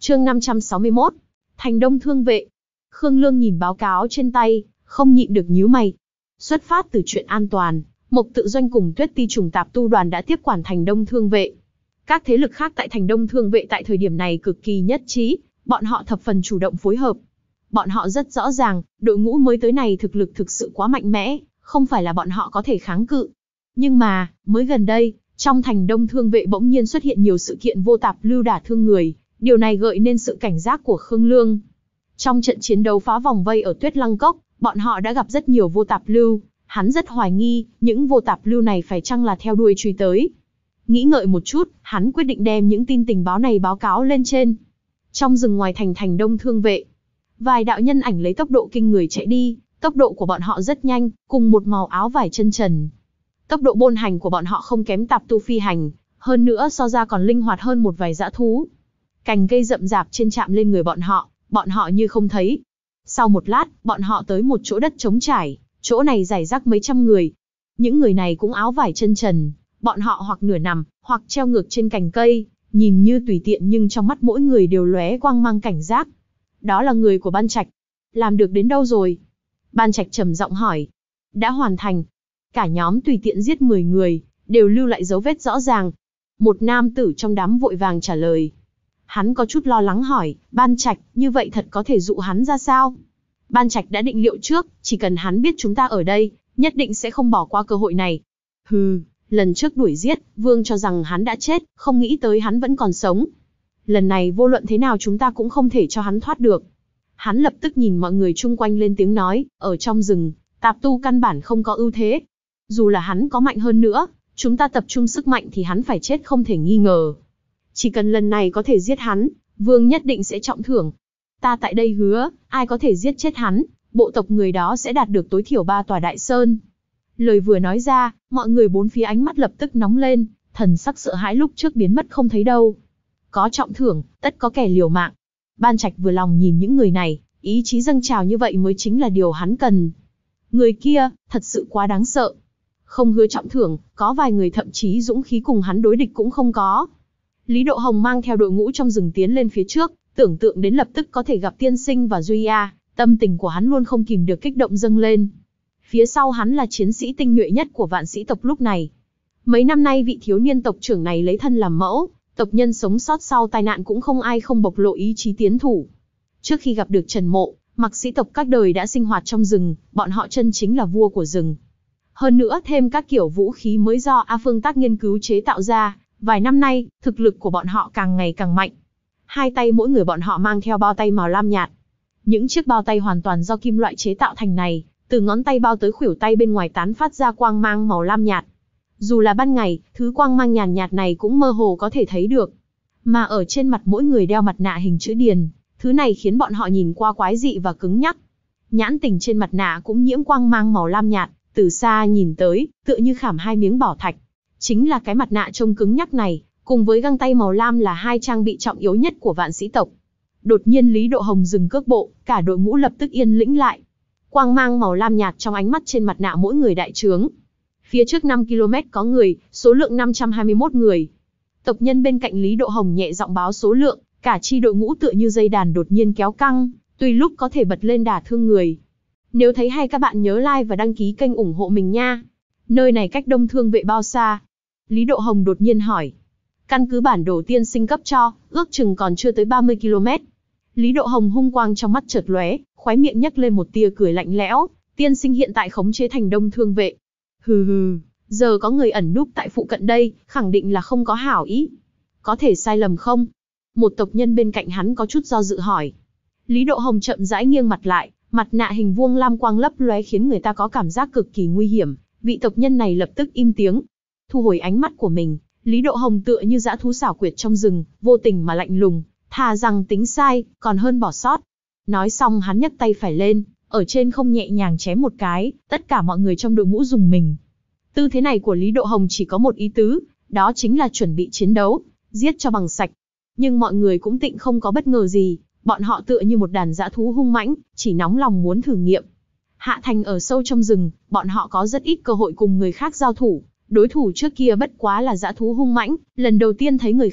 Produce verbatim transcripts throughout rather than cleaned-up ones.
Chương năm trăm sáu mươi mốt. Thành Đông Thương Vệ. Khương Lương nhìn báo cáo trên tay, không nhịn được nhíu mày. Xuất phát từ chuyện an toàn, Mộc Tự Doanh cùng Tuyết Ti Trùng Tạp Tu đoàn đã tiếp quản Thành Đông Thương Vệ. Các thế lực khác tại Thành Đông Thương Vệ tại thời điểm này cực kỳ nhất trí, bọn họ thập phần chủ động phối hợp. Bọn họ rất rõ ràng, đội ngũ mới tới này thực lực thực sự quá mạnh mẽ, không phải là bọn họ có thể kháng cự. Nhưng mà, mới gần đây, trong Thành Đông Thương Vệ bỗng nhiên xuất hiện nhiều sự kiện vô tạp lưu đả thương người, điều này gợi nên sự cảnh giác của Khương Lương. Trong trận chiến đấu phá vòng vây ở Tuyết Lăng Cốc, bọn họ đã gặp rất nhiều vô tạp lưu, hắn rất hoài nghi, những vô tạp lưu này phải chăng là theo đuôi truy tới. Nghĩ ngợi một chút, hắn quyết định đem những tin tình báo này báo cáo lên trên. Trong rừng ngoài thành Thành Đông Thương Vệ, vài đạo nhân ảnh lấy tốc độ kinh người chạy đi, tốc độ của bọn họ rất nhanh, cùng một màu áo vải chân trần. Tốc độ bôn hành của bọn họ không kém tạp tu phi hành, hơn nữa so ra còn linh hoạt hơn một vài dã thú. Cành cây rậm rạp trên chạm lên người bọn họ, bọn họ như không thấy. Sau một lát, bọn họ tới một chỗ đất trống trải, chỗ này rải rác mấy trăm người. Những người này cũng áo vải chân trần, bọn họ hoặc nửa nằm, hoặc treo ngược trên cành cây, nhìn như tùy tiện nhưng trong mắt mỗi người đều lóe quang mang cảnh giác. Đó là người của Ban Trạch. Làm được đến đâu rồi? Ban Trạch trầm giọng hỏi. Đã hoàn thành. Cả nhóm tùy tiện giết mười người, đều lưu lại dấu vết rõ ràng. Một nam tử trong đám vội vàng trả lời. Hắn có chút lo lắng hỏi, Ban Trạch, như vậy thật có thể dụ hắn ra sao? Ban Trạch đã định liệu trước, chỉ cần hắn biết chúng ta ở đây, nhất định sẽ không bỏ qua cơ hội này. Hừ, lần trước đuổi giết, Vương cho rằng hắn đã chết, không nghĩ tới hắn vẫn còn sống. Lần này vô luận thế nào chúng ta cũng không thể cho hắn thoát được. Hắn lập tức nhìn mọi người chung quanh lên tiếng nói, ở trong rừng, tạp tu căn bản không có ưu thế. Dù là hắn có mạnh hơn nữa, chúng ta tập trung sức mạnh thì hắn phải chết không thể nghi ngờ. Chỉ cần lần này có thể giết hắn, Vương nhất định sẽ trọng thưởng. Ta tại đây hứa, ai có thể giết chết hắn, bộ tộc người đó sẽ đạt được tối thiểu ba tòa đại sơn. Lời vừa nói ra, mọi người bốn phía ánh mắt lập tức nóng lên, thần sắc sợ hãi lúc trước biến mất không thấy đâu. Có trọng thưởng, tất có kẻ liều mạng. Ban Trạch vừa lòng nhìn những người này, ý chí dâng trào như vậy mới chính là điều hắn cần. Người kia, thật sự quá đáng sợ. Không hứa trọng thưởng, có vài người thậm chí dũng khí cùng hắn đối địch cũng không có. Lý Độ Hồng mang theo đội ngũ trong rừng tiến lên phía trước, tưởng tượng đến lập tức có thể gặp tiên sinh và Duy A, tâm tình của hắn luôn không kìm được kích động dâng lên. Phía sau hắn là chiến sĩ tinh nhuệ nhất của vạn sĩ tộc lúc này. Mấy năm nay vị thiếu niên tộc trưởng này lấy thân làm mẫu, tộc nhân sống sót sau tai nạn cũng không ai không bộc lộ ý chí tiến thủ. Trước khi gặp được Trần Mộ, mặc sĩ tộc các đời đã sinh hoạt trong rừng, bọn họ chân chính là vua của rừng. Hơn nữa thêm các kiểu vũ khí mới do A Phương Tác nghiên cứu chế tạo ra, vài năm nay, thực lực của bọn họ càng ngày càng mạnh. Hai tay mỗi người bọn họ mang theo bao tay màu lam nhạt. Những chiếc bao tay hoàn toàn do kim loại chế tạo thành này, từ ngón tay bao tới khuỷu tay bên ngoài tán phát ra quang mang màu lam nhạt. Dù là ban ngày, thứ quang mang nhàn nhạt này cũng mơ hồ có thể thấy được. Mà ở trên mặt mỗi người đeo mặt nạ hình chữ điền, thứ này khiến bọn họ nhìn qua quái dị và cứng nhắc. Nhãn tình trên mặt nạ cũng nhiễm quang mang màu lam nhạt, từ xa nhìn tới, tựa như khảm hai miếng bảo thạch. Chính là cái mặt nạ trông cứng nhắc này, cùng với găng tay màu lam là hai trang bị trọng yếu nhất của vạn sĩ tộc. Đột nhiên Lý Độ Hồng dừng cước bộ, cả đội ngũ lập tức yên lĩnh lại. Quang mang màu lam nhạt trong ánh mắt trên mặt nạ mỗi người đại trướng. Phía trước năm ki lô mét có người, số lượng năm trăm hai mươi mốt người. Tộc nhân bên cạnh Lý Độ Hồng nhẹ giọng báo số lượng, cả chi đội ngũ tựa như dây đàn đột nhiên kéo căng, tùy lúc có thể bật lên đả thương người. Nếu thấy hay các bạn nhớ like và đăng ký kênh ủng hộ mình nha. Nơi này cách Đông Thương Vệ bao xa? Lý Độ Hồng đột nhiên hỏi. Căn cứ bản đồ tiên sinh cấp cho, ước chừng còn chưa tới ba mươi ki lô mét. Lý Độ Hồng hung quang trong mắt chợt lóe, khóe miệng nhếch lên một tia cười lạnh lẽo. Tiên sinh hiện tại khống chế Thành Đông Thương Vệ. Hừ hừ, giờ có người ẩn núp tại phụ cận đây, khẳng định là không có hảo ý. Có thể sai lầm không? Một tộc nhân bên cạnh hắn có chút do dự hỏi. Lý Độ Hồng chậm rãi nghiêng mặt lại, mặt nạ hình vuông lam quang lấp lóe khiến người ta có cảm giác cực kỳ nguy hiểm. Vị tộc nhân này lập tức im tiếng. Thu hồi ánh mắt của mình, Lý Độ Hồng tựa như dã thú xảo quyệt trong rừng, vô tình mà lạnh lùng, thà rằng tính sai, còn hơn bỏ sót. Nói xong hắn nhấc tay phải lên, ở trên không nhẹ nhàng chém một cái, tất cả mọi người trong đội ngũ rùng mình. Tư thế này của Lý Độ Hồng chỉ có một ý tứ, đó chính là chuẩn bị chiến đấu, giết cho bằng sạch. Nhưng mọi người cũng tịnh không có bất ngờ gì, bọn họ tựa như một đàn dã thú hung mãnh, chỉ nóng lòng muốn thử nghiệm. Hạ thành ở sâu trong rừng, bọn họ có rất ít cơ hội cùng người khác giao thủ. Đối thủ trước kia bất quá là dã thú hung mãnh, lần đầu tiên thấy người khác,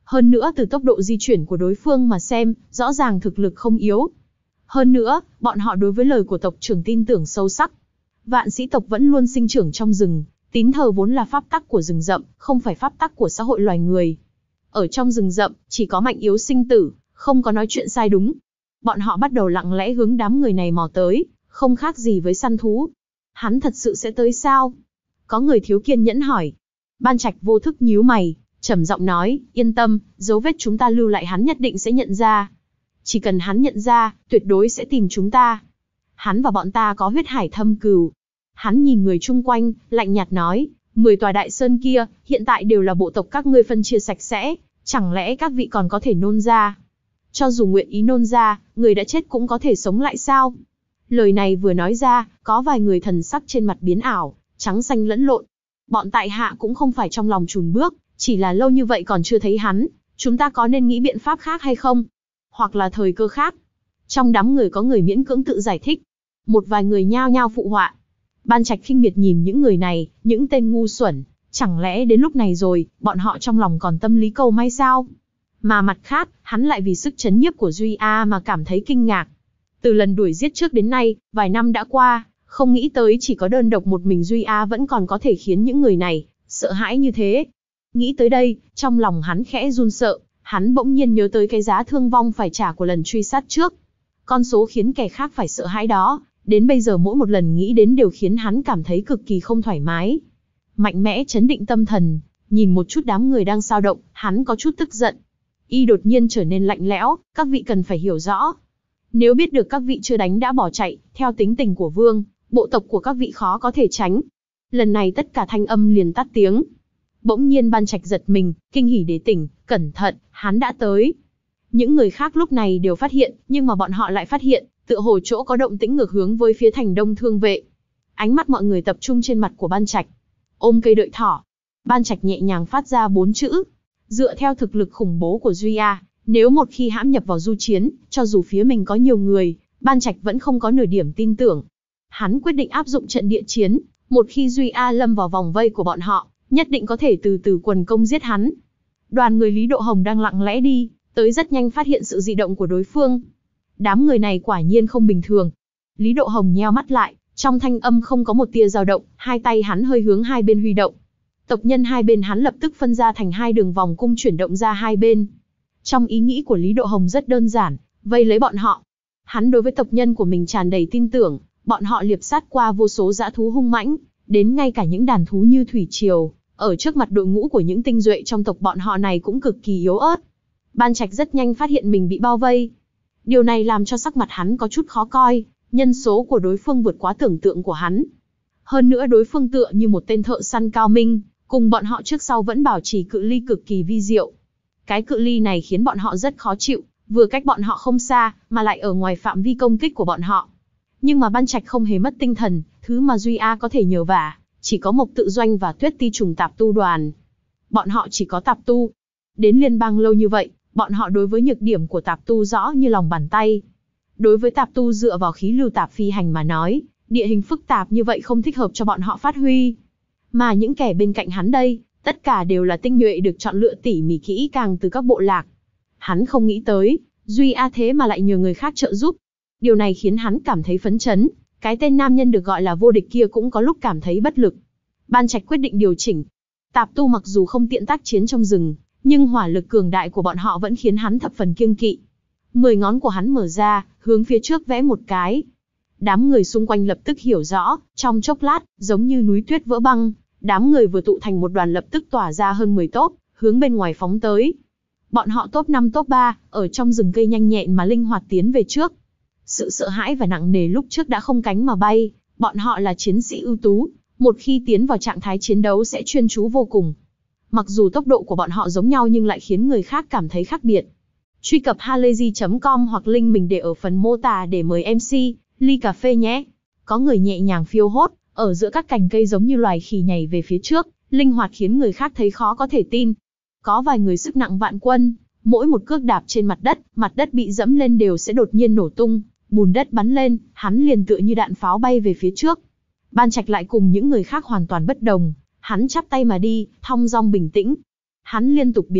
Hơn nữa từ tốc độ di chuyển của đối phương mà xem, rõ ràng thực lực không yếu. Hơn nữa, bọn họ đối với lời của tộc trưởng tin tưởng sâu sắc. Vạn sĩ tộc vẫn luôn sinh trưởng trong rừng, tín thờ vốn là pháp tắc của rừng rậm, không phải pháp tắc của xã hội loài người. Ở trong rừng rậm, chỉ có mạnh yếu sinh tử, không có nói chuyện sai đúng. Bọn họ bắt đầu lặng lẽ hướng đám người này mò tới, không khác gì với săn thú. Hắn thật sự sẽ tới sao? Có người thiếu kiên nhẫn hỏi. Ban Trạch vô thức nhíu mày, trầm giọng nói, yên tâm, dấu vết chúng ta lưu lại hắn nhất định sẽ nhận ra. Chỉ cần hắn nhận ra, tuyệt đối sẽ tìm chúng ta. Hắn và bọn ta có huyết hải thâm cừu. Hắn nhìn người chung quanh, lạnh nhạt nói, mười tòa đại sơn kia, hiện tại đều là bộ tộc các ngươi phân chia sạch sẽ, chẳng lẽ các vị còn có thể nôn ra? Cho dù nguyện ý nôn ra, người đã chết cũng có thể sống lại sao? Lời này vừa nói ra, có vài người thần sắc trên mặt biến ảo, trắng xanh lẫn lộn. Bọn tại hạ cũng không phải trong lòng chùn bước, chỉ là lâu như vậy còn chưa thấy hắn, chúng ta có nên nghĩ biện pháp khác hay không? Hoặc là thời cơ khác? Trong đám người có người miễn cưỡng tự giải thích. Một vài người nhao nhao phụ họa. Ban Trạch khinh miệt nhìn những người này, những tên ngu xuẩn, chẳng lẽ đến lúc này rồi, bọn họ trong lòng còn tâm lý cầu may sao? Mà mặt khác, hắn lại vì sức chấn nhiếp của Duy A mà cảm thấy kinh ngạc. Từ lần đuổi giết trước đến nay, vài năm đã qua, không nghĩ tới chỉ có đơn độc một mình Duy A vẫn còn có thể khiến những người này sợ hãi như thế. Nghĩ tới đây, trong lòng hắn khẽ run sợ, hắn bỗng nhiên nhớ tới cái giá thương vong phải trả của lần truy sát trước. Con số khiến kẻ khác phải sợ hãi đó, đến bây giờ mỗi một lần nghĩ đến đều khiến hắn cảm thấy cực kỳ không thoải mái. Mạnh mẽ chấn định tâm thần, nhìn một chút đám người đang xao động, hắn có chút tức giận. Y đột nhiên trở nên lạnh lẽo, các vị cần phải hiểu rõ. Nếu biết được các vị chưa đánh đã bỏ chạy, theo tính tình của vương, bộ tộc của các vị khó có thể tránh. Lần này tất cả thanh âm liền tắt tiếng. Bỗng nhiên Ban Trạch giật mình, kinh hỉ để tỉnh, cẩn thận, hắn đã tới. Những người khác lúc này đều phát hiện, nhưng mà bọn họ lại phát hiện, tựa hồ chỗ có động tĩnh ngược hướng với phía thành Đông Thương Vệ. Ánh mắt mọi người tập trung trên mặt của Ban Trạch. Ôm cây đợi thỏ. Ban Trạch nhẹ nhàng phát ra bốn chữ. Dựa theo thực lực khủng bố của Duy A, nếu một khi hãm nhập vào du chiến, cho dù phía mình có nhiều người, Ban Trạch vẫn không có nửa điểm tin tưởng. Hắn quyết định áp dụng trận địa chiến, một khi Duy A lâm vào vòng vây của bọn họ, nhất định có thể từ từ quần công giết hắn. Đoàn người Lý Độ Hồng đang lặng lẽ đi, tới rất nhanh phát hiện sự dị động của đối phương. Đám người này quả nhiên không bình thường. Lý Độ Hồng nheo mắt lại, trong thanh âm không có một tia dao động, hai tay hắn hơi hướng hai bên huy động. Tộc nhân hai bên hắn lập tức phân ra thành hai đường vòng cung chuyển động ra hai bên. Trong ý nghĩ của Lý Độ Hồng rất đơn giản, vây lấy bọn họ. Hắn đối với tộc nhân của mình tràn đầy tin tưởng, bọn họ liệp sát qua vô số dã thú hung mãnh, đến ngay cả những đàn thú như thủy triều, ở trước mặt đội ngũ của những tinh duệ trong tộc bọn họ này cũng cực kỳ yếu ớt. Ban Trạch rất nhanh phát hiện mình bị bao vây. Điều này làm cho sắc mặt hắn có chút khó coi, nhân số của đối phương vượt quá tưởng tượng của hắn. Hơn nữa đối phương tựa như một tên thợ săn cao minh, cùng bọn họ trước sau vẫn bảo trì cự ly cực kỳ vi diệu. Cái cự ly này khiến bọn họ rất khó chịu, vừa cách bọn họ không xa, mà lại ở ngoài phạm vi công kích của bọn họ. Nhưng mà Ban Trạch không hề mất tinh thần, thứ mà Duy A có thể nhờ vả, chỉ có Mộc Tự Doanh và Tuyết Ti Trùng Tạp Tu đoàn. Bọn họ chỉ có Tạp Tu. Đến liên bang lâu như vậy, bọn họ đối với nhược điểm của Tạp Tu rõ như lòng bàn tay. Đối với Tạp Tu dựa vào khí lưu tạp phi hành mà nói, địa hình phức tạp như vậy không thích hợp cho bọn họ phát huy. Mà những kẻ bên cạnh hắn đây, tất cả đều là tinh nhuệ được chọn lựa tỉ mỉ kỹ càng từ các bộ lạc. Hắn không nghĩ tới, Duy A thế mà lại nhờ người khác trợ giúp. Điều này khiến hắn cảm thấy phấn chấn, cái tên nam nhân được gọi là vô địch kia cũng có lúc cảm thấy bất lực. Ban Trạch quyết định điều chỉnh. Tạp Tu mặc dù không tiện tác chiến trong rừng, nhưng hỏa lực cường đại của bọn họ vẫn khiến hắn thập phần kiêng kỵ. Mười ngón của hắn mở ra, hướng phía trước vẽ một cái. Đám người xung quanh lập tức hiểu rõ, trong chốc lát, giống như núi tuyết vỡ băng, đám người vừa tụ thành một đoàn lập tức tỏa ra hơn mười tốp, hướng bên ngoài phóng tới. Bọn họ top năm top ba, ở trong rừng cây nhanh nhẹn mà linh hoạt tiến về trước. Sự sợ hãi và nặng nề lúc trước đã không cánh mà bay, bọn họ là chiến sĩ ưu tú, một khi tiến vào trạng thái chiến đấu sẽ chuyên chú vô cùng. Mặc dù tốc độ của bọn họ giống nhau nhưng lại khiến người khác cảm thấy khác biệt. Truy cập halayzi chấm com hoặc link mình để ở phần mô tả để mời em xê, ly cà phê nhé. Có người nhẹ nhàng phiêu hốt, ở giữa các cành cây giống như loài khỉ nhảy về phía trước, linh hoạt khiến người khác thấy khó có thể tin. Có vài người sức nặng vạn quân, mỗi một cước đạp trên mặt đất, mặt đất bị dẫm lên đều sẽ đột nhiên nổ tung, bùn đất bắn lên, hắn liền tựa như đạn pháo bay về phía trước. Ban Trạch lại cùng những người khác hoàn toàn bất đồng, hắn chắp tay mà đi, thong dong bình tĩnh. Hắn liên tục biến mất,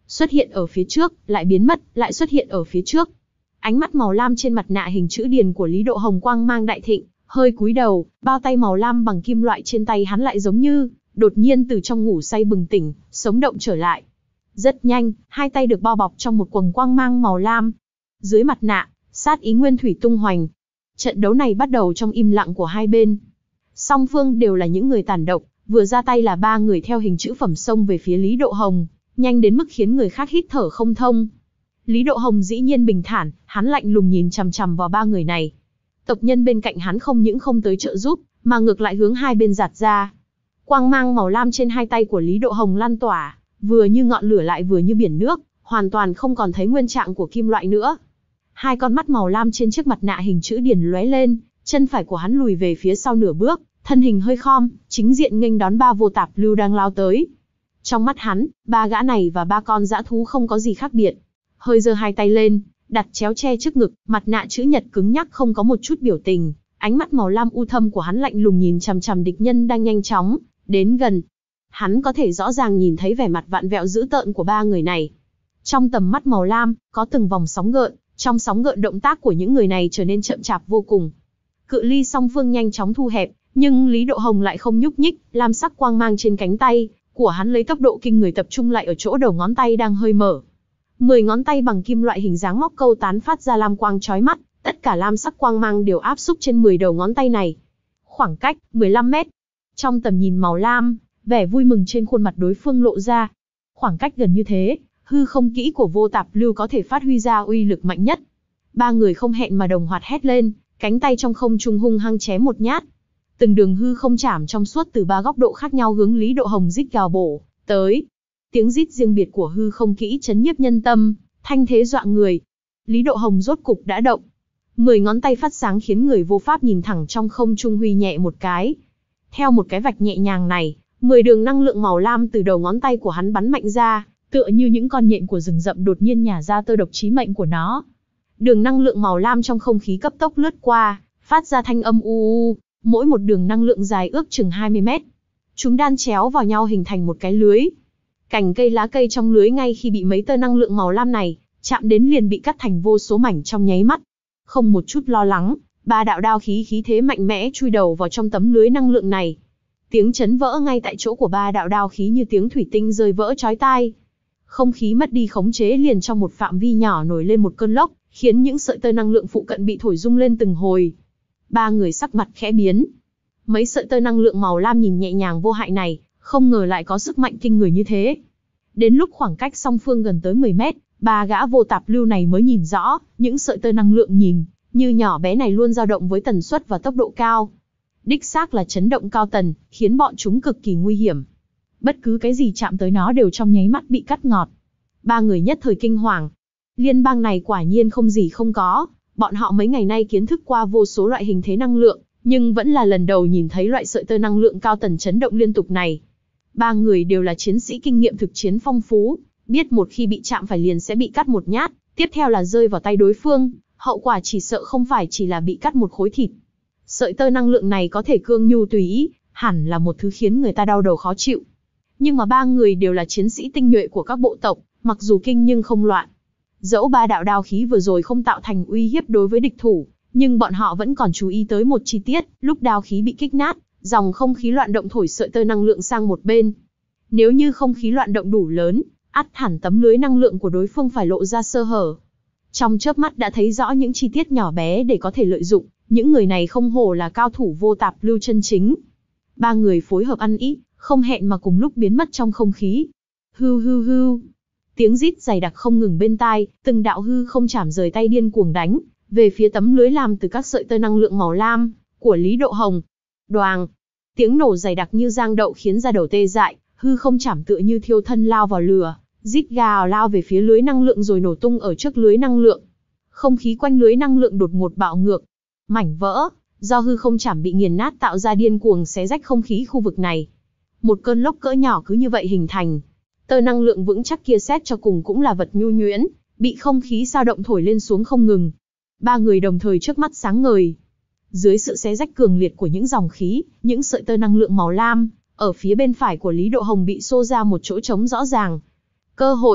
Xuất hiện ở phía trước, lại biến mất, lại xuất hiện ở phía trước. Ánh mắt màu lam trên mặt nạ hình chữ điền của Lý Độ Hồng quang mang đại thịnh, hơi cúi đầu, bao tay màu lam bằng kim loại trên tay hắn lại giống như đột nhiên từ trong ngủ say bừng tỉnh, sống động trở lại. Rất nhanh, hai tay được bao bọc trong một quầng quang mang màu lam. Dưới mặt nạ, sát ý nguyên thủy tung hoành. Trận đấu này bắt đầu trong im lặng của hai bên. Song phương đều là những người tàn độc, vừa ra tay là ba người theo hình chữ phẩm xông về phía Lý Độ Hồng, nhanh đến mức khiến người khác hít thở không thông. Lý Độ Hồng dĩ nhiên bình thản, hắn lạnh lùng nhìn chằm chằm vào ba người này. Tộc nhân bên cạnh hắn không những không tới trợ giúp, mà ngược lại hướng hai bên giạt ra. Quang mang màu lam trên hai tay của Lý Độ Hồng lan tỏa, vừa như ngọn lửa lại vừa như biển nước, hoàn toàn không còn thấy nguyên trạng của kim loại nữa. Hai con mắt màu lam trên chiếc mặt nạ hình chữ điền lóe lên, chân phải của hắn lùi về phía sau nửa bước, thân hình hơi khom, chính diện nghênh đón ba vô tạp lưu đang lao tới. Trong mắt hắn, ba gã này và ba con dã thú không có gì khác biệt. Hơi giơ hai tay lên, đặt chéo che trước ngực, mặt nạ chữ nhật cứng nhắc không có một chút biểu tình, ánh mắt màu lam u thâm của hắn lạnh lùng nhìn chằm chằm địch nhân đang nhanh chóng đến gần. Hắn có thể rõ ràng nhìn thấy vẻ mặt vặn vẹo dữ tợn của ba người này. Trong tầm mắt màu lam, có từng vòng sóng gợn, trong sóng gợn động tác của những người này trở nên chậm chạp vô cùng. Cự ly song phương nhanh chóng thu hẹp, nhưng Lý Độ Hồng lại không nhúc nhích, lam sắc quang mang trên cánh tay của hắn lấy tốc độ kinh người tập trung lại ở chỗ đầu ngón tay đang hơi mở. Mười ngón tay bằng kim loại hình dáng móc câu tán phát ra lam quang chói mắt, tất cả lam sắc quang mang đều áp xúc trên mười đầu ngón tay này. Khoảng cách mười lăm mét. Trong tầm nhìn màu lam, vẻ vui mừng trên khuôn mặt đối phương lộ ra. Khoảng cách gần như thế, hư không kỹ của vô tạp lưu có thể phát huy ra uy lực mạnh nhất. Ba người không hẹn mà đồng hoạt hét lên, cánh tay trong không trung hung hăng chém một nhát. Từng đường hư không chảm trong suốt từ ba góc độ khác nhau hướng Lý Độ Hồng rít gào bổ tới. Tiếng rít riêng biệt của hư không kỹ chấn nhiếp nhân tâm, thanh thế dọa người. Lý Độ Hồng rốt cục đã động. Mười ngón tay phát sáng khiến người vô pháp nhìn thẳng trong không trung huy nhẹ một cái. Theo một cái vạch nhẹ nhàng này, mười đường năng lượng màu lam từ đầu ngón tay của hắn bắn mạnh ra, tựa như những con nhện của rừng rậm đột nhiên nhả ra tơ độc chí mệnh của nó. Đường năng lượng màu lam trong không khí cấp tốc lướt qua, phát ra thanh âm u u, mỗi một đường năng lượng dài ước chừng hai mươi mét. Chúng đan chéo vào nhau hình thành một cái lưới. Cành cây lá cây trong lưới ngay khi bị mấy tơ năng lượng màu lam này chạm đến liền bị cắt thành vô số mảnh trong nháy mắt. Không một chút lo lắng, ba đạo đao khí khí thế mạnh mẽ chui đầu vào trong tấm lưới năng lượng này. Tiếng chấn vỡ ngay tại chỗ của ba đạo đao khí như tiếng thủy tinh rơi vỡ chói tai. Không khí mất đi khống chế liền trong một phạm vi nhỏ nổi lên một cơn lốc, khiến những sợi tơ năng lượng phụ cận bị thổi rung lên từng hồi. Ba người sắc mặt khẽ biến. Mấy sợi tơ năng lượng màu lam nhìn nhẹ nhàng vô hại này, không ngờ lại có sức mạnh kinh người như thế. Đến lúc khoảng cách song phương gần tới mười mét, ba gã vô tạp lưu này mới nhìn rõ, những sợi tơ năng lượng nhìn như nhỏ bé này luôn dao động với tần suất và tốc độ cao. Đích xác là chấn động cao tần, khiến bọn chúng cực kỳ nguy hiểm. Bất cứ cái gì chạm tới nó đều trong nháy mắt bị cắt ngọt. Ba người nhất thời kinh hoàng. Liên bang này quả nhiên không gì không có, bọn họ mấy ngày nay kiến thức qua vô số loại hình thế năng lượng, nhưng vẫn là lần đầu nhìn thấy loại sợi tơ năng lượng cao tần chấn động liên tục này. Ba người đều là chiến sĩ kinh nghiệm thực chiến phong phú, biết một khi bị chạm phải liền sẽ bị cắt một nhát, tiếp theo là rơi vào tay đối phương, hậu quả chỉ sợ không phải chỉ là bị cắt một khối thịt. Sợi tơ năng lượng này có thể cương nhu tùy ý, hẳn là một thứ khiến người ta đau đầu khó chịu. Nhưng mà ba người đều là chiến sĩ tinh nhuệ của các bộ tộc, mặc dù kinh nhưng không loạn. Dẫu ba đạo đao khí vừa rồi không tạo thành uy hiếp đối với địch thủ, nhưng bọn họ vẫn còn chú ý tới một chi tiết, lúc đao khí bị kích nát, dòng không khí loạn động thổi sợi tơ năng lượng sang một bên. Nếu như không khí loạn động đủ lớn, ắt hẳn tấm lưới năng lượng của đối phương phải lộ ra sơ hở. Trong chớp mắt đã thấy rõ những chi tiết nhỏ bé để có thể lợi dụng, những người này không hổ là cao thủ vô tạp lưu chân chính. Ba người phối hợp ăn ý, không hẹn mà cùng lúc biến mất trong không khí. Hưu hưu hưu. Tiếng rít dày đặc không ngừng bên tai, từng đạo hư không chảm rời tay điên cuồng đánh về phía tấm lưới làm từ các sợi tơ năng lượng màu lam của Lý Độ Hồng. Đoàng. Tiếng nổ dày đặc như giang đậu khiến da đầu tê dại, hư không chảm tựa như thiêu thân lao vào lửa, rít gào lao về phía lưới năng lượng rồi nổ tung ở trước lưới năng lượng. Không khí quanh lưới năng lượng đột ngột bạo ngược, mảnh vỡ do hư không chảm bị nghiền nát tạo ra điên cuồng xé rách không khí khu vực này. Một cơn lốc cỡ nhỏ cứ như vậy hình thành. Tơ năng lượng vững chắc kia xét cho cùng cũng là vật nhu nhuyễn, bị không khí dao động thổi lên xuống không ngừng. Ba người đồng thời trước mắt sáng ngời. Dưới sự xé rách cường liệt của những dòng khí, những sợi tơ năng lượng màu lam ở phía bên phải của Lý Độ Hồng bị xô ra một chỗ trống rõ ràng. Cơ hội.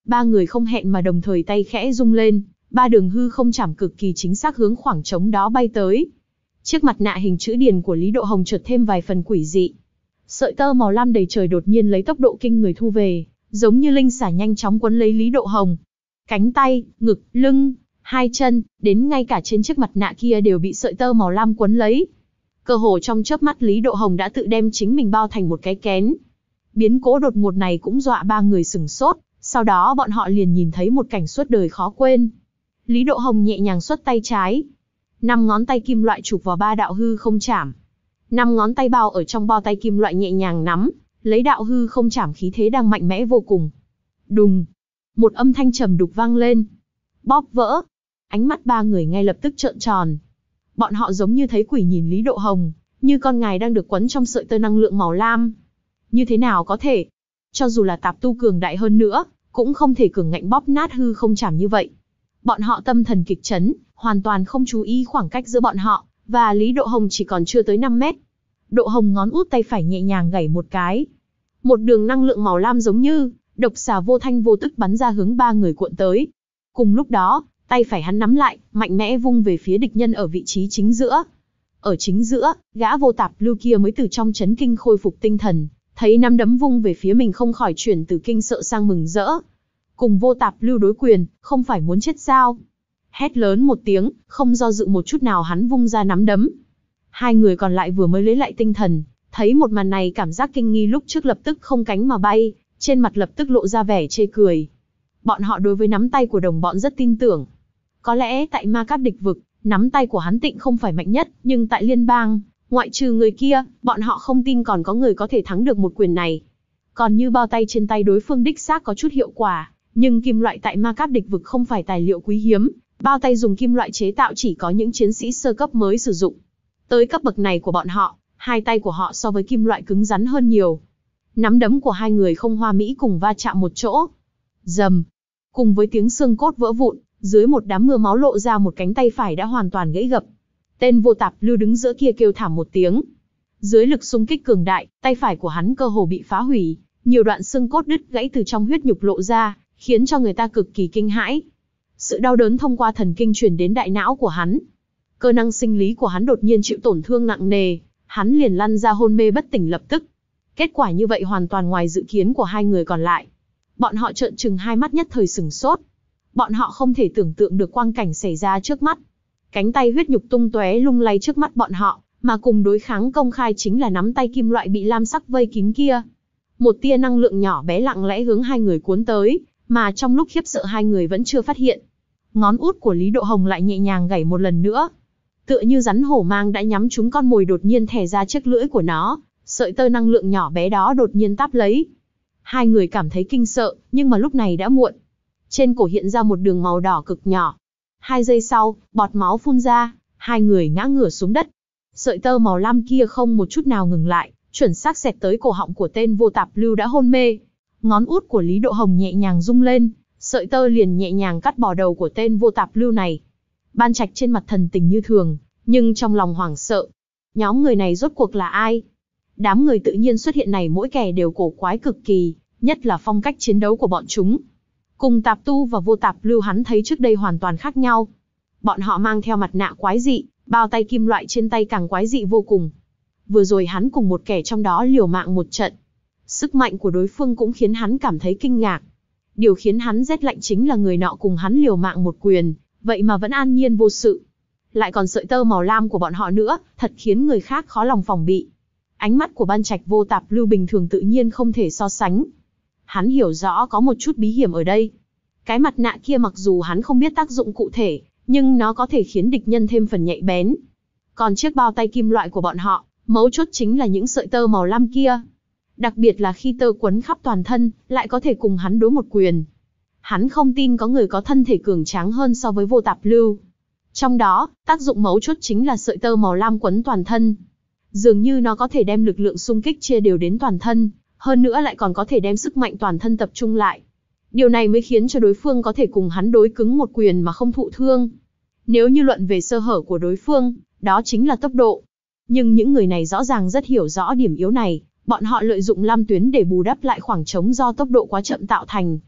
Ba người không hẹn mà đồng thời tay khẽ rung lên, ba đường hư không chảm cực kỳ chính xác hướng khoảng trống đó bay tới. Chiếc mặt nạ hình chữ điền của Lý Độ Hồng chợt thêm vài phần quỷ dị. Sợi tơ màu lam đầy trời đột nhiên lấy tốc độ kinh người thu về, giống như linh xả nhanh chóng quấn lấy Lý Độ Hồng. Cánh tay, ngực, lưng, hai chân, đến ngay cả trên chiếc mặt nạ kia đều bị sợi tơ màu lam quấn lấy. Cơ hồ trong chớp mắt Lý Độ Hồng đã tự đem chính mình bao thành một cái kén. Biến cố đột ngột này cũng dọa ba người sửng sốt, sau đó bọn họ liền nhìn thấy một cảnh suốt đời khó quên. Lý Độ Hồng nhẹ nhàng xuất tay trái. Năm ngón tay kim loại chụp vào ba đạo hư không chảm. Năm ngón tay bao ở trong bao tay kim loại nhẹ nhàng nắm, lấy đạo hư không chảm khí thế đang mạnh mẽ vô cùng. Đùng! Một âm thanh trầm đục vang lên. Bóp vỡ! Ánh mắt ba người ngay lập tức trợn tròn. Bọn họ giống như thấy quỷ nhìn Lý Độ Hồng, như con ngài đang được quấn trong sợi tơ năng lượng màu lam. Như thế nào có thể? Cho dù là tạp tu cường đại hơn nữa, cũng không thể cường ngạnh bóp nát hư không chảm như vậy. Bọn họ tâm thần kịch chấn, hoàn toàn không chú ý khoảng cách giữa bọn họ và Lý Độ Hồng chỉ còn chưa tới năm mét. Độ Hồng ngón út tay phải nhẹ nhàng gảy một cái. Một đường năng lượng màu lam giống như độc xà vô thanh vô tức bắn ra hướng ba người cuộn tới. Cùng lúc đó, tay phải hắn nắm lại, mạnh mẽ vung về phía địch nhân ở vị trí chính giữa. Ở chính giữa, gã vô tạp lưu kia mới từ trong chấn kinh khôi phục tinh thần, thấy nắm đấm vung về phía mình không khỏi chuyển từ kinh sợ sang mừng rỡ. Cùng vô tạp lưu đối quyền, không phải muốn chết sao? Hét lớn một tiếng, không do dự một chút nào hắn vung ra nắm đấm. Hai người còn lại vừa mới lấy lại tinh thần, thấy một màn này cảm giác kinh nghi lúc trước lập tức không cánh mà bay, trên mặt lập tức lộ ra vẻ chê cười. Bọn họ đối với nắm tay của đồng bọn rất tin tưởng. Có lẽ tại Ma Cáp địch vực, nắm tay của hắn Tịnh không phải mạnh nhất, nhưng tại liên bang, ngoại trừ người kia, bọn họ không tin còn có người có thể thắng được một quyền này. Còn như bao tay trên tay đối phương đích xác có chút hiệu quả, nhưng kim loại tại Ma Cáp địch vực không phải tài liệu quý hiếm, bao tay dùng kim loại chế tạo chỉ có những chiến sĩ sơ cấp mới sử dụng. Tới cấp bậc này của bọn họ, hai tay của họ so với kim loại cứng rắn hơn nhiều. Nắm đấm của hai người không hoa mỹ cùng va chạm một chỗ. Rầm. Cùng với tiếng xương cốt vỡ vụn, dưới một đám mưa máu lộ ra một cánh tay phải đã hoàn toàn gãy gập. Tên vô tạp lưu đứng giữa kia kêu thảm một tiếng. Dưới lực xung kích cường đại, tay phải của hắn cơ hồ bị phá hủy, nhiều đoạn xương cốt đứt gãy từ trong huyết nhục lộ ra, khiến cho người ta cực kỳ kinh hãi. Sự đau đớn thông qua thần kinh truyền đến đại não của hắn. Cơ năng sinh lý của hắn đột nhiên chịu tổn thương nặng nề, hắn liền lăn ra hôn mê bất tỉnh lập tức. Kết quả như vậy hoàn toàn ngoài dự kiến của hai người còn lại. Bọn họ trợn trừng hai mắt nhất thời sửng sốt. Bọn họ không thể tưởng tượng được quang cảnh xảy ra trước mắt. Cánh tay huyết nhục tung tóe lung lay trước mắt bọn họ, mà cùng đối kháng công khai chính là nắm tay kim loại bị lam sắc vây kín kia. Một tia năng lượng nhỏ bé lặng lẽ hướng hai người cuốn tới, mà trong lúc khiếp sợ hai người vẫn chưa phát hiện. Ngón út của Lý Độ Hồng lại nhẹ nhàng gảy một lần nữa. Tựa như rắn hổ mang đã nhắm trúng con mồi đột nhiên thè ra chiếc lưỡi của nó, sợi tơ năng lượng nhỏ bé đó đột nhiên táp lấy. Hai người cảm thấy kinh sợ, nhưng mà lúc này đã muộn. Trên cổ hiện ra một đường màu đỏ cực nhỏ. Hai giây sau, bọt máu phun ra, hai người ngã ngửa xuống đất. Sợi tơ màu lam kia không một chút nào ngừng lại, chuẩn xác xẹt tới cổ họng của tên vô tạp lưu đã hôn mê. Ngón út của Lý Độ Hồng nhẹ nhàng rung lên, sợi tơ liền nhẹ nhàng cắt bỏ đầu của tên vô tạp lưu này. Ban Trạch trên mặt thần tình như thường, nhưng trong lòng hoảng sợ. Nhóm người này rốt cuộc là ai? Đám người tự nhiên xuất hiện này mỗi kẻ đều cổ quái cực kỳ, nhất là phong cách chiến đấu của bọn chúng. Cùng tạp tu và vô tạp lưu hắn thấy trước đây hoàn toàn khác nhau. Bọn họ mang theo mặt nạ quái dị, bao tay kim loại trên tay càng quái dị vô cùng. Vừa rồi hắn cùng một kẻ trong đó liều mạng một trận. Sức mạnh của đối phương cũng khiến hắn cảm thấy kinh ngạc. Điều khiến hắn rét lạnh chính là người nọ cùng hắn liều mạng một quyền, vậy mà vẫn an nhiên vô sự. Lại còn sợi tơ màu lam của bọn họ nữa, thật khiến người khác khó lòng phòng bị. Ánh mắt của Ban Trạch vô tạp lưu bình thường tự nhiên không thể so sánh. Hắn hiểu rõ có một chút bí hiểm ở đây. Cái mặt nạ kia mặc dù hắn không biết tác dụng cụ thể, nhưng nó có thể khiến địch nhân thêm phần nhạy bén. Còn chiếc bao tay kim loại của bọn họ, mấu chốt chính là những sợi tơ màu lam kia. Đặc biệt là khi tơ quấn khắp toàn thân, lại có thể cùng hắn đối một quyền. Hắn không tin có người có thân thể cường tráng hơn so với vô tạp lưu. Trong đó, tác dụng mấu chốt chính là sợi tơ màu lam quấn toàn thân. Dường như nó có thể đem lực lượng xung kích chia đều đến toàn thân, hơn nữa lại còn có thể đem sức mạnh toàn thân tập trung lại. Điều này mới khiến cho đối phương có thể cùng hắn đối cứng một quyền mà không thụ thương. Nếu như luận về sơ hở của đối phương, đó chính là tốc độ. Nhưng những người này rõ ràng rất hiểu rõ điểm yếu này, bọn họ lợi dụng lam tuyến để bù đắp lại khoảng trống do tốc độ quá chậm tạo thành.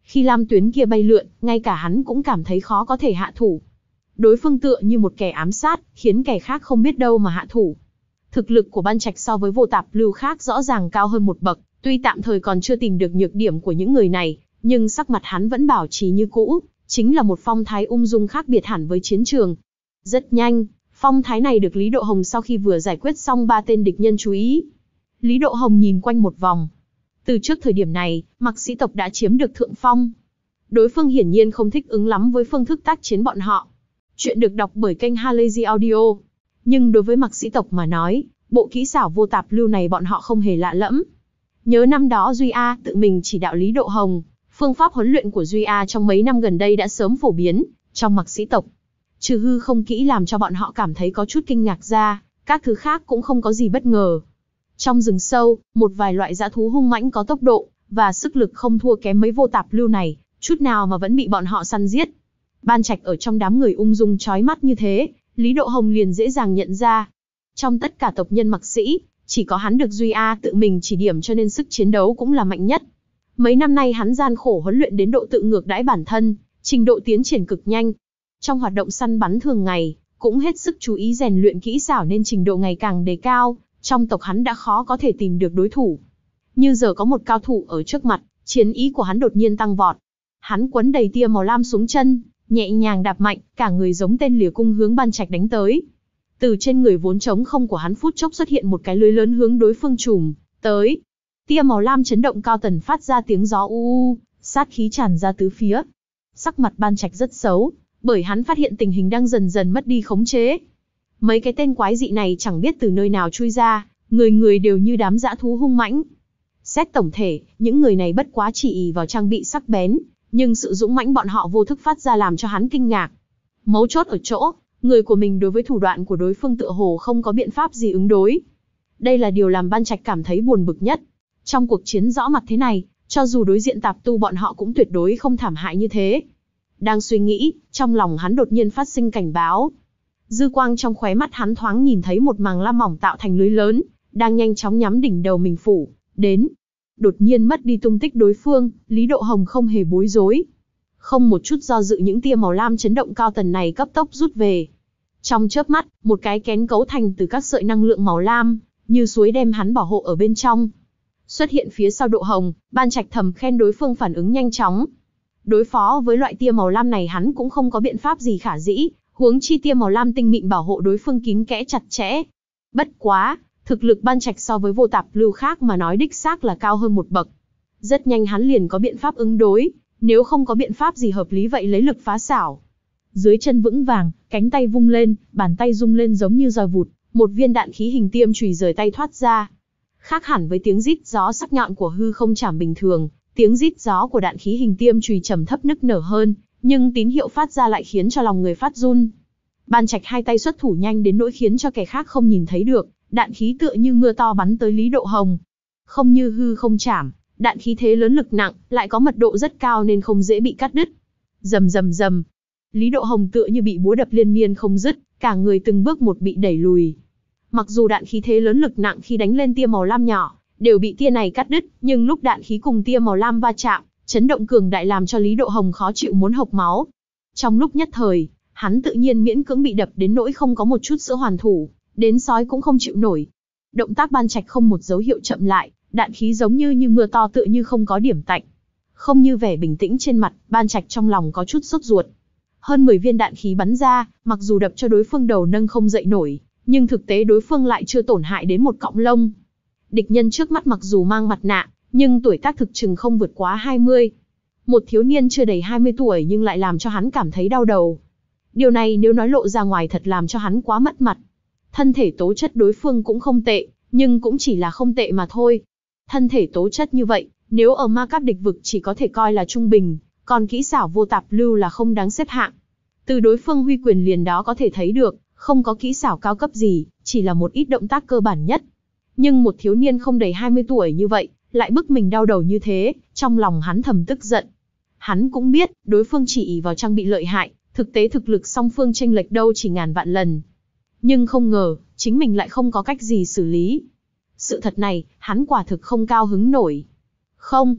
Khi lam tuyến kia bay lượn, ngay cả hắn cũng cảm thấy khó có thể hạ thủ. Đối phương tựa như một kẻ ám sát, khiến kẻ khác không biết đâu mà hạ thủ. Thực lực của Ban Trạch so với vô tạp lưu khác rõ ràng cao hơn một bậc, tuy tạm thời còn chưa tìm được nhược điểm của những người này, nhưng sắc mặt hắn vẫn bảo trì như cũ, chính là một phong thái ung dung khác biệt hẳn với chiến trường. Rất nhanh, phong thái này được Lý Độ Hồng sau khi vừa giải quyết xong ba tên địch nhân chú ý. Lý Độ Hồng nhìn quanh một vòng. Từ trước thời điểm này, Mặc Sĩ tộc đã chiếm được thượng phong. Đối phương hiển nhiên không thích ứng lắm với phương thức tác chiến bọn họ. Chuyện được đọc bởi kênh Halazy Audio. Nhưng đối với Mặc Sĩ tộc mà nói, bộ kỹ xảo vô tạp lưu này bọn họ không hề lạ lẫm. Nhớ năm đó Duy A tự mình chỉ đạo Lý Độ Hồng, phương pháp huấn luyện của Duy A trong mấy năm gần đây đã sớm phổ biến trong Mặc Sĩ tộc. Trừ hư không kỹ làm cho bọn họ cảm thấy có chút kinh ngạc ra, các thứ khác cũng không có gì bất ngờ. Trong rừng sâu, một vài loại dã thú hung mãnh có tốc độ và sức lực không thua kém mấy vô tạp lưu này, chút nào mà vẫn bị bọn họ săn giết. Ban Trạch ở trong đám người ung dung chói mắt như thế, Lý Độ Hồng liền dễ dàng nhận ra. Trong tất cả tộc nhân Mặc Sĩ, chỉ có hắn được Duy A tự mình chỉ điểm cho nên sức chiến đấu cũng là mạnh nhất. Mấy năm nay hắn gian khổ huấn luyện đến độ tự ngược đãi bản thân, trình độ tiến triển cực nhanh. Trong hoạt động săn bắn thường ngày, cũng hết sức chú ý rèn luyện kỹ xảo nên trình độ ngày càng đề cao, trong tộc hắn đã khó có thể tìm được đối thủ. Như giờ có một cao thủ ở trước mặt, chiến ý của hắn đột nhiên tăng vọt. Hắn quấn đầy tia màu lam xuống chân, nhẹ nhàng đạp mạnh, cả người giống tên lìa cung hướng Ban Trạch đánh tới. Từ trên người vốn trống không của hắn phút chốc xuất hiện một cái lưới lớn hướng đối phương trùm tới. Tia màu lam chấn động cao tần phát ra tiếng gió u u, sát khí tràn ra tứ phía. Sắc mặt Ban Trạch rất xấu, bởi hắn phát hiện tình hình đang dần dần mất đi khống chế. Mấy cái tên quái dị này chẳng biết từ nơi nào chui ra, người người đều như đám dã thú hung mãnh. Xét tổng thể, những người này bất quá chỉ ỷ vào trang bị sắc bén, nhưng sự dũng mãnh bọn họ vô thức phát ra làm cho hắn kinh ngạc. Mấu chốt ở chỗ, người của mình đối với thủ đoạn của đối phương tựa hồ không có biện pháp gì ứng đối. Đây là điều làm Ban Trạch cảm thấy buồn bực nhất. Trong cuộc chiến rõ mặt thế này, cho dù đối diện tạp tu bọn họ cũng tuyệt đối không thảm hại như thế. Đang suy nghĩ, trong lòng hắn đột nhiên phát sinh cảnh báo. Dư quang trong khóe mắt hắn thoáng nhìn thấy một màng lam mỏng tạo thành lưới lớn, đang nhanh chóng nhắm đỉnh đầu mình phủ đến. Đột nhiên mất đi tung tích đối phương, Lý Độ Hồng không hề bối rối. Không một chút do dự, những tia màu lam chấn động cao tần này cấp tốc rút về. Trong chớp mắt, một cái kén cấu thành từ các sợi năng lượng màu lam, như suối đem hắn bảo hộ ở bên trong. Xuất hiện phía sau Độ Hồng, Ban Trạch thầm khen đối phương phản ứng nhanh chóng. Đối phó với loại tia màu lam này hắn cũng không có biện pháp gì khả dĩ, huống chi tia màu lam tinh mịn bảo hộ đối phương kín kẽ chặt chẽ. Bất quá, thực lực Ban Trạch so với vô tạp lưu khác mà nói đích xác là cao hơn một bậc. Rất nhanh hắn liền có biện pháp ứng đối, nếu không có biện pháp gì hợp lý vậy lấy lực phá xảo. Dưới chân vững vàng, cánh tay vung lên, bàn tay rung lên giống như roi vụt, một viên đạn khí hình tiêm chùy rời tay thoát ra. Khác hẳn với tiếng rít gió sắc nhọn của hư không chảm bình thường, tiếng rít gió của đạn khí hình tiêm chùy trầm thấp nức nở hơn, nhưng tín hiệu phát ra lại khiến cho lòng người phát run. Ban Trạch hai tay xuất thủ nhanh đến nỗi khiến cho kẻ khác không nhìn thấy được, đạn khí tựa như mưa to bắn tới Lý Độ Hồng. Không như hư không chảm, đạn khí thế lớn lực nặng, lại có mật độ rất cao nên không dễ bị cắt đứt. Rầm rầm rầm, Lý Độ Hồng tựa như bị búa đập liên miên không dứt, cả người từng bước một bị đẩy lùi. Mặc dù đạn khí thế lớn lực nặng khi đánh lên tia màu lam nhỏ, đều bị tia này cắt đứt, nhưng lúc đạn khí cùng tia màu lam va chạm, chấn động cường đại làm cho Lý Độ Hồng khó chịu muốn hộc máu. Trong lúc nhất thời, hắn tự nhiên miễn cưỡng bị đập đến nỗi không có một chút sữa hoàn thủ, đến sói cũng không chịu nổi. Động tác Ban Trạch không một dấu hiệu chậm lại, đạn khí giống như như mưa to tựa như không có điểm tạnh. Không như vẻ bình tĩnh trên mặt, Ban Trạch trong lòng có chút sốt ruột. Hơn mười viên đạn khí bắn ra, mặc dù đập cho đối phương đầu nâng không dậy nổi, nhưng thực tế đối phương lại chưa tổn hại đến một cọng lông. Địch nhân trước mắt mặc dù mang mặt nạ, nhưng tuổi tác thực chừng không vượt quá hai mươi. Một thiếu niên chưa đầy hai mươi tuổi nhưng lại làm cho hắn cảm thấy đau đầu. Điều này nếu nói lộ ra ngoài thật làm cho hắn quá mất mặt. Thân thể tố chất đối phương cũng không tệ, nhưng cũng chỉ là không tệ mà thôi. Thân thể tố chất như vậy, nếu ở ma cáp địch vực chỉ có thể coi là trung bình, còn kỹ xảo vô tạp lưu là không đáng xếp hạng. Từ đối phương huy quyền liền đó có thể thấy được, không có kỹ xảo cao cấp gì, chỉ là một ít động tác cơ bản nhất. Nhưng một thiếu niên không đầy hai mươi tuổi như vậy, lại bức mình đau đầu như thế, trong lòng hắn thầm tức giận. Hắn cũng biết, đối phương chỉ ỷ vào trang bị lợi hại, thực tế thực lực song phương chênh lệch đâu chỉ ngàn vạn lần. Nhưng không ngờ, chính mình lại không có cách gì xử lý. Sự thật này, hắn quả thực không cao hứng nổi. Không,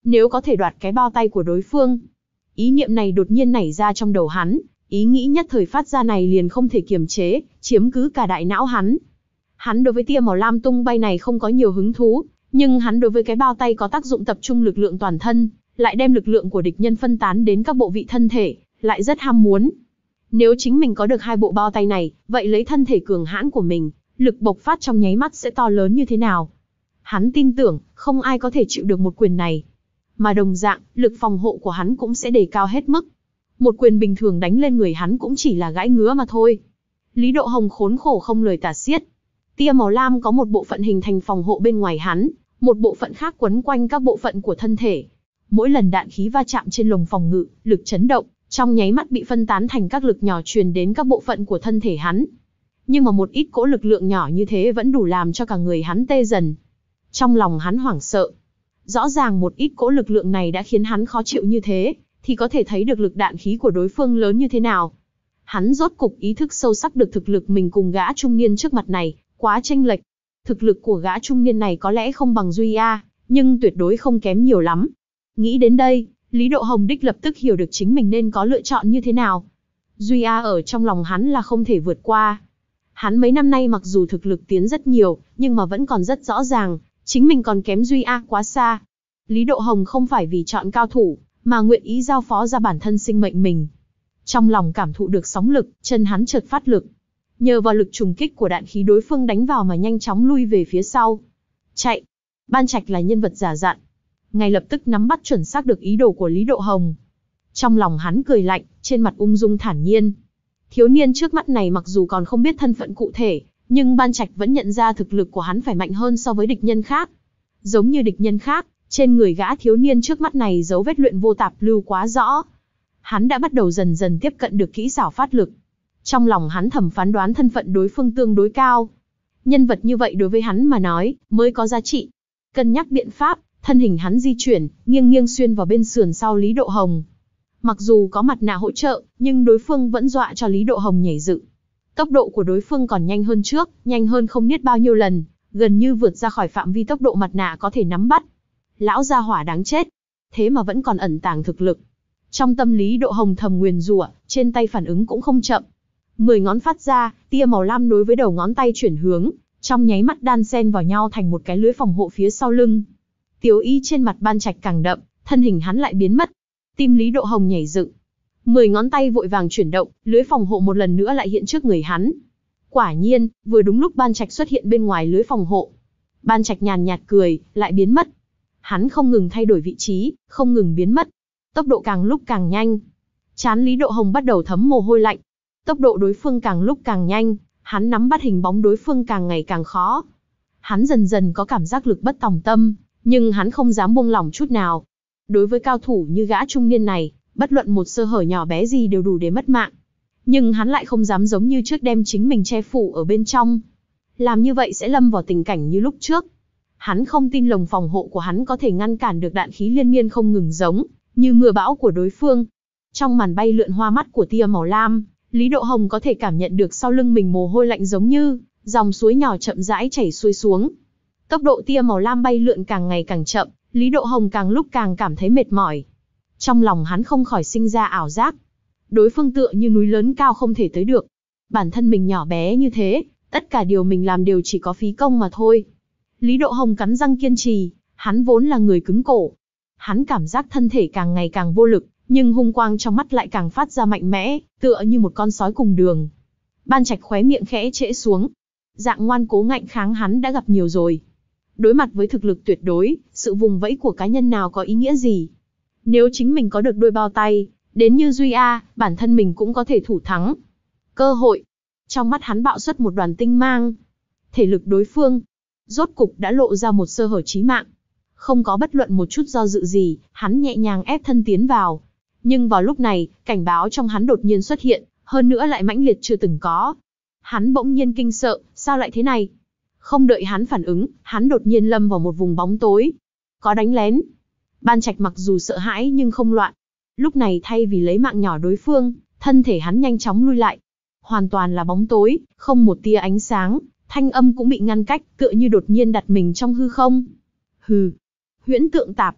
Nếu có thể đoạt cái bao tay của đối phương. Ý niệm này đột nhiên nảy ra trong đầu hắn, ý nghĩ nhất thời phát ra này liền không thể kiềm chế, chiếm cứ cả đại não hắn. Hắn đối với tia màu lam tung bay này không có nhiều hứng thú, nhưng hắn đối với cái bao tay có tác dụng tập trung lực lượng toàn thân, lại đem lực lượng của địch nhân phân tán đến các bộ vị thân thể, lại rất ham muốn. Nếu chính mình có được hai bộ bao tay này, vậy lấy thân thể cường hãn của mình, lực bộc phát trong nháy mắt sẽ to lớn như thế nào. Hắn tin tưởng, không ai có thể chịu được một quyền này. Mà đồng dạng, lực phòng hộ của hắn cũng sẽ đề cao hết mức. Một quyền bình thường đánh lên người hắn cũng chỉ là gãi ngứa mà thôi. Lý Độ Hồng khốn khổ không lời tả xiết. Tia màu lam có một bộ phận hình thành phòng hộ bên ngoài hắn, một bộ phận khác quấn quanh các bộ phận của thân thể. Mỗi lần đạn khí va chạm trên lồng phòng ngự, lực chấn động, trong nháy mắt bị phân tán thành các lực nhỏ truyền đến các bộ phận của thân thể hắn. Nhưng mà một ít cỗ lực lượng nhỏ như thế vẫn đủ làm cho cả người hắn tê dần. Trong lòng hắn hoảng sợ. Rõ ràng một ít cỗ lực lượng này đã khiến hắn khó chịu như thế, thì có thể thấy được lực đạn khí của đối phương lớn như thế nào. Hắn rốt cục ý thức sâu sắc được thực lực mình cùng gã trung niên trước mặt này, quá chênh lệch. Thực lực của gã trung niên này có lẽ không bằng Duy A, nhưng tuyệt đối không kém nhiều lắm. Nghĩ đến đây, Lý Độ Hồng đích lập tức hiểu được chính mình nên có lựa chọn như thế nào. Duy A ở trong lòng hắn là không thể vượt qua. Hắn mấy năm nay mặc dù thực lực tiến rất nhiều, nhưng mà vẫn còn rất rõ ràng, chính mình còn kém Duy A quá xa. Lý Độ Hồng không phải vì chọn cao thủ, mà nguyện ý giao phó ra bản thân sinh mệnh mình. Trong lòng cảm thụ được sóng lực, chân hắn chợt phát lực. Nhờ vào lực trùng kích của đạn khí đối phương đánh vào mà nhanh chóng lui về phía sau. Chạy! Ban Trạch là nhân vật giả dặn. Ngay lập tức nắm bắt chuẩn xác được ý đồ của Lý Độ Hồng. Trong lòng hắn cười lạnh, trên mặt ung dung thản nhiên. Thiếu niên trước mắt này mặc dù còn không biết thân phận cụ thể, nhưng Ban Trạch vẫn nhận ra thực lực của hắn phải mạnh hơn so với địch nhân khác. Giống như địch nhân khác, trên người gã thiếu niên trước mắt này dấu vết luyện vô tạp lưu quá rõ. Hắn đã bắt đầu dần dần tiếp cận được kỹ xảo phát lực. Trong lòng hắn thầm phán đoán thân phận đối phương tương đối cao. Nhân vật như vậy đối với hắn mà nói, mới có giá trị. Cân nhắc biện pháp, thân hình hắn di chuyển, nghiêng nghiêng xuyên vào bên sườn sau Lý Độ Hồng. Mặc dù có mặt nạ hỗ trợ, nhưng đối phương vẫn dọa cho Lý Độ Hồng nhảy dựng. Tốc độ của đối phương còn nhanh hơn trước, nhanh hơn không biết bao nhiêu lần, gần như vượt ra khỏi phạm vi tốc độ mặt nạ có thể nắm bắt. Lão gia hỏa đáng chết, thế mà vẫn còn ẩn tàng thực lực. Trong tâm Lý Độ Hồng thầm nguyền rủa, trên tay phản ứng cũng không chậm. Mười ngón phát ra, tia màu lam đối với đầu ngón tay chuyển hướng, trong nháy mắt đan xen vào nhau thành một cái lưới phòng hộ phía sau lưng. Tiếu ý trên mặt Ban Trạch càng đậm, thân hình hắn lại biến mất. Tim Lý Độ Hồng nhảy dựng. Mười ngón tay vội vàng chuyển động, lưới phòng hộ một lần nữa lại hiện trước người hắn. Quả nhiên, vừa đúng lúc Ban Trạch xuất hiện bên ngoài lưới phòng hộ. Ban Trạch nhàn nhạt cười, lại biến mất. Hắn không ngừng thay đổi vị trí, không ngừng biến mất. Tốc độ càng lúc càng nhanh. Trán Lý Độ Hồng bắt đầu thấm mồ hôi lạnh. Tốc độ đối phương càng lúc càng nhanh, hắn nắm bắt hình bóng đối phương càng ngày càng khó. Hắn dần dần có cảm giác lực bất tòng tâm, nhưng hắn không dám buông lỏng chút nào. Đối với cao thủ như gã trung niên này, bất luận một sơ hở nhỏ bé gì đều đủ để mất mạng. Nhưng hắn lại không dám giống như trước đem chính mình che phủ ở bên trong. Làm như vậy sẽ lâm vào tình cảnh như lúc trước. Hắn không tin lồng phòng hộ của hắn có thể ngăn cản được đạn khí liên miên không ngừng giống như mưa bão của đối phương. Trong màn bay lượn hoa mắt của tia màu lam, Lý Độ Hồng có thể cảm nhận được sau lưng mình mồ hôi lạnh giống như dòng suối nhỏ chậm rãi chảy xuôi xuống. Tốc độ tia màu lam bay lượn càng ngày càng chậm, Lý Độ Hồng càng lúc càng cảm thấy mệt mỏi. Trong lòng hắn không khỏi sinh ra ảo giác. Đối phương tựa như núi lớn cao không thể tới được. Bản thân mình nhỏ bé như thế, tất cả điều mình làm đều chỉ có phí công mà thôi. Lý Độ Hồng cắn răng kiên trì, hắn vốn là người cứng cổ. Hắn cảm giác thân thể càng ngày càng vô lực, nhưng hung quang trong mắt lại càng phát ra mạnh mẽ, tựa như một con sói cùng đường. Ban Trạch khóe miệng khẽ trễ xuống. Dạng ngoan cố ngạnh kháng hắn đã gặp nhiều rồi. Đối mặt với thực lực tuyệt đối, sự vùng vẫy của cá nhân nào có ý nghĩa gì? Nếu chính mình có được đôi bao tay, đến như Duy A, bản thân mình cũng có thể thủ thắng. Cơ hội. Trong mắt hắn bạo xuất một đoàn tinh mang. Thể lực đối phương, rốt cục đã lộ ra một sơ hở chí mạng. Không có bất luận một chút do dự gì, hắn nhẹ nhàng ép thân tiến vào. Nhưng vào lúc này, cảnh báo trong hắn đột nhiên xuất hiện, hơn nữa lại mãnh liệt chưa từng có. Hắn bỗng nhiên kinh sợ, sao lại thế này? Không đợi hắn phản ứng, hắn đột nhiên lâm vào một vùng bóng tối. Có đánh lén. Ban Trạch mặc dù sợ hãi nhưng không loạn. Lúc này thay vì lấy mạng nhỏ đối phương, thân thể hắn nhanh chóng lui lại. Hoàn toàn là bóng tối, không một tia ánh sáng, thanh âm cũng bị ngăn cách, tựa như đột nhiên đặt mình trong hư không. Hừ. Huyễn tượng tạp.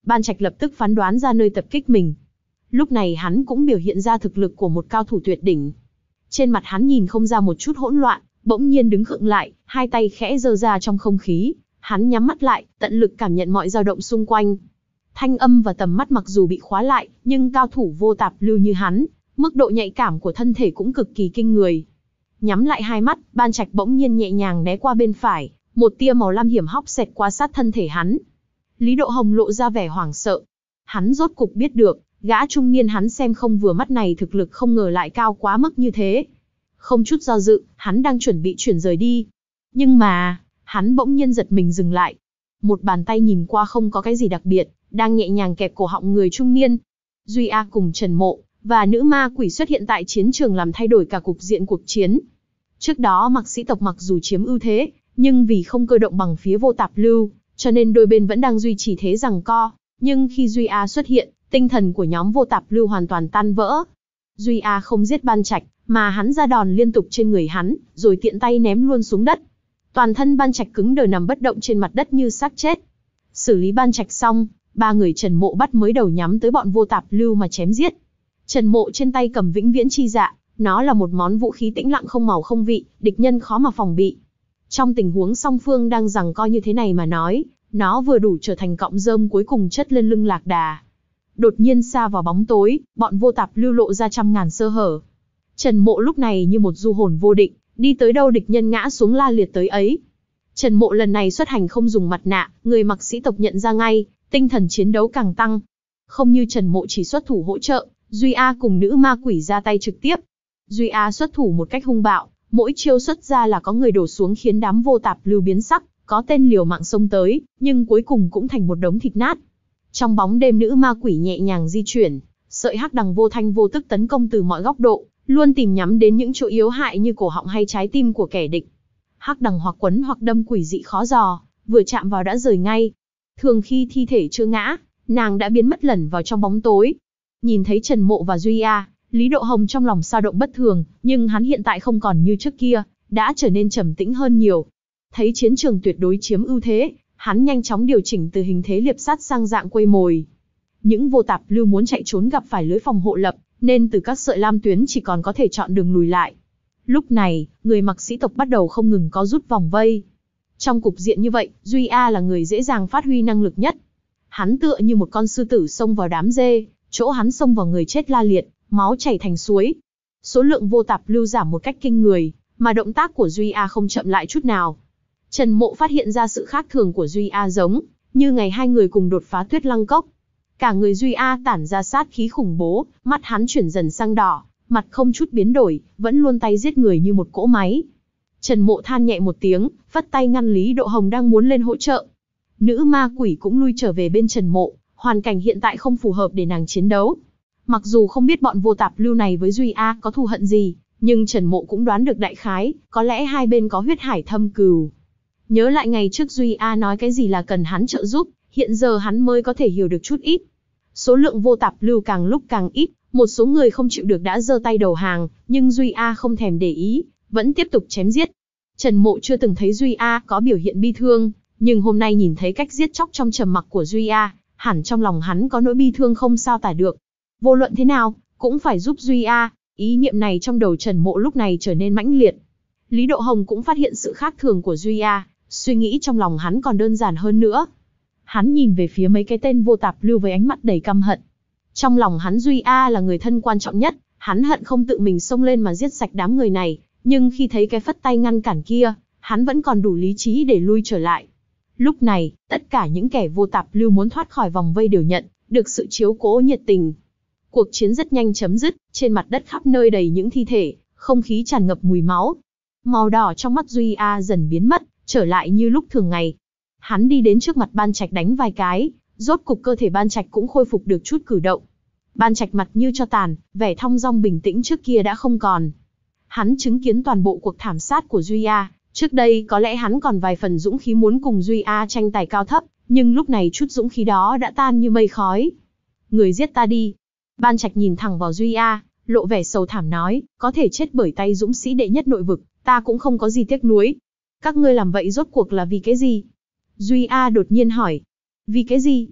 Ban Trạch lập tức phán đoán ra nơi tập kích mình. Lúc này hắn cũng biểu hiện ra thực lực của một cao thủ tuyệt đỉnh. Trên mặt hắn nhìn không ra một chút hỗn loạn, bỗng nhiên đứng khựng lại, hai tay khẽ giơ ra trong không khí. Hắn nhắm mắt lại, tận lực cảm nhận mọi dao động xung quanh. Thanh âm và tầm mắt mặc dù bị khóa lại, nhưng cao thủ vô tạp lưu như hắn, mức độ nhạy cảm của thân thể cũng cực kỳ kinh người. Nhắm lại hai mắt, Ban Trạch bỗng nhiên nhẹ nhàng né qua bên phải, một tia màu lam hiểm hóc xẹt qua sát thân thể hắn. Lý Độ Hồng lộ ra vẻ hoảng sợ. Hắn rốt cục biết được, gã trung niên hắn xem không vừa mắt này thực lực không ngờ lại cao quá mức như thế. Không chút do dự, hắn đang chuẩn bị chuyển rời đi. Nhưng mà, hắn bỗng nhiên giật mình dừng lại. Một bàn tay nhìn qua không có cái gì đặc biệt, đang nhẹ nhàng kẹp cổ họng người trung niên. Duy A cùng Trần Mộ và nữ ma quỷ xuất hiện tại chiến trường làm thay đổi cả cục diện cuộc chiến. Trước đó Mạc Sĩ tộc mặc dù chiếm ưu thế, nhưng vì không cơ động bằng phía vô tạp lưu, cho nên đôi bên vẫn đang duy trì thế giằng co. Nhưng khi Duy A xuất hiện, tinh thần của nhóm vô tạp lưu hoàn toàn tan vỡ. Duy A không giết Ban Trạch, mà hắn ra đòn liên tục trên người hắn, rồi tiện tay ném luôn xuống đất. Toàn thân Ban Trạch cứng đờ nằm bất động trên mặt đất như xác chết. Xử lý Ban Trạch xong, ba người Trần Mộ bắt mới đầu nhắm tới bọn vô tạp lưu mà chém giết. Trần Mộ trên tay cầm vĩnh viễn chi dạ, nó là một món vũ khí tĩnh lặng không màu không vị, địch nhân khó mà phòng bị. Trong tình huống song phương đang giằng co như thế này mà nói, nó vừa đủ trở thành cọng rơm cuối cùng chất lên lưng Lạc Đà. Đột nhiên xa vào bóng tối, bọn vô tạp lưu lộ ra trăm ngàn sơ hở. Trần Mộ lúc này như một du hồn vô định, đi tới đâu địch nhân ngã xuống la liệt tới ấy. Trần Mộ lần này xuất hành không dùng mặt nạ, người Mạc Sĩ tộc nhận ra ngay, tinh thần chiến đấu càng tăng. Không như Trần Mộ chỉ xuất thủ hỗ trợ, Duy A cùng nữ ma quỷ ra tay trực tiếp. Duy A xuất thủ một cách hung bạo, mỗi chiêu xuất ra là có người đổ xuống khiến đám vô tạp lưu biến sắc, có tên liều mạng xông tới, nhưng cuối cùng cũng thành một đống thịt nát. Trong bóng đêm nữ ma quỷ nhẹ nhàng di chuyển, sợi hắc đằng vô thanh vô tức tấn công từ mọi góc độ, luôn tìm nhắm đến những chỗ yếu hại như cổ họng hay trái tim của kẻ địch. Hắc đằng hoặc quấn hoặc đâm quỷ dị khó dò, vừa chạm vào đã rời ngay. Thường khi thi thể chưa ngã, nàng đã biến mất lẩn vào trong bóng tối. Nhìn thấy Trần Mộ và Duy A, Lý Độ Hồng trong lòng dao động bất thường, nhưng hắn hiện tại không còn như trước kia, đã trở nên trầm tĩnh hơn nhiều. Thấy chiến trường tuyệt đối chiếm ưu thế, hắn nhanh chóng điều chỉnh từ hình thế liệp sát sang dạng quây mồi. Những vô tạp lưu muốn chạy trốn gặp phải lưới phòng hộ lập, nên từ các sợi lam tuyến chỉ còn có thể chọn đường lùi lại. Lúc này, người Mạc Sĩ tộc bắt đầu không ngừng có rút vòng vây. Trong cục diện như vậy, Duy A là người dễ dàng phát huy năng lực nhất. Hắn tựa như một con sư tử xông vào đám dê, chỗ hắn xông vào người chết la liệt, máu chảy thành suối. Số lượng vô tạp lưu giảm một cách kinh người, mà động tác của Duy A không chậm lại chút nào. Trần Mộ phát hiện ra sự khác thường của Duy A giống như ngày hai người cùng đột phá Tuyết Lăng Cốc. Cả người Duy A tản ra sát khí khủng bố, mắt hắn chuyển dần sang đỏ, mặt không chút biến đổi, vẫn luôn tay giết người như một cỗ máy. Trần Mộ than nhẹ một tiếng, phất tay ngăn Lý Độ Hồng đang muốn lên hỗ trợ. Nữ ma quỷ cũng lui trở về bên Trần Mộ, hoàn cảnh hiện tại không phù hợp để nàng chiến đấu. Mặc dù không biết bọn vô tạp lưu này với Duy A có thù hận gì, nhưng Trần Mộ cũng đoán được đại khái, có lẽ hai bên có huyết hải thâm cừu. Nhớ lại ngày trước Duy A nói cái gì là cần hắn trợ giúp, hiện giờ hắn mới có thể hiểu được chút ít. Số lượng vô tạp lưu càng lúc càng ít, một số người không chịu được đã giơ tay đầu hàng, nhưng Duy A không thèm để ý, vẫn tiếp tục chém giết. Trần Mộ chưa từng thấy Duy A có biểu hiện bi thương, nhưng hôm nay nhìn thấy cách giết chóc trong trầm mặc của Duy A, hẳn trong lòng hắn có nỗi bi thương không sao tả được. Vô luận thế nào, cũng phải giúp Duy A, ý niệm này trong đầu Trần Mộ lúc này trở nên mãnh liệt. Lý Độ Hồng cũng phát hiện sự khác thường của Duy A, suy nghĩ trong lòng hắn còn đơn giản hơn nữa. Hắn nhìn về phía mấy cái tên vô tạp lưu với ánh mắt đầy căm hận. Trong lòng hắn Duy A là người thân quan trọng nhất, hắn hận không tự mình xông lên mà giết sạch đám người này, nhưng khi thấy cái phất tay ngăn cản kia, hắn vẫn còn đủ lý trí để lui trở lại. Lúc này, tất cả những kẻ vô tạp lưu muốn thoát khỏi vòng vây đều nhận được sự chiếu cố nhiệt tình. Cuộc chiến rất nhanh chấm dứt, trên mặt đất khắp nơi đầy những thi thể, không khí tràn ngập mùi máu. Màu đỏ trong mắt Duy A dần biến mất, trở lại như lúc thường ngày. Hắn đi đến trước mặt Ban Trạch đánh vài cái, rốt cục cơ thể Ban Trạch cũng khôi phục được chút cử động. Ban Trạch mặt như cho tàn, vẻ thong dong bình tĩnh trước kia đã không còn. Hắn chứng kiến toàn bộ cuộc thảm sát của Duy A, trước đây có lẽ hắn còn vài phần dũng khí muốn cùng Duy A tranh tài cao thấp, nhưng lúc này chút dũng khí đó đã tan như mây khói. Người giết ta đi. Ban Trạch nhìn thẳng vào Duy A, lộ vẻ sầu thảm nói, có thể chết bởi tay dũng sĩ đệ nhất nội vực, ta cũng không có gì tiếc nuối. Các ngươi làm vậy rốt cuộc là vì cái gì? Duy A đột nhiên hỏi. Vì cái gì?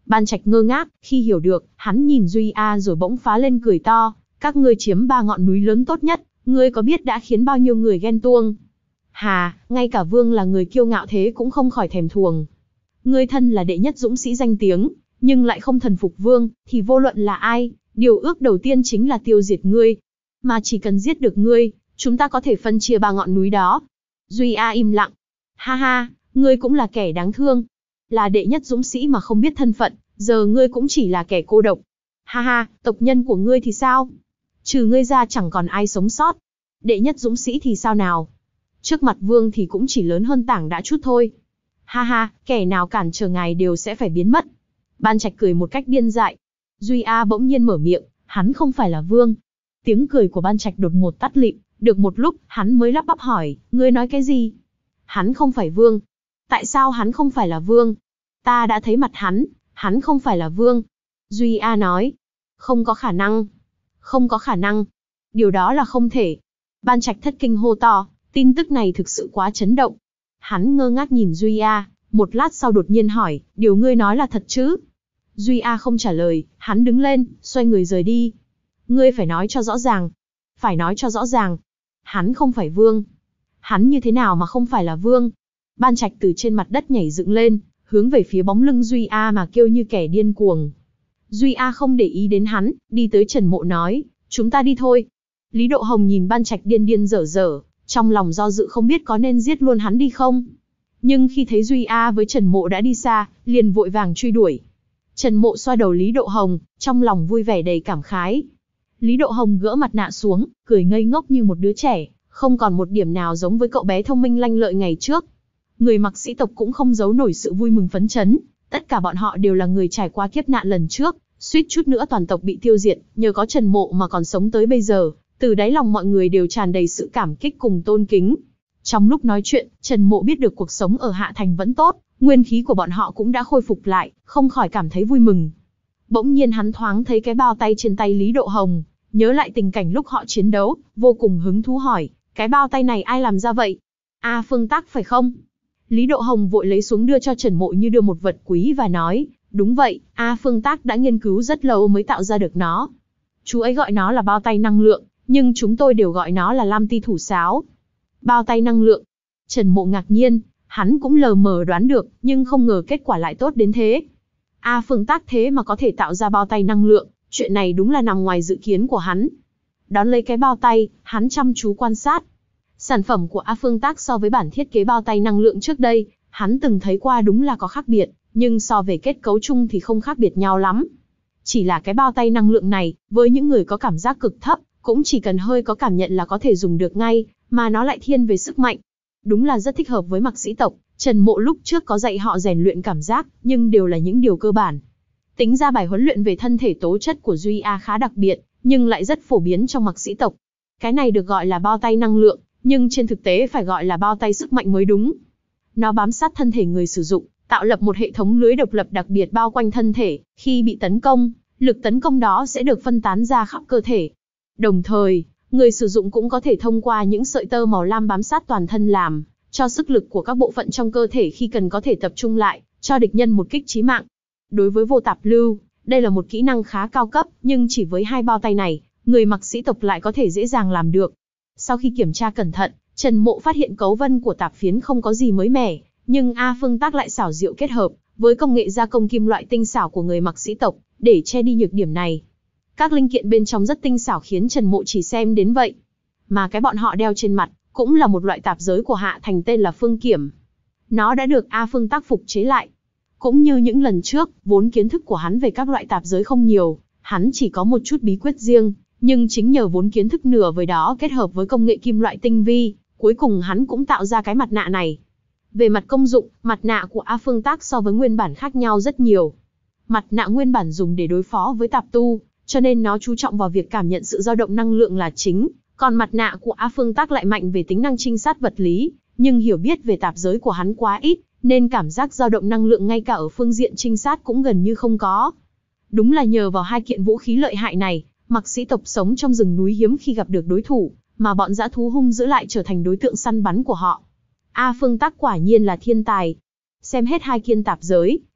Ban Trạch ngơ ngác, khi hiểu được, hắn nhìn Duy A rồi bỗng phá lên cười to, các ngươi chiếm ba ngọn núi lớn tốt nhất, ngươi có biết đã khiến bao nhiêu người ghen tuông? Hà, ngay cả vương là người kiêu ngạo thế cũng không khỏi thèm thuồng. Ngươi thân là đệ nhất dũng sĩ danh tiếng, nhưng lại không thần phục vương, thì vô luận là ai, điều ước đầu tiên chính là tiêu diệt ngươi. Mà chỉ cần giết được ngươi, chúng ta có thể phân chia ba ngọn núi đó. Duy A im lặng. Ha ha, ngươi cũng là kẻ đáng thương. Là đệ nhất dũng sĩ mà không biết thân phận, giờ ngươi cũng chỉ là kẻ cô độc. Ha ha, tộc nhân của ngươi thì sao? Trừ ngươi ra chẳng còn ai sống sót. Đệ nhất dũng sĩ thì sao nào? Trước mặt vương thì cũng chỉ lớn hơn tảng đá chút thôi. Ha ha, kẻ nào cản trở ngài đều sẽ phải biến mất. Ban Trạch cười một cách điên dại. Duy A bỗng nhiên mở miệng, hắn không phải là vương. Tiếng cười của Ban Trạch đột ngột tắt lịm, được một lúc, hắn mới lắp bắp hỏi, ngươi nói cái gì? Hắn không phải vương. Tại sao hắn không phải là vương? Ta đã thấy mặt hắn, hắn không phải là vương. Duy A nói, không có khả năng. Không có khả năng. Điều đó là không thể. Ban Trạch thất kinh hô to, tin tức này thực sự quá chấn động. Hắn ngơ ngác nhìn Duy A, một lát sau đột nhiên hỏi, điều ngươi nói là thật chứ? Duy A không trả lời, hắn đứng lên, xoay người rời đi. Ngươi phải nói cho rõ ràng. Phải nói cho rõ ràng. Hắn không phải vương. Hắn như thế nào mà không phải là vương? Ban Trạch từ trên mặt đất nhảy dựng lên, hướng về phía bóng lưng Duy A mà kêu như kẻ điên cuồng. Duy A không để ý đến hắn, đi tới Trần Mộ nói, chúng ta đi thôi. Lý Độ Hồng nhìn Ban Trạch điên điên dở dở, trong lòng do dự không biết có nên giết luôn hắn đi không. Nhưng khi thấy Duy A với Trần Mộ đã đi xa, liền vội vàng truy đuổi. Trần Mộ xoa đầu Lý Độ Hồng, trong lòng vui vẻ đầy cảm khái. Lý Độ Hồng gỡ mặt nạ xuống, cười ngây ngốc như một đứa trẻ, không còn một điểm nào giống với cậu bé thông minh lanh lợi ngày trước. Người Mặc Sĩ tộc cũng không giấu nổi sự vui mừng phấn chấn, tất cả bọn họ đều là người trải qua kiếp nạn lần trước, suýt chút nữa toàn tộc bị tiêu diệt, nhờ có Trần Mộ mà còn sống tới bây giờ, từ đáy lòng mọi người đều tràn đầy sự cảm kích cùng tôn kính. Trong lúc nói chuyện, Trần Mộ biết được cuộc sống ở Hạ Thành vẫn tốt, nguyên khí của bọn họ cũng đã khôi phục lại, không khỏi cảm thấy vui mừng. Bỗng nhiên hắn thoáng thấy cái bao tay trên tay Lý Độ Hồng, nhớ lại tình cảnh lúc họ chiến đấu, vô cùng hứng thú hỏi, cái bao tay này ai làm ra vậy? A Phương Tác phải không? Lý Độ Hồng vội lấy xuống đưa cho Trần Mộ như đưa một vật quý và nói, đúng vậy, A Phương Tác đã nghiên cứu rất lâu mới tạo ra được nó. Chú ấy gọi nó là bao tay năng lượng, nhưng chúng tôi đều gọi nó là Lam Ti thủ sáo. Bao tay năng lượng. Trần Mộ ngạc nhiên, hắn cũng lờ mờ đoán được, nhưng không ngờ kết quả lại tốt đến thế. A Phương Tác thế mà có thể tạo ra bao tay năng lượng, chuyện này đúng là nằm ngoài dự kiến của hắn. Đón lấy cái bao tay, hắn chăm chú quan sát. Sản phẩm của A Phương Tác so với bản thiết kế bao tay năng lượng trước đây, hắn từng thấy qua đúng là có khác biệt, nhưng so về kết cấu chung thì không khác biệt nhau lắm. Chỉ là cái bao tay năng lượng này, với những người có cảm giác cực thấp, cũng chỉ cần hơi có cảm nhận là có thể dùng được ngay, mà nó lại thiên về sức mạnh. Đúng là rất thích hợp với Mặc Sĩ tộc. Trần Mộ lúc trước có dạy họ rèn luyện cảm giác, nhưng đều là những điều cơ bản. Tính ra bài huấn luyện về thân thể tố chất của Duy A khá đặc biệt, nhưng lại rất phổ biến trong Mặc Sĩ tộc. Cái này được gọi là bao tay năng lượng, nhưng trên thực tế phải gọi là bao tay sức mạnh mới đúng. Nó bám sát thân thể người sử dụng, tạo lập một hệ thống lưới độc lập đặc biệt bao quanh thân thể, khi bị tấn công, lực tấn công đó sẽ được phân tán ra khắp cơ thể. Đồng thời, người sử dụng cũng có thể thông qua những sợi tơ màu lam bám sát toàn thân làm cho sức lực của các bộ phận trong cơ thể khi cần có thể tập trung lại, cho địch nhân một kích chí mạng. Đối với vô tạp lưu, đây là một kỹ năng khá cao cấp, nhưng chỉ với hai bao tay này, người Mặc Sĩ tộc lại có thể dễ dàng làm được. Sau khi kiểm tra cẩn thận, Trần Mộ phát hiện cấu vân của tạp phiến không có gì mới mẻ, nhưng A Phương Tác lại xảo diệu kết hợp với công nghệ gia công kim loại tinh xảo của người Mặc Sĩ tộc, để che đi nhược điểm này. Các linh kiện bên trong rất tinh xảo khiến Trần Mộ chỉ xem đến vậy. Mà cái bọn họ đeo trên mặt, cũng là một loại tạp giới của Hạ Thành tên là Phương Kiểm. Nó đã được A Phương Tác phục chế lại. Cũng như những lần trước, vốn kiến thức của hắn về các loại tạp giới không nhiều, hắn chỉ có một chút bí quyết riêng, nhưng chính nhờ vốn kiến thức nửa vời đó kết hợp với công nghệ kim loại tinh vi, cuối cùng hắn cũng tạo ra cái mặt nạ này. Về mặt công dụng, mặt nạ của A Phương Tác so với nguyên bản khác nhau rất nhiều. Mặt nạ nguyên bản dùng để đối phó với tạp tu, cho nên nó chú trọng vào việc cảm nhận sự dao động năng lượng là chính, còn mặt nạ của A Phương Tác lại mạnh về tính năng trinh sát vật lý, nhưng hiểu biết về tạp giới của hắn quá ít, nên cảm giác dao động năng lượng ngay cả ở phương diện trinh sát cũng gần như không có. Đúng là nhờ vào hai kiện vũ khí lợi hại này, Mặc Sĩ tộc sống trong rừng núi hiếm khi gặp được đối thủ, mà bọn dã thú hung dữ lại trở thành đối tượng săn bắn của họ. A Phương Tác quả nhiên là thiên tài. Xem hết hai kiện tạp giới,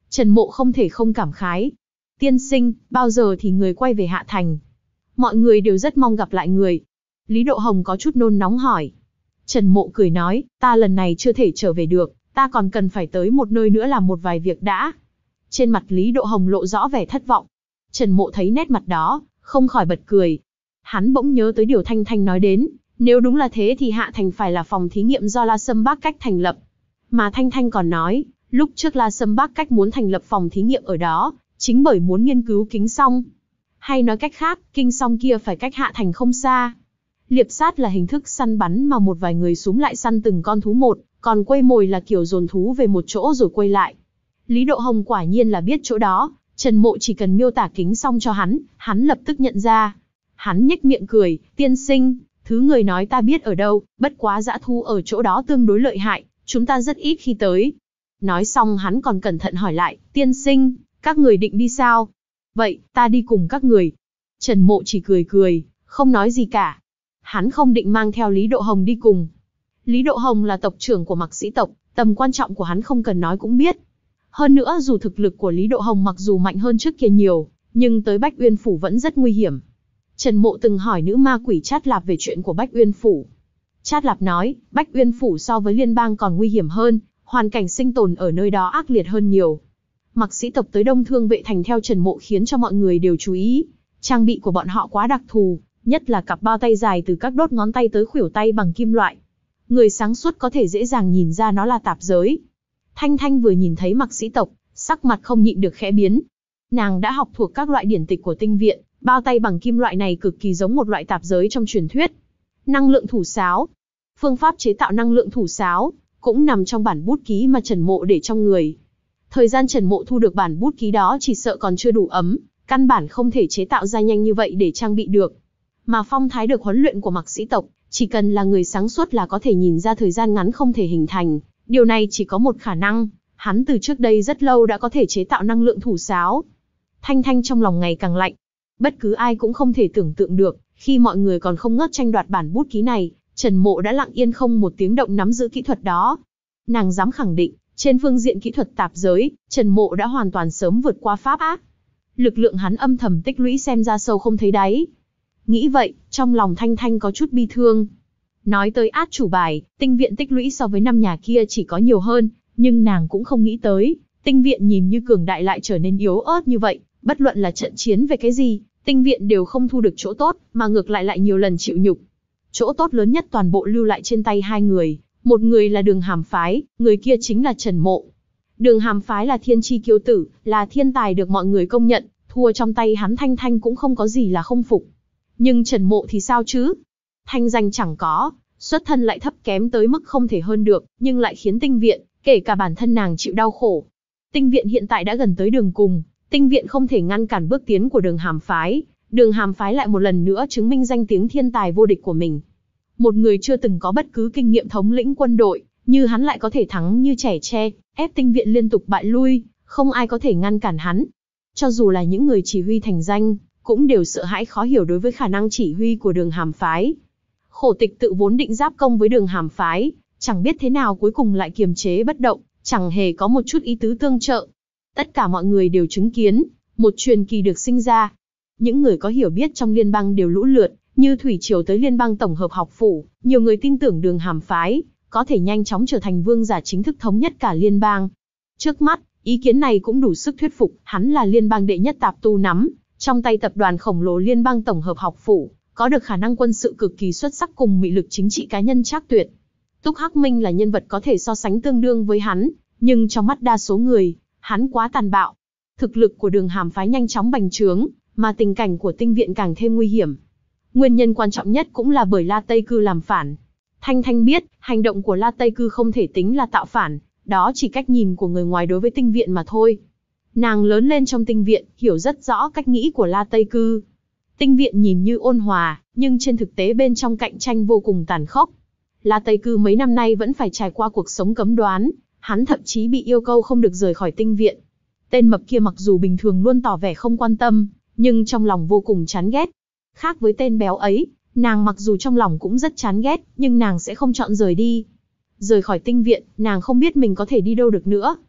Trần Mộ không thể không cảm khái. Tiên sinh, bao giờ thì người quay về Hạ Thành? Mọi người đều rất mong gặp lại người. Lý Độ Hồng có chút nôn nóng hỏi. Trần Mộ cười nói, ta lần này chưa thể trở về được, ta còn cần phải tới một nơi nữa làm một vài việc đã. Trên mặt Lý Độ Hồng lộ rõ vẻ thất vọng. Trần Mộ thấy nét mặt đó, không khỏi bật cười. Hắn bỗng nhớ tới điều Thanh Thanh nói đến, nếu đúng là thế thì Hạ Thành phải là phòng thí nghiệm do La Sâm Bác Cách thành lập. Mà Thanh Thanh còn nói, lúc trước La Sâm Bác Cách muốn thành lập phòng thí nghiệm ở đó, chính bởi muốn nghiên cứu kính song. Hay nói cách khác, kinh song kia phải cách Hạ Thành không xa. Liệp sát là hình thức săn bắn mà một vài người xúm lại săn từng con thú một, còn quây mồi là kiểu dồn thú về một chỗ rồi quay lại. Lý Độ Hồng quả nhiên là biết chỗ đó, Trần Mộ chỉ cần miêu tả kính song cho hắn, hắn lập tức nhận ra. Hắn nhếch miệng cười, tiên sinh, thứ người nói ta biết ở đâu, bất quá dã thú ở chỗ đó tương đối lợi hại, chúng ta rất ít khi tới. Nói xong hắn còn cẩn thận hỏi lại, tiên sinh, các người định đi sao? Vậy, ta đi cùng các người. Trần Mộ chỉ cười cười, không nói gì cả. Hắn không định mang theo Lý Độ Hồng đi cùng. Lý Độ Hồng là tộc trưởng của Mặc Sĩ tộc, tầm quan trọng của hắn không cần nói cũng biết. Hơn nữa dù thực lực của Lý Độ Hồng mặc dù mạnh hơn trước kia nhiều, nhưng tới Bách Uyên Phủ vẫn rất nguy hiểm. Trần Mộ từng hỏi nữ ma quỷ Trát Lạp về chuyện của Bách Uyên Phủ. Trát Lạp nói, Bách Uyên Phủ so với liên bang còn nguy hiểm hơn, hoàn cảnh sinh tồn ở nơi đó ác liệt hơn nhiều. Mặc Sĩ tộc tới Đông Thương Vệ Thành theo Trần Mộ khiến cho mọi người đều chú ý. Trang bị của bọn họ quá đặc thù, nhất là cặp bao tay dài từ các đốt ngón tay tới khuỷu tay bằng kim loại. Người sáng suốt có thể dễ dàng nhìn ra nó là tạp giới. Thanh Thanh vừa nhìn thấy Mặc Sĩ tộc, sắc mặt không nhịn được khẽ biến. Nàng đã học thuộc các loại điển tịch của tinh viện, bao tay bằng kim loại này cực kỳ giống một loại tạp giới trong truyền thuyết. Năng lượng thủ sáo. Phương pháp chế tạo năng lượng thủ sáo cũng nằm trong bản bút ký mà Trần Mộ để trong người. Thời gian Trần Mộ thu được bản bút ký đó chỉ sợ còn chưa đủ ấm, căn bản không thể chế tạo ra nhanh như vậy để trang bị được. Mà phong thái được huấn luyện của Mặc Sĩ tộc, chỉ cần là người sáng suốt là có thể nhìn ra thời gian ngắn không thể hình thành. Điều này chỉ có một khả năng, hắn từ trước đây rất lâu đã có thể chế tạo năng lượng thủ sáo. Thanh Thanh trong lòng ngày càng lạnh. Bất cứ ai cũng không thể tưởng tượng được, khi mọi người còn không ngớt tranh đoạt bản bút ký này, Trần Mộ đã lặng yên không một tiếng động nắm giữ kỹ thuật đó. Nàng dám khẳng định, trên phương diện kỹ thuật tạp giới, Trần Mộ đã hoàn toàn sớm vượt qua pháp ác. Lực lượng hắn âm thầm tích lũy xem ra sâu không thấy đáy. Nghĩ vậy, trong lòng Thanh Thanh có chút bi thương. Nói tới át chủ bài, tinh viện tích lũy so với năm nhà kia chỉ có nhiều hơn, nhưng nàng cũng không nghĩ tới, tinh viện nhìn như cường đại lại trở nên yếu ớt như vậy, bất luận là trận chiến về cái gì, tinh viện đều không thu được chỗ tốt, mà ngược lại lại nhiều lần chịu nhục. Chỗ tốt lớn nhất toàn bộ lưu lại trên tay hai người, một người là Đường Hàm Phái, người kia chính là Trần Mộ. Đường Hàm Phái là thiên chi kiêu tử, là thiên tài được mọi người công nhận, thua trong tay hắn Thanh Thanh cũng không có gì là không phục. Nhưng Trần Mộ thì sao chứ? Thanh danh chẳng có, xuất thân lại thấp kém tới mức không thể hơn được, nhưng lại khiến tinh viện, kể cả bản thân nàng chịu đau khổ. Tinh viện hiện tại đã gần tới đường cùng, tinh viện không thể ngăn cản bước tiến của Đường Hàm Phái, Đường Hàm Phái lại một lần nữa chứng minh danh tiếng thiên tài vô địch của mình. Một người chưa từng có bất cứ kinh nghiệm thống lĩnh quân đội, như hắn lại có thể thắng như trẻ tre, ép tinh viện liên tục bại lui, không ai có thể ngăn cản hắn. Cho dù là những người chỉ huy thành danh, cũng đều sợ hãi khó hiểu đối với khả năng chỉ huy của Đường Hàm Phái. Khổ Tịch tự vốn định giáp công với Đường Hàm Phái, chẳng biết thế nào cuối cùng lại kiềm chế bất động, chẳng hề có một chút ý tứ tương trợ. Tất cả mọi người đều chứng kiến, một truyền kỳ được sinh ra. Những người có hiểu biết trong liên bang đều lũ lượt, như thủy triều tới liên bang tổng hợp học phủ, nhiều người tin tưởng Đường Hàm Phái có thể nhanh chóng trở thành vương giả chính thức thống nhất cả liên bang. Trước mắt, ý kiến này cũng đủ sức thuyết phục, hắn là liên bang đệ nhất tạp tu nắm trong tay tập đoàn khổng lồ liên bang tổng hợp học phủ, có được khả năng quân sự cực kỳ xuất sắc cùng mị lực chính trị cá nhân trác tuyệt. Túc Hắc Minh là nhân vật có thể so sánh tương đương với hắn, nhưng trong mắt đa số người, hắn quá tàn bạo. Thực lực của Đường Hàm Phái nhanh chóng bành trướng, mà tình cảnh của tinh viện càng thêm nguy hiểm. Nguyên nhân quan trọng nhất cũng là bởi La Tây Cư làm phản. Thanh Thanh biết, hành động của La Tây Cư không thể tính là tạo phản, đó chỉ cách nhìn của người ngoài đối với tinh viện mà thôi. Nàng lớn lên trong tinh viện, hiểu rất rõ cách nghĩ của La Tây Cư. Tinh viện nhìn như ôn hòa, nhưng trên thực tế bên trong cạnh tranh vô cùng tàn khốc. La Tây Cư mấy năm nay vẫn phải trải qua cuộc sống cấm đoán, hắn thậm chí bị yêu cầu không được rời khỏi tinh viện. Tên mập kia mặc dù bình thường luôn tỏ vẻ không quan tâm, nhưng trong lòng vô cùng chán ghét. Khác với tên béo ấy, nàng mặc dù trong lòng cũng rất chán ghét, nhưng nàng sẽ không chọn rời đi. Rời khỏi tinh viện, nàng không biết mình có thể đi đâu được nữa.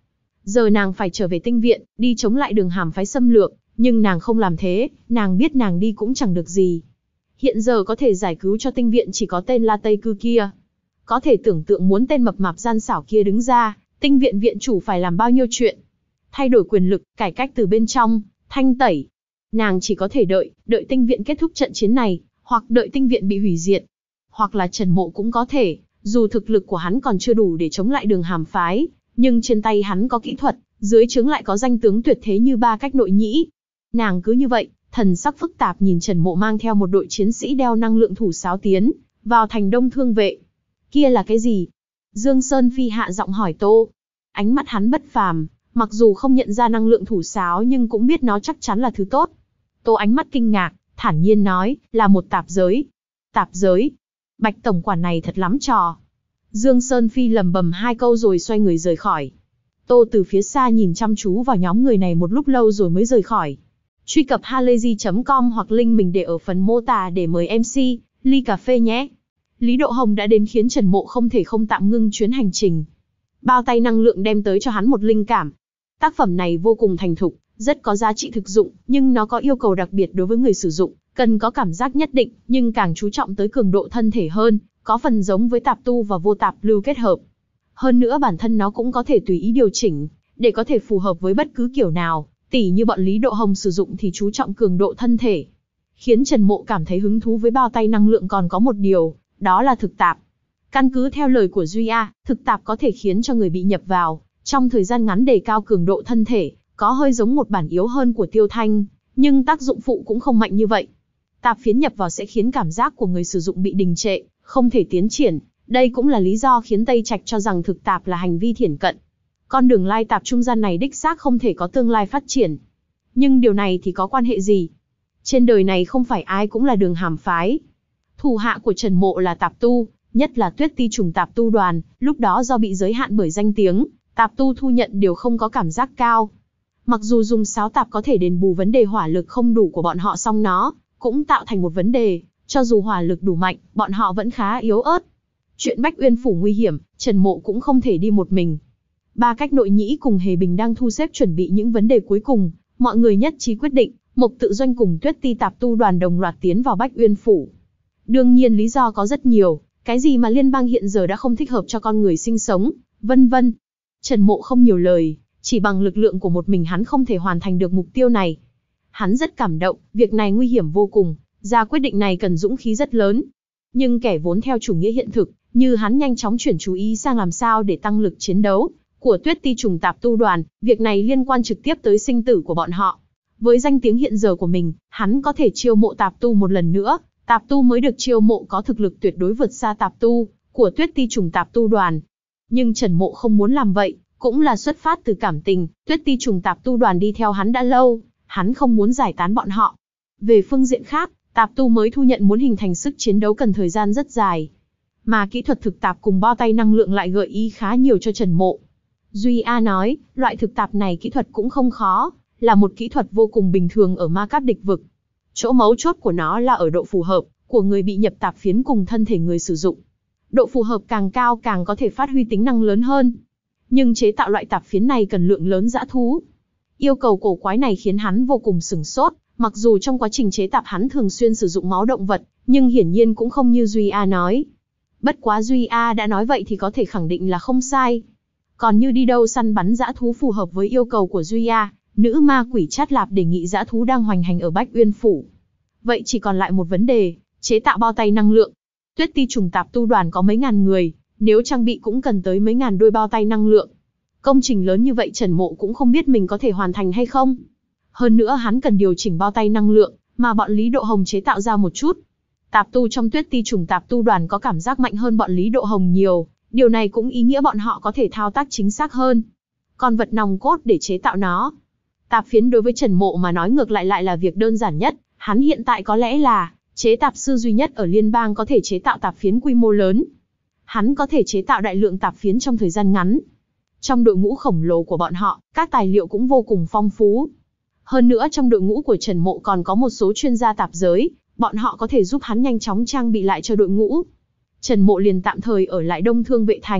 Giờ nàng phải trở về tinh viện, đi chống lại Đường Hàm phái xâm lược, nhưng nàng không làm thế, nàng biết nàng đi cũng chẳng được gì. Hiện giờ có thể giải cứu cho tinh viện chỉ có tên La Tây Cư kia. Có thể tưởng tượng muốn tên mập mạp gian xảo kia đứng ra, tinh viện viện chủ phải làm bao nhiêu chuyện. Thay đổi quyền lực, cải cách từ bên trong, thanh tẩy. Nàng chỉ có thể đợi, đợi tinh viện kết thúc trận chiến này, hoặc đợi tinh viện bị hủy diệt. Hoặc là Trần Mộ cũng có thể, dù thực lực của hắn còn chưa đủ để chống lại Đường Hàm phái, nhưng trên tay hắn có kỹ thuật, dưới trướng lại có danh tướng tuyệt thế như Ba Cách Nội Nhĩ. Nàng cứ như vậy, thần sắc phức tạp nhìn Trần Mộ mang theo một đội chiến sĩ đeo năng lượng thủ sáo tiến vào thành Đông Thương Vệ. Kia là cái gì? Dương Sơn Phi hạ giọng hỏi Tô. Ánh mắt hắn bất phàm, mặc dù không nhận ra năng lượng thủ sáo nhưng cũng biết nó chắc chắn là thứ tốt. Tô ánh mắt kinh ngạc, thản nhiên nói, là một tạp giới. Tạp giới? Bạch tổng quản này thật lắm trò. Dương Sơn Phi lầm bầm hai câu rồi xoay người rời khỏi. Tô từ phía xa nhìn chăm chú vào nhóm người này một lúc lâu rồi mới rời khỏi. Truy cập halayzi chấm com hoặc link mình để ở phần mô tả để mời em xê, ly cà phê nhé. Lý Độ Hồng đã đến khiến Trần Mộ không thể không tạm ngưng chuyến hành trình. Bao tay năng lượng đem tới cho hắn một linh cảm. Tác phẩm này vô cùng thành thục, rất có giá trị thực dụng, nhưng nó có yêu cầu đặc biệt đối với người sử dụng, cần có cảm giác nhất định, nhưng càng chú trọng tới cường độ thân thể hơn, có phần giống với tạp tu và vô tạp lưu kết hợp. Hơn nữa bản thân nó cũng có thể tùy ý điều chỉnh, để có thể phù hợp với bất cứ kiểu nào, tỉ như bọn Lý Độ Hồng sử dụng thì chú trọng cường độ thân thể. Khiến Trần Mộ cảm thấy hứng thú với bao tay năng lượng còn có một điều, đó là thực tạp. Căn cứ theo lời của Duy A, thực tạp có thể khiến cho người bị nhập vào, trong thời gian ngắn đề cao cường độ thân thể, có hơi giống một bản yếu hơn của Tiêu Thanh, nhưng tác dụng phụ cũng không mạnh như vậy. Tạp phiến nhập vào sẽ khiến cảm giác của người sử dụng bị đình trệ, không thể tiến triển. Đây cũng là lý do khiến Tây Trạch cho rằng thực tạp là hành vi thiển cận. Con đường lai tạp trung gian này đích xác không thể có tương lai phát triển. Nhưng điều này thì có quan hệ gì? Trên đời này không phải ai cũng là Đường Hàm phái. Thủ hạ của Trần Mộ là tạp tu, nhất là Tuyết Ti trùng tạp tu đoàn, lúc đó do bị giới hạn bởi danh tiếng, tạp tu thu nhận đều không có cảm giác cao. Mặc dù dùng sáo tạp có thể đền bù vấn đề hỏa lực không đủ của bọn họ, song nó cũng tạo thành một vấn đề, cho dù hỏa lực đủ mạnh, bọn họ vẫn khá yếu ớt. Chuyện Bách Uyên phủ nguy hiểm, Trần Mộ cũng không thể đi một mình. Ba Cách Nội Nhĩ cùng Hề Bình đang thu xếp chuẩn bị những vấn đề cuối cùng, mọi người nhất trí quyết định, Mộc Tự Doanh cùng Tuyết Ti tạp tu đoàn đồng loạt tiến vào Bách Uyên phủ. Đương nhiên lý do có rất nhiều, cái gì mà liên bang hiện giờ đã không thích hợp cho con người sinh sống, vân vân. Trần Mộ không nhiều lời, chỉ bằng lực lượng của một mình hắn không thể hoàn thành được mục tiêu này. Hắn rất cảm động, việc này nguy hiểm vô cùng, ra quyết định này cần dũng khí rất lớn. Nhưng kẻ vốn theo chủ nghĩa hiện thực, như hắn nhanh chóng chuyển chú ý sang làm sao để tăng lực chiến đấu của Tuyết Ti trùng tạp tu đoàn, việc này liên quan trực tiếp tới sinh tử của bọn họ. Với danh tiếng hiện giờ của mình, hắn có thể chiêu mộ tạp tu một lần nữa, tạp tu mới được chiêu mộ có thực lực tuyệt đối vượt xa tạp tu của Tuyết Ti trùng tạp tu đoàn. Nhưng Trần Mộ không muốn làm vậy, cũng là xuất phát từ cảm tình, Tuyết Ti trùng tạp tu đoàn đi theo hắn đã lâu, hắn không muốn giải tán bọn họ. Về phương diện khác, tạp tu mới thu nhận muốn hình thành sức chiến đấu cần thời gian rất dài. Mà kỹ thuật thực tạp cùng bao tay năng lượng lại gợi ý khá nhiều cho Trần Mộ. Duy A nói, loại thực tạp này kỹ thuật cũng không khó, là một kỹ thuật vô cùng bình thường ở ma cáp địch vực. Chỗ mấu chốt của nó là ở độ phù hợp của người bị nhập tạp phiến cùng thân thể người sử dụng. Độ phù hợp càng cao càng có thể phát huy tính năng lớn hơn. Nhưng chế tạo loại tạp phiến này cần lượng lớn dã thú. Yêu cầu cổ quái này khiến hắn vô cùng sửng sốt, mặc dù trong quá trình chế tạp hắn thường xuyên sử dụng máu động vật, nhưng hiển nhiên cũng không như Duy A nói. Bất quá Duy A đã nói vậy thì có thể khẳng định là không sai. Còn như đi đâu săn bắn dã thú phù hợp với yêu cầu của Duy A, nữ ma quỷ Chát Lạp đề nghị dã thú đang hoành hành ở Bách Uyên phủ. Vậy chỉ còn lại một vấn đề, chế tạo bao tay năng lượng. Tuyết Ti trùng tạp tu đoàn có mấy ngàn người, nếu trang bị cũng cần tới mấy ngàn đôi bao tay năng lượng. Công trình lớn như vậy Trần Mộ cũng không biết mình có thể hoàn thành hay không. Hơn nữa hắn cần điều chỉnh bao tay năng lượng, mà bọn Lý Độ Hồng chế tạo ra một chút. Tạp tu trong Tuyết Ti trùng tạp tu đoàn có cảm giác mạnh hơn bọn Lý Độ Hồng nhiều, điều này cũng ý nghĩa bọn họ có thể thao tác chính xác hơn. Còn vật nòng cốt để chế tạo nó, tạp phiến đối với Trần Mộ mà nói ngược lại lại là việc đơn giản nhất. Hắn hiện tại có lẽ là chế tạp sư duy nhất ở liên bang có thể chế tạo tạp phiến quy mô lớn. Hắn có thể chế tạo đại lượng tạp phiến trong thời gian ngắn. Trong đội ngũ khổng lồ của bọn họ, các tài liệu cũng vô cùng phong phú. Hơn nữa trong đội ngũ của Trần Mộ còn có một số chuyên gia tạp giới, bọn họ có thể giúp hắn nhanh chóng trang bị lại cho đội ngũ. Trần Mộ liền tạm thời ở lại Đông Thương Vệ Thành,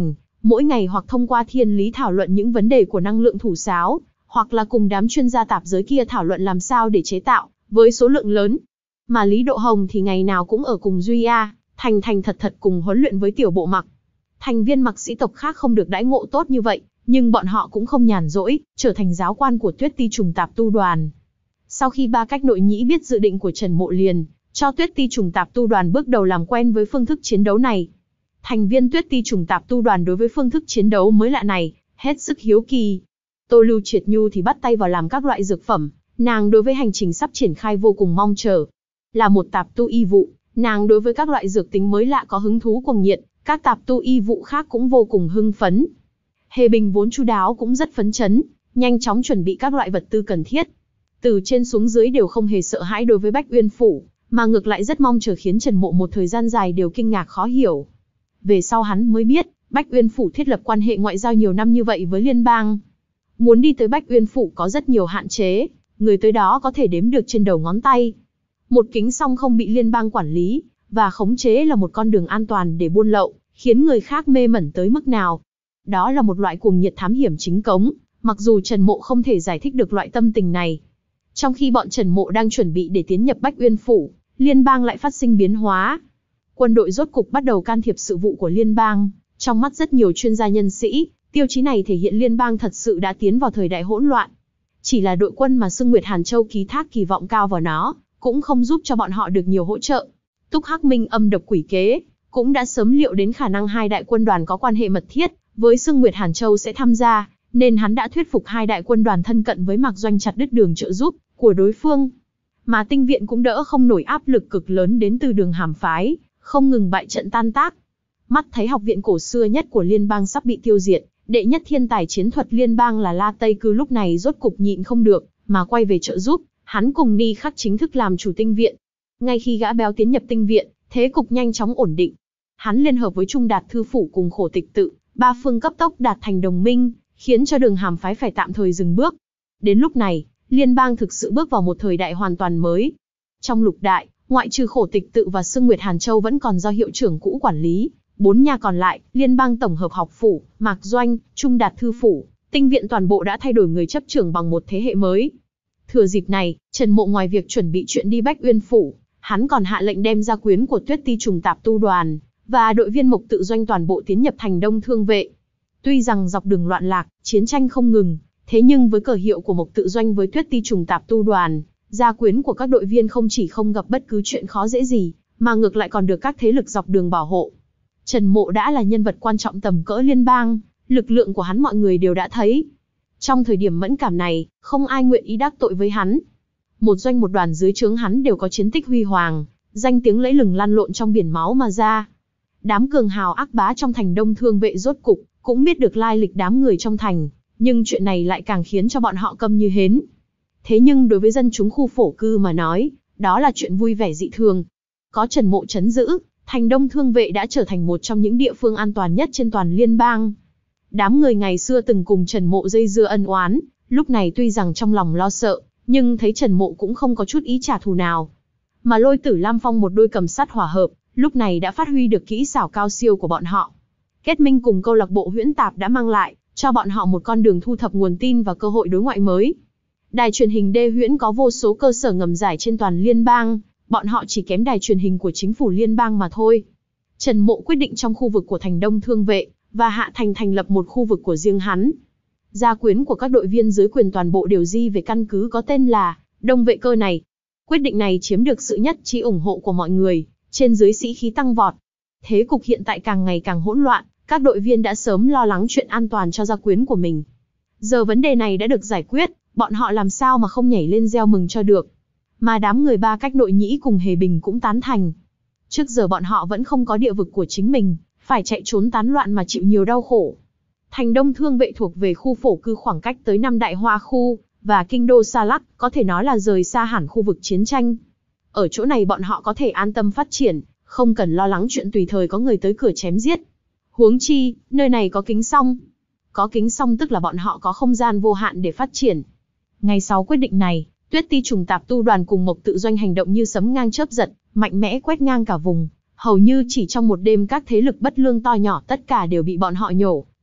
mỗi ngày hoặc thông qua thiên lý thảo luận những vấn đề của năng lượng thủ sáo, hoặc là cùng đám chuyên gia tạp giới kia thảo luận làm sao để chế tạo, với số lượng lớn. Mà Lý Độ Hồng thì ngày nào cũng ở cùng Duy A, thành thành thật thật cùng huấn luyện với tiểu bộ Mặc. Thành viên Mặc sĩ tộc khác không được đãi ngộ tốt như vậy, nhưng bọn họ cũng không nhàn rỗi, trở thành giáo quan của Tuyết Ti Trùng Tạp Tu Đoàn. Sau khi ba cách nội nhĩ biết dự định của Trần Mộ liền, cho Tuyết Ti Trùng Tạp Tu Đoàn bước đầu làm quen với phương thức chiến đấu này. Thành viên Tuyết Ti Trùng Tạp Tu Đoàn đối với phương thức chiến đấu mới lạ này, hết sức hiếu kỳ. Tô Lưu Triệt Nhu thì bắt tay vào làm các loại dược phẩm, nàng đối với hành trình sắp triển khai vô cùng mong chờ. Là một tạp tu y vụ, nàng đối với các loại dược tính mới lạ có hứng thú cuồng nhiệt, các tạp tu y vụ khác cũng vô cùng hưng phấn. Hề Bình vốn chu đáo cũng rất phấn chấn, nhanh chóng chuẩn bị các loại vật tư cần thiết. Từ trên xuống dưới đều không hề sợ hãi đối với Bách Uyên Phủ, mà ngược lại rất mong chờ, khiến Trần Mộ một thời gian dài đều kinh ngạc khó hiểu. Về sau hắn mới biết, Bách Uyên Phủ thiết lập quan hệ ngoại giao nhiều năm như vậy với liên bang. Muốn đi tới Bách Uyên Phủ có rất nhiều hạn chế, người tới đó có thể đếm được trên đầu ngón tay. Một Kính Song không bị liên bang quản lý và khống chế là một con đường an toàn để buôn lậu, khiến người khác mê mẩn tới mức nào. Đó là một loại cuồng nhiệt thám hiểm chính cống, mặc dù Trần Mộ không thể giải thích được loại tâm tình này. Trong khi bọn Trần Mộ đang chuẩn bị để tiến nhập Bách Uyên Phủ, liên bang lại phát sinh biến hóa. Quân đội rốt cục bắt đầu can thiệp sự vụ của liên bang. Trong mắt rất nhiều chuyên gia nhân sĩ, tiêu chí này thể hiện liên bang thật sự đã tiến vào thời đại hỗn loạn. Chỉ là đội quân mà Sương Nguyệt Hàn Châu ký thác kỳ vọng cao vào nó, cũng không giúp cho bọn họ được nhiều hỗ trợ. Túc Hắc Minh âm độc quỷ kế, cũng đã sớm liệu đến khả năng hai đại quân đoàn có quan hệ mật thiết với Sương Nguyệt Hàn Châu sẽ tham gia, nên hắn đã thuyết phục hai đại quân đoàn thân cận với Mạc Doanh chặt đứt đường trợ giúp của đối phương. Mà Tinh Viện cũng đỡ không nổi áp lực cực lớn đến từ Đường Hàm phái, không ngừng bại trận tan tác. Mắt thấy học viện cổ xưa nhất của liên bang sắp bị tiêu diệt, đệ nhất thiên tài chiến thuật liên bang là La Tây Cư lúc này rốt cục nhịn không được, mà quay về trợ giúp, hắn cùng Ni Khắc chính thức làm chủ Tinh Viện. Ngay khi gã béo tiến nhập Tinh Viện, thế cục nhanh chóng ổn định. Hắn liên hợp với Trung Đạt Thư Phủ cùng Khổ Tịch Tự, ba phương cấp tốc đạt thành đồng minh, khiến cho Đường Hàm phái phải tạm thời dừng bước. Đến lúc này, liên bang thực sự bước vào một thời đại hoàn toàn mới. Trong lục đại, ngoại trừ Khổ Tịch Tự và Sương Nguyệt Hàn Châu vẫn còn do hiệu trưởng cũ quản lý, bốn nhà còn lại, liên bang tổng hợp học phủ, Mạc Doanh, Trung Đạt Thư Phủ, Tinh Viện toàn bộ đã thay đổi người chấp trưởng bằng một thế hệ mới. Thừa dịp này, Trần Mộ ngoài việc chuẩn bị chuyện đi Bách Uyên Phủ, hắn còn hạ lệnh đem gia quyến của Tuyết Ti Trùng Tạp Tu Đoàn và đội viên Mộc Tự Doanh toàn bộ tiến nhập thành Đông Thương Vệ. Tuy rằng dọc đường loạn lạc, chiến tranh không ngừng, thế nhưng với cờ hiệu của Mộc Tự Doanh với Tuyết Ti Trùng Tạp Tu Đoàn, gia quyến của các đội viên không chỉ không gặp bất cứ chuyện khó dễ gì, mà ngược lại còn được các thế lực dọc đường bảo hộ. Trần Mộ đã là nhân vật quan trọng tầm cỡ liên bang, lực lượng của hắn mọi người đều đã thấy. Trong thời điểm mẫn cảm này, không ai nguyện ý đắc tội với hắn. Một doanh một đoàn dưới trướng hắn đều có chiến tích huy hoàng, danh tiếng lẫy lừng lăn lộn trong biển máu mà ra. Đám cường hào ác bá trong thành Đông Thương Vệ rốt cục cũng biết được lai lịch đám người trong thành, nhưng chuyện này lại càng khiến cho bọn họ câm như hến. Thế nhưng đối với dân chúng khu phổ cư mà nói, đó là chuyện vui vẻ dị thường. Có Trần Mộ trấn giữ, thành Đông Thương Vệ đã trở thành một trong những địa phương an toàn nhất trên toàn liên bang. Đám người ngày xưa từng cùng Trần Mộ dây dưa ân oán, lúc này tuy rằng trong lòng lo sợ, nhưng thấy Trần Mộ cũng không có chút ý trả thù nào. Mà Lôi Tử Lam Phong một đôi cầm sắt hỏa hợp, lúc này đã phát huy được kỹ xảo cao siêu của bọn họ. Kết minh cùng câu lạc bộ Huyễn Tạp đã mang lại cho bọn họ một con đường thu thập nguồn tin và cơ hội đối ngoại mới. Đài truyền hình Đê Huyễn có vô số cơ sở ngầm giải trên toàn liên bang, bọn họ chỉ kém đài truyền hình của chính phủ liên bang mà thôi. Trần Mộ quyết định trong khu vực của thành Đông Thương Vệ và Hạ Thành thành lập một khu vực của riêng hắn. Gia quyến của các đội viên dưới quyền toàn bộ đều di về căn cứ có tên là Đông Vệ Cơ này. Quyết định này chiếm được sự nhất trí ủng hộ của mọi người, trên dưới sĩ khí tăng vọt. Thế cục hiện tại càng ngày càng hỗn loạn, các đội viên đã sớm lo lắng chuyện an toàn cho gia quyến của mình. Giờ vấn đề này đã được giải quyết, bọn họ làm sao mà không nhảy lên reo mừng cho được. Mà đám người ba cách nội nhĩ cùng Hề Bình cũng tán thành. Trước giờ bọn họ vẫn không có địa vực của chính mình, phải chạy trốn tán loạn mà chịu nhiều đau khổ. Thành Đông Thương Vệ thuộc về khu phổ cư khoảng cách tới năm đại hoa khu, và kinh đô Sa Lắc, có thể nói là rời xa hẳn khu vực chiến tranh. Ở chỗ này bọn họ có thể an tâm phát triển, không cần lo lắng chuyện tùy thời có người tới cửa chém giết. Huống chi, nơi này có Kính Song. Có Kính Song tức là bọn họ có không gian vô hạn để phát triển. Ngay sau quyết định này, Tuyết Ti Trùng Tạp Tu Đoàn cùng Mộc Tự Doanh hành động như sấm ngang chớp giật, mạnh mẽ quét ngang cả vùng. Hầu như chỉ trong một đêm các thế lực bất lương to nhỏ tất cả đều bị bọn họ nhổ,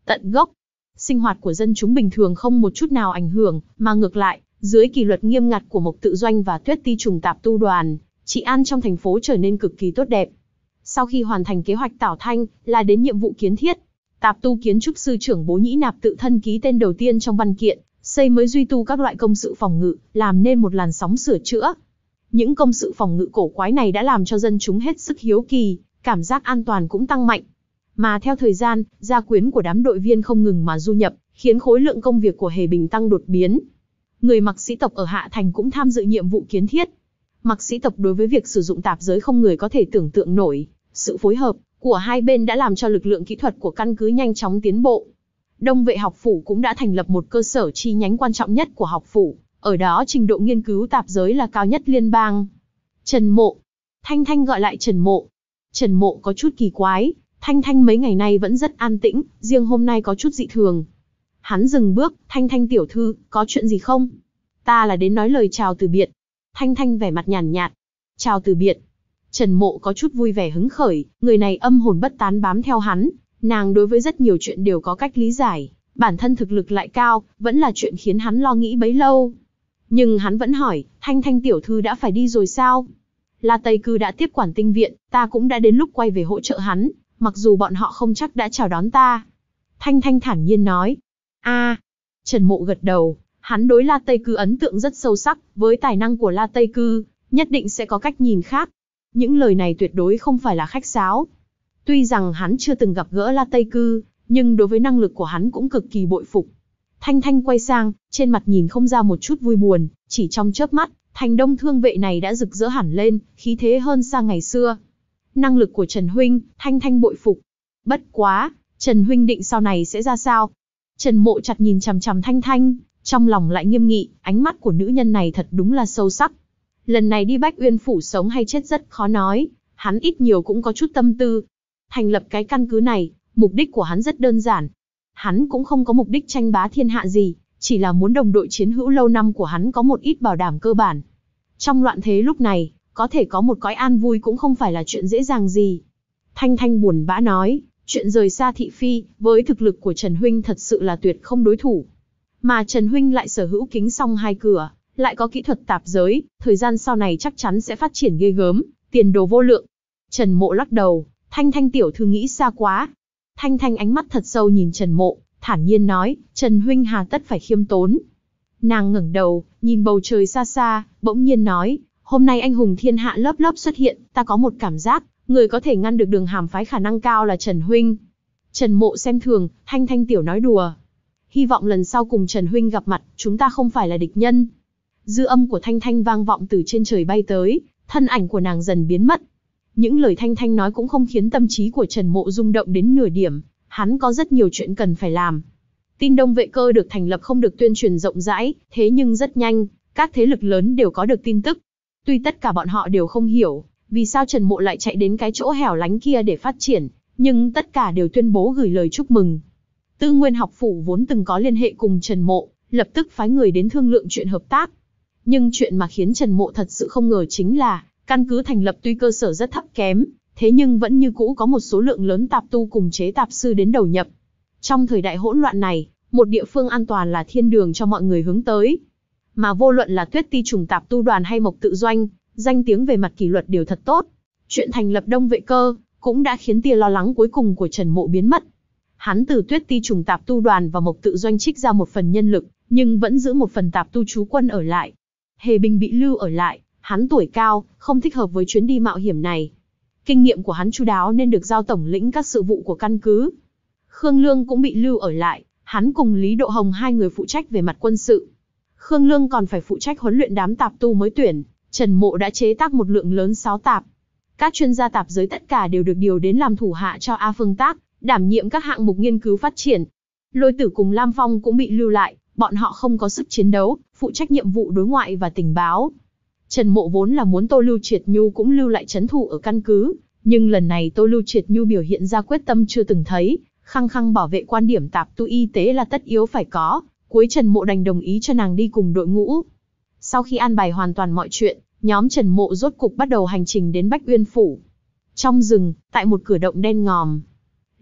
tận gốc. Sinh hoạt của dân chúng bình thường không một chút nào ảnh hưởng, mà ngược lại, dưới kỷ luật nghiêm ngặt của Mộc Tự Doanh và Tuyết Ti Trùng Tạp Tu Đoàn, trị an trong thành phố trở nên cực kỳ tốt đẹp. Sau khi hoàn thành kế hoạch Tảo Thanh, là đến nhiệm vụ kiến thiết. Tạp tu kiến trúc sư trưởng Bố Nhĩ Nạp tự thân ký tên đầu tiên trong văn kiện, xây mới duy tu các loại công sự phòng ngự, làm nên một làn sóng sửa chữa. Những công sự phòng ngự cổ quái này đã làm cho dân chúng hết sức hiếu kỳ, cảm giác an toàn cũng tăng mạnh. Mà theo thời gian, gia quyến của đám đội viên không ngừng mà du nhập, khiến khối lượng công việc của Hề Bình tăng đột biến. Người Mặc sĩ tộc ở Hạ Thành cũng tham dự nhiệm vụ kiến thiết. Mặc sĩ tộc đối với việc sử dụng tạp giới không người có thể tưởng tượng nổi, sự phối hợp của hai bên đã làm cho lực lượng kỹ thuật của căn cứ nhanh chóng tiến bộ. Đông Vệ học phủ cũng đã thành lập một cơ sở chi nhánh quan trọng nhất của học phủ, ở đó trình độ nghiên cứu tạp giới là cao nhất liên bang. Trần Mộ. Thanh Thanh gọi lại Trần Mộ. Trần Mộ có chút kỳ quái, Thanh Thanh mấy ngày nay vẫn rất an tĩnh, riêng hôm nay có chút dị thường. Hắn dừng bước, Thanh Thanh tiểu thư, có chuyện gì không? Ta là đến nói lời chào từ biệt. Thanh Thanh vẻ mặt nhàn nhạt. Chào từ biệt. Trần Mộ có chút vui vẻ hứng khởi, người này âm hồn bất tán bám theo hắn, nàng đối với rất nhiều chuyện đều có cách lý giải, bản thân thực lực lại cao, vẫn là chuyện khiến hắn lo nghĩ bấy lâu. Nhưng hắn vẫn hỏi, Thanh Thanh tiểu thư đã phải đi rồi sao? La Tây Cư đã tiếp quản tinh viện, ta cũng đã đến lúc quay về hỗ trợ hắn, mặc dù bọn họ không chắc đã chào đón ta. Thanh Thanh thản nhiên nói. A. Trần Mộ gật đầu, hắn đối La Tây Cư ấn tượng rất sâu sắc, với tài năng của La Tây Cư, nhất định sẽ có cách nhìn khác. Những lời này tuyệt đối không phải là khách sáo. Tuy rằng hắn chưa từng gặp gỡ La Tây Cư, nhưng đối với năng lực của hắn cũng cực kỳ bội phục. Thanh Thanh quay sang, trên mặt nhìn không ra một chút vui buồn, chỉ trong chớp mắt, thành Đông Thương Vệ này đã rực rỡ hẳn lên, khí thế hơn xa ngày xưa. Năng lực của Trần huynh, Thanh Thanh bội phục. Bất quá, Trần huynh định sau này sẽ ra sao? Trần Mộ chặt nhìn chằm chằm Thanh Thanh, trong lòng lại nghiêm nghị, ánh mắt của nữ nhân này thật đúng là sâu sắc. Lần này đi Bách Uyên phủ sống hay chết rất khó nói, hắn ít nhiều cũng có chút tâm tư. Thành lập cái căn cứ này, mục đích của hắn rất đơn giản. Hắn cũng không có mục đích tranh bá thiên hạ gì, chỉ là muốn đồng đội chiến hữu lâu năm của hắn có một ít bảo đảm cơ bản. Trong loạn thế lúc này, có thể có một cõi an vui cũng không phải là chuyện dễ dàng gì. Thanh Thanh buồn bã nói, chuyện rời xa thị phi, với thực lực của Trần huynh thật sự là tuyệt không đối thủ. Mà Trần huynh lại sở hữu kính song hai cửa, lại có kỹ thuật tạp giới, thời gian sau này chắc chắn sẽ phát triển ghê gớm, tiền đồ vô lượng. Trần Mộ lắc đầu, Thanh Thanh tiểu thư nghĩ xa quá. Thanh Thanh ánh mắt thật sâu nhìn Trần Mộ, thản nhiên nói, Trần huynh hà tất phải khiêm tốn. Nàng ngẩng đầu, nhìn bầu trời xa xa, bỗng nhiên nói, hôm nay anh hùng thiên hạ lớp lớp xuất hiện, ta có một cảm giác, người có thể ngăn được Đường Hàm phái khả năng cao là Trần huynh. Trần Mộ xem thường, Thanh Thanh tiểu nói đùa. Hy vọng lần sau cùng Trần huynh gặp mặt, chúng ta không phải là địch nhân. Dư âm của Thanh Thanh vang vọng từ trên trời bay tới, thân ảnh của nàng dần biến mất. Những lời Thanh Thanh nói cũng không khiến tâm trí của Trần Mộ rung động đến nửa điểm, hắn có rất nhiều chuyện cần phải làm. Tin Đông Vệ Cơ được thành lập không được tuyên truyền rộng rãi, thế nhưng rất nhanh, các thế lực lớn đều có được tin tức. Tuy tất cả bọn họ đều không hiểu, vì sao Trần Mộ lại chạy đến cái chỗ hẻo lánh kia để phát triển, nhưng tất cả đều tuyên bố gửi lời chúc mừng. Tư Nguyên học phủ vốn từng có liên hệ cùng Trần Mộ, lập tức phái người đến thương lượng chuyện hợp tác. Nhưng chuyện mà khiến Trần Mộ thật sự không ngờ chính là, căn cứ thành lập tuy cơ sở rất thấp kém, thế nhưng vẫn như cũ có một số lượng lớn tạp tu cùng chế tạp sư đến đầu nhập. Trong thời đại hỗn loạn này, một địa phương an toàn là thiên đường cho mọi người hướng tới. Mà vô luận là Tuyết Ti Trùng Tạp Tu Đoàn hay Mộc Tự Doanh, danh tiếng về mặt kỷ luật đều thật tốt. Chuyện thành lập Đông Vệ Cơ cũng đã khiến tia lo lắng cuối cùng của Trần Mộ biến mất. Hắn từ Tuyết Ti Trùng Tạp Tu Đoàn và Mộc Tự Doanh trích ra một phần nhân lực, nhưng vẫn giữ một phần tạp tu trú quân ở lại. Hề Bình bị lưu ở lại, hắn tuổi cao, không thích hợp với chuyến đi mạo hiểm này. Kinh nghiệm của hắn chu đáo nên được giao tổng lĩnh các sự vụ của căn cứ. Khương Lương cũng bị lưu ở lại, hắn cùng Lý Độ Hồng hai người phụ trách về mặt quân sự. Khương Lương còn phải phụ trách huấn luyện đám tạp tu mới tuyển. Trần Mộ đã chế tác một lượng lớn sáo tạp. Các chuyên gia tạp giới tất cả đều được điều đến làm thủ hạ cho A Phương Tác, đảm nhiệm các hạng mục nghiên cứu phát triển. Lôi Tử cùng Lam Phong cũng bị lưu lại, bọn họ không có sức chiến đấu, phụ trách nhiệm vụ đối ngoại và tình báo. Trần Mộ vốn là muốn Tô Lưu Triệt Nhu cũng lưu lại trấn thủ ở căn cứ, nhưng lần này Tô Lưu Triệt Nhu biểu hiện ra quyết tâm chưa từng thấy, khăng khăng bảo vệ quan điểm tạp tu y tế là tất yếu phải có, cuối Trần Mộ đành đồng ý cho nàng đi cùng đội ngũ. Sau khi an bài hoàn toàn mọi chuyện, nhóm Trần Mộ rốt cục bắt đầu hành trình đến Bách Uyên phủ. Trong rừng, tại một cửa động đen ngòm,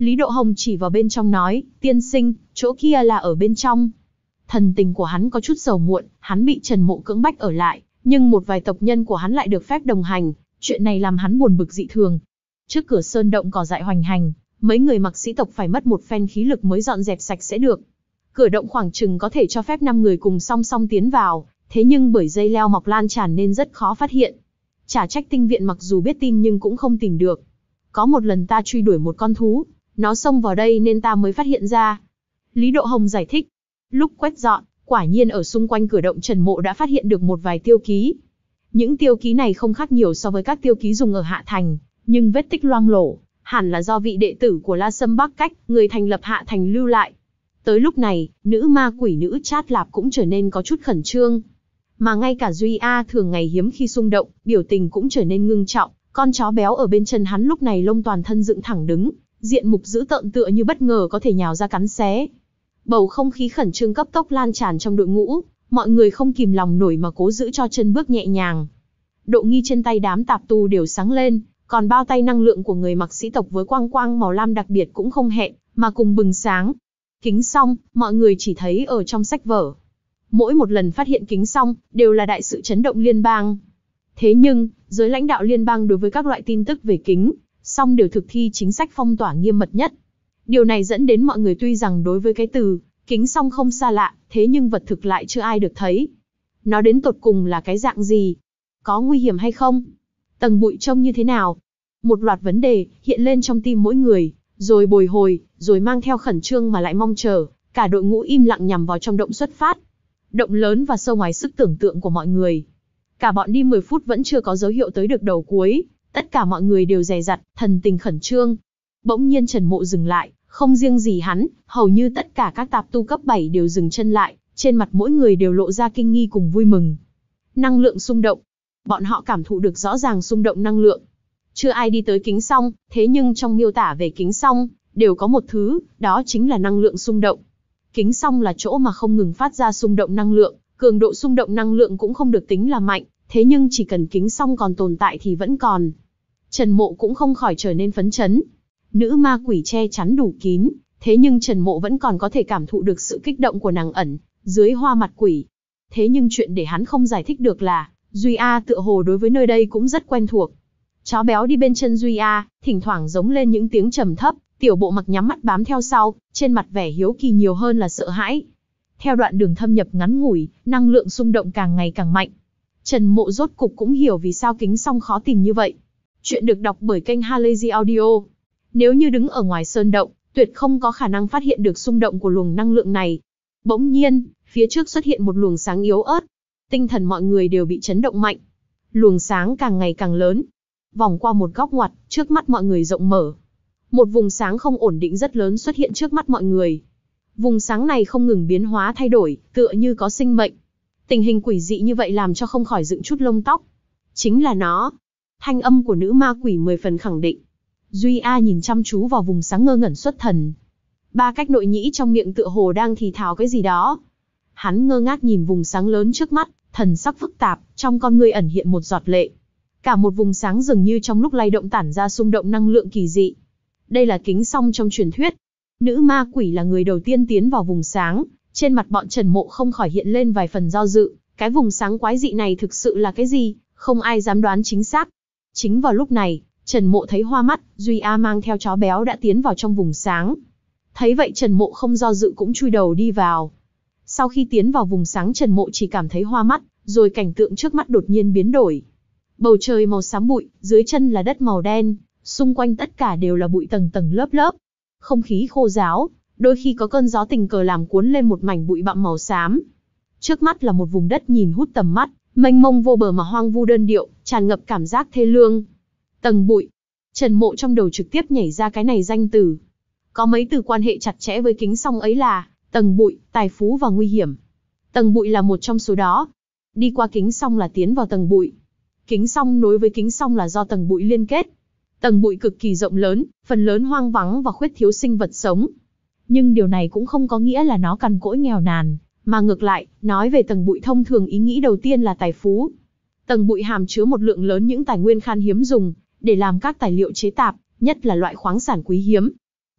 Lý Độ Hồng chỉ vào bên trong nói, tiên sinh, chỗ kia là ở bên trong. Thần tình của hắn có chút sầu muộn, hắn bị Trần Mộ cưỡng bách ở lại, nhưng một vài tộc nhân của hắn lại được phép đồng hành, chuyện này làm hắn buồn bực dị thường. Trước cửa sơn động cỏ dại hoành hành, mấy người mặc sĩ tộc phải mất một phen khí lực mới dọn dẹp sạch sẽ được. Cửa động khoảng chừng có thể cho phép năm người cùng song song tiến vào, thế nhưng bởi dây leo mọc lan tràn nên rất khó phát hiện. Chả trách tinh viện mặc dù biết tin nhưng cũng không tìm được. Có một lần ta truy đuổi một con thú, nó xông vào đây nên ta mới phát hiện ra. Lý Độ Hồng giải thích. Lúc quét dọn, quả nhiên ở xung quanh cửa động Trần Mộ đã phát hiện được một vài tiêu ký. Những tiêu ký này không khác nhiều so với các tiêu ký dùng ở Hạ Thành, nhưng vết tích loang lổ, hẳn là do vị đệ tử của La Sâm Bắc Cách, người thành lập Hạ Thành lưu lại. Tới lúc này, nữ ma quỷ nữ Chát Lạp cũng trở nên có chút khẩn trương. Mà ngay cả Duy A thường ngày hiếm khi xung động, biểu tình cũng trở nên ngưng trọng, con chó béo ở bên chân hắn lúc này lông toàn thân dựng thẳng đứng, diện mục dữ tợn tựa như bất ngờ có thể nhào ra cắn xé. Bầu không khí khẩn trương cấp tốc lan tràn trong đội ngũ, mọi người không kìm lòng nổi mà cố giữ cho chân bước nhẹ nhàng. Độ nghi trên tay đám tạp tu đều sáng lên, còn bao tay năng lượng của người mặc sĩ tộc với quang quang màu lam đặc biệt cũng không hẹn, mà cùng bừng sáng. Kính xong, mọi người chỉ thấy ở trong sách vở. Mỗi một lần phát hiện kính xong, đều là đại sự chấn động liên bang. Thế nhưng, giới lãnh đạo liên bang đối với các loại tin tức về kính, song đều thực thi chính sách phong tỏa nghiêm mật nhất. Điều này dẫn đến mọi người tuy rằng đối với cái từ kính song không xa lạ, thế nhưng vật thực lại chưa ai được thấy. Nó đến tột cùng là cái dạng gì? Có nguy hiểm hay không? Tầng bụi trông như thế nào? Một loạt vấn đề hiện lên trong tim mỗi người, rồi bồi hồi, rồi mang theo khẩn trương mà lại mong chờ, cả đội ngũ im lặng nhằm vào trong động xuất phát. Động lớn và sâu ngoài sức tưởng tượng của mọi người. Cả bọn đi mười phút vẫn chưa có dấu hiệu tới được đầu cuối, tất cả mọi người đều dè dặt, thần tình khẩn trương. Bỗng nhiên Trần Mộ dừng lại, không riêng gì hắn, hầu như tất cả các tạp tu cấp bảy đều dừng chân lại, trên mặt mỗi người đều lộ ra kinh nghi cùng vui mừng. Năng lượng xung động. Bọn họ cảm thụ được rõ ràng xung động năng lượng. Chưa ai đi tới kính song, thế nhưng trong miêu tả về kính song, đều có một thứ, đó chính là năng lượng xung động. Kính song là chỗ mà không ngừng phát ra xung động năng lượng, cường độ xung động năng lượng cũng không được tính là mạnh, thế nhưng chỉ cần kính song còn tồn tại thì vẫn còn. Trần Mộ cũng không khỏi trở nên phấn chấn. Nữ ma quỷ che chắn đủ kín, thế nhưng Trần Mộ vẫn còn có thể cảm thụ được sự kích động của nàng ẩn dưới hoa mặt quỷ. Thế nhưng chuyện để hắn không giải thích được là, Duy A tựa hồ đối với nơi đây cũng rất quen thuộc. Chó béo đi bên chân Duy A, thỉnh thoảng giống lên những tiếng trầm thấp, tiểu bộ mặc nhắm mắt bám theo sau, trên mặt vẻ hiếu kỳ nhiều hơn là sợ hãi. Theo đoạn đường thâm nhập ngắn ngủi, năng lượng xung động càng ngày càng mạnh. Trần Mộ rốt cục cũng hiểu vì sao kính song khó tìm như vậy. Chuyện được đọc bởi kênh Halazy Audio. Nếu như đứng ở ngoài sơn động, tuyệt không có khả năng phát hiện được xung động của luồng năng lượng này. Bỗng nhiên, phía trước xuất hiện một luồng sáng yếu ớt. Tinh thần mọi người đều bị chấn động mạnh. Luồng sáng càng ngày càng lớn. Vòng qua một góc ngoặt, trước mắt mọi người rộng mở. Một vùng sáng không ổn định rất lớn xuất hiện trước mắt mọi người. Vùng sáng này không ngừng biến hóa thay đổi, tựa như có sinh mệnh. Tình hình quỷ dị như vậy làm cho không khỏi dựng chút lông tóc. Chính là nó. Thanh âm của nữ ma quỷ mười phần khẳng định. Duy A nhìn chăm chú vào vùng sáng ngơ ngẩn xuất thần. Ba Cách nội nhĩ trong miệng tựa hồ đang thì thào cái gì đó. Hắn ngơ ngác nhìn vùng sáng lớn trước mắt, thần sắc phức tạp, trong con ngươi ẩn hiện một giọt lệ. Cả một vùng sáng dường như trong lúc lay động tản ra xung động năng lượng kỳ dị. Đây là kính song trong truyền thuyết. Nữ ma quỷ là người đầu tiên tiến vào vùng sáng, trên mặt bọn Trần Mộ không khỏi hiện lên vài phần do dự, cái vùng sáng quái dị này thực sự là cái gì, không ai dám đoán chính xác. Chính vào lúc này, Trần Mộ thấy hoa mắt, Duy A mang theo chó béo đã tiến vào trong vùng sáng. Thấy vậy Trần Mộ không do dự cũng chui đầu đi vào. Sau khi tiến vào vùng sáng Trần Mộ chỉ cảm thấy hoa mắt, rồi cảnh tượng trước mắt đột nhiên biến đổi. Bầu trời màu xám bụi, dưới chân là đất màu đen, xung quanh tất cả đều là bụi tầng tầng lớp lớp. Không khí khô ráo, đôi khi có cơn gió tình cờ làm cuốn lên một mảnh bụi bặm màu xám. Trước mắt là một vùng đất nhìn hút tầm mắt, mênh mông vô bờ mà hoang vu đơn điệu, tràn ngập cảm giác thê lương. Tầng bụi. Trần Mộ trong đầu trực tiếp nhảy ra cái này danh từ. Có mấy từ quan hệ chặt chẽ với kính song ấy là tầng bụi, tài phú và nguy hiểm. Tầng bụi là một trong số đó. Đi qua kính song là tiến vào tầng bụi. Kính song nối với kính song là do tầng bụi liên kết. Tầng bụi cực kỳ rộng lớn, phần lớn hoang vắng và khuyết thiếu sinh vật sống. Nhưng điều này cũng không có nghĩa là nó cằn cỗi nghèo nàn, mà ngược lại, nói về tầng bụi thông thường ý nghĩ đầu tiên là tài phú. Tầng bụi hàm chứa một lượng lớn những tài nguyên khan hiếm dùng để làm các tài liệu chế tạp, nhất là loại khoáng sản quý hiếm.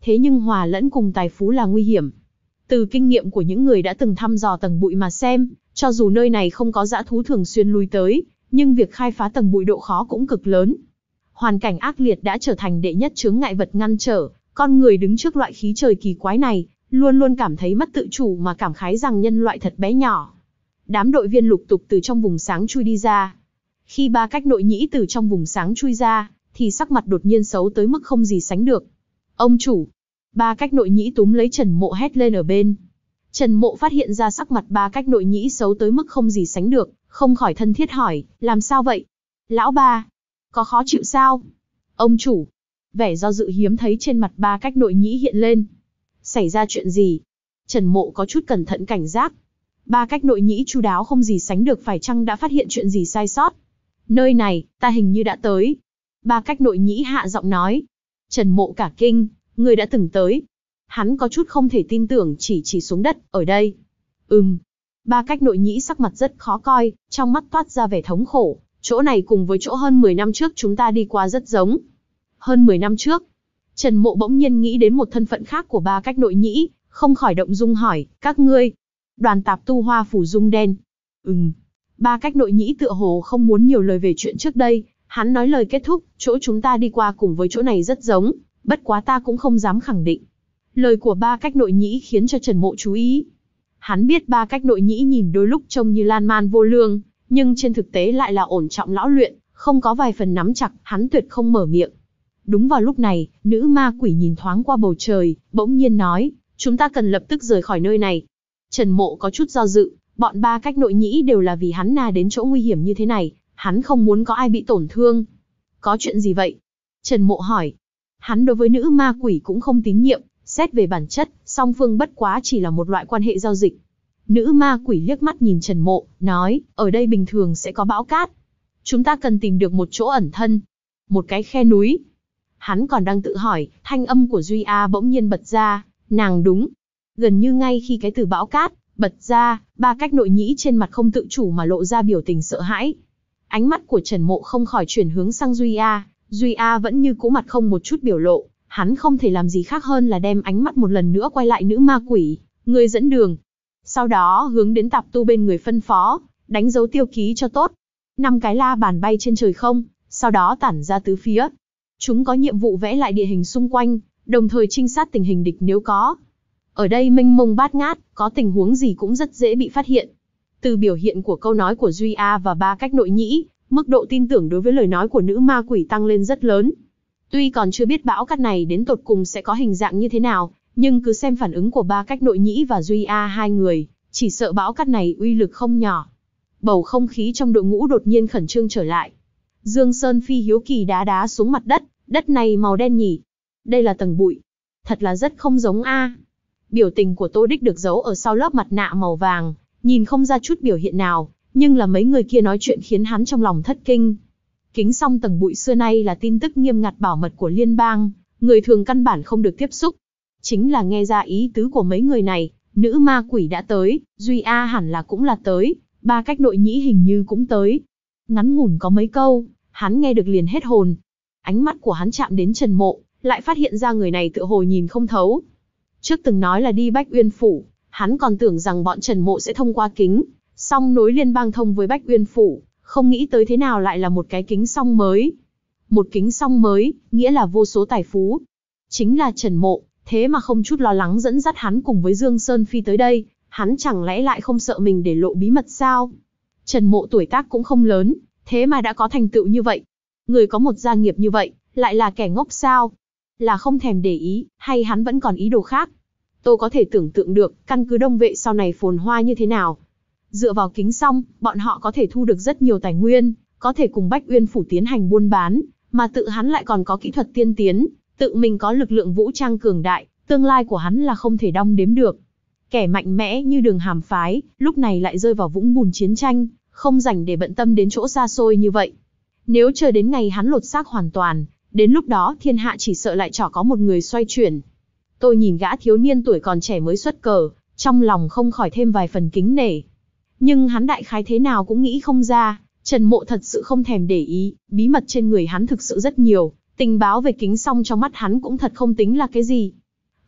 thế nhưng hòa lẫn cùng tài phú là nguy hiểm. Từ kinh nghiệm của những người đã từng thăm dò tầng bụi mà xem, cho dù nơi này không có dã thú thường xuyên lui tới, nhưng việc khai phá tầng bụi độ khó cũng cực lớn. Hoàn cảnh ác liệt đã trở thành đệ nhất chướng ngại vật ngăn trở, con người đứng trước loại khí trời kỳ quái này, luôn luôn cảm thấy mất tự chủ mà cảm khái rằng nhân loại thật bé nhỏ. Đám đội viên lục tục từ trong vùng sáng chui đi ra. Khi ba cách nội nhĩ từ trong vùng sáng chui ra, thì sắc mặt đột nhiên xấu tới mức không gì sánh được. Ông chủ! Ba cách nội nhĩ túm lấy Trần Mộ hét lên ở bên. Trần Mộ phát hiện ra sắc mặt ba cách nội nhĩ xấu tới mức không gì sánh được, không khỏi thân thiết hỏi, làm sao vậy? Lão ba! Có khó chịu sao? Ông chủ! Vẻ do dự hiếm thấy trên mặt ba cách nội nhĩ hiện lên. Xảy ra chuyện gì? Trần Mộ có chút cẩn thận cảnh giác. Ba cách nội nhĩ chu đáo không gì sánh được, phải chăng đã phát hiện chuyện gì sai sót? Nơi này, ta hình như đã tới. Ba cách nội nhĩ hạ giọng nói. Trần Mộ cả kinh, người đã từng tới. Hắn có chút không thể tin tưởng chỉ chỉ xuống đất, ở đây. Ừm. Ba cách nội nhĩ sắc mặt rất khó coi, trong mắt toát ra vẻ thống khổ. Chỗ này cùng với chỗ hơn mười năm trước chúng ta đi qua rất giống. Hơn mười năm trước, Trần Mộ bỗng nhiên nghĩ đến một thân phận khác của ba cách nội nhĩ, không khỏi động dung hỏi, các ngươi, đoàn tạp tu Hoa Phủ Dung Đen. Ừm. Ba cách nội nhĩ tựa hồ không muốn nhiều lời về chuyện trước đây, hắn nói lời kết thúc, chỗ chúng ta đi qua cùng với chỗ này rất giống, bất quá ta cũng không dám khẳng định. Lời của ba cách nội nhĩ khiến cho Trần Mộ chú ý. Hắn biết ba cách nội nhĩ nhìn đôi lúc trông như lan man vô lương, nhưng trên thực tế lại là ổn trọng lão luyện, không có vài phần nắm chặt, hắn tuyệt không mở miệng. Đúng vào lúc này, nữ ma quỷ nhìn thoáng qua bầu trời, bỗng nhiên nói, chúng ta cần lập tức rời khỏi nơi này. Trần Mộ có chút do dự, bọn ba cách nội nhĩ đều là vì hắn nà đến chỗ nguy hiểm như thế này, hắn không muốn có ai bị tổn thương. Có chuyện gì vậy? Trần Mộ hỏi. Hắn đối với nữ ma quỷ cũng không tín nhiệm, xét về bản chất, song phương bất quá chỉ là một loại quan hệ giao dịch. Nữ ma quỷ liếc mắt nhìn Trần Mộ, nói, ở đây bình thường sẽ có bão cát. Chúng ta cần tìm được một chỗ ẩn thân. Một cái khe núi. Hắn còn đang tự hỏi, thanh âm của Duy A bỗng nhiên bật ra, nàng đúng. Gần như ngay khi cái từ bão cát bật ra, ba cách nội nhĩ trên mặt không tự chủ mà lộ ra biểu tình sợ hãi. Ánh mắt của Trần Mộ không khỏi chuyển hướng sang Duy A, Duy A vẫn như cũ mặt không một chút biểu lộ, hắn không thể làm gì khác hơn là đem ánh mắt một lần nữa quay lại nữ ma quỷ, người dẫn đường. Sau đó hướng đến tạp tu bên người phân phó, đánh dấu tiêu ký cho tốt. Năm cái la bàn bay trên trời không, sau đó tản ra tứ phía. Chúng có nhiệm vụ vẽ lại địa hình xung quanh, đồng thời trinh sát tình hình địch nếu có. Ở đây mênh mông bát ngát, có tình huống gì cũng rất dễ bị phát hiện. Từ biểu hiện của câu nói của Duy A và ba cách nội nhĩ, mức độ tin tưởng đối với lời nói của nữ ma quỷ tăng lên rất lớn. Tuy còn chưa biết bão cát này đến tột cùng sẽ có hình dạng như thế nào, nhưng cứ xem phản ứng của ba cách nội nhĩ và Duy A hai người, chỉ sợ bão cát này uy lực không nhỏ. Bầu không khí trong đội ngũ đột nhiên khẩn trương trở lại. Dương Sơn Phi hiếu kỳ đá đá xuống mặt đất, đất này màu đen nhỉ? Đây là tầng bụi. Thật là rất không giống a. Biểu tình của Tô Đích được giấu ở sau lớp mặt nạ màu vàng, nhìn không ra chút biểu hiện nào, nhưng là mấy người kia nói chuyện khiến hắn trong lòng thất kinh. Kính song tầng bụi xưa nay là tin tức nghiêm ngặt bảo mật của liên bang, người thường căn bản không được tiếp xúc. Chính là nghe ra ý tứ của mấy người này, nữ ma quỷ đã tới, Duy A hẳn là cũng là tới, ba cách nội nhĩ hình như cũng tới. Ngắn ngủn có mấy câu, hắn nghe được liền hết hồn. Ánh mắt của hắn chạm đến Trần Mộ, lại phát hiện ra người này tựa hồ nhìn không thấu. Trước từng nói là đi Bách Uyên Phủ, hắn còn tưởng rằng bọn Trần Mộ sẽ thông qua kính, song nối liên bang thông với Bách Uyên Phủ, không nghĩ tới thế nào lại là một cái kính song mới. Một kính song mới, nghĩa là vô số tài phú. Chính là Trần Mộ, thế mà không chút lo lắng dẫn dắt hắn cùng với Dương Sơn Phi tới đây, hắn chẳng lẽ lại không sợ mình để lộ bí mật sao? Trần Mộ tuổi tác cũng không lớn, thế mà đã có thành tựu như vậy. Người có một gia nghiệp như vậy, lại là kẻ ngốc sao? Là không thèm để ý, hay hắn vẫn còn ý đồ khác? Tôi có thể tưởng tượng được, căn cứ Đông Vệ sau này phồn hoa như thế nào. Dựa vào kính song, bọn họ có thể thu được rất nhiều tài nguyên, có thể cùng Bách Uyên Phủ tiến hành buôn bán, mà tự hắn lại còn có kỹ thuật tiên tiến, tự mình có lực lượng vũ trang cường đại, tương lai của hắn là không thể đong đếm được. Kẻ mạnh mẽ như Đường Hàm phái, lúc này lại rơi vào vũng bùn chiến tranh, không rảnh để bận tâm đến chỗ xa xôi như vậy. Nếu chờ đến ngày hắn lột xác hoàn toàn, đến lúc đó thiên hạ chỉ sợ lại chả có một người xoay chuyển. Tôi nhìn gã thiếu niên tuổi còn trẻ mới xuất cờ, trong lòng không khỏi thêm vài phần kính nể. Nhưng hắn đại khái thế nào cũng nghĩ không ra, Trần Mộ thật sự không thèm để ý, bí mật trên người hắn thực sự rất nhiều, tình báo về kính song trong mắt hắn cũng thật không tính là cái gì.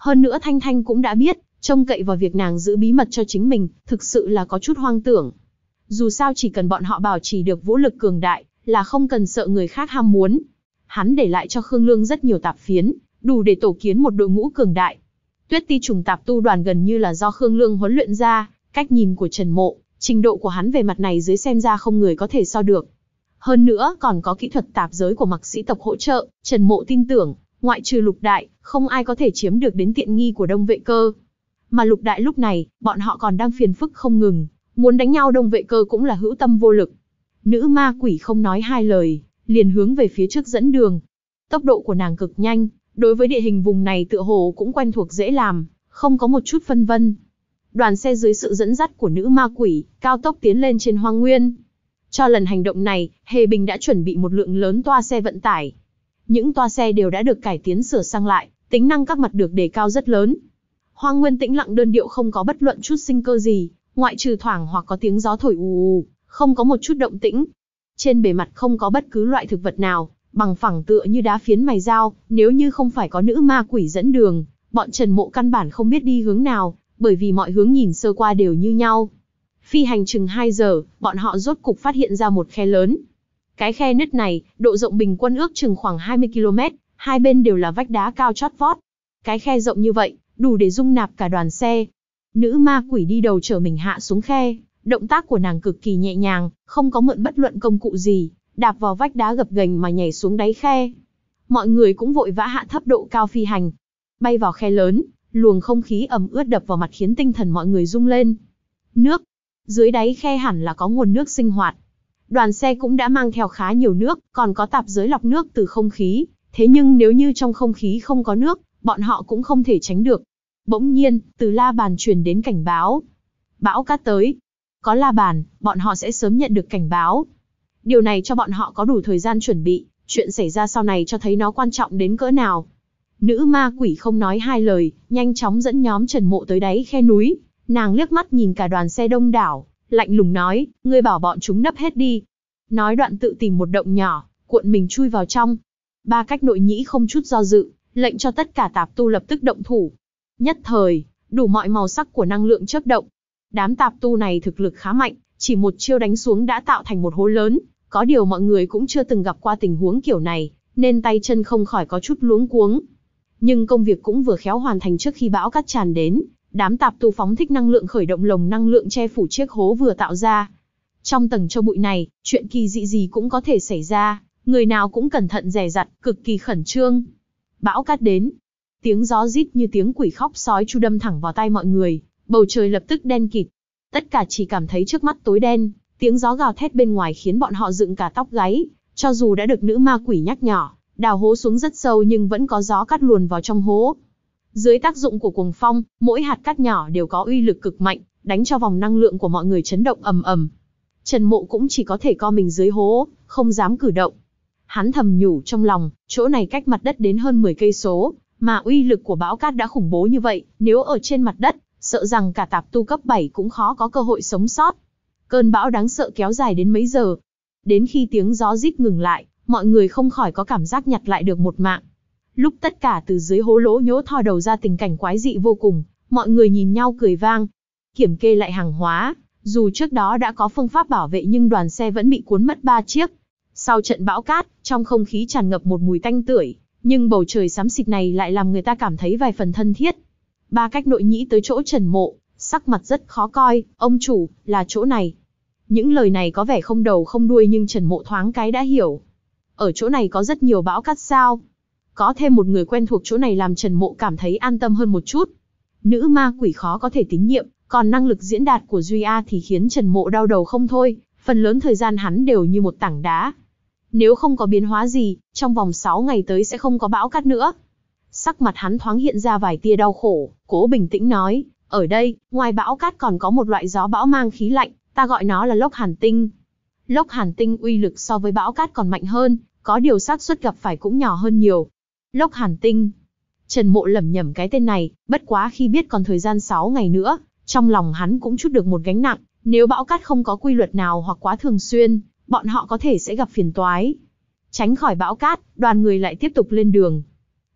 Hơn nữa Thanh Thanh cũng đã biết, trông cậy vào việc nàng giữ bí mật cho chính mình, thực sự là có chút hoang tưởng. Dù sao chỉ cần bọn họ bảo trì được vũ lực cường đại, là không cần sợ người khác ham muốn. Hắn để lại cho Khương Lương rất nhiều tạp phiến, đủ để tổ kiến một đội ngũ cường đại. Tuyết Ti trùng tạp tu đoàn gần như là do Khương Lương huấn luyện ra, cách nhìn của Trần Mộ, trình độ của hắn về mặt này dưới xem ra không người có thể so được. Hơn nữa còn có kỹ thuật tạp giới của mặc sĩ tộc hỗ trợ, Trần Mộ tin tưởng, ngoại trừ Lục Đại, không ai có thể chiếm được đến tiện nghi của Đông Vệ Cơ. Mà Lục Đại lúc này, bọn họ còn đang phiền phức không ngừng, muốn đánh nhau Đông Vệ Cơ cũng là hữu tâm vô lực. Nữ ma quỷ không nói hai lời, liền hướng về phía trước dẫn đường. Tốc độ của nàng cực nhanh, đối với địa hình vùng này tựa hồ cũng quen thuộc dễ làm, không có một chút phân vân. Đoàn xe dưới sự dẫn dắt của nữ ma quỷ, cao tốc tiến lên trên hoang nguyên. Cho lần hành động này, Hề Bình đã chuẩn bị một lượng lớn toa xe vận tải. Những toa xe đều đã được cải tiến sửa sang lại, tính năng các mặt được đề cao rất lớn. Hoang nguyên tĩnh lặng đơn điệu không có bất luận chút sinh cơ gì, ngoại trừ thoảng hoặc có tiếng gió thổi ù ù, không có một chút động tĩnh. Trên bề mặt không có bất cứ loại thực vật nào, bằng phẳng tựa như đá phiến mài dao, nếu như không phải có nữ ma quỷ dẫn đường, bọn Trần Mộ căn bản không biết đi hướng nào, bởi vì mọi hướng nhìn sơ qua đều như nhau. Phi hành chừng hai giờ, bọn họ rốt cục phát hiện ra một khe lớn. Cái khe nứt này, độ rộng bình quân ước chừng khoảng hai mươi ki lô mét, hai bên đều là vách đá cao chót vót. Cái khe rộng như vậy, đủ để dung nạp cả đoàn xe. Nữ ma quỷ đi đầu chở mình hạ xuống khe, động tác của nàng cực kỳ nhẹ nhàng, không có mượn bất luận công cụ gì, đạp vào vách đá gập ghềnh mà nhảy xuống đáy khe. Mọi người cũng vội vã hạ thấp độ cao phi hành. Bay vào khe lớn, luồng không khí ẩm ướt đập vào mặt khiến tinh thần mọi người rung lên. Nước. Dưới đáy khe hẳn là có nguồn nước sinh hoạt. Đoàn xe cũng đã mang theo khá nhiều nước, còn có tạp giới lọc nước từ không khí. Thế nhưng nếu như trong không khí không có nước, bọn họ cũng không thể tránh được. Bỗng nhiên, từ la bàn truyền đến cảnh báo. Bão cát tới. Có la bàn, bọn họ sẽ sớm nhận được cảnh báo. Điều này cho bọn họ có đủ thời gian chuẩn bị, chuyện xảy ra sau này cho thấy nó quan trọng đến cỡ nào. Nữ ma quỷ không nói hai lời, nhanh chóng dẫn nhóm Trần Mộ tới đáy khe núi. Nàng liếc mắt nhìn cả đoàn xe đông đảo, lạnh lùng nói, ngươi bảo bọn chúng nấp hết đi. Nói đoạn tự tìm một động nhỏ, cuộn mình chui vào trong. Ba cách nội nhĩ không chút do dự, lệnh cho tất cả tạp tu lập tức động thủ. Nhất thời, đủ mọi màu sắc của năng lượng chớp động. Đám tạp tu này thực lực khá mạnh, chỉ một chiêu đánh xuống đã tạo thành một hố lớn. Có điều mọi người cũng chưa từng gặp qua tình huống kiểu này, nên tay chân không khỏi có chút luống cuống. Nhưng công việc cũng vừa khéo hoàn thành trước khi bão cát tràn đến. Đám tạp tu phóng thích năng lượng khởi động lồng năng lượng che phủ chiếc hố vừa tạo ra. Trong tầng cho bụi này, chuyện kỳ dị gì cũng có thể xảy ra, người nào cũng cẩn thận dè dặt, cực kỳ khẩn trương. Bão cát đến, tiếng gió rít như tiếng quỷ khóc sói chu đâm thẳng vào tai mọi người, bầu trời lập tức đen kịt. Tất cả chỉ cảm thấy trước mắt tối đen, tiếng gió gào thét bên ngoài khiến bọn họ dựng cả tóc gáy, cho dù đã được nữ ma quỷ nhắc nhở, đào hố xuống rất sâu nhưng vẫn có gió cát luồn vào trong hố. Dưới tác dụng của cuồng phong, mỗi hạt cát nhỏ đều có uy lực cực mạnh, đánh cho vòng năng lượng của mọi người chấn động ầm ầm. Trần Mộ cũng chỉ có thể co mình dưới hố, không dám cử động. Hắn thầm nhủ trong lòng, chỗ này cách mặt đất đến hơn mười cây số, mà uy lực của bão cát đã khủng bố như vậy, nếu ở trên mặt đất, sợ rằng cả tạp tu cấp bảy cũng khó có cơ hội sống sót. Cơn bão đáng sợ kéo dài đến mấy giờ. Đến khi tiếng gió rít ngừng lại, mọi người không khỏi có cảm giác nhặt lại được một mạng. Lúc tất cả từ dưới hố lỗ nhỗ thò đầu ra tình cảnh quái dị vô cùng, mọi người nhìn nhau cười vang. Kiểm kê lại hàng hóa, dù trước đó đã có phương pháp bảo vệ nhưng đoàn xe vẫn bị cuốn mất ba chiếc. Sau trận bão cát, trong không khí tràn ngập một mùi tanh tưởi, nhưng bầu trời xám xịt này lại làm người ta cảm thấy vài phần thân thiết. Ba cách nội nhĩ tới chỗ Trần Mộ, sắc mặt rất khó coi, ông chủ, là chỗ này. Những lời này có vẻ không đầu không đuôi nhưng Trần Mộ thoáng cái đã hiểu. Ở chỗ này có rất nhiều bão cát sao? Có thêm một người quen thuộc chỗ này làm Trần Mộ cảm thấy an tâm hơn một chút. Nữ ma quỷ khó có thể tín nhiệm, còn năng lực diễn đạt của Duy A thì khiến Trần Mộ đau đầu không thôi, phần lớn thời gian hắn đều như một tảng đá. Nếu không có biến hóa gì, trong vòng sáu ngày tới sẽ không có bão cát nữa. Sắc mặt hắn thoáng hiện ra vài tia đau khổ, cố bình tĩnh nói, ở đây, ngoài bão cát còn có một loại gió bão mang khí lạnh, ta gọi nó là lốc hàn tinh. Lốc hàn tinh uy lực so với bão cát còn mạnh hơn, có điều xác suất gặp phải cũng nhỏ hơn nhiều. Lốc hàn tinh. Trần Mộ lẩm nhẩm cái tên này, bất quá khi biết còn thời gian sáu ngày nữa, trong lòng hắn cũng chút được một gánh nặng, nếu bão cát không có quy luật nào hoặc quá thường xuyên, bọn họ có thể sẽ gặp phiền toái. Tránh khỏi bão cát, đoàn người lại tiếp tục lên đường.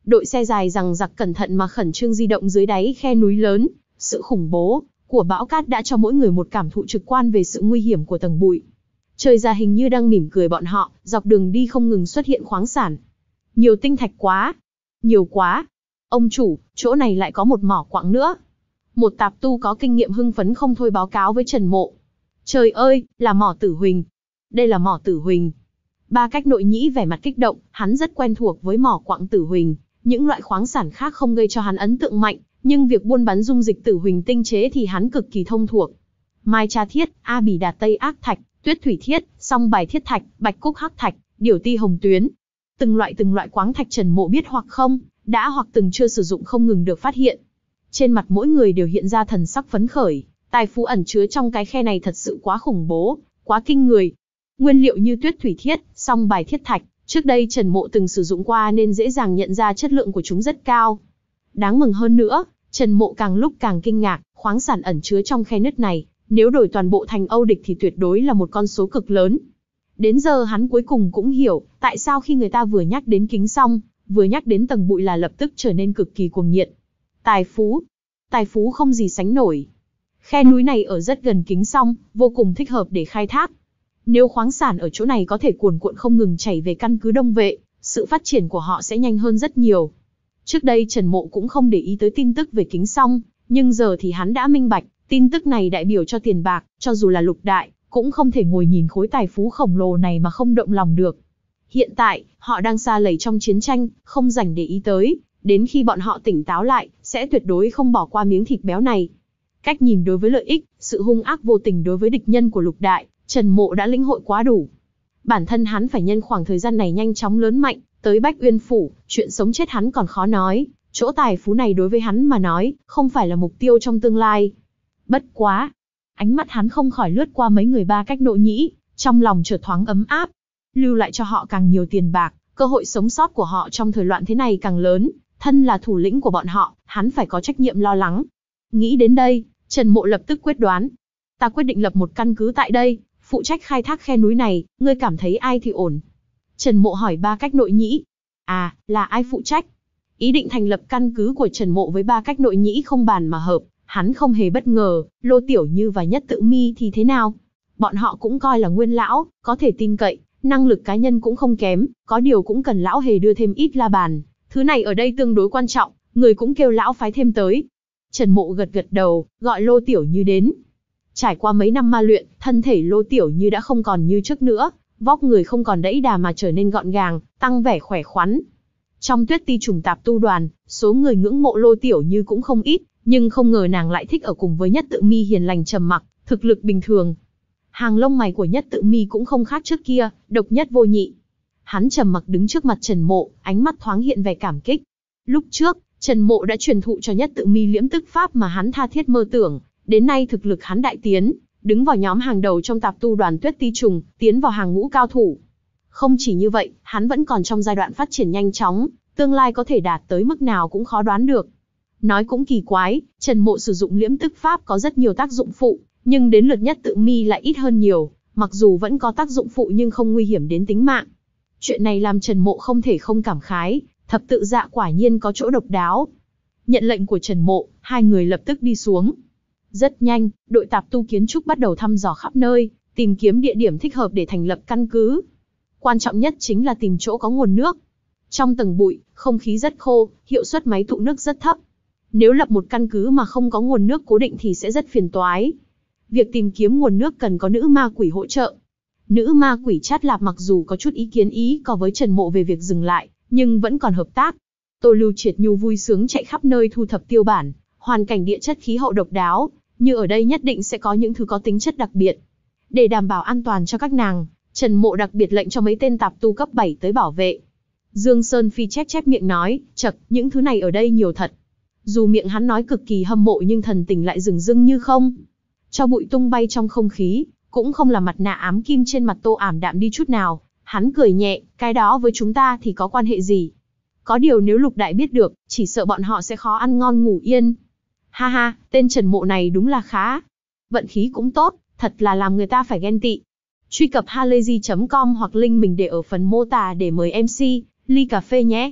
Đội xe dài rằng giặc cẩn thận mà khẩn trương di động dưới đáy khe núi lớn, sự khủng bố của bão cát đã cho mỗi người một cảm thụ trực quan về sự nguy hiểm của tầng bụi. Trời già hình như đang mỉm cười bọn họ, dọc đường đi không ngừng xuất hiện khoáng sản. Nhiều tinh thạch quá, nhiều quá. Ông chủ, chỗ này lại có một mỏ quặng nữa. Một tạp tu có kinh nghiệm hưng phấn không thôi báo cáo với Trần Mộ. Trời ơi, là mỏ Tử Huỳnh. Đây là mỏ Tử Huỳnh. Ba Cách Nội Nhĩ vẻ mặt kích động, hắn rất quen thuộc với mỏ quặng Tử Huỳnh. Những loại khoáng sản khác không gây cho hắn ấn tượng mạnh, nhưng việc buôn bán dung dịch Tử Huỳnh tinh chế thì hắn cực kỳ thông thuộc. Mai Cha Thiết, A Bì Đạt Tây Ác Thạch, Tuyết Thủy Thiết, Song Bài Thiết Thạch, Bạch Cúc Hắc Thạch, Điểu Ti Hồng Tuyến. Từng loại từng loại khoáng thạch Trần Mộ biết hoặc không, đã hoặc từng chưa sử dụng không ngừng được phát hiện. Trên mặt mỗi người đều hiện ra thần sắc phấn khởi, tài phú ẩn chứa trong cái khe này thật sự quá khủng bố, quá kinh người. Nguyên liệu như Tuyết Thủy Thiết, Song Bài Thiết Thạch, trước đây Trần Mộ từng sử dụng qua nên dễ dàng nhận ra chất lượng của chúng rất cao. Đáng mừng hơn nữa, Trần Mộ càng lúc càng kinh ngạc, khoáng sản ẩn chứa trong khe nứt này, nếu đổi toàn bộ thành Âu Địch thì tuyệt đối là một con số cực lớn. Đến giờ hắn cuối cùng cũng hiểu, tại sao khi người ta vừa nhắc đến Kính Song, vừa nhắc đến tầng bụi là lập tức trở nên cực kỳ cuồng nhiệt. Tài phú, tài phú không gì sánh nổi. Khe núi này ở rất gần Kính Song, vô cùng thích hợp để khai thác. Nếu khoáng sản ở chỗ này có thể cuồn cuộn không ngừng chảy về căn cứ Đông Vệ, sự phát triển của họ sẽ nhanh hơn rất nhiều. Trước đây Trần Mộ cũng không để ý tới tin tức về Kính Song, nhưng giờ thì hắn đã minh bạch, tin tức này đại biểu cho tiền bạc, cho dù là lục đại, cũng không thể ngồi nhìn khối tài phú khổng lồ này mà không động lòng được. Hiện tại, họ đang sa lầy trong chiến tranh, không rảnh để ý tới, đến khi bọn họ tỉnh táo lại, sẽ tuyệt đối không bỏ qua miếng thịt béo này. Cách nhìn đối với lợi ích, sự hung ác vô tình đối với địch nhân của lục đại, Trần Mộ đã lĩnh hội quá đủ. Bản thân hắn phải nhân khoảng thời gian này nhanh chóng lớn mạnh, tới Bách Uyên Phủ, chuyện sống chết hắn còn khó nói, chỗ tài phú này đối với hắn mà nói, không phải là mục tiêu trong tương lai. Bất quá, ánh mắt hắn không khỏi lướt qua mấy người Ba Cách Nội Nhĩ, trong lòng chợt thoáng ấm áp. Lưu lại cho họ càng nhiều tiền bạc, cơ hội sống sót của họ trong thời loạn thế này càng lớn, thân là thủ lĩnh của bọn họ, hắn phải có trách nhiệm lo lắng. Nghĩ đến đây, Trần Mộ lập tức quyết đoán. Ta quyết định lập một căn cứ tại đây, phụ trách khai thác khe núi này, ngươi cảm thấy ai thì ổn? Trần Mộ hỏi Ba Cách Nội Nhĩ. À, là ai phụ trách? Ý định thành lập căn cứ của Trần Mộ với Ba Cách Nội Nhĩ không bàn mà hợp, hắn không hề bất ngờ. Lô Tiểu Như và Nhất Tự Mi thì thế nào? Bọn họ cũng coi là nguyên lão, có thể tin cậy, năng lực cá nhân cũng không kém, có điều cũng cần lão hề đưa thêm ít la bàn. Thứ này ở đây tương đối quan trọng, người cũng kêu lão phái thêm tới. Trần Mộ gật gật đầu, gọi Lô Tiểu Như đến. Trải qua mấy năm ma luyện, thân thể Lô Tiểu Như đã không còn như trước nữa, vóc người không còn đẫy đà mà trở nên gọn gàng, tăng vẻ khỏe khoắn. Trong Tuyết Ti Trùng Tạp Tu Đoàn, số người ngưỡng mộ Lô Tiểu Như cũng không ít, nhưng không ngờ nàng lại thích ở cùng với Nhất Tự Mi hiền lành trầm mặc, thực lực bình thường. Hàng lông mày của Nhất Tự Mi cũng không khác trước kia, độc nhất vô nhị. Hắn trầm mặc đứng trước mặt Trần Mộ, ánh mắt thoáng hiện vẻ cảm kích. Lúc trước, Trần Mộ đã truyền thụ cho Nhất Tự Mi liễm tức pháp mà hắn tha thiết mơ tưởng, đến nay thực lực hắn đại tiến, đứng vào nhóm hàng đầu trong Tạp Tu Đoàn Tuyết Ti Trùng, tiến vào hàng ngũ cao thủ. Không chỉ như vậy, hắn vẫn còn trong giai đoạn phát triển nhanh chóng, tương lai có thể đạt tới mức nào cũng khó đoán được. Nói cũng kỳ quái, Trần Mộ sử dụng liễm tức pháp có rất nhiều tác dụng phụ, nhưng đến lượt Nhất Tự Mi lại ít hơn nhiều, mặc dù vẫn có tác dụng phụ nhưng không nguy hiểm đến tính mạng. Chuyện này làm Trần Mộ không thể không cảm khái, thập tự dạ quả nhiên có chỗ độc đáo. Nhận lệnh của Trần Mộ, hai người lập tức đi xuống. Rất nhanh, đội tạp tu kiến trúc bắt đầu thăm dò khắp nơi, tìm kiếm địa điểm thích hợp để thành lập căn cứ. Quan trọng nhất chính là tìm chỗ có nguồn nước. Trong tầng bụi, không khí rất khô, hiệu suất máy tụ nước rất thấp. Nếu lập một căn cứ mà không có nguồn nước cố định thì sẽ rất phiền toái. Việc tìm kiếm nguồn nước cần có nữ ma quỷ hỗ trợ. Nữ ma quỷ Chát Lạp mặc dù có chút ý kiến ý có với Trần Mộ về việc dừng lại, nhưng vẫn còn hợp tác. Tô Lưu Triệt Nhu vui sướng chạy khắp nơi thu thập tiêu bản, hoàn cảnh địa chất khí hậu độc đáo, như ở đây nhất định sẽ có những thứ có tính chất đặc biệt. Để đảm bảo an toàn cho các nàng, Trần Mộ đặc biệt lệnh cho mấy tên tạp tu cấp bảy tới bảo vệ. Dương Sơn Phi chép chép miệng nói, chậc, những thứ này ở đây nhiều thật. Dù miệng hắn nói cực kỳ hâm mộ nhưng thần tình lại rừng rưng như không. Cho bụi tung bay trong không khí, cũng không làm mặt nạ ám kim trên mặt Tô ảm đạm đi chút nào. Hắn cười nhẹ, cái đó với chúng ta thì có quan hệ gì? Có điều nếu Lục Đại biết được, chỉ sợ bọn họ sẽ khó ăn ngon ngủ yên. Ha ha, tên Trần Mộ này đúng là khá. Vận khí cũng tốt, thật là làm người ta phải ghen tị. Truy cập halayzi chấm com hoặc link mình để ở phần mô tả để mời em xê, ly cà phê nhé.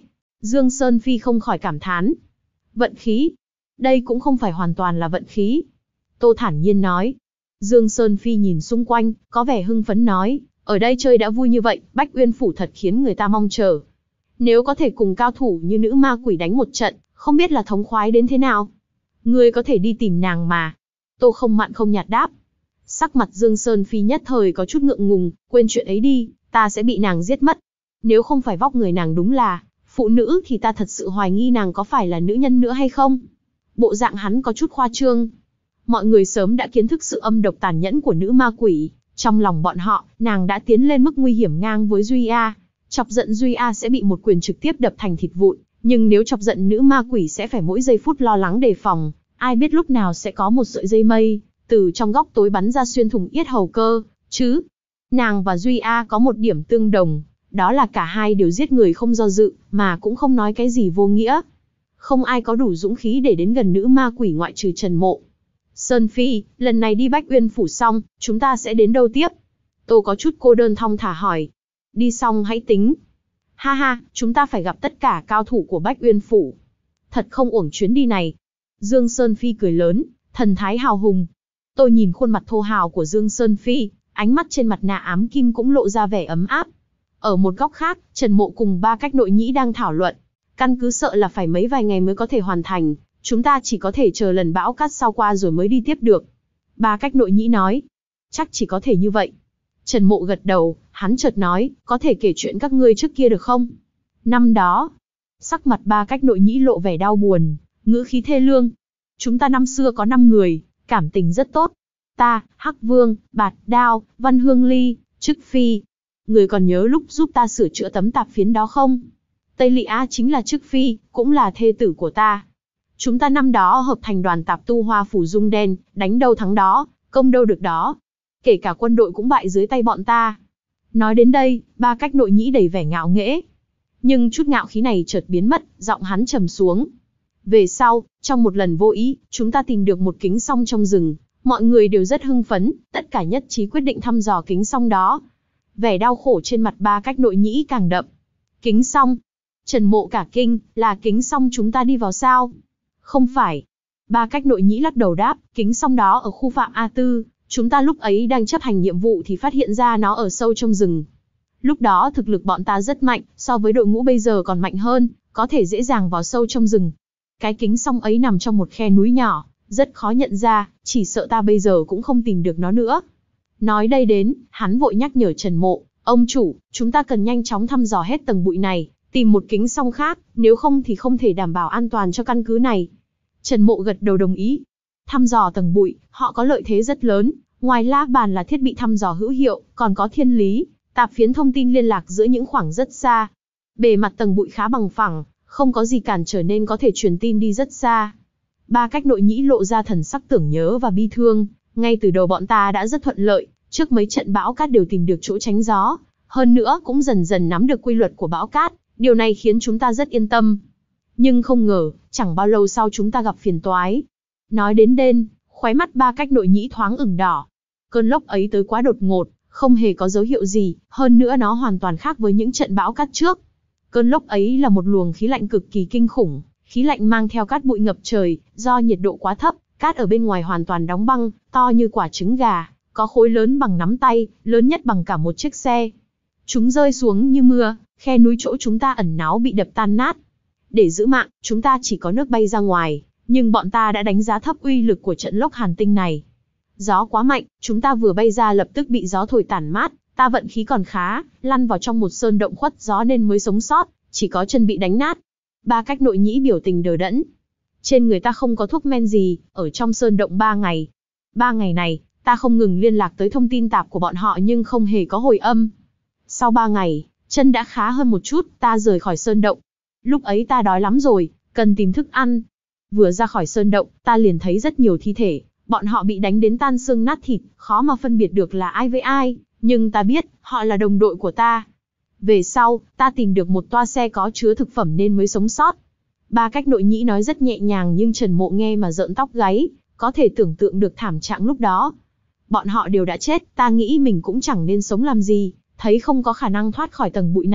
Dương Sơn Phi không khỏi cảm thán. Vận khí. Đây cũng không phải hoàn toàn là vận khí. Tô thản nhiên nói. Dương Sơn Phi nhìn xung quanh, có vẻ hưng phấn nói, ở đây chơi đã vui như vậy, Bách Uyên Phủ thật khiến người ta mong chờ. Nếu có thể cùng cao thủ như nữ ma quỷ đánh một trận, không biết là thống khoái đến thế nào. Ngươi có thể đi tìm nàng mà. Tô không mặn không nhạt đáp. Sắc mặt Dương Sơn Phi nhất thời có chút ngượng ngùng, quên chuyện ấy đi, ta sẽ bị nàng giết mất. Nếu không phải vóc người nàng đúng là phụ nữ thì ta thật sự hoài nghi nàng có phải là nữ nhân nữa hay không. Bộ dạng hắn có chút khoa trương. Mọi người sớm đã kiến thức sự âm độc tàn nhẫn của nữ ma quỷ. Trong lòng bọn họ, nàng đã tiến lên mức nguy hiểm ngang với Duy A. Chọc giận Duy A sẽ bị một quyền trực tiếp đập thành thịt vụn. Nhưng nếu chọc giận nữ ma quỷ sẽ phải mỗi giây phút lo lắng đề phòng. Ai biết lúc nào sẽ có một sợi dây mây từ trong góc tối bắn ra xuyên thủng yết hầu cơ, chứ. Nàng và Duy A có một điểm tương đồng. Đó là cả hai đều giết người không do dự, mà cũng không nói cái gì vô nghĩa. Không ai có đủ dũng khí để đến gần nữ ma quỷ ngoại trừ Trần Mộ. Sơn Phi, lần này đi Bách Uyên Phủ xong, chúng ta sẽ đến đâu tiếp? Tô có chút cô đơn thong thả hỏi. Đi xong hãy tính. Ha ha, chúng ta phải gặp tất cả cao thủ của Bách Uyên Phủ. Thật không uổng chuyến đi này. Dương Sơn Phi cười lớn, thần thái hào hùng. Tôi nhìn khuôn mặt thô hào của Dương Sơn Phi, ánh mắt trên mặt nạ ám kim cũng lộ ra vẻ ấm áp. Ở một góc khác, Trần Mộ cùng ba cách nội nhĩ đang thảo luận. Căn cứ sợ là phải mấy vài ngày mới có thể hoàn thành, chúng ta chỉ có thể chờ lần bão cát sau qua rồi mới đi tiếp được. Ba cách nội nhĩ nói. Chắc chỉ có thể như vậy. Trần Mộ gật đầu, hắn chợt nói, có thể kể chuyện các ngươi trước kia được không? Năm đó, sắc mặt ba cách nội nhĩ lộ vẻ đau buồn, ngữ khí thê lương. Chúng ta năm xưa có năm người, cảm tình rất tốt. Ta, Hắc Vương, Bạt Đao, Văn Hương Ly, Trức Phi. Người còn nhớ lúc giúp ta sửa chữa tấm tạp phiến đó không? Tây Lị Á chính là Trức Phi, cũng là thê tử của ta. Chúng ta năm đó hợp thành đoàn tạp tu Hoa Phủ Dung Đen, đánh đâu thắng đó, công đâu được đó. Kể cả quân đội cũng bại dưới tay bọn ta. Nói đến đây, ba cách nội nhĩ đầy vẻ ngạo nghễ. Nhưng chút ngạo khí này chợt biến mất, giọng hắn trầm xuống. Về sau, trong một lần vô ý, chúng ta tìm được một kính song trong rừng. Mọi người đều rất hưng phấn, tất cả nhất trí quyết định thăm dò kính song đó. Vẻ đau khổ trên mặt ba cách nội nhĩ càng đậm. Kính song. Trần Mộ cả kinh, là kính song chúng ta đi vào sao? Không phải. Ba cách nội nhĩ lắc đầu đáp, kính song đó ở khu Phạm A Tư. Chúng ta lúc ấy đang chấp hành nhiệm vụ thì phát hiện ra nó ở sâu trong rừng. Lúc đó thực lực bọn ta rất mạnh, so với đội ngũ bây giờ còn mạnh hơn, có thể dễ dàng vào sâu trong rừng. Cái kính song ấy nằm trong một khe núi nhỏ, rất khó nhận ra, chỉ sợ ta bây giờ cũng không tìm được nó nữa. Nói đây đến, hắn vội nhắc nhở Trần Mộ, ông chủ, chúng ta cần nhanh chóng thăm dò hết tầng bụi này, tìm một kính song khác, nếu không thì không thể đảm bảo an toàn cho căn cứ này. Trần Mộ gật đầu đồng ý. Thăm dò tầng bụi, họ có lợi thế rất lớn, ngoài la bàn là thiết bị thăm dò hữu hiệu, còn có thiên lý, tạp phiến thông tin liên lạc giữa những khoảng rất xa. Bề mặt tầng bụi khá bằng phẳng, không có gì cản trở nên có thể truyền tin đi rất xa. Ba cách nội nhĩ lộ ra thần sắc tưởng nhớ và bi thương, ngay từ đầu bọn ta đã rất thuận lợi, trước mấy trận bão cát đều tìm được chỗ tránh gió, hơn nữa cũng dần dần nắm được quy luật của bão cát, điều này khiến chúng ta rất yên tâm. Nhưng không ngờ, chẳng bao lâu sau chúng ta gặp phiền toái. Nói đến đên, khóe mắt ba cách nội nhĩ thoáng ửng đỏ. Cơn lốc ấy tới quá đột ngột, không hề có dấu hiệu gì, hơn nữa nó hoàn toàn khác với những trận bão cát trước. Cơn lốc ấy là một luồng khí lạnh cực kỳ kinh khủng, khí lạnh mang theo cát bụi ngập trời, do nhiệt độ quá thấp, cát ở bên ngoài hoàn toàn đóng băng, to như quả trứng gà, có khối lớn bằng nắm tay, lớn nhất bằng cả một chiếc xe. Chúng rơi xuống như mưa, khe núi chỗ chúng ta ẩn náu bị đập tan nát. Để giữ mạng, chúng ta chỉ có nước bay ra ngoài, nhưng bọn ta đã đánh giá thấp uy lực của trận lốc hàn tinh này. Gió quá mạnh, chúng ta vừa bay ra lập tức bị gió thổi tản mát, ta vận khí còn khá, lăn vào trong một sơn động khuất gió nên mới sống sót, chỉ có chân bị đánh nát. Ba cách nội nhĩ biểu tình đờ đẫn. Trên người ta không có thuốc men gì, ở trong sơn động ba ngày. Ba ngày này, ta không ngừng liên lạc tới thông tin tạp của bọn họ nhưng không hề có hồi âm. Sau ba ngày, chân đã khá hơn một chút, ta rời khỏi sơn động. Lúc ấy ta đói lắm rồi, cần tìm thức ăn. Vừa ra khỏi sơn động, ta liền thấy rất nhiều thi thể, bọn họ bị đánh đến tan xương nát thịt, khó mà phân biệt được là ai với ai, nhưng ta biết, họ là đồng đội của ta. Về sau, ta tìm được một toa xe có chứa thực phẩm nên mới sống sót. Ba cách nội nhĩ nói rất nhẹ nhàng nhưng Trần Mộ nghe mà rợn tóc gáy, có thể tưởng tượng được thảm trạng lúc đó. Bọn họ đều đã chết, ta nghĩ mình cũng chẳng nên sống làm gì, thấy không có khả năng thoát khỏi tầng bụi này,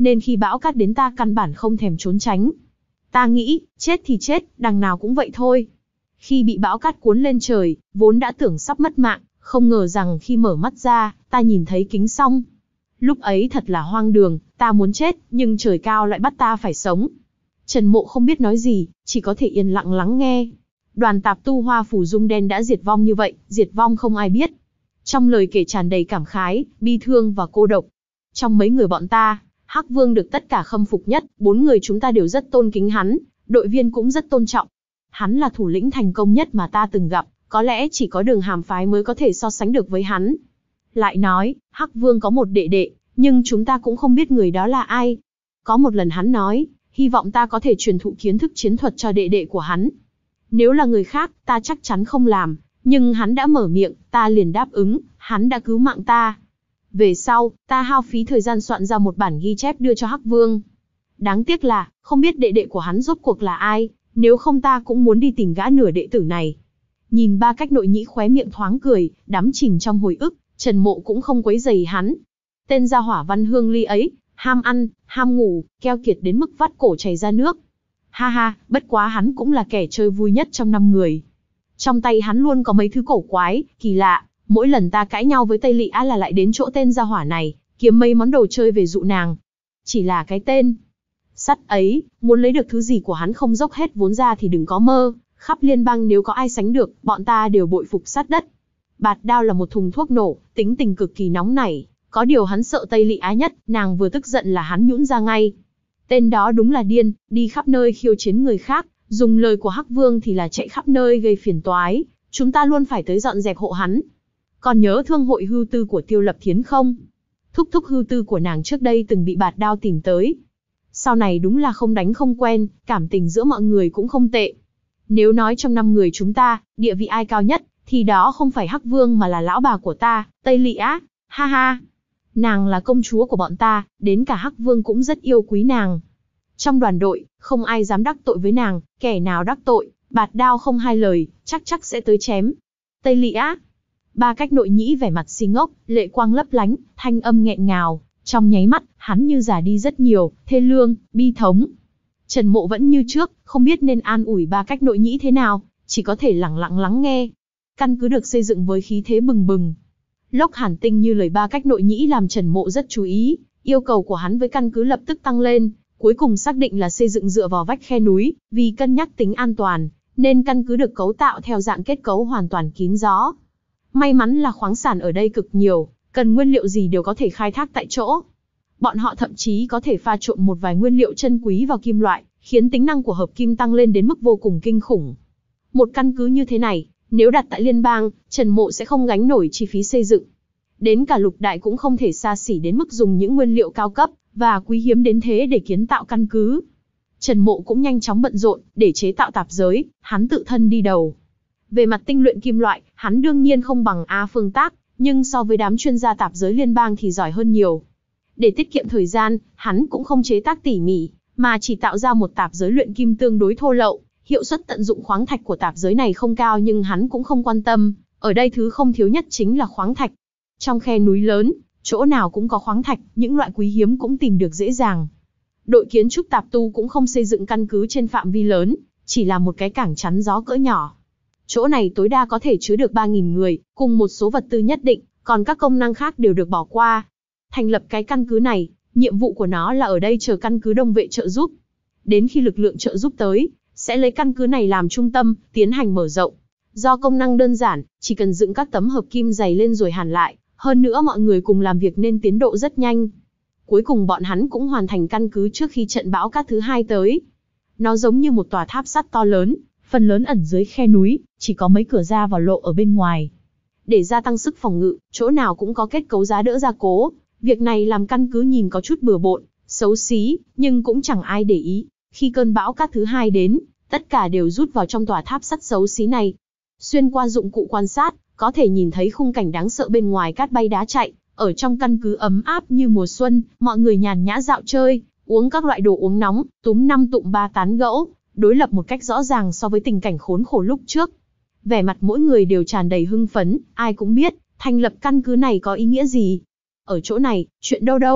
nên khi bão cát đến ta căn bản không thèm trốn tránh. Ta nghĩ, chết thì chết, đằng nào cũng vậy thôi. Khi bị bão cát cuốn lên trời, vốn đã tưởng sắp mất mạng, không ngờ rằng khi mở mắt ra, ta nhìn thấy Kính Song. Lúc ấy thật là hoang đường, ta muốn chết, nhưng trời cao lại bắt ta phải sống. Trần Mộ không biết nói gì, chỉ có thể yên lặng lắng nghe. Đoàn tạp tu Hoa Phủ Dung Đen đã diệt vong như vậy, diệt vong không ai biết. Trong lời kể tràn đầy cảm khái, bi thương và cô độc. Trong mấy người bọn ta, Hắc Vương được tất cả khâm phục nhất, bốn người chúng ta đều rất tôn kính hắn, đội viên cũng rất tôn trọng. Hắn là thủ lĩnh thành công nhất mà ta từng gặp, có lẽ chỉ có Đường Hàm phái mới có thể so sánh được với hắn. Lại nói, Hắc Vương có một đệ đệ, nhưng chúng ta cũng không biết người đó là ai. Có một lần hắn nói, hy vọng ta có thể truyền thụ kiến thức chiến thuật cho đệ đệ của hắn. Nếu là người khác, ta chắc chắn không làm, nhưng hắn đã mở miệng, ta liền đáp ứng, hắn đã cứu mạng ta. Về sau, ta hao phí thời gian soạn ra một bản ghi chép đưa cho Hắc Vương. Đáng tiếc là, không biết đệ đệ của hắn rốt cuộc là ai, nếu không ta cũng muốn đi tìm gã nửa đệ tử này. Nhìn Ba Cách Nội Nhĩ khóe miệng thoáng cười, đắm chìm trong hồi ức, Trần Mộ cũng không quấy rầy hắn. Tên gia hỏa Văn Hương Ly ấy, ham ăn, ham ngủ, keo kiệt đến mức vắt cổ chảy ra nước. Ha ha, bất quá hắn cũng là kẻ chơi vui nhất trong năm người. Trong tay hắn luôn có mấy thứ cổ quái, kỳ lạ, mỗi lần ta cãi nhau với Tây Lị Á là lại đến chỗ tên gia hỏa này, kiếm mấy món đồ chơi về dụ nàng. Chỉ là cái tên sắt ấy, muốn lấy được thứ gì của hắn không dốc hết vốn ra thì đừng có mơ, khắp liên bang nếu có ai sánh được, bọn ta đều bội phục sát đất. Bạt Đao là một thùng thuốc nổ, tính tình cực kỳ nóng nảy, có điều hắn sợ Tây Lị Á nhất, nàng vừa tức giận là hắn nhũn ra ngay. Tên đó đúng là điên, đi khắp nơi khiêu chiến người khác, dùng lời của Hắc Vương thì là chạy khắp nơi gây phiền toái, chúng ta luôn phải tới dọn dẹp hộ hắn. Còn nhớ thương hội hưu tư của Tiêu Lập Thiến không? Thúc thúc hưu tư của nàng trước đây từng bị Bạt Đao tìm tới. Sau này đúng là không đánh không quen, cảm tình giữa mọi người cũng không tệ. Nếu nói trong năm người chúng ta, địa vị ai cao nhất, thì đó không phải Hắc Vương mà là lão bà của ta, Tây Lị Á. Ha ha! Nàng là công chúa của bọn ta, đến cả Hắc Vương cũng rất yêu quý nàng. Trong đoàn đội, không ai dám đắc tội với nàng, kẻ nào đắc tội, Bạt Đao không hai lời, chắc chắc sẽ tới chém. Tây Lị Á! Ba Cách Nội Nhĩ vẻ mặt si ngốc, lệ quang lấp lánh, thanh âm nghẹn ngào, trong nháy mắt, hắn như già đi rất nhiều, thê lương, bi thống. Trần Mộ vẫn như trước, không biết nên an ủi Ba Cách Nội Nhĩ thế nào, chỉ có thể lặng lặng lắng nghe. Căn cứ được xây dựng với khí thế bừng bừng. Lốc Hàn Tinh như lời Ba Cách Nội Nhĩ làm Trần Mộ rất chú ý, yêu cầu của hắn với căn cứ lập tức tăng lên, cuối cùng xác định là xây dựng dựa vào vách khe núi, vì cân nhắc tính an toàn, nên căn cứ được cấu tạo theo dạng kết cấu hoàn toàn kín gió. May mắn là khoáng sản ở đây cực nhiều, cần nguyên liệu gì đều có thể khai thác tại chỗ. Bọn họ thậm chí có thể pha trộn một vài nguyên liệu chân quý vào kim loại, khiến tính năng của hợp kim tăng lên đến mức vô cùng kinh khủng. Một căn cứ như thế này, nếu đặt tại liên bang, Trần Mộ sẽ không gánh nổi chi phí xây dựng. Đến cả lục đại cũng không thể xa xỉ đến mức dùng những nguyên liệu cao cấp và quý hiếm đến thế để kiến tạo căn cứ. Trần Mộ cũng nhanh chóng bận rộn để chế tạo tạp giới, hắn tự thân đi đầu. Về mặt tinh luyện kim loại, hắn đương nhiên không bằng A Phương Tác, nhưng so với đám chuyên gia tạp giới liên bang thì giỏi hơn nhiều. Để tiết kiệm thời gian, hắn cũng không chế tác tỉ mỉ, mà chỉ tạo ra một tạp giới luyện kim tương đối thô lậu. Hiệu suất tận dụng khoáng thạch của tạp giới này không cao nhưng hắn cũng không quan tâm, ở đây thứ không thiếu nhất chính là khoáng thạch. Trong khe núi lớn, chỗ nào cũng có khoáng thạch, những loại quý hiếm cũng tìm được dễ dàng. Đội kiến trúc tạp tu cũng không xây dựng căn cứ trên phạm vi lớn, chỉ là một cái cảng chắn gió cỡ nhỏ. Chỗ này tối đa có thể chứa được ba nghìn người, cùng một số vật tư nhất định, còn các công năng khác đều được bỏ qua. Thành lập cái căn cứ này, nhiệm vụ của nó là ở đây chờ căn cứ đông vệ trợ giúp. Đến khi lực lượng trợ giúp tới, sẽ lấy căn cứ này làm trung tâm, tiến hành mở rộng. Do công năng đơn giản, chỉ cần dựng các tấm hợp kim dày lên rồi hàn lại, hơn nữa mọi người cùng làm việc nên tiến độ rất nhanh. Cuối cùng bọn hắn cũng hoàn thành căn cứ trước khi trận bão cát thứ hai tới. Nó giống như một tòa tháp sắt to lớn, phần lớn ẩn dưới khe núi, chỉ có mấy cửa ra vào lộ ở bên ngoài. Để gia tăng sức phòng ngự, chỗ nào cũng có kết cấu giá đỡ gia cố. Việc này làm căn cứ nhìn có chút bừa bộn, xấu xí, nhưng cũng chẳng ai để ý. Khi cơn bão cát thứ hai đến, tất cả đều rút vào trong tòa tháp sắt xấu xí này. Xuyên qua dụng cụ quan sát, có thể nhìn thấy khung cảnh đáng sợ bên ngoài cát bay đá chạy. Ở trong căn cứ ấm áp như mùa xuân, mọi người nhàn nhã dạo chơi, uống các loại đồ uống nóng, túm năm tụm ba tán gẫu, đối lập một cách rõ ràng so với tình cảnh khốn khổ lúc trước. Vẻ mặt mỗi người đều tràn đầy hưng phấn, ai cũng biết, thành lập căn cứ này có ý nghĩa gì. Ở chỗ này, chuyện đâu đâu,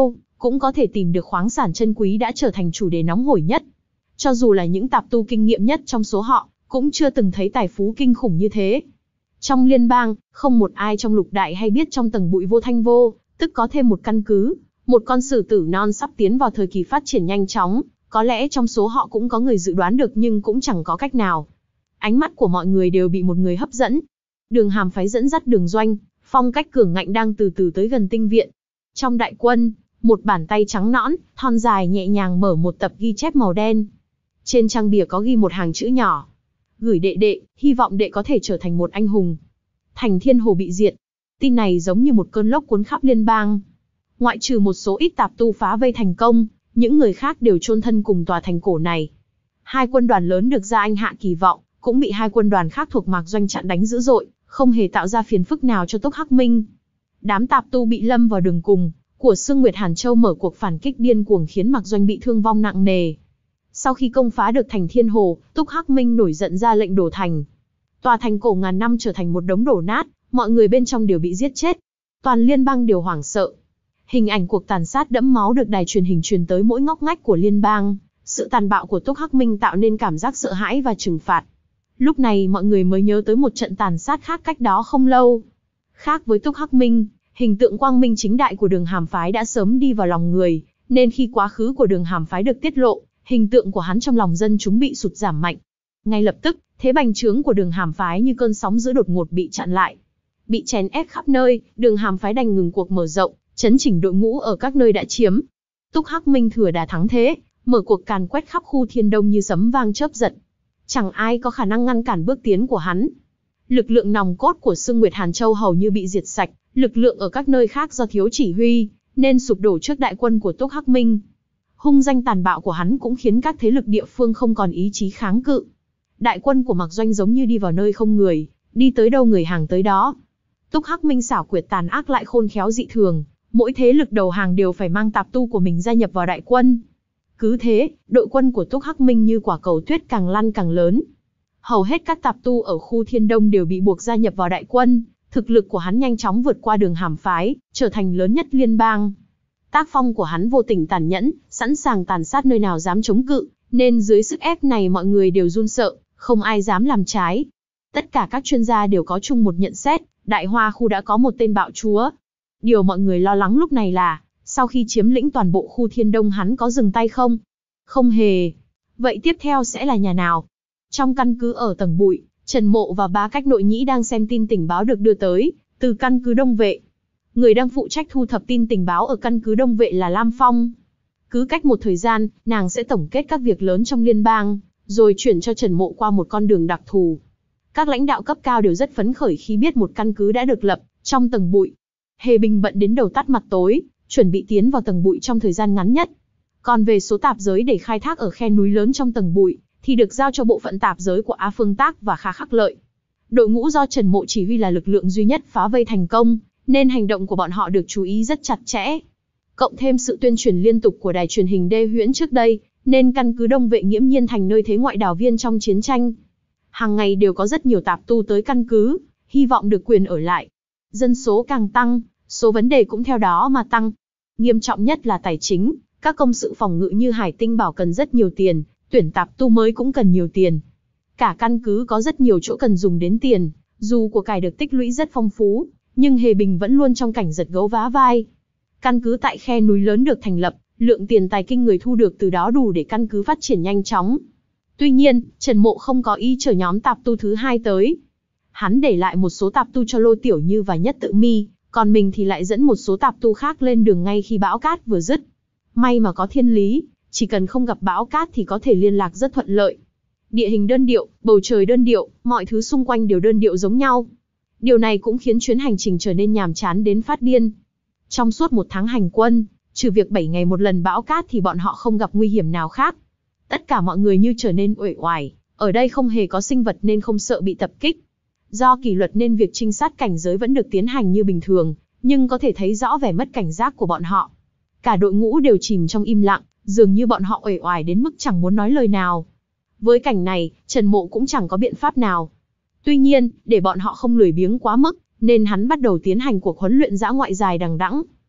cũng có thể tìm được khoáng sản chân quý đã trở thành chủ đề nóng hổi nhất. Cho dù là những tạp tu kinh nghiệm nhất trong số họ, cũng chưa từng thấy tài phú kinh khủng như thế. Trong liên bang, không một ai trong lục đại hay biết trong tầng bụi vô thanh vô, tức có thêm một căn cứ, một con sử tử non sắp tiến vào thời kỳ phát triển nhanh chóng, có lẽ trong số họ cũng có người dự đoán được nhưng cũng chẳng có cách nào. Ánh mắt của mọi người đều bị một người hấp dẫn. Đường Hàm Phái dẫn dắt Đường Doanh, phong cách cường ngạnh đang từ từ tới gần tinh viện. Trong đại quân, một bàn tay trắng nõn, thon dài nhẹ nhàng mở một tập ghi chép màu đen. Trên trang bìa có ghi một hàng chữ nhỏ. Gửi đệ đệ, hy vọng đệ có thể trở thành một anh hùng. Thành Thiên Hồ bị diệt. Tin này giống như một cơn lốc cuốn khắp liên bang. Ngoại trừ một số ít tạp tu phá vây thành công, những người khác đều chôn thân cùng tòa thành cổ này. Hai quân đoàn lớn được Gia Anh Hạ kỳ vọng, cũng bị hai quân đoàn khác thuộc Mạc Doanh chặn đánh dữ dội, không hề tạo ra phiền phức nào cho Túc Hắc Minh. Đám tạp tu bị lâm vào đường cùng của Sương Nguyệt Hàn Châu mở cuộc phản kích điên cuồng khiến Mạc Doanh bị thương vong nặng nề. Sau khi công phá được thành Thiên Hồ, Túc Hắc Minh nổi giận ra lệnh đổ thành. Tòa thành cổ ngàn năm trở thành một đống đổ nát, mọi người bên trong đều bị giết chết. Toàn liên bang đều hoảng sợ. Hình ảnh cuộc tàn sát đẫm máu được đài truyền hình truyền tới mỗi ngóc ngách của liên bang. Sự tàn bạo của Túc Hắc Minh tạo nên cảm giác sợ hãi và trừng phạt. Lúc này mọi người mới nhớ tới một trận tàn sát khác cách đó không lâu. Khác với Túc Hắc Minh, hình tượng quang minh chính đại của Đường Hàm Phái đã sớm đi vào lòng người, nên khi quá khứ của Đường Hàm Phái được tiết lộ, hình tượng của hắn trong lòng dân chúng bị sụt giảm mạnh. Ngay lập tức, thế bành trướng của Đường Hàm Phái như cơn sóng dữ đột ngột bị chặn lại. Bị chèn ép khắp nơi, Đường Hàm Phái đành ngừng cuộc mở rộng, chấn chỉnh đội ngũ ở các nơi đã chiếm. Túc Hắc Minh thừa đà thắng thế, mở cuộc càn quét khắp khu Thiên Đông như sấm vang chớp giật. Chẳng ai có khả năng ngăn cản bước tiến của hắn. Lực lượng nòng cốt của Sương Nguyệt Hàn Châu hầu như bị diệt sạch, lực lượng ở các nơi khác do thiếu chỉ huy, nên sụp đổ trước đại quân của Túc Hắc Minh. Hung danh tàn bạo của hắn cũng khiến các thế lực địa phương không còn ý chí kháng cự. Đại quân của Mạc Doanh giống như đi vào nơi không người, đi tới đâu người hàng tới đó. Túc Hắc Minh xảo quyệt tàn ác lại khôn khéo dị thường, mỗi thế lực đầu hàng đều phải mang tạp tu của mình gia nhập vào đại quân. Cứ thế, đội quân của Túc Hắc Minh như quả cầu tuyết càng lăn càng lớn. Hầu hết các tạp tu ở khu Thiên Đông đều bị buộc gia nhập vào đại quân, thực lực của hắn nhanh chóng vượt qua Đường Hàm Phái, trở thành lớn nhất liên bang. Tác phong của hắn vô tình tàn nhẫn, sẵn sàng tàn sát nơi nào dám chống cự, nên dưới sức ép này mọi người đều run sợ, không ai dám làm trái. Tất cả các chuyên gia đều có chung một nhận xét, Đại Hoa khu đã có một tên bạo chúa. Điều mọi người lo lắng lúc này là, sau khi chiếm lĩnh toàn bộ khu Thiên Đông hắn có dừng tay không? Không hề. Vậy tiếp theo sẽ là nhà nào? Trong căn cứ ở tầng bụi, Trần Mộ và Bá Cách Nội Nhĩ đang xem tin tình báo được đưa tới, từ căn cứ Đông Vệ. Người đang phụ trách thu thập tin tình báo ở căn cứ Đông Vệ là Lam Phong. Cứ cách một thời gian, nàng sẽ tổng kết các việc lớn trong liên bang, rồi chuyển cho Trần Mộ qua một con đường đặc thù. Các lãnh đạo cấp cao đều rất phấn khởi khi biết một căn cứ đã được lập, trong tầng bụi. Hề Bình bận đến đầu tắt mặt tối, chuẩn bị tiến vào tầng bụi trong thời gian ngắn nhất. Còn về số tạp giới để khai thác ở khe núi lớn trong tầng bụi, thì được giao cho bộ phận tạp giới của A Phương Tác và Kha Khắc Lợi. Đội ngũ do Trần Mộ chỉ huy là lực lượng duy nhất phá vây thành công, nên hành động của bọn họ được chú ý rất chặt chẽ. Cộng thêm sự tuyên truyền liên tục của đài truyền hình Đê Huyễn trước đây, nên căn cứ Đông Vệ nghiễm nhiên thành nơi thế ngoại đảo viên trong chiến tranh. Hàng ngày đều có rất nhiều tạp tu tới căn cứ, hy vọng được quyền ở lại. Dân số càng tăng, số vấn đề cũng theo đó mà tăng. Nghiêm trọng nhất là tài chính, các công sự phòng ngự như Hải Tinh Bảo cần rất nhiều tiền, tuyển tạp tu mới cũng cần nhiều tiền. Cả căn cứ có rất nhiều chỗ cần dùng đến tiền, dù của cải được tích lũy rất phong phú, nhưng Hề Bình vẫn luôn trong cảnh giật gấu vá vai. Căn cứ tại khe núi lớn được thành lập, lượng tiền tài kinh người thu được từ đó đủ để căn cứ phát triển nhanh chóng. Tuy nhiên, Trần Mộ không có ý chờ nhóm tạp tu thứ hai tới. Hắn để lại một số tạp tu cho Lô Tiểu Như và Nhất Tự Mi, còn mình thì lại dẫn một số tạp tu khác lên đường ngay khi bão cát vừa dứt. May mà có thiên lý, chỉ cần không gặp bão cát thì có thể liên lạc rất thuận lợi. Địa hình đơn điệu, bầu trời đơn điệu, mọi thứ xung quanh đều đơn điệu giống nhau. Điều này cũng khiến chuyến hành trình trở nên nhàm chán đến phát điên. Trong suốt một tháng hành quân, trừ việc bảy ngày một lần bão cát thì bọn họ không gặp nguy hiểm nào khác. Tất cả mọi người như trở nên uể oải, ở đây không hề có sinh vật nên không sợ bị tập kích. Do kỷ luật nên việc trinh sát cảnh giới vẫn được tiến hành như bình thường, nhưng có thể thấy rõ vẻ mất cảnh giác của bọn họ. Cả đội ngũ đều chìm trong im lặng, dường như bọn họ uể oải đến mức chẳng muốn nói lời nào. Với cảnh này, Trần Mộ cũng chẳng có biện pháp nào. Tuy nhiên, để bọn họ không lười biếng quá mức, nên hắn bắt đầu tiến hành cuộc huấn luyện dã ngoại dài đằng đẵng.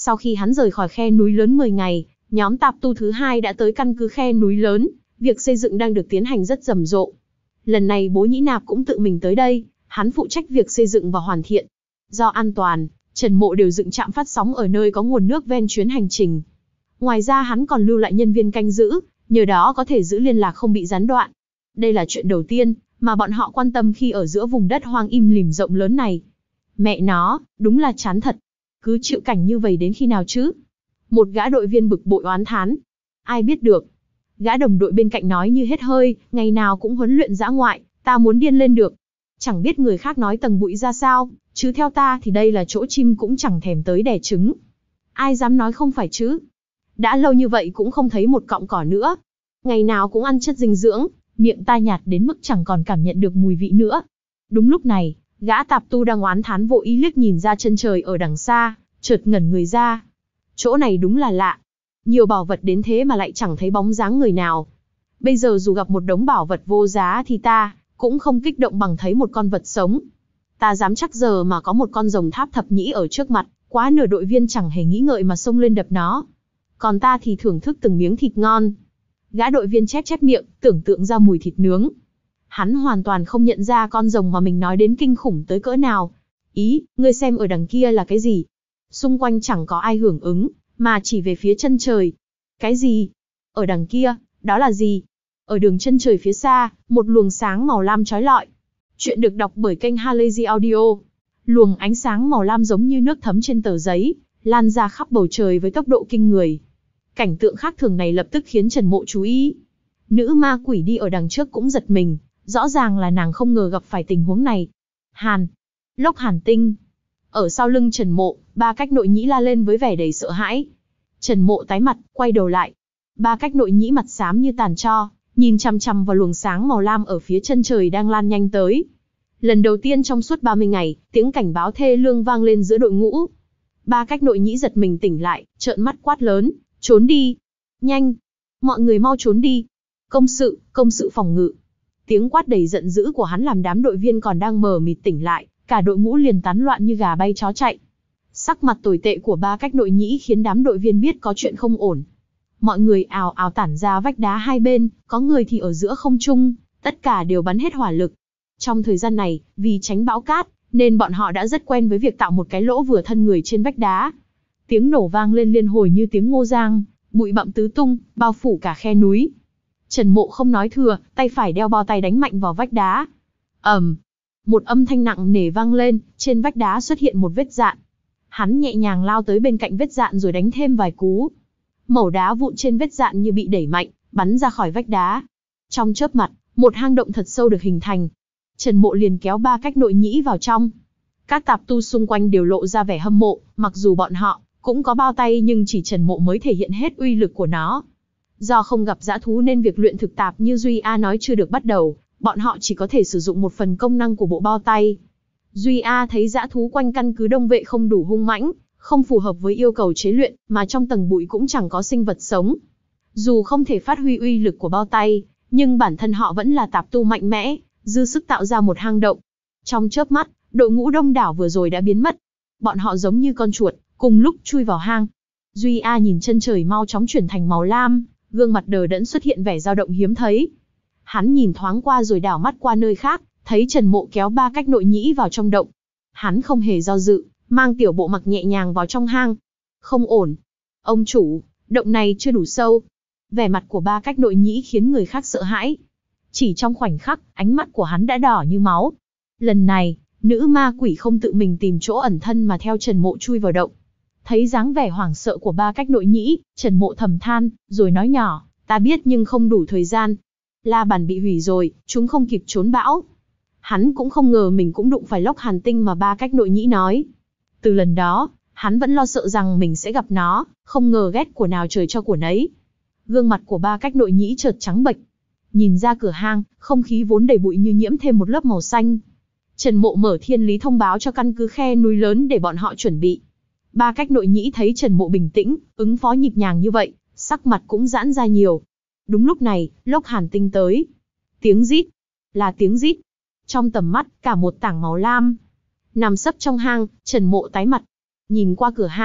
Sau khi hắn rời khỏi khe núi lớn mười ngày, nhóm tạp tu thứ hai đã tới căn cứ khe núi lớn, việc xây dựng đang được tiến hành rất rầm rộ. Lần này Bố Nhĩ Nạp cũng tự mình tới đây, hắn phụ trách việc xây dựng và hoàn thiện. Do an toàn, Trần Mộ đều dựng trạm phát sóng ở nơi có nguồn nước ven chuyến hành trình. Ngoài ra hắn còn lưu lại nhân viên canh giữ, nhờ đó có thể giữ liên lạc không bị gián đoạn. Đây là chuyện đầu tiên mà bọn họ quan tâm khi ở giữa vùng đất hoang im lìm rộng lớn này. Mẹ nó, đúng là chán thật. Cứ chịu cảnh như vậy đến khi nào chứ? Một gã đội viên bực bội oán thán. Ai biết được. Gã đồng đội bên cạnh nói như hết hơi, ngày nào cũng huấn luyện dã ngoại, ta muốn điên lên được. Chẳng biết người khác nói tầng bụi ra sao, chứ theo ta thì đây là chỗ chim cũng chẳng thèm tới đẻ trứng. Ai dám nói không phải chứ? Đã lâu như vậy cũng không thấy một cọng cỏ nữa. Ngày nào cũng ăn chất dinh dưỡng, miệng ta nhạt đến mức chẳng còn cảm nhận được mùi vị nữa. Đúng lúc này, gã tạp tu đang oán thán vô ý liếc nhìn ra chân trời ở đằng xa, chợt ngẩn người ra. Chỗ này đúng là lạ. Nhiều bảo vật đến thế mà lại chẳng thấy bóng dáng người nào. Bây giờ dù gặp một đống bảo vật vô giá thì ta cũng không kích động bằng thấy một con vật sống. Ta dám chắc giờ mà có một con rồng tháp thập nhĩ ở trước mặt, quá nửa đội viên chẳng hề nghĩ ngợi mà xông lên đập nó. Còn ta thì thưởng thức từng miếng thịt ngon. Gã đội viên chép chép miệng, tưởng tượng ra mùi thịt nướng. Hắn hoàn toàn không nhận ra con rồng mà mình nói đến kinh khủng tới cỡ nào. Ý, ngươi xem ở đằng kia là cái gì? Xung quanh chẳng có ai hưởng ứng, mà chỉ về phía chân trời. Cái gì? Ở đằng kia, đó là gì? Ở đường chân trời phía xa, một luồng sáng màu lam chói lọi. Chuyện được đọc bởi kênh Halazy Audio. Luồng ánh sáng màu lam giống như nước thấm trên tờ giấy, lan ra khắp bầu trời với tốc độ kinh người. Cảnh tượng khác thường này lập tức khiến Trần Mộ chú ý. Nữ ma quỷ đi ở đằng trước cũng giật mình, rõ ràng là nàng không ngờ gặp phải tình huống này. Hàn, lốc hàn tinh. Ở sau lưng Trần Mộ, ba cách nội nhĩ la lên với vẻ đầy sợ hãi. Trần Mộ tái mặt, quay đầu lại. Ba cách nội nhĩ mặt xám như tàn tro, nhìn chằm chằm vào luồng sáng màu lam ở phía chân trời đang lan nhanh tới. Lần đầu tiên trong suốt ba mươi ngày, tiếng cảnh báo thê lương vang lên giữa đội ngũ. Ba cách nội nhĩ giật mình tỉnh lại, trợn mắt quát lớn, trốn đi. Nhanh, mọi người mau trốn đi. Công sự, công sự phòng ngự. Tiếng quát đầy giận dữ của hắn làm đám đội viên còn đang mờ mịt tỉnh lại, cả đội ngũ liền tán loạn như gà bay chó chạy. Sắc mặt tồi tệ của ba cách nội nhĩ khiến đám đội viên biết có chuyện không ổn. Mọi người ào ào tản ra vách đá hai bên, có người thì ở giữa không trung, tất cả đều bắn hết hỏa lực. Trong thời gian này, vì tránh bão cát, nên bọn họ đã rất quen với việc tạo một cái lỗ vừa thân người trên vách đá. Tiếng nổ vang lên liên hồi như tiếng ngô giang, bụi bặm tứ tung, bao phủ cả khe núi. Trần Mộ không nói thừa, tay phải đeo bao tay đánh mạnh vào vách đá. ầm, một âm thanh nặng nề vang lên, trên vách đá xuất hiện một vết dạn. Hắn nhẹ nhàng lao tới bên cạnh vết dạn rồi đánh thêm vài cú. Mẩu đá vụn trên vết dạn như bị đẩy mạnh, bắn ra khỏi vách đá. Trong chớp mặt, một hang động thật sâu được hình thành. Trần Mộ liền kéo ba cách nội nhĩ vào trong. Các tạp tu xung quanh đều lộ ra vẻ hâm mộ, mặc dù bọn họ cũng có bao tay nhưng chỉ Trần Mộ mới thể hiện hết uy lực của nó. Do không gặp dã thú nên việc luyện thực tạp như Duy A nói chưa được bắt đầu, bọn họ chỉ có thể sử dụng một phần công năng của bộ bao tay. Duy A thấy dã thú quanh căn cứ Đông Vệ không đủ hung mãnh, không phù hợp với yêu cầu chế luyện, mà trong tầng bụi cũng chẳng có sinh vật sống. Dù không thể phát huy uy lực của bao tay, nhưng bản thân họ vẫn là tạp tu mạnh mẽ, dư sức tạo ra một hang động. Trong chớp mắt, đội ngũ đông đảo vừa rồi đã biến mất. Bọn họ giống như con chuột, cùng lúc chui vào hang. Duy A nhìn chân trời mau chóng chuyển thành màu lam, gương mặt đờ đẫn xuất hiện vẻ dao động hiếm thấy. Hắn nhìn thoáng qua rồi đảo mắt qua nơi khác, thấy Trần Mộ kéo ba cách nội nhĩ vào trong động. Hắn không hề do dự, mang tiểu bộ mặc nhẹ nhàng vào trong hang. Không ổn. Ông chủ, động này chưa đủ sâu. Vẻ mặt của ba cách nội nhĩ khiến người khác sợ hãi. Chỉ trong khoảnh khắc, ánh mắt của hắn đã đỏ như máu. Lần này, nữ ma quỷ không tự mình tìm chỗ ẩn thân mà theo Trần Mộ chui vào động. Thấy dáng vẻ hoảng sợ của ba cách nội nhĩ, Trần Mộ thầm than, rồi nói nhỏ, ta biết nhưng không đủ thời gian. La bàn bị hủy rồi, chúng không kịp trốn bão. Hắn cũng không ngờ mình cũng đụng phải lốc hàn tinh mà ba cách nội nhĩ nói. Từ lần đó, hắn vẫn lo sợ rằng mình sẽ gặp nó, không ngờ ghét của nào trời cho của nấy. Gương mặt của ba cách nội nhĩ chợt trắng bệch. Nhìn ra cửa hang, không khí vốn đầy bụi như nhiễm thêm một lớp màu xanh. Trần Mộ mở thiên lý thông báo cho căn cứ khe núi lớn để bọn họ chuẩn bị. Ba cách nội nhĩ thấy Trần Mộ bình tĩnh, ứng phó nhịp nhàng như vậy, sắc mặt cũng giãn ra nhiều. Đúng lúc này, lốc hàn tinh tới. Tiếng rít, là tiếng rít. Trong tầm mắt, cả một tảng màu lam. Nằm sấp trong hang, Trần Mộ tái mặt. Nhìn qua cửa hang,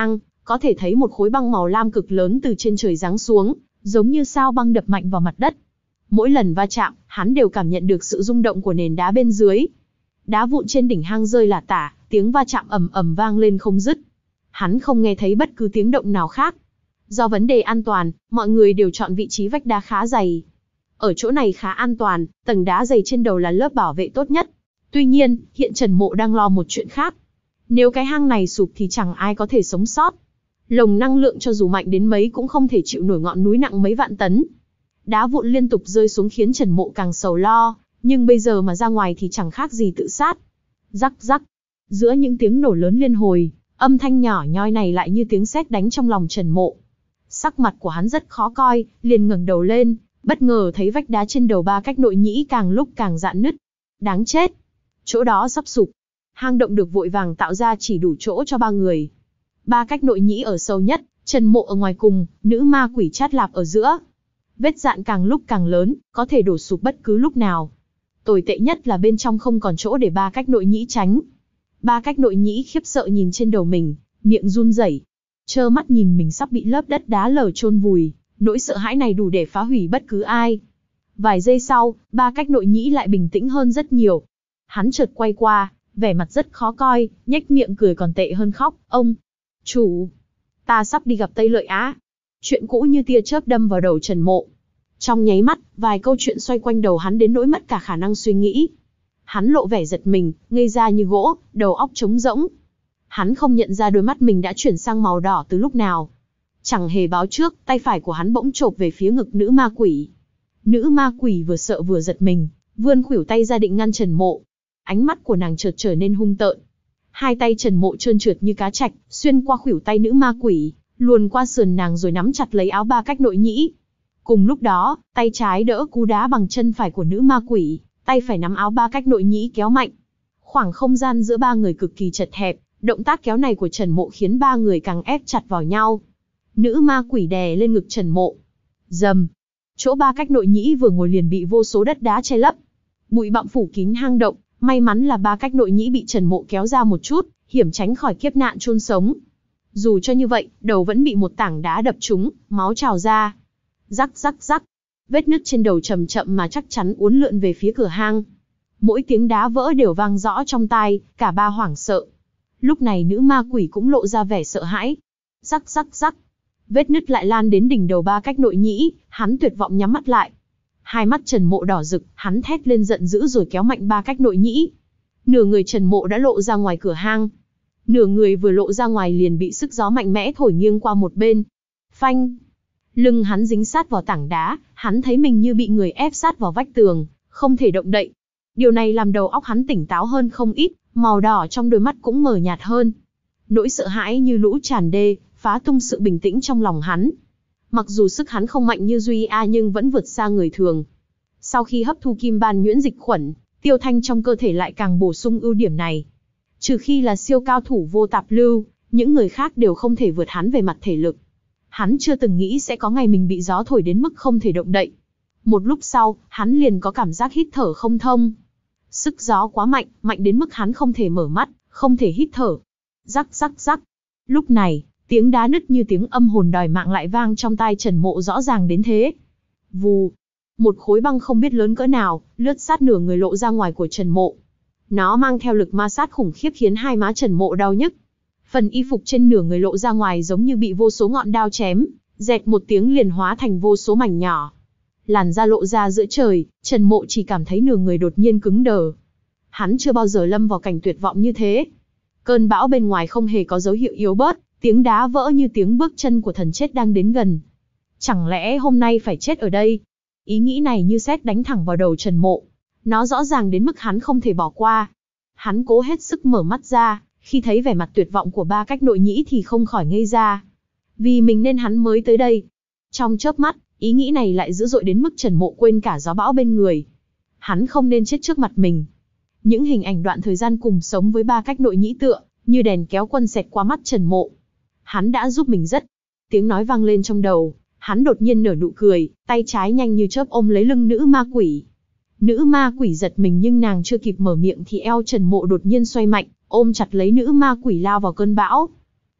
có thể thấy một khối băng màu lam cực lớn từ trên trời giáng xuống, giống như sao băng đập mạnh vào mặt đất. Mỗi lần va chạm, hắn đều cảm nhận được sự rung động của nền đá bên dưới. Đá vụn trên đỉnh hang rơi lả tả, tiếng va chạm ầm ầm vang lên không dứt. Hắn không nghe thấy bất cứ tiếng động nào khác. Do vấn đề an toàn, mọi người đều chọn vị trí vách đá khá dày. Ở chỗ này khá an toàn, tầng đá dày trên đầu là lớp bảo vệ tốt nhất. Tuy nhiên, hiện Trần Mộ đang lo một chuyện khác. Nếu cái hang này sụp thì chẳng ai có thể sống sót. Lồng năng lượng cho dù mạnh đến mấy cũng không thể chịu nổi ngọn núi nặng mấy vạn tấn. Đá vụn liên tục rơi xuống khiến Trần Mộ càng sầu lo, nhưng bây giờ mà ra ngoài thì chẳng khác gì tự sát. Rắc rắc, giữa những tiếng nổ lớn liên hồi, âm thanh nhỏ nhoi này lại như tiếng sét đánh trong lòng Trần Mộ. Sắc mặt của hắn rất khó coi, liền ngẩng đầu lên, bất ngờ thấy vách đá trên đầu Ba Cách Nội Nhĩ càng lúc càng rạn nứt. Đáng chết, chỗ đó sắp sụp. Hang động được vội vàng tạo ra chỉ đủ chỗ cho ba người. Ba Cách Nội Nhĩ ở sâu nhất, Trần Mộ ở ngoài cùng, nữ ma quỷ Chát Lạp ở giữa. Vết dạn càng lúc càng lớn, có thể đổ sụp bất cứ lúc nào. Tồi tệ nhất là bên trong không còn chỗ để Ba Cách Nội Nhĩ tránh. Ba Cách Nội Nhĩ khiếp sợ nhìn trên đầu mình, miệng run rẩy, trơ mắt nhìn mình sắp bị lớp đất đá lở chôn vùi. Nỗi sợ hãi này đủ để phá hủy bất cứ ai. Vài giây sau, Ba Cách Nội Nhĩ lại bình tĩnh hơn rất nhiều. Hắn chợt quay qua, vẻ mặt rất khó coi, nhếch miệng cười còn tệ hơn khóc. Ông chủ, ta sắp đi gặp Tây Lợi Á. Chuyện cũ như tia chớp đâm vào đầu Trần Mộ. Trong nháy mắt, vài câu chuyện xoay quanh đầu hắn đến nỗi mất cả khả năng suy nghĩ. Hắn lộ vẻ giật mình, ngây ra như gỗ, đầu óc trống rỗng. Hắn không nhận ra đôi mắt mình đã chuyển sang màu đỏ từ lúc nào. Chẳng hề báo trước, tay phải của hắn bỗng chộp về phía ngực nữ ma quỷ. Nữ ma quỷ vừa sợ vừa giật mình, vươn khuỷu tay ra định ngăn Trần Mộ. Ánh mắt của nàng chợt trở nên hung tợn. Hai tay Trần Mộ trơn trượt như cá trạch, xuyên qua khuỷu tay nữ ma quỷ, luồn qua sườn nàng rồi nắm chặt lấy áo Ba Cách Nội Nhĩ. Cùng lúc đó, tay trái đỡ cú đá bằng chân phải của nữ ma quỷ, tay phải nắm áo Ba Cách Nội Nhĩ kéo mạnh. Khoảng không gian giữa ba người cực kỳ chật hẹp, động tác kéo này của Trần Mộ khiến ba người càng ép chặt vào nhau. Nữ ma quỷ đè lên ngực Trần Mộ. Rầm, chỗ Ba Cách Nội Nhĩ vừa ngồi liền bị vô số đất đá che lấp. Bụi bặm phủ kín hang động, may mắn là Ba Cách Nội Nhĩ bị Trần Mộ kéo ra một chút, hiểm tránh khỏi kiếp nạn chôn sống. Dù cho như vậy, đầu vẫn bị một tảng đá đập trúng, máu trào ra. Rắc rắc rắc, vết nứt trên đầu chậm chậm mà chắc chắn uốn lượn về phía cửa hang. Mỗi tiếng đá vỡ đều vang rõ trong tai, cả ba hoảng sợ. Lúc này nữ ma quỷ cũng lộ ra vẻ sợ hãi. Rắc rắc rắc, vết nứt lại lan đến đỉnh đầu Ba Cách Nội Nhĩ, hắn tuyệt vọng nhắm mắt lại. Hai mắt Trần Mộ đỏ rực, hắn thét lên giận dữ rồi kéo mạnh Ba Cách Nội Nhĩ. Nửa người Trần Mộ đã lộ ra ngoài cửa hang. Nửa người vừa lộ ra ngoài liền bị sức gió mạnh mẽ thổi nghiêng qua một bên. Phanh! Lưng hắn dính sát vào tảng đá, hắn thấy mình như bị người ép sát vào vách tường, không thể động đậy. Điều này làm đầu óc hắn tỉnh táo hơn không ít, màu đỏ trong đôi mắt cũng mờ nhạt hơn. Nỗi sợ hãi như lũ tràn đê, phá tung sự bình tĩnh trong lòng hắn. Mặc dù sức hắn không mạnh như Duy A nhưng vẫn vượt xa người thường. Sau khi hấp thu kim ban nhuyễn dịch khuẩn, tiêu thanh trong cơ thể lại càng bổ sung ưu điểm này. Trừ khi là siêu cao thủ vô tạp lưu, những người khác đều không thể vượt hắn về mặt thể lực. Hắn chưa từng nghĩ sẽ có ngày mình bị gió thổi đến mức không thể động đậy. Một lúc sau, hắn liền có cảm giác hít thở không thông. Sức gió quá mạnh, mạnh đến mức hắn không thể mở mắt, không thể hít thở. Rắc rắc rắc. Lúc này, tiếng đá nứt như tiếng âm hồn đòi mạng lại vang trong tai Trần Mộ rõ ràng đến thế. Vù. Một khối băng không biết lớn cỡ nào, lướt sát nửa người lộ ra ngoài của Trần Mộ. Nó mang theo lực ma sát khủng khiếp khiến hai má Trần Mộ đau nhức. Phần y phục trên nửa người lộ ra ngoài giống như bị vô số ngọn đao chém, dẹt một tiếng liền hóa thành vô số mảnh nhỏ. Làn da lộ ra giữa trời, Trần Mộ chỉ cảm thấy nửa người đột nhiên cứng đờ. Hắn chưa bao giờ lâm vào cảnh tuyệt vọng như thế. Cơn bão bên ngoài không hề có dấu hiệu yếu bớt, tiếng đá vỡ như tiếng bước chân của thần chết đang đến gần. Chẳng lẽ hôm nay phải chết ở đây? Ý nghĩ này như sét đánh thẳng vào đầu Trần Mộ. Nó rõ ràng đến mức hắn không thể bỏ qua. Hắn cố hết sức mở mắt ra, khi thấy vẻ mặt tuyệt vọng của Ba Cách Nội Nhĩ thì không khỏi ngây ra. Vì mình nên hắn mới tới đây. Trong chớp mắt, ý nghĩ này lại dữ dội đến mức Trần Mộ quên cả gió bão bên người. Hắn không nên chết trước mặt mình. Những hình ảnh đoạn thời gian cùng sống với Ba Cách Nội Nhĩ tựa như đèn kéo quân xẹt qua mắt Trần Mộ. Hắn đã giúp mình rất. Tiếng nói vang lên trong đầu, hắn đột nhiên nở nụ cười, tay trái nhanh như chớp ôm lấy lưng nữ ma quỷ. Nữ ma quỷ giật mình nhưng nàng chưa kịp mở miệng thì eo Trần Mộ đột nhiên xoay mạnh, ôm chặt lấy nữ ma quỷ lao vào cơn bão.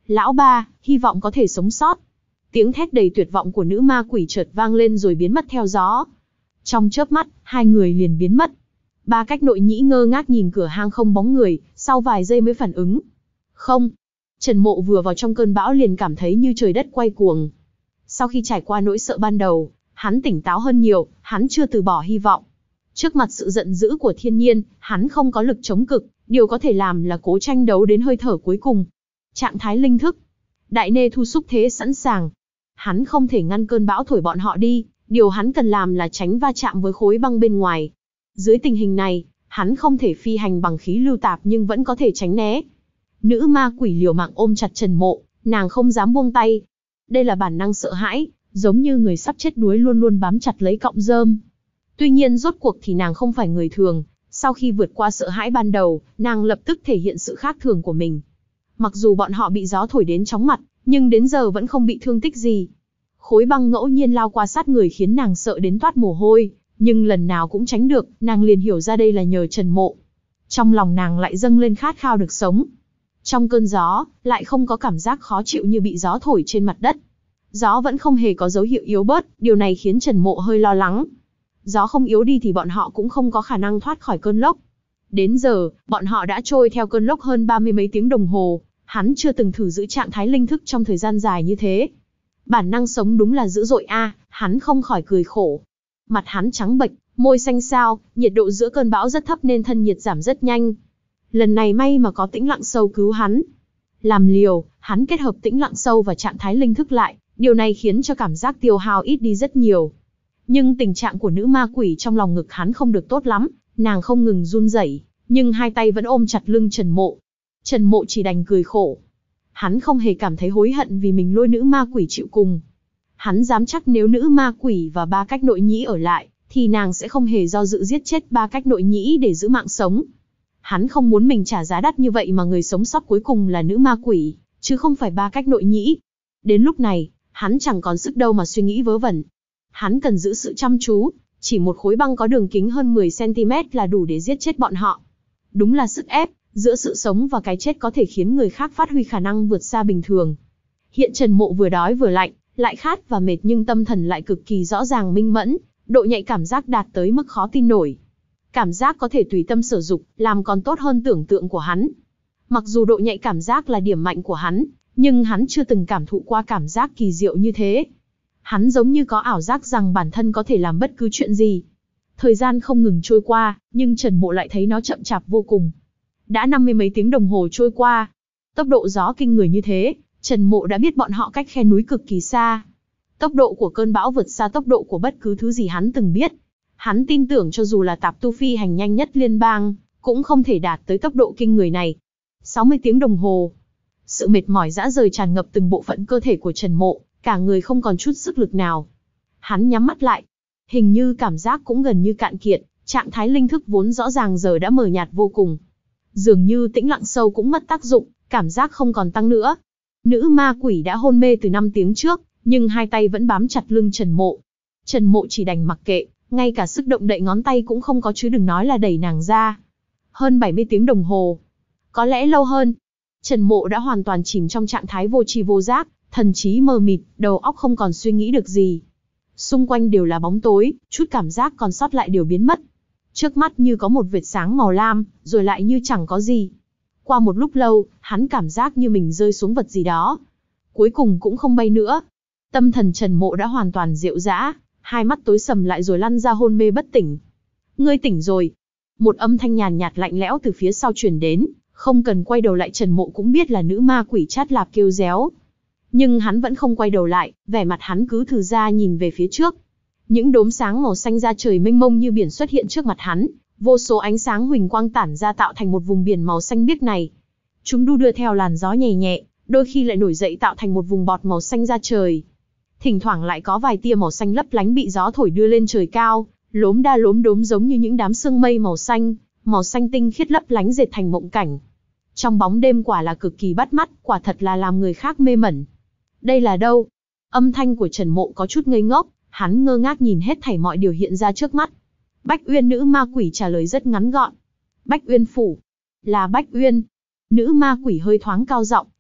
Lão ba, hy vọng có thể sống sót. Tiếng thét đầy tuyệt vọng của nữ ma quỷ chợt vang lên rồi biến mất theo gió. Trong chớp mắt, hai người liền biến mất. Ba Cách Nội Nhĩ ngơ ngác nhìn cửa hang không bóng người, sau vài giây mới phản ứng. Không. Trần Mộ vừa vào trong cơn bão liền cảm thấy như trời đất quay cuồng. Sau khi trải qua nỗi sợ ban đầu, hắn tỉnh táo hơn nhiều, hắn chưa từ bỏ hy vọng. Trước mặt sự giận dữ của thiên nhiên, hắn không có lực chống cự, điều có thể làm là cố tranh đấu đến hơi thở cuối cùng. Trạng thái linh thức. Đại Nê Thu xúc thế sẵn sàng. Hắn không thể ngăn cơn bão thổi bọn họ đi, điều hắn cần làm là tránh va chạm với khối băng bên ngoài. Dưới tình hình này, hắn không thể phi hành bằng khí lưu tạp nhưng vẫn có thể tránh né. Nữ ma quỷ liều mạng ôm chặt Trần Mộ, nàng không dám buông tay. Đây là bản năng sợ hãi, giống như người sắp chết đuối luôn luôn bám chặt lấy cọng rơm. Tuy nhiên rốt cuộc thì nàng không phải người thường, sau khi vượt qua sợ hãi ban đầu, nàng lập tức thể hiện sự khác thường của mình. Mặc dù bọn họ bị gió thổi đến chóng mặt, nhưng đến giờ vẫn không bị thương tích gì. Khối băng ngẫu nhiên lao qua sát người khiến nàng sợ đến toát mồ hôi, nhưng lần nào cũng tránh được, nàng liền hiểu ra đây là nhờ Trần Mộ. Trong lòng nàng lại dâng lên khát khao được sống. Trong cơn gió, lại không có cảm giác khó chịu như bị gió thổi trên mặt đất. Gió vẫn không hề có dấu hiệu yếu bớt, điều này khiến Trần Mộ hơi lo lắng. Gió không yếu đi thì bọn họ cũng không có khả năng thoát khỏi cơn lốc. Đến giờ, bọn họ đã trôi theo cơn lốc hơn ba mươi mấy tiếng đồng hồ, hắn chưa từng thử giữ trạng thái linh thức trong thời gian dài như thế. Bản năng sống đúng là dữ dội a, hắn không khỏi cười khổ. Mặt hắn trắng bệch, môi xanh xao, nhiệt độ giữa cơn bão rất thấp nên thân nhiệt giảm rất nhanh. Lần này may mà có Tĩnh Lặng Sâu cứu hắn. Làm liều, hắn kết hợp Tĩnh Lặng Sâu và trạng thái linh thức lại, điều này khiến cho cảm giác tiêu hao ít đi rất nhiều. Nhưng tình trạng của nữ ma quỷ trong lòng ngực hắn không được tốt lắm, nàng không ngừng run rẩy, nhưng hai tay vẫn ôm chặt lưng Trần Mộ. Trần Mộ chỉ đành cười khổ. Hắn không hề cảm thấy hối hận vì mình lôi nữ ma quỷ chịu cùng. Hắn dám chắc nếu nữ ma quỷ và Ba Cách Nội Nhĩ ở lại, thì nàng sẽ không hề do dự giết chết Ba Cách Nội Nhĩ để giữ mạng sống. Hắn không muốn mình trả giá đắt như vậy mà người sống sót cuối cùng là nữ ma quỷ, chứ không phải Ba Cách Nội Nhĩ. Đến lúc này, hắn chẳng còn sức đâu mà suy nghĩ vớ vẩn. Hắn cần giữ sự chăm chú, chỉ một khối băng có đường kính hơn mười xăng ti mét là đủ để giết chết bọn họ. Đúng là sức ép, giữa sự sống và cái chết có thể khiến người khác phát huy khả năng vượt xa bình thường. Hiện Trần Mộ vừa đói vừa lạnh, lại khát và mệt nhưng tâm thần lại cực kỳ rõ ràng minh mẫn, độ nhạy cảm giác đạt tới mức khó tin nổi. Cảm giác có thể tùy tâm sử dụng, làm còn tốt hơn tưởng tượng của hắn. Mặc dù độ nhạy cảm giác là điểm mạnh của hắn, nhưng hắn chưa từng cảm thụ qua cảm giác kỳ diệu như thế. Hắn giống như có ảo giác rằng bản thân có thể làm bất cứ chuyện gì. Thời gian không ngừng trôi qua, nhưng Trần Mộ lại thấy nó chậm chạp vô cùng. Đã năm mươi mấy tiếng đồng hồ trôi qua. Tốc độ gió kinh người như thế, Trần Mộ đã biết bọn họ cách khe núi cực kỳ xa. Tốc độ của cơn bão vượt xa tốc độ của bất cứ thứ gì hắn từng biết. Hắn tin tưởng cho dù là tạp tu phi hành nhanh nhất liên bang, cũng không thể đạt tới tốc độ kinh người này. sáu mươi tiếng đồng hồ. Sự mệt mỏi rã rời tràn ngập từng bộ phận cơ thể của Trần Mộ, cả người không còn chút sức lực nào. Hắn nhắm mắt lại. Hình như cảm giác cũng gần như cạn kiệt, trạng thái linh thức vốn rõ ràng giờ đã mờ nhạt vô cùng. Dường như Tĩnh Lặng Sâu cũng mất tác dụng, cảm giác không còn tăng nữa. Nữ ma quỷ đã hôn mê từ năm tiếng trước, nhưng hai tay vẫn bám chặt lưng Trần Mộ. Trần Mộ chỉ đành mặc kệ, ngay cả sức động đậy ngón tay cũng không có chứ đừng nói là đẩy nàng ra. Hơn bảy mươi tiếng đồng hồ. Có lẽ lâu hơn. Trần Mộ đã hoàn toàn chìm trong trạng thái vô tri vô giác, thần trí mờ mịt, đầu óc không còn suy nghĩ được gì. Xung quanh đều là bóng tối, chút cảm giác còn sót lại đều biến mất. Trước mắt như có một vệt sáng màu lam, rồi lại như chẳng có gì. Qua một lúc lâu, hắn cảm giác như mình rơi xuống vật gì đó. Cuối cùng cũng không bay nữa. Tâm thần Trần Mộ đã hoàn toàn rệu rã, hai mắt tối sầm lại rồi lăn ra hôn mê bất tỉnh. Ngươi tỉnh rồi. Một âm thanh nhàn nhạt lạnh lẽo từ phía sau truyền đến, không cần quay đầu lại Trần Mộ cũng biết là nữ ma quỷ Chát Lạp kêu réo. Nhưng hắn vẫn không quay đầu lại, vẻ mặt hắn cứ thừ ra nhìn về phía trước. Những đốm sáng màu xanh da trời mênh mông như biển xuất hiện trước mặt hắn, vô số ánh sáng huỳnh quang tản ra tạo thành một vùng biển màu xanh biếc này. Chúng đu đưa theo làn gió nhẹ nhẹ, đôi khi lại nổi dậy tạo thành một vùng bọt màu xanh da trời. Thỉnh thoảng lại có vài tia màu xanh lấp lánh bị gió thổi đưa lên trời cao, lốm đa lốm đốm giống như những đám sương mây màu xanh, màu xanh tinh khiết lấp lánh dệt thành mộng cảnh. Trong bóng đêm quả là cực kỳ bắt mắt, quả thật là làm người khác mê mẩn. Đây là đâu? Âm thanh của Trần Mộ có chút ngây ngốc, hắn ngơ ngác nhìn hết thảy mọi điều hiện ra trước mắt. Bách Uyên nữ ma quỷ trả lời rất ngắn gọn. Bách Uyên phủ. Là Bách Uyên. Nữ ma quỷ hơi thoáng cao giọng,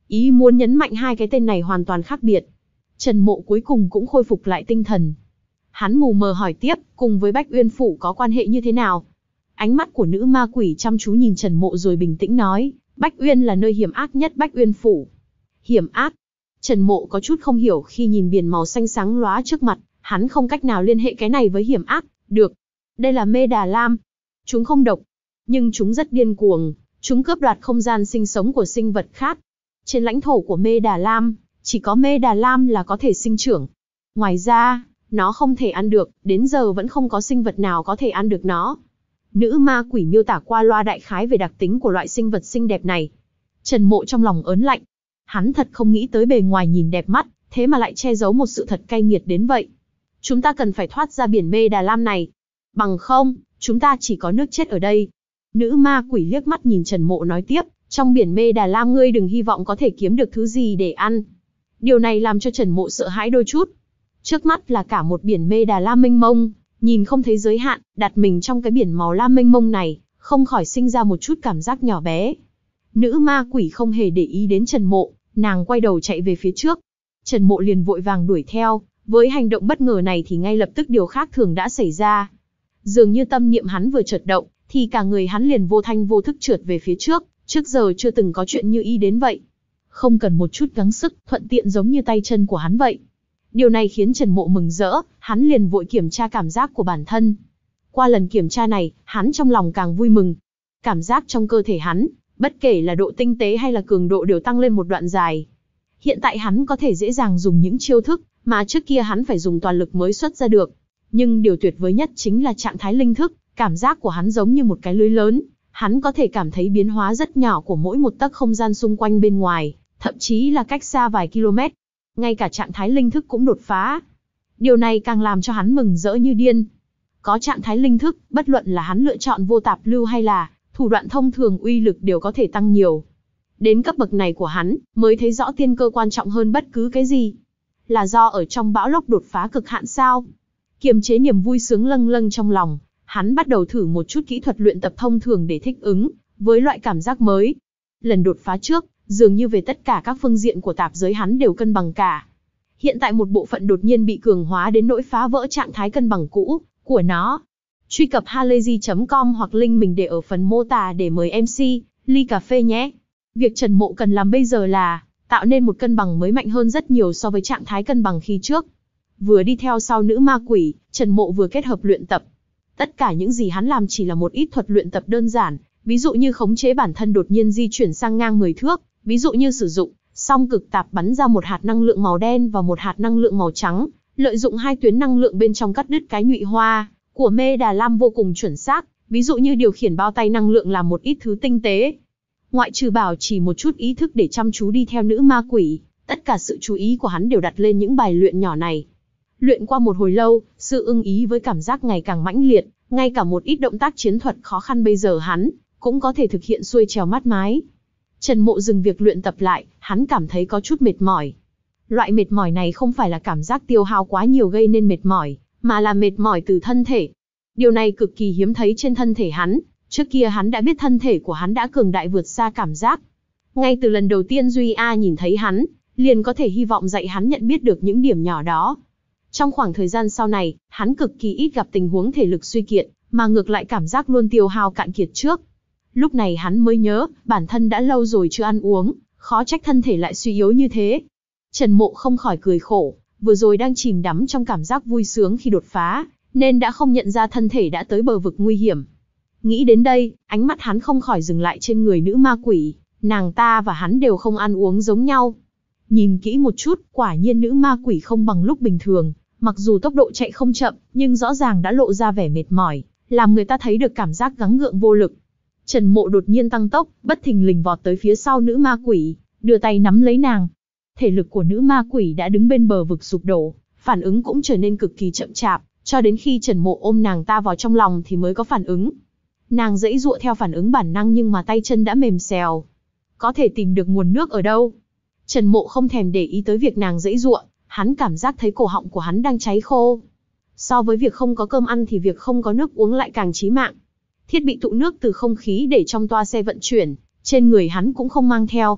Ý muốn nhấn mạnh hai cái tên này hoàn toàn khác biệt. Trần Mộ cuối cùng cũng khôi phục lại tinh thần. Hắn mù mờ hỏi tiếp, cùng với Bách Uyên Phủ có quan hệ như thế nào? Ánh mắt của nữ ma quỷ chăm chú nhìn Trần Mộ rồi bình tĩnh nói, Bách Uyên là nơi hiểm ác nhất Bách Uyên Phủ. Hiểm ác? Trần Mộ có chút không hiểu khi nhìn biển màu xanh sáng lóa trước mặt, hắn không cách nào liên hệ cái này với hiểm ác. Được, đây là mê đà lam. Chúng không độc, nhưng chúng rất điên cuồng, chúng cướp đoạt không gian sinh sống của sinh vật khác. Trên lãnh thổ của mê đà lam, chỉ có mê đà lam là có thể sinh trưởng. Ngoài ra, nó không thể ăn được, đến giờ vẫn không có sinh vật nào có thể ăn được nó. Nữ ma quỷ miêu tả qua loa đại khái về đặc tính của loại sinh vật xinh đẹp này. Trần Mộ trong lòng ớn lạnh. Hắn thật không nghĩ tới bề ngoài nhìn đẹp mắt, thế mà lại che giấu một sự thật cay nghiệt đến vậy. Chúng ta cần phải thoát ra biển mê đà lam này. Bằng không, chúng ta chỉ có nước chết ở đây. Nữ ma quỷ liếc mắt nhìn Trần Mộ nói tiếp, trong biển mê đà lam ngươi đừng hy vọng có thể kiếm được thứ gì để ăn. Điều này làm cho Trần Mộ sợ hãi đôi chút. Trước mắt là cả một biển mê đà lam mênh mông, nhìn không thấy giới hạn, đặt mình trong cái biển màu lam mênh mông này, không khỏi sinh ra một chút cảm giác nhỏ bé. Nữ ma quỷ không hề để ý đến Trần Mộ, nàng quay đầu chạy về phía trước. Trần Mộ liền vội vàng đuổi theo, với hành động bất ngờ này thì ngay lập tức điều khác thường đã xảy ra. Dường như tâm niệm hắn vừa chợt động, thì cả người hắn liền vô thanh vô thức trượt về phía trước, trước giờ chưa từng có chuyện như ý đến vậy. Không cần một chút gắng sức, thuận tiện giống như tay chân của hắn vậy. Điều này khiến Trần Mộ mừng rỡ, hắn liền vội kiểm tra cảm giác của bản thân. Qua lần kiểm tra này, hắn trong lòng càng vui mừng. Cảm giác trong cơ thể hắn, bất kể là độ tinh tế hay là cường độ đều tăng lên một đoạn dài. Hiện tại hắn có thể dễ dàng dùng những chiêu thức mà trước kia hắn phải dùng toàn lực mới xuất ra được. Nhưng điều tuyệt vời nhất chính là trạng thái linh thức, cảm giác của hắn giống như một cái lưới lớn, hắn có thể cảm thấy biến hóa rất nhỏ của mỗi một tấc không gian xung quanh bên ngoài, thậm chí là cách xa vài km. Ngay cả trạng thái linh thức cũng đột phá. Điều này càng làm cho hắn mừng rỡ như điên. Có trạng thái linh thức, bất luận là hắn lựa chọn vô tạp lưu hay là thủ đoạn thông thường uy lực đều có thể tăng nhiều. Đến cấp bậc này của hắn, mới thấy rõ tiên cơ quan trọng hơn bất cứ cái gì. Là do ở trong bão lốc đột phá cực hạn sao? Kiềm chế niềm vui sướng lâng lâng trong lòng, hắn bắt đầu thử một chút kỹ thuật luyện tập thông thường để thích ứng với loại cảm giác mới. Lần đột phá trước, dường như về tất cả các phương diện của tạp giới hắn đều cân bằng cả. Hiện tại một bộ phận đột nhiên bị cường hóa đến nỗi phá vỡ trạng thái cân bằng cũ của nó. Truy cập halayzi chấm com hoặc link mình để ở phần mô tả để mời em xê, ly cà phê nhé. Việc Trần Mộ cần làm bây giờ là tạo nên một cân bằng mới mạnh hơn rất nhiều so với trạng thái cân bằng khi trước. Vừa đi theo sau nữ ma quỷ, Trần Mộ vừa kết hợp luyện tập. Tất cả những gì hắn làm chỉ là một ít thuật luyện tập đơn giản, ví dụ như khống chế bản thân đột nhiên di chuyển sang ngang mười thước, ví dụ như sử dụng song cực tạp bắn ra một hạt năng lượng màu đen và một hạt năng lượng màu trắng, lợi dụng hai tuyến năng lượng bên trong cắt đứt cái nhụy hoa của mê đà lam vô cùng chuẩn xác, ví dụ như điều khiển bao tay năng lượng làm một ít thứ tinh tế. Ngoại trừ bảo chỉ một chút ý thức để chăm chú đi theo nữ ma quỷ, tất cả sự chú ý của hắn đều đặt lên những bài luyện nhỏ này. Luyện qua một hồi lâu, sự ưng ý với cảm giác ngày càng mãnh liệt, ngay cả một ít động tác chiến thuật khó khăn bây giờ hắn cũng có thể thực hiện xuôi trèo mát mái. Trần Mộ dừng việc luyện tập lại, hắn cảm thấy có chút mệt mỏi. Loại mệt mỏi này không phải là cảm giác tiêu hao quá nhiều gây nên mệt mỏi, mà là mệt mỏi từ thân thể. Điều này cực kỳ hiếm thấy trên thân thể hắn, trước kia hắn đã biết thân thể của hắn đã cường đại vượt xa cảm giác. Ngay từ lần đầu tiên Duy A nhìn thấy hắn, liền có thể hy vọng dạy hắn nhận biết được những điểm nhỏ đó. Trong khoảng thời gian sau này, hắn cực kỳ ít gặp tình huống thể lực suy kiệt, mà ngược lại cảm giác luôn tiêu hao cạn kiệt trước. Lúc này hắn mới nhớ, bản thân đã lâu rồi chưa ăn uống, khó trách thân thể lại suy yếu như thế. Trần Mộ không khỏi cười khổ, vừa rồi đang chìm đắm trong cảm giác vui sướng khi đột phá, nên đã không nhận ra thân thể đã tới bờ vực nguy hiểm. Nghĩ đến đây, ánh mắt hắn không khỏi dừng lại trên người nữ ma quỷ, nàng ta và hắn đều không ăn uống giống nhau. Nhìn kỹ một chút, quả nhiên nữ ma quỷ không bằng lúc bình thường, mặc dù tốc độ chạy không chậm, nhưng rõ ràng đã lộ ra vẻ mệt mỏi, làm người ta thấy được cảm giác gắng gượng vô lực. Trần Mộ đột nhiên tăng tốc, bất thình lình vọt tới phía sau nữ ma quỷ, đưa tay nắm lấy nàng. Thể lực của nữ ma quỷ đã đứng bên bờ vực sụp đổ, phản ứng cũng trở nên cực kỳ chậm chạp, cho đến khi Trần Mộ ôm nàng ta vào trong lòng thì mới có phản ứng. Nàng giãy giụa theo phản ứng bản năng nhưng mà tay chân đã mềm xèo. Có thể tìm được nguồn nước ở đâu? Trần Mộ không thèm để ý tới việc nàng giãy giụa, hắn cảm giác thấy cổ họng của hắn đang cháy khô. So với việc không có cơm ăn thì việc không có nước uống lại càng chí mạng. Thiết bị tụ nước từ không khí để trong toa xe vận chuyển, trên người hắn cũng không mang theo.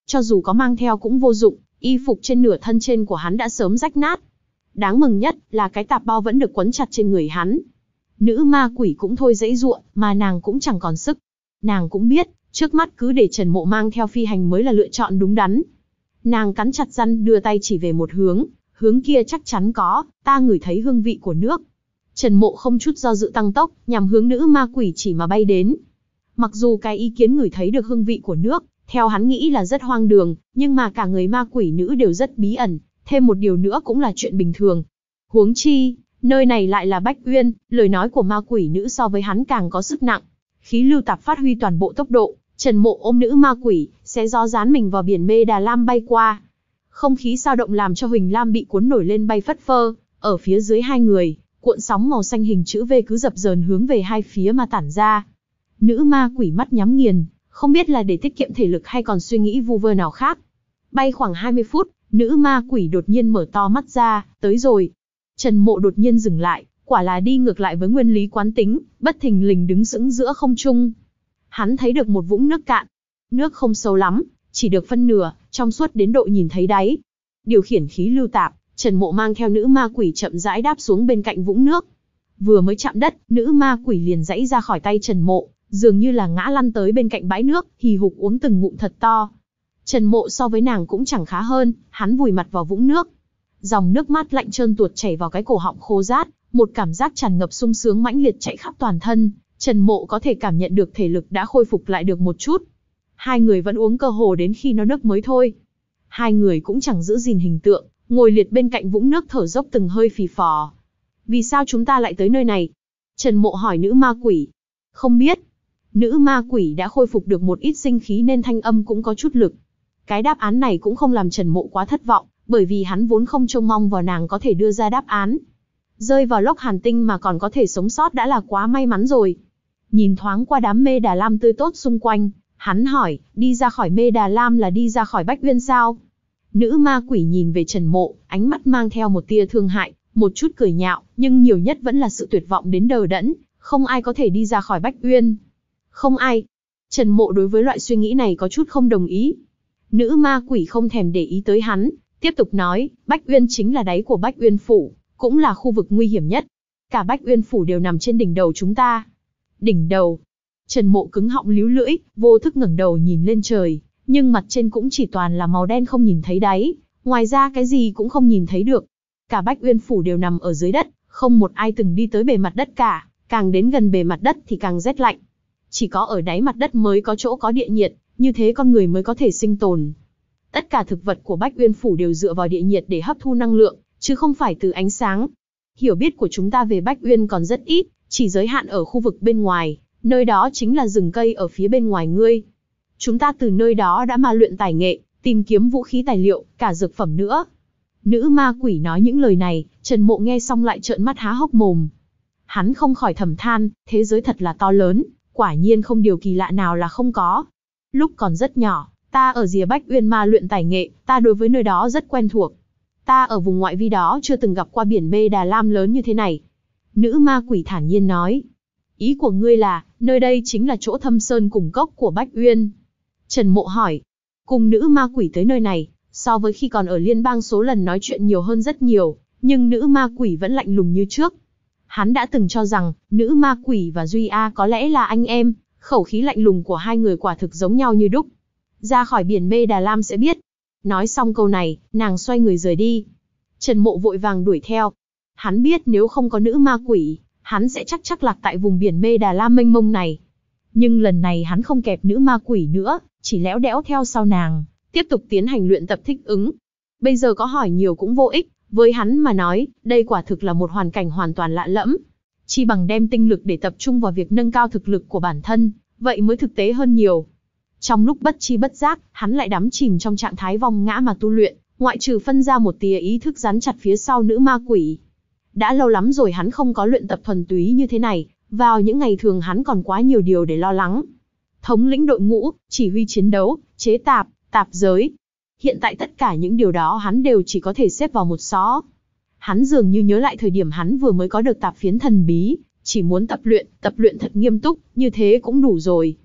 Cho dù có mang theo cũng vô dụng, y phục trên nửa thân trên của hắn đã sớm rách nát. Đáng mừng nhất là cái tạp bao vẫn được quấn chặt trên người hắn. Nữ ma quỷ cũng thôi giãy giụa, mà nàng cũng chẳng còn sức. Nàng cũng biết, trước mắt cứ để Trần Mộ mang theo phi hành mới là lựa chọn đúng đắn. Nàng cắn chặt răng đưa tay chỉ về một hướng, hướng kia chắc chắn có, ta ngửi thấy hương vị của nước. Trần Mộ không chút do dự tăng tốc, nhằm hướng nữ ma quỷ chỉ mà bay đến. Mặc dù cái ý kiến ngửi thấy được hương vị của nước, theo hắn nghĩ là rất hoang đường, nhưng mà cả người ma quỷ nữ đều rất bí ẩn, thêm một điều nữa cũng là chuyện bình thường. Huống chi, nơi này lại là Bách Uyên, lời nói của ma quỷ nữ so với hắn càng có sức nặng. Khí lưu tạp phát huy toàn bộ tốc độ, Trần Mộ ôm nữ ma quỷ, sẽ gió dán mình vào biển mê Đà Lam bay qua. Không khí dao động làm cho Huỳnh Lam bị cuốn nổi lên bay phất phơ, ở phía dưới hai người, cuộn sóng màu xanh hình chữ V cứ dập dờn hướng về hai phía mà tản ra. Nữ ma quỷ mắt nhắm nghiền, không biết là để tiết kiệm thể lực hay còn suy nghĩ vu vơ nào khác. Bay khoảng hai mươi phút, nữ ma quỷ đột nhiên mở to mắt ra, tới rồi. Trần Mộ đột nhiên dừng lại, quả là đi ngược lại với nguyên lý quán tính, bất thình lình đứng sững giữa không trung. Hắn thấy được một vũng nước cạn. Nước không sâu lắm, chỉ được phân nửa, trong suốt đến độ nhìn thấy đáy. Điều khiển khí lưu tạp, Trần Mộ mang theo nữ ma quỷ chậm rãi đáp xuống bên cạnh vũng nước. Vừa mới chạm đất, nữ ma quỷ liền giãy ra khỏi tay Trần Mộ, dường như là ngã lăn tới bên cạnh bãi nước, hì hục uống từng ngụm thật to. Trần Mộ so với nàng cũng chẳng khá hơn, hắn vùi mặt vào vũng nước. Dòng nước mát lạnh trơn tuột chảy vào cái cổ họng khô rát, một cảm giác tràn ngập sung sướng mãnh liệt chạy khắp toàn thân. Trần Mộ có thể cảm nhận được thể lực đã khôi phục lại được một chút. Hai người vẫn uống cơ hồ đến khi no nước mới thôi. Hai người cũng chẳng giữ gìn hình tượng, ngồi liệt bên cạnh vũng nước thở dốc từng hơi phì phò. Vì sao chúng ta lại tới nơi này? Trần Mộ hỏi nữ ma quỷ. Không biết. Nữ ma quỷ đã khôi phục được một ít sinh khí nên thanh âm cũng có chút lực. Cái đáp án này cũng không làm Trần Mộ quá thất vọng, bởi vì hắn vốn không trông mong vào nàng có thể đưa ra đáp án. Rơi vào lốc hàn tinh mà còn có thể sống sót đã là quá may mắn rồi. Nhìn thoáng qua đám mê Đà Lam tươi tốt xung quanh, hắn hỏi, đi ra khỏi mê Đà Lam là đi ra khỏi Bách Uyên sao? Nữ ma quỷ nhìn về Trần Mộ, ánh mắt mang theo một tia thương hại, một chút cười nhạo, nhưng nhiều nhất vẫn là sự tuyệt vọng đến đờ đẫn, không ai có thể đi ra khỏi Bách Uyên. Không ai. Trần Mộ đối với loại suy nghĩ này có chút không đồng ý. Nữ ma quỷ không thèm để ý tới hắn, tiếp tục nói, Bách Uyên chính là đáy của Bách Uyên Phủ, cũng là khu vực nguy hiểm nhất. Cả Bách Uyên Phủ đều nằm trên đỉnh đầu chúng ta. Đỉnh đầu. Trần Mộ cứng họng líu lưỡi, vô thức ngẩng đầu nhìn lên trời, nhưng mặt trên cũng chỉ toàn là màu đen không nhìn thấy đáy, ngoài ra cái gì cũng không nhìn thấy được. Cả Bách Uyên Phủ đều nằm ở dưới đất, không một ai từng đi tới bề mặt đất cả, càng đến gần bề mặt đất thì càng rét lạnh. Chỉ có ở đáy mặt đất mới có chỗ có địa nhiệt, như thế con người mới có thể sinh tồn. Tất cả thực vật của Bách Uyên Phủ đều dựa vào địa nhiệt để hấp thu năng lượng, chứ không phải từ ánh sáng. Hiểu biết của chúng ta về Bách Uyên còn rất ít, chỉ giới hạn ở khu vực bên ngoài, nơi đó chính là rừng cây ở phía bên ngoài ngươi. Chúng ta từ nơi đó đã ma luyện tài nghệ, tìm kiếm vũ khí tài liệu, cả dược phẩm nữa. Nữ ma quỷ nói những lời này, Trần Mộ nghe xong lại trợn mắt há hốc mồm. Hắn không khỏi thầm than, thế giới thật là to lớn, quả nhiên không điều kỳ lạ nào là không có. Lúc còn rất nhỏ, ta ở rìa Bách Uyên ma luyện tài nghệ, ta đối với nơi đó rất quen thuộc. Ta ở vùng ngoại vi đó chưa từng gặp qua biển mê Đà Lam lớn như thế này. Nữ ma quỷ thản nhiên nói. Ý của ngươi là, nơi đây chính là chỗ thâm sơn cùng cốc của Bách Uyên. Trần Mộ hỏi. Cùng nữ ma quỷ tới nơi này, so với khi còn ở liên bang số lần nói chuyện nhiều hơn rất nhiều, nhưng nữ ma quỷ vẫn lạnh lùng như trước. Hắn đã từng cho rằng, nữ ma quỷ và Duy A có lẽ là anh em, khẩu khí lạnh lùng của hai người quả thực giống nhau như đúc. Ra khỏi biển mê Đà Lam sẽ biết. Nói xong câu này, nàng xoay người rời đi. Trần Mộ vội vàng đuổi theo. Hắn biết nếu không có nữ ma quỷ, hắn sẽ chắc chắc lạc tại vùng biển mê Đà Lam mênh mông này. Nhưng lần này hắn không kẹp nữ ma quỷ nữa, chỉ léo đẽo theo sau nàng, tiếp tục tiến hành luyện tập thích ứng. Bây giờ có hỏi nhiều cũng vô ích, với hắn mà nói, đây quả thực là một hoàn cảnh hoàn toàn lạ lẫm. Chi bằng đem tinh lực để tập trung vào việc nâng cao thực lực của bản thân, vậy mới thực tế hơn nhiều. Trong lúc bất chi bất giác, hắn lại đắm chìm trong trạng thái vong ngã mà tu luyện, ngoại trừ phân ra một tia ý thức rắn chặt phía sau nữ ma quỷ. Đã lâu lắm rồi hắn không có luyện tập thuần túy như thế này, vào những ngày thường hắn còn quá nhiều điều để lo lắng. Thống lĩnh đội ngũ, chỉ huy chiến đấu, chế tạp, tạp giới. Hiện tại tất cả những điều đó hắn đều chỉ có thể xếp vào một xó. Hắn dường như nhớ lại thời điểm hắn vừa mới có được tạp phiến thần bí, chỉ muốn tập luyện, tập luyện thật nghiêm túc, như thế cũng đủ rồi.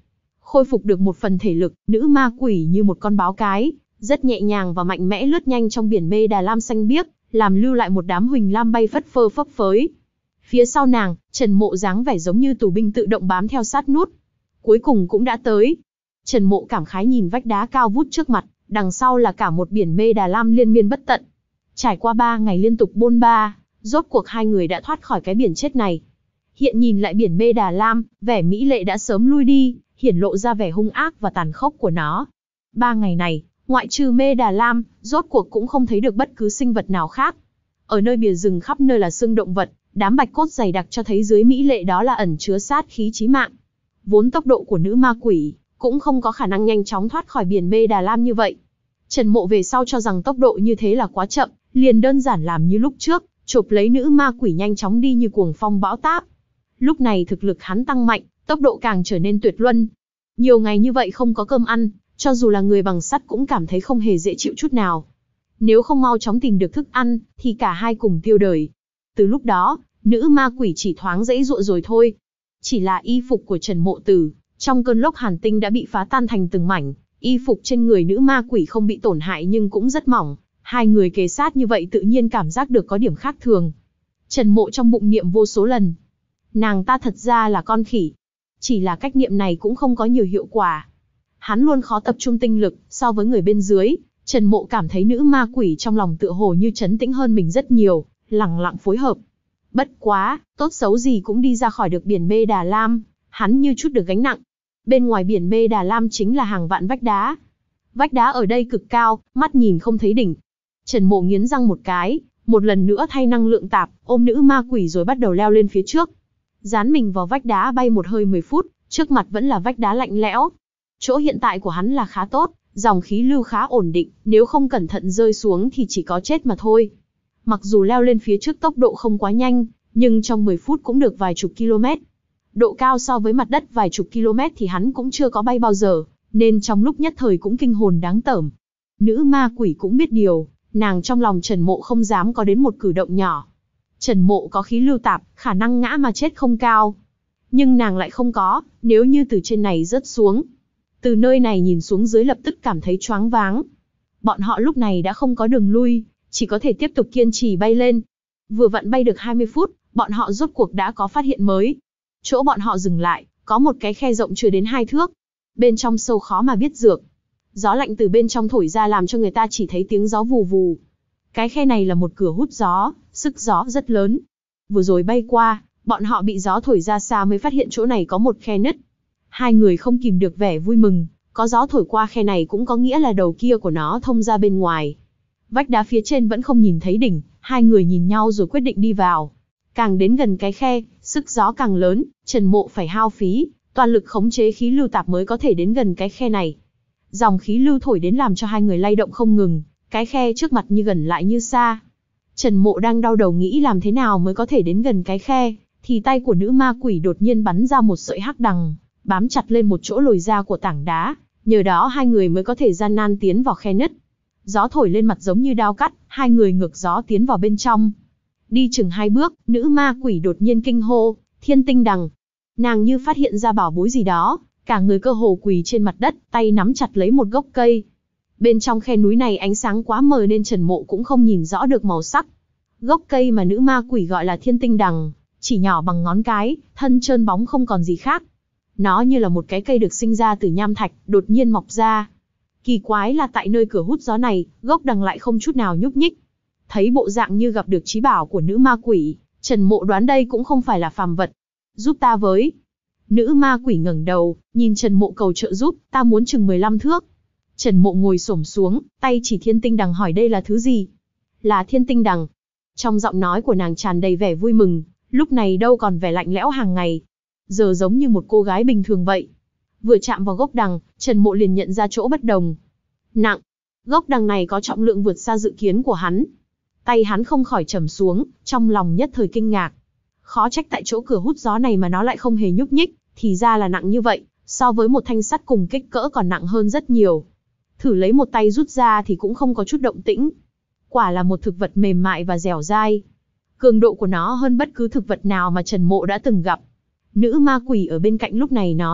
khôi phục được một phần thể lực, nữ ma quỷ như một con báo cái, rất nhẹ nhàng và mạnh mẽ lướt nhanh trong biển mê đà lam xanh biếc, làm lưu lại một đám huỳnh lam bay phất phơ phấp phới. Phía sau nàng, Trần Mộ dáng vẻ giống như tù binh tự động bám theo sát nút. Cuối cùng cũng đã tới. Trần Mộ cảm khái nhìn vách đá cao vút trước mặt, đằng sau là cả một biển mê đà lam liên miên bất tận. Trải qua ba ngày liên tục bôn ba, rốt cuộc hai người đã thoát khỏi cái biển chết này. Hiện nhìn lại biển mê đà lam, vẻ mỹ lệ đã sớm lui đi, hiển lộ ra vẻ hung ác và tàn khốc của nó. Ba ngày này, ngoại trừ mê đà lam, rốt cuộc cũng không thấy được bất cứ sinh vật nào khác. Ở nơi bìa rừng khắp nơi là xương động vật, đám bạch cốt dày đặc cho thấy dưới mỹ lệ đó là ẩn chứa sát khí chí mạng. Vốn tốc độ của nữ ma quỷ cũng không có khả năng nhanh chóng thoát khỏi biển mê đà lam như vậy. Trần Mộ về sau cho rằng tốc độ như thế là quá chậm, liền đơn giản làm như lúc trước, chộp lấy nữ ma quỷ nhanh chóng đi như cuồng phong bão táp. Lúc này thực lực hắn tăng mạnh, tốc độ càng trở nên tuyệt luân. Nhiều ngày như vậy không có cơm ăn, cho dù là người bằng sắt cũng cảm thấy không hề dễ chịu chút nào. Nếu không mau chóng tìm được thức ăn, thì cả hai cùng tiêu đời. Từ lúc đó, nữ ma quỷ chỉ thoáng dãy dụa rồi thôi. Chỉ là y phục của Trần Mộ Tử, trong cơn lốc hàn tinh đã bị phá tan thành từng mảnh. Y phục trên người nữ ma quỷ không bị tổn hại nhưng cũng rất mỏng. Hai người kề sát như vậy tự nhiên cảm giác được có điểm khác thường. Trần Mộ trong bụng niệm vô số lần. Nàng ta thật ra là con khỉ. Chỉ là cách niệm này cũng không có nhiều hiệu quả. Hắn luôn khó tập trung tinh lực, so với người bên dưới, Trần Mộ cảm thấy nữ ma quỷ trong lòng tựa hồ như trấn tĩnh hơn mình rất nhiều, lẳng lặng phối hợp. Bất quá, tốt xấu gì cũng đi ra khỏi được biển mê đà lam, hắn như chút được gánh nặng. Bên ngoài biển mê đà lam chính là hàng vạn vách đá. Vách đá ở đây cực cao, mắt nhìn không thấy đỉnh. Trần Mộ nghiến răng một cái, một lần nữa thay năng lượng tạp, ôm nữ ma quỷ rồi bắt đầu leo lên phía trước. Dán mình vào vách đá bay một hơi mười phút, trước mặt vẫn là vách đá lạnh lẽo. Chỗ hiện tại của hắn là khá tốt, dòng khí lưu khá ổn định, nếu không cẩn thận rơi xuống thì chỉ có chết mà thôi. Mặc dù leo lên phía trước tốc độ không quá nhanh, nhưng trong mười phút cũng được vài chục km. Độ cao so với mặt đất vài chục km thì hắn cũng chưa có bay bao giờ, nên trong lúc nhất thời cũng kinh hồn đáng tởm. Nữ ma quỷ cũng biết điều, nàng trong lòng Trần Mộ không dám có đến một cử động nhỏ. Trần Mộ có khí lưu tạp, khả năng ngã mà chết không cao. Nhưng nàng lại không có, nếu như từ trên này rớt xuống. Từ nơi này nhìn xuống dưới lập tức cảm thấy choáng váng. Bọn họ lúc này đã không có đường lui, chỉ có thể tiếp tục kiên trì bay lên. Vừa vặn bay được hai mươi phút, bọn họ rốt cuộc đã có phát hiện mới. Chỗ bọn họ dừng lại, có một cái khe rộng chưa đến hai thước. Bên trong sâu khó mà biết dược. Gió lạnh từ bên trong thổi ra làm cho người ta chỉ thấy tiếng gió vù vù. Cái khe này là một cửa hút gió, sức gió rất lớn. Vừa rồi bay qua, bọn họ bị gió thổi ra xa mới phát hiện chỗ này có một khe nứt. Hai người không kìm được vẻ vui mừng, có gió thổi qua khe này cũng có nghĩa là đầu kia của nó thông ra bên ngoài. Vách đá phía trên vẫn không nhìn thấy đỉnh, hai người nhìn nhau rồi quyết định đi vào. Càng đến gần cái khe, sức gió càng lớn, Trần Mộ phải hao phí, toàn lực khống chế khí lưu tạp mới có thể đến gần cái khe này. Dòng khí lưu thổi đến làm cho hai người lay động không ngừng, cái khe trước mặt như gần lại như xa. Trần Mộ đang đau đầu nghĩ làm thế nào mới có thể đến gần cái khe, thì tay của nữ ma quỷ đột nhiên bắn ra một sợi hắc đằng, bám chặt lên một chỗ lồi ra của tảng đá, nhờ đó hai người mới có thể gian nan tiến vào khe nứt. Gió thổi lên mặt giống như đao cắt, hai người ngược gió tiến vào bên trong. Đi chừng hai bước, nữ ma quỷ đột nhiên kinh hô, thiên tinh đằng. Nàng như phát hiện ra bảo bối gì đó, cả người cơ hồ quỳ trên mặt đất, tay nắm chặt lấy một gốc cây. Bên trong khe núi này ánh sáng quá mờ nên Trần Mộ cũng không nhìn rõ được màu sắc. Gốc cây mà nữ ma quỷ gọi là thiên tinh đằng, chỉ nhỏ bằng ngón cái, thân trơn bóng không còn gì khác. Nó như là một cái cây được sinh ra từ nham thạch, đột nhiên mọc ra. Kỳ quái là tại nơi cửa hút gió này, gốc đằng lại không chút nào nhúc nhích. Thấy bộ dạng như gặp được chí bảo của nữ ma quỷ, Trần Mộ đoán đây cũng không phải là phàm vật. Giúp ta với. Nữ ma quỷ ngẩng đầu, nhìn Trần Mộ cầu trợ giúp, ta muốn chừng mười lăm thước. Trần Mộ ngồi xổm xuống, tay chỉ thiên tinh đằng hỏi đây là thứ gì? Là thiên tinh đằng. Trong giọng nói của nàng tràn đầy vẻ vui mừng, lúc này đâu còn vẻ lạnh lẽo hàng ngày. Giờ giống như một cô gái bình thường vậy. Vừa chạm vào gốc đằng, Trần Mộ liền nhận ra chỗ bất đồng. Nặng. Gốc đằng này có trọng lượng vượt xa dự kiến của hắn. Tay hắn không khỏi trầm xuống, trong lòng nhất thời kinh ngạc. Khó trách tại chỗ cửa hút gió này mà nó lại không hề nhúc nhích, thì ra là nặng như vậy, so với một thanh sắt cùng kích cỡ còn nặng hơn rất nhiều. Thử lấy một tay rút ra thì cũng không có chút động tĩnh. Quả là một thực vật mềm mại và dẻo dai. Cường độ của nó hơn bất cứ thực vật nào mà Trần Mộ đã từng gặp. Nữ ma quỷ ở bên cạnh lúc này nói,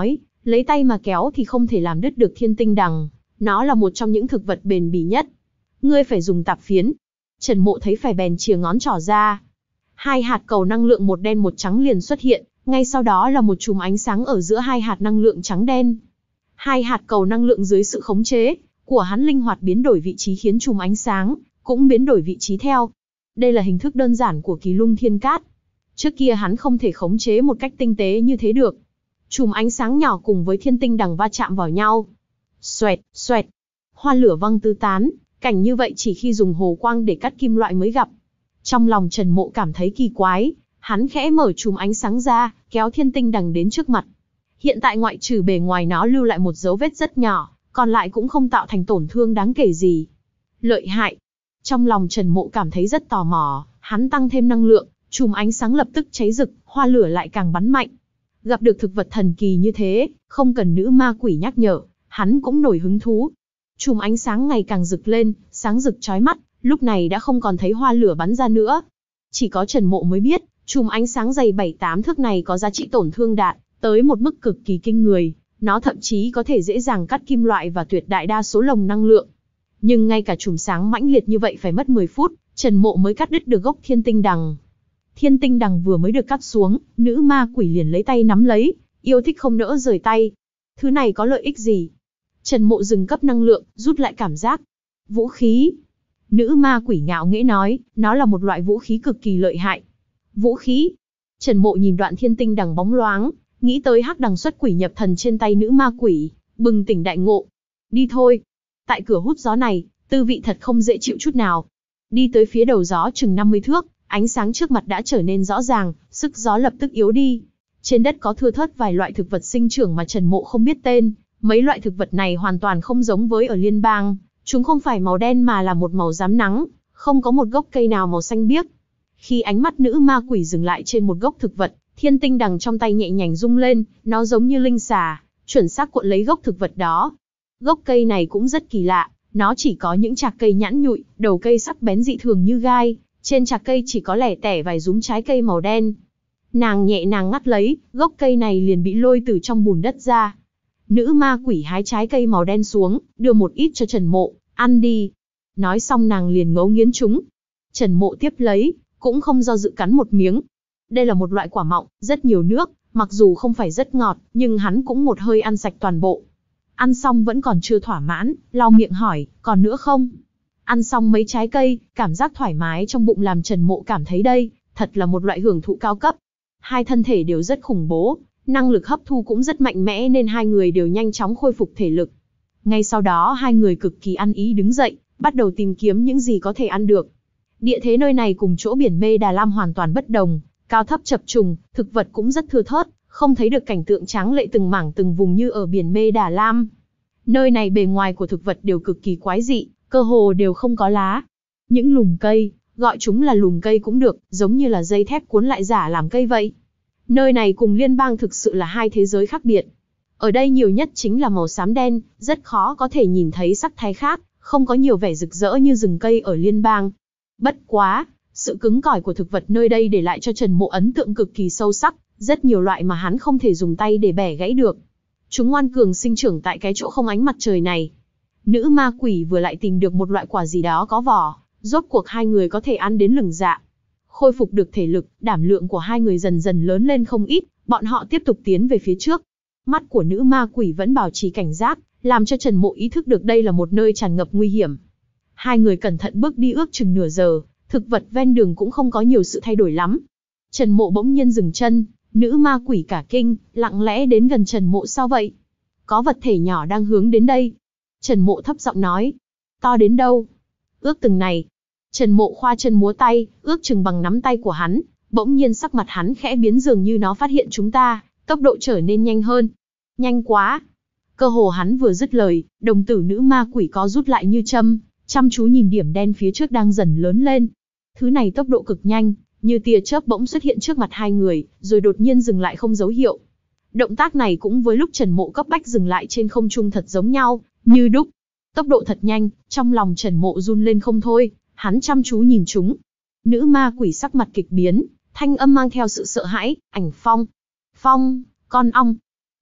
Lấy tay mà kéo thì không thể làm đứt được thiên tinh đằng, nó là một trong những thực vật bền bỉ nhất. Ngươi phải dùng tạp phiến. Trần Mộ thấy phải bèn chìa ngón trỏ ra. Hai hạt cầu năng lượng một đen một trắng liền xuất hiện, ngay sau đó là một chùm ánh sáng ở giữa hai hạt năng lượng trắng đen. Hai hạt cầu năng lượng dưới sự khống chế của hắn linh hoạt biến đổi vị trí khiến chùm ánh sáng cũng biến đổi vị trí theo. Đây là hình thức đơn giản của Kỳ Lung Thiên Cát. Trước kia hắn không thể khống chế một cách tinh tế như thế được. Chùm ánh sáng nhỏ cùng với thiên tinh đằng va chạm vào nhau. Xoẹt, xoẹt. Hoa lửa văng tứ tán, cảnh như vậy chỉ khi dùng hồ quang để cắt kim loại mới gặp. Trong lòng Trần Mộ cảm thấy kỳ quái, hắn khẽ mở chùm ánh sáng ra, kéo thiên tinh đằng đến trước mặt. Hiện tại ngoại trừ bề ngoài nó lưu lại một dấu vết rất nhỏ, còn lại cũng không tạo thành tổn thương đáng kể gì. Lợi hại. Trong lòng Trần Mộ cảm thấy rất tò mò, hắn tăng thêm năng lượng, chùm ánh sáng lập tức cháy rực, hoa lửa lại càng bắn mạnh. Gặp được thực vật thần kỳ như thế, không cần nữ ma quỷ nhắc nhở, hắn cũng nổi hứng thú. Chùm ánh sáng ngày càng rực lên, sáng rực chói mắt, lúc này đã không còn thấy hoa lửa bắn ra nữa. Chỉ có Trần Mộ mới biết, chùm ánh sáng dày bảy tám thước này có giá trị tổn thương đạt tới một mức cực kỳ kinh người, nó thậm chí có thể dễ dàng cắt kim loại và tuyệt đại đa số lồng năng lượng. Nhưng ngay cả chùm sáng mãnh liệt như vậy phải mất mười phút, Trần Mộ mới cắt đứt được gốc thiên tinh đằng. Thiên tinh đằng vừa mới được cắt xuống, nữ ma quỷ liền lấy tay nắm lấy, yêu thích không nỡ rời tay. Thứ này có lợi ích gì? Trần Mộ dừng cấp năng lượng, rút lại cảm giác. Vũ khí. Nữ ma quỷ ngạo nghễ nói, nó là một loại vũ khí cực kỳ lợi hại. Vũ khí. Trần Mộ nhìn đoạn thiên tinh đằng bóng loáng, nghĩ tới hắc đằng xuất quỷ nhập thần trên tay nữ ma quỷ, bừng tỉnh đại ngộ. Đi thôi. Tại cửa hút gió này, tư vị thật không dễ chịu chút nào. Đi tới phía đầu gió chừng năm mươi thước, ánh sáng trước mặt đã trở nên rõ ràng, sức gió lập tức yếu đi. Trên đất có thưa thớt vài loại thực vật sinh trưởng mà Trần Mộ không biết tên, mấy loại thực vật này hoàn toàn không giống với ở liên bang, chúng không phải màu đen mà là một màu rám nắng, không có một gốc cây nào màu xanh biếc. Khi ánh mắt nữ ma quỷ dừng lại trên một gốc thực vật, thiên tinh đằng trong tay nhẹ nhàng rung lên, nó giống như linh xà, chuẩn xác cuộn lấy gốc thực vật đó. Gốc cây này cũng rất kỳ lạ, nó chỉ có những chạc cây nhẵn nhụi, đầu cây sắc bén dị thường như gai, trên chạc cây chỉ có lẻ tẻ vài rúm trái cây màu đen. Nàng nhẹ nàng ngắt lấy, gốc cây này liền bị lôi từ trong bùn đất ra. Nữ ma quỷ hái trái cây màu đen xuống, đưa một ít cho Trần Mộ, ăn đi. Nói xong nàng liền ngấu nghiến chúng. Trần Mộ tiếp lấy, cũng không do dự cắn một miếng. Đây là một loại quả mọng, rất nhiều nước, mặc dù không phải rất ngọt, nhưng hắn cũng một hơi ăn sạch toàn bộ. Ăn xong vẫn còn chưa thỏa mãn, lau miệng hỏi, còn nữa không? Ăn xong mấy trái cây, cảm giác thoải mái trong bụng làm Trần Mộ cảm thấy đây, thật là một loại hưởng thụ cao cấp. Hai thân thể đều rất khủng bố, năng lực hấp thu cũng rất mạnh mẽ nên hai người đều nhanh chóng khôi phục thể lực. Ngay sau đó hai người cực kỳ ăn ý đứng dậy, bắt đầu tìm kiếm những gì có thể ăn được. Địa thế nơi này cùng chỗ biển Mê Đà Lam hoàn toàn bất đồng, cao thấp chập trùng, thực vật cũng rất thưa thớt, không thấy được cảnh tượng tráng lệ từng mảng từng vùng như ở biển Mê Đà Lam. Nơi này bề ngoài của thực vật đều cực kỳ quái dị, cơ hồ đều không có lá. Những lùm cây, gọi chúng là lùm cây cũng được, giống như là dây thép cuốn lại giả làm cây vậy. Nơi này cùng liên bang thực sự là hai thế giới khác biệt. Ở đây nhiều nhất chính là màu xám đen, rất khó có thể nhìn thấy sắc thái khác, không có nhiều vẻ rực rỡ như rừng cây ở liên bang. Bất quá, sự cứng cỏi của thực vật nơi đây để lại cho Trần Mộ ấn tượng cực kỳ sâu sắc, rất nhiều loại mà hắn không thể dùng tay để bẻ gãy được. Chúng ngoan cường sinh trưởng tại cái chỗ không ánh mặt trời này. Nữ ma quỷ vừa lại tìm được một loại quả gì đó có vỏ, rốt cuộc hai người có thể ăn đến lửng dạ. Khôi phục được thể lực, đảm lượng của hai người dần dần lớn lên không ít, bọn họ tiếp tục tiến về phía trước. Mắt của nữ ma quỷ vẫn bảo trì cảnh giác, làm cho Trần Mộ ý thức được đây là một nơi tràn ngập nguy hiểm. Hai người cẩn thận bước đi ước chừng nửa giờ, thực vật ven đường cũng không có nhiều sự thay đổi lắm. Trần Mộ bỗng nhiên dừng chân, nữ ma quỷ cả kinh, lặng lẽ đến gần Trần Mộ. Sao vậy? Có vật thể nhỏ đang hướng đến đây. Trần Mộ thấp giọng nói. To đến đâu? Ước từng này. Trần Mộ khoa chân múa tay, ước chừng bằng nắm tay của hắn, bỗng nhiên sắc mặt hắn khẽ biến dường như nó phát hiện chúng ta, tốc độ trở nên nhanh hơn. Nhanh quá. Cơ hồ hắn vừa dứt lời, đồng tử nữ ma quỷ có rút lại như châm, chăm chú nhìn điểm đen phía trước đang dần lớn lên. Thứ này tốc độ cực nhanh, như tia chớp bỗng xuất hiện trước mặt hai người, rồi đột nhiên dừng lại không dấu hiệu. Động tác này cũng với lúc Trần Mộ cấp bách dừng lại trên không trung thật giống nhau, như đúc. Tốc độ thật nhanh, trong lòng Trần Mộ run lên không thôi, hắn chăm chú nhìn chúng. Nữ ma quỷ sắc mặt kịch biến, thanh âm mang theo sự sợ hãi, ảnh phong. Phong, con ong.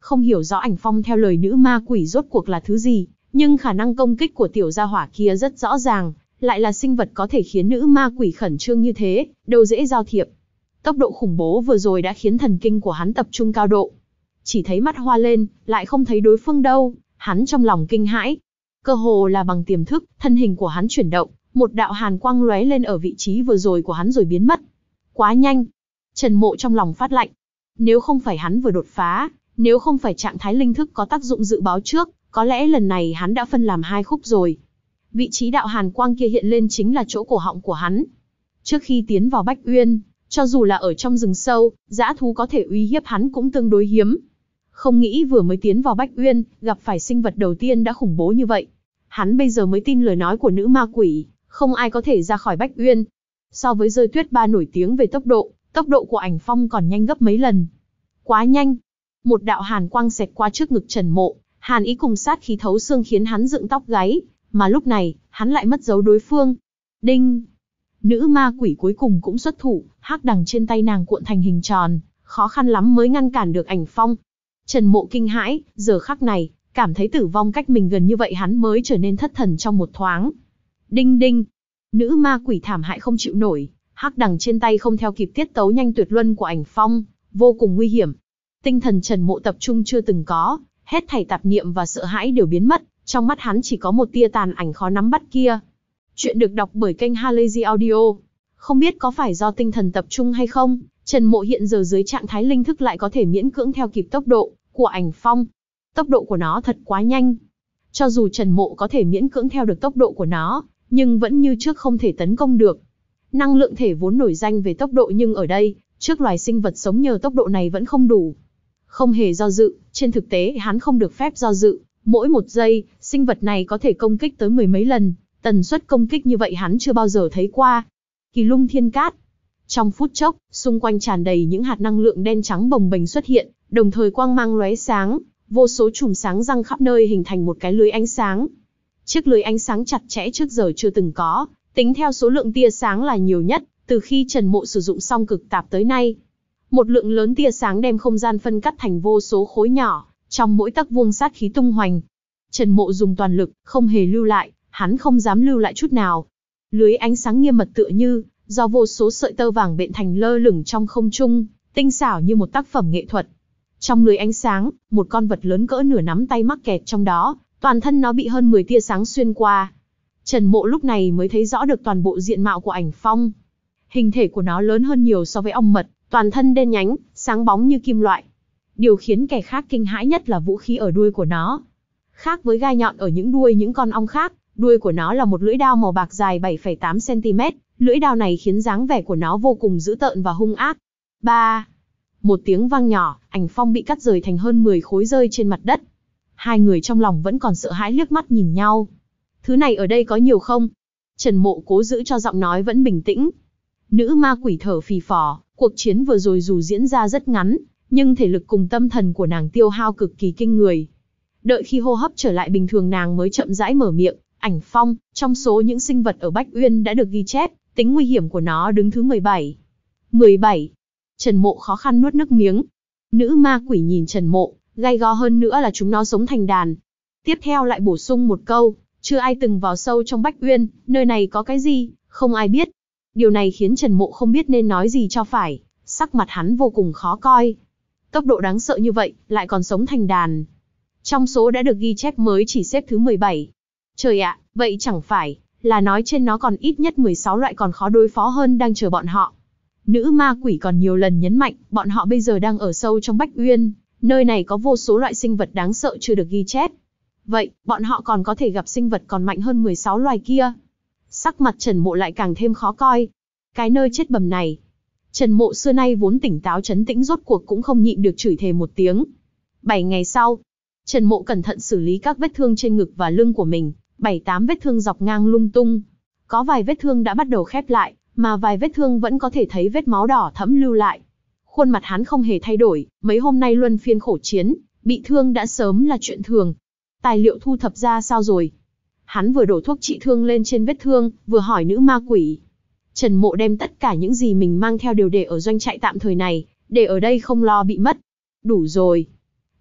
Không hiểu rõ Ảnh Phong theo lời nữ ma quỷ rốt cuộc là thứ gì, nhưng khả năng công kích của tiểu gia hỏa kia rất rõ ràng, lại là sinh vật có thể khiến nữ ma quỷ khẩn trương như thế, đâu dễ giao thiệp. Tốc độ khủng bố vừa rồi đã khiến thần kinh của hắn tập trung cao độ. Chỉ thấy mắt hoa lên, lại không thấy đối phương đâu, hắn trong lòng kinh hãi. Cơ hồ là bằng tiềm thức, thân hình của hắn chuyển động, một đạo hàn quang lóe lên ở vị trí vừa rồi của hắn rồi biến mất. Quá nhanh. Trần Mộ trong lòng phát lạnh. Nếu không phải hắn vừa đột phá, nếu không phải trạng thái linh thức có tác dụng dự báo trước, có lẽ lần này hắn đã phân làm hai khúc rồi. Vị trí đạo hàn quang kia hiện lên chính là chỗ cổ họng của hắn. Trước khi tiến vào Bách Uyên, cho dù là ở trong rừng sâu, dã thú có thể uy hiếp hắn cũng tương đối hiếm. Không nghĩ vừa mới tiến vào Bách Uyên, gặp phải sinh vật đầu tiên đã khủng bố như vậy. Hắn bây giờ mới tin lời nói của nữ ma quỷ, không ai có thể ra khỏi Bách Uyên. So với Rơi Tuyết Ba nổi tiếng về tốc độ, tốc độ của Ảnh Phong còn nhanh gấp mấy lần. Quá nhanh. Một đạo hàn quang xẹt qua trước ngực Trần Mộ, hàn ý cùng sát khí thấu xương khiến hắn dựng tóc gáy, mà lúc này, hắn lại mất dấu đối phương. Đinh! Nữ ma quỷ cuối cùng cũng xuất thủ, hắc đằng trên tay nàng cuộn thành hình tròn, khó khăn lắm mới ngăn cản được Ảnh Phong. Trần Mộ kinh hãi, giờ khắc này, cảm thấy tử vong cách mình gần như vậy hắn mới trở nên thất thần trong một thoáng. Đinh đinh! Nữ ma quỷ thảm hại không chịu nổi, hắc đằng trên tay không theo kịp tiết tấu nhanh tuyệt luân của Ảnh Phong, vô cùng nguy hiểm. Tinh thần Trần Mộ tập trung chưa từng có, hết thảy tạp niệm và sợ hãi đều biến mất, trong mắt hắn chỉ có một tia tàn ảnh khó nắm bắt kia. Chuyện được đọc bởi kênh Halazy Audio. Không biết có phải do tinh thần tập trung hay không, Trần Mộ hiện giờ dưới trạng thái linh thức lại có thể miễn cưỡng theo kịp tốc độ của Ảnh Phong. Tốc độ của nó thật quá nhanh. Cho dù Trần Mộ có thể miễn cưỡng theo được tốc độ của nó, nhưng vẫn như trước không thể tấn công được. Năng lượng thể vốn nổi danh về tốc độ nhưng ở đây, trước loài sinh vật sống nhờ tốc độ này vẫn không đủ. Không hề do dự, trên thực tế hắn không được phép do dự, mỗi một giây, sinh vật này có thể công kích tới mười mấy lần, tần suất công kích như vậy hắn chưa bao giờ thấy qua. Kỳ lung thiên cát. Trong phút chốc, xung quanh tràn đầy những hạt năng lượng đen trắng bồng bềnh xuất hiện, đồng thời quang mang lóe sáng, vô số chùm sáng răng khắp nơi hình thành một cái lưới ánh sáng. Chiếc lưới ánh sáng chặt chẽ trước giờ chưa từng có, tính theo số lượng tia sáng là nhiều nhất, từ khi Trần Mộ sử dụng xong cực tạp tới nay. Một lượng lớn tia sáng đem không gian phân cắt thành vô số khối nhỏ, trong mỗi tấc vuông sát khí tung hoành. Trần Mộ dùng toàn lực, không hề lưu lại, hắn không dám lưu lại chút nào. Lưới ánh sáng nghiêm mật tựa như, do vô số sợi tơ vàng bện thành lơ lửng trong không trung, tinh xảo như một tác phẩm nghệ thuật. Trong lưới ánh sáng, một con vật lớn cỡ nửa nắm tay mắc kẹt trong đó, toàn thân nó bị hơn mười tia sáng xuyên qua. Trần Mộ lúc này mới thấy rõ được toàn bộ diện mạo của Ảnh Phong. Hình thể của nó lớn hơn nhiều so với ong mật, toàn thân đen nhánh, sáng bóng như kim loại. Điều khiến kẻ khác kinh hãi nhất là vũ khí ở đuôi của nó. Khác với gai nhọn ở những đuôi những con ong khác, đuôi của nó là một lưỡi đao màu bạc dài bảy phẩy tám xăng ti mét, lưỡi đao này khiến dáng vẻ của nó vô cùng dữ tợn và hung ác. Ba. Một tiếng vang nhỏ, Ảnh Phong bị cắt rời thành hơn mười khối rơi trên mặt đất. Hai người trong lòng vẫn còn sợ hãi liếc mắt nhìn nhau. Thứ này ở đây có nhiều không? Trần Mộ cố giữ cho giọng nói vẫn bình tĩnh. Nữ ma quỷ thở phì phò, cuộc chiến vừa rồi dù diễn ra rất ngắn, nhưng thể lực cùng tâm thần của nàng tiêu hao cực kỳ kinh người. Đợi khi hô hấp trở lại bình thường nàng mới chậm rãi mở miệng. Ảnh Phong, trong số những sinh vật ở Bách Uyên đã được ghi chép, tính nguy hiểm của nó đứng thứ mười bảy. mười bảy. Trần Mộ khó khăn nuốt nước miếng. Nữ ma quỷ nhìn Trần Mộ, gay go hơn nữa là chúng nó sống thành đàn. Tiếp theo lại bổ sung một câu, chưa ai từng vào sâu trong Bách Uyên, nơi này có cái gì, không ai biết. Điều này khiến Trần Mộ không biết nên nói gì cho phải, sắc mặt hắn vô cùng khó coi. Tốc độ đáng sợ như vậy, lại còn sống thành đàn. Trong số đã được ghi chép mới chỉ xếp thứ mười bảy. Trời ạ, vậy chẳng phải là nói trên nó còn ít nhất mười sáu loại còn khó đối phó hơn đang chờ bọn họ. Nữ ma quỷ còn nhiều lần nhấn mạnh, bọn họ bây giờ đang ở sâu trong Bách Uyên, nơi này có vô số loại sinh vật đáng sợ chưa được ghi chép. Vậy, bọn họ còn có thể gặp sinh vật còn mạnh hơn mười sáu loài kia. Sắc mặt Trần Mộ lại càng thêm khó coi. Cái nơi chết bầm này. Trần Mộ xưa nay vốn tỉnh táo trấn tĩnh rốt cuộc cũng không nhịn được chửi thề một tiếng. Bảy ngày sau, Trần Mộ cẩn thận xử lý các vết thương trên ngực và lưng của mình, bảy tám vết thương dọc ngang lung tung. Có vài vết thương đã bắt đầu khép lại, mà vài vết thương vẫn có thể thấy vết máu đỏ thẫm lưu lại. Khuôn mặt hắn không hề thay đổi, mấy hôm nay luân phiên khổ chiến, bị thương đã sớm là chuyện thường. Tài liệu thu thập ra sao rồi? Hắn vừa đổ thuốc trị thương lên trên vết thương, vừa hỏi nữ ma quỷ. Trần Mộ đem tất cả những gì mình mang theo đều để ở doanh trại tạm thời này, để ở đây không lo bị mất. Đủ rồi.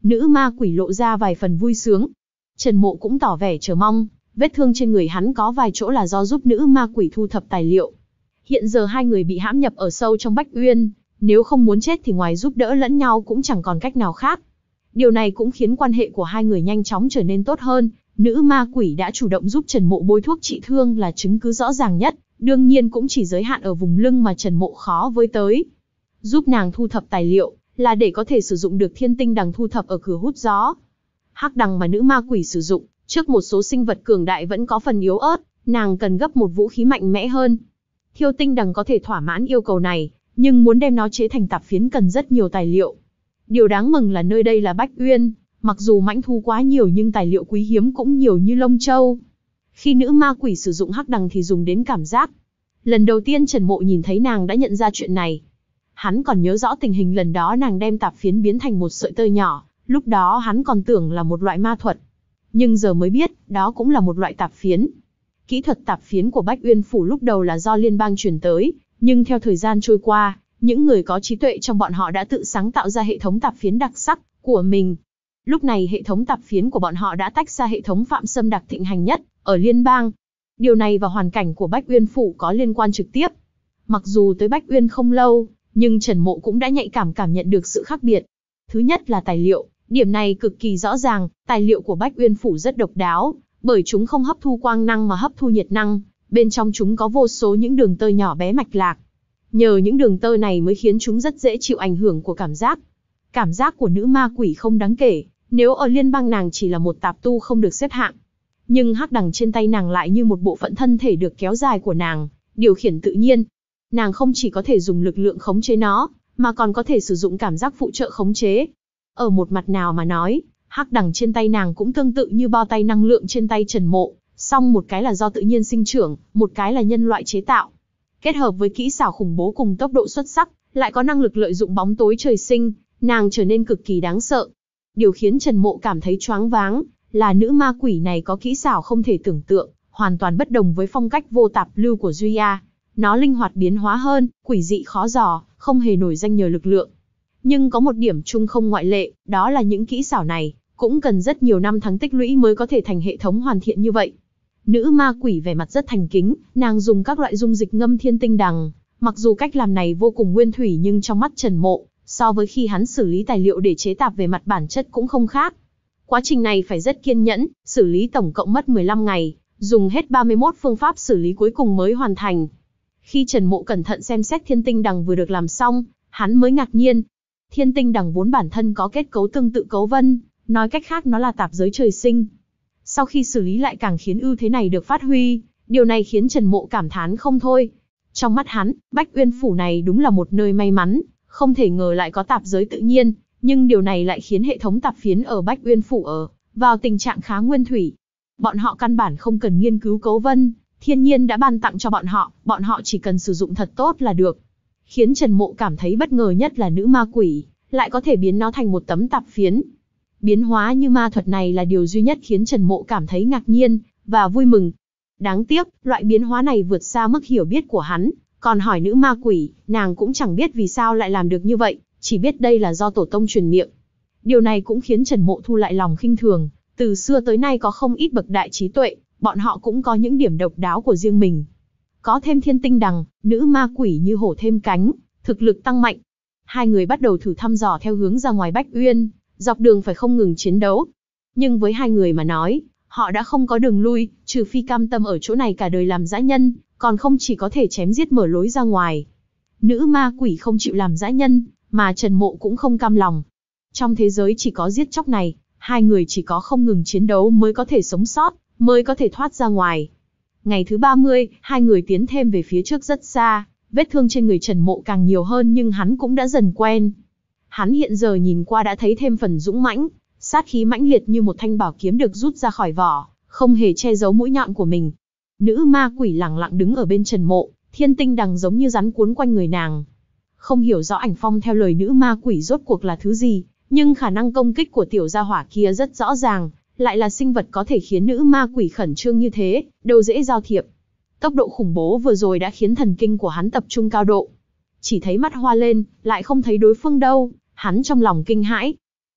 Nữ ma quỷ lộ ra vài phần vui sướng. Trần Mộ cũng tỏ vẻ chờ mong, vết thương trên người hắn có vài chỗ là do giúp nữ ma quỷ thu thập tài liệu. Hiện giờ hai người bị hãm nhập ở sâu trong Bách Uyên, nếu không muốn chết thì ngoài giúp đỡ lẫn nhau cũng chẳng còn cách nào khác. Điều này cũng khiến quan hệ của hai người nhanh chóng trở nên tốt hơn. Nữ ma quỷ đã chủ động giúp Trần Mộ bôi thuốc trị thương là chứng cứ rõ ràng nhất, đương nhiên cũng chỉ giới hạn ở vùng lưng mà Trần Mộ khó với tới. Giúp nàng thu thập tài liệu, là để có thể sử dụng được thiên tinh đằng thu thập ở cửa hút gió. Hắc đằng mà nữ ma quỷ sử dụng, trước một số sinh vật cường đại vẫn có phần yếu ớt, nàng cần gấp một vũ khí mạnh mẽ hơn. Thiêu tinh đằng có thể thỏa mãn yêu cầu này, nhưng muốn đem nó chế thành tạp phiến cần rất nhiều tài liệu. Điều đáng mừng là nơi đây là Bách Uyên, mặc dù mãnh thu quá nhiều nhưng tài liệu quý hiếm cũng nhiều như lông châu. Khi nữ ma quỷ sử dụng hắc đằng thì dùng đến cảm giác. Lần đầu tiên Trần Mộ nhìn thấy nàng đã nhận ra chuyện này. Hắn còn nhớ rõ tình hình lần đó nàng đem tạp phiến biến thành một sợi tơ nhỏ, lúc đó hắn còn tưởng là một loại ma thuật. Nhưng giờ mới biết, đó cũng là một loại tạp phiến. Kỹ thuật tạp phiến của Bách Uyên Phủ lúc đầu là do liên bang truyền tới, nhưng theo thời gian trôi qua, những người có trí tuệ trong bọn họ đã tự sáng tạo ra hệ thống tạp phiến đặc sắc của mình. Lúc này hệ thống tạp phiến của bọn họ đã tách ra hệ thống Phạm Sâm đặc thịnh hành nhất ở liên bang. Điều này và hoàn cảnh của Bách Uyên Phủ có liên quan trực tiếp. Mặc dù tới Bách Uyên không lâu, nhưng Trần Mộ cũng đã nhạy cảm cảm nhận được sự khác biệt. Thứ nhất là tài liệu, điểm này cực kỳ rõ ràng, tài liệu của Bách Uyên Phủ rất độc đáo, bởi chúng không hấp thu quang năng mà hấp thu nhiệt năng, bên trong chúng có vô số những đường tơ nhỏ bé mạch lạc. Nhờ những đường tơ này mới khiến chúng rất dễ chịu ảnh hưởng của cảm giác. Cảm giác của nữ ma quỷ không đáng kể, nếu ở liên bang nàng chỉ là một tạp tu không được xếp hạng. Nhưng hắc đằng trên tay nàng lại như một bộ phận thân thể được kéo dài của nàng, điều khiển tự nhiên. Nàng không chỉ có thể dùng lực lượng khống chế nó, mà còn có thể sử dụng cảm giác phụ trợ khống chế. Ở một mặt nào mà nói, hắc đằng trên tay nàng cũng tương tự như bao tay năng lượng trên tay Trần Mộ, song một cái là do tự nhiên sinh trưởng, một cái là nhân loại chế tạo. Kết hợp với kỹ xảo khủng bố cùng tốc độ xuất sắc, lại có năng lực lợi dụng bóng tối trời sinh, nàng trở nên cực kỳ đáng sợ. Điều khiến Trần Mộ cảm thấy choáng váng, là nữ ma quỷ này có kỹ xảo không thể tưởng tượng, hoàn toàn bất đồng với phong cách vô tạp lưu của Duy A. Nó linh hoạt biến hóa hơn, quỷ dị khó dò, không hề nổi danh nhờ lực lượng. Nhưng có một điểm chung không ngoại lệ, đó là những kỹ xảo này, cũng cần rất nhiều năm tháng tích lũy mới có thể thành hệ thống hoàn thiện như vậy. Nữ ma quỷ vẻ mặt rất thành kính, nàng dùng các loại dung dịch ngâm thiên tinh đằng. Mặc dù cách làm này vô cùng nguyên thủy nhưng trong mắt Trần Mộ, so với khi hắn xử lý tài liệu để chế tạp về mặt bản chất cũng không khác. Quá trình này phải rất kiên nhẫn, xử lý tổng cộng mất mười lăm ngày, dùng hết ba mươi mốt phương pháp xử lý cuối cùng mới hoàn thành. Khi Trần Mộ cẩn thận xem xét thiên tinh đằng vừa được làm xong, hắn mới ngạc nhiên. Thiên tinh đằng vốn bản thân có kết cấu tương tự cấu vân, nói cách khác nó là tạp giới trời sinh. Sau khi xử lý lại càng khiến ưu thế này được phát huy, điều này khiến Trần Mộ cảm thán không thôi. Trong mắt hắn, Bách Uyên Phủ này đúng là một nơi may mắn, không thể ngờ lại có tạp giới tự nhiên, nhưng điều này lại khiến hệ thống tạp phiến ở Bách Uyên Phủ ở vào tình trạng khá nguyên thủy. Bọn họ căn bản không cần nghiên cứu cấu vân, thiên nhiên đã ban tặng cho bọn họ, bọn họ chỉ cần sử dụng thật tốt là được. Khiến Trần Mộ cảm thấy bất ngờ nhất là nữ ma quỷ, lại có thể biến nó thành một tấm tạp phiến. Biến hóa như ma thuật này là điều duy nhất khiến Trần Mộ cảm thấy ngạc nhiên và vui mừng. Đáng tiếc, loại biến hóa này vượt xa mức hiểu biết của hắn, còn hỏi nữ ma quỷ, nàng cũng chẳng biết vì sao lại làm được như vậy, chỉ biết đây là do tổ tông truyền miệng. Điều này cũng khiến Trần Mộ thu lại lòng khinh thường, từ xưa tới nay có không ít bậc đại trí tuệ, bọn họ cũng có những điểm độc đáo của riêng mình. Có thêm thiên tinh đằng, nữ ma quỷ như hổ thêm cánh, thực lực tăng mạnh. Hai người bắt đầu thử thăm dò theo hướng ra ngoài Bách Uyên, dọc đường phải không ngừng chiến đấu. Nhưng với hai người mà nói, họ đã không có đường lui, trừ phi cam tâm ở chỗ này cả đời làm dã nhân, còn không chỉ có thể chém giết mở lối ra ngoài. Nữ ma quỷ không chịu làm dã nhân, mà Trần Mộ cũng không cam lòng. Trong thế giới chỉ có giết chóc này, hai người chỉ có không ngừng chiến đấu mới có thể sống sót, mới có thể thoát ra ngoài. Ngày thứ ba mươi, hai người tiến thêm về phía trước rất xa, vết thương trên người Trần Mộ càng nhiều hơn nhưng hắn cũng đã dần quen. Hắn hiện giờ nhìn qua đã thấy thêm phần dũng mãnh, sát khí mãnh liệt như một thanh bảo kiếm được rút ra khỏi vỏ, không hề che giấu mũi nhọn của mình. Nữ ma quỷ lẳng lặng đứng ở bên Trần Mộ, thiên tinh đằng giống như rắn cuốn quanh người nàng. Không hiểu rõ ảnh phong theo lời nữ ma quỷ rốt cuộc là thứ gì, nhưng khả năng công kích của tiểu gia hỏa kia rất rõ ràng, lại là sinh vật có thể khiến nữ ma quỷ khẩn trương như thế, đâu dễ giao thiệp. Tốc độ khủng bố vừa rồi đã khiến thần kinh của hắn tập trung cao độ. Chỉ thấy mắt hoa lên, lại không thấy đối phương đâu, hắn trong lòng kinh hãi.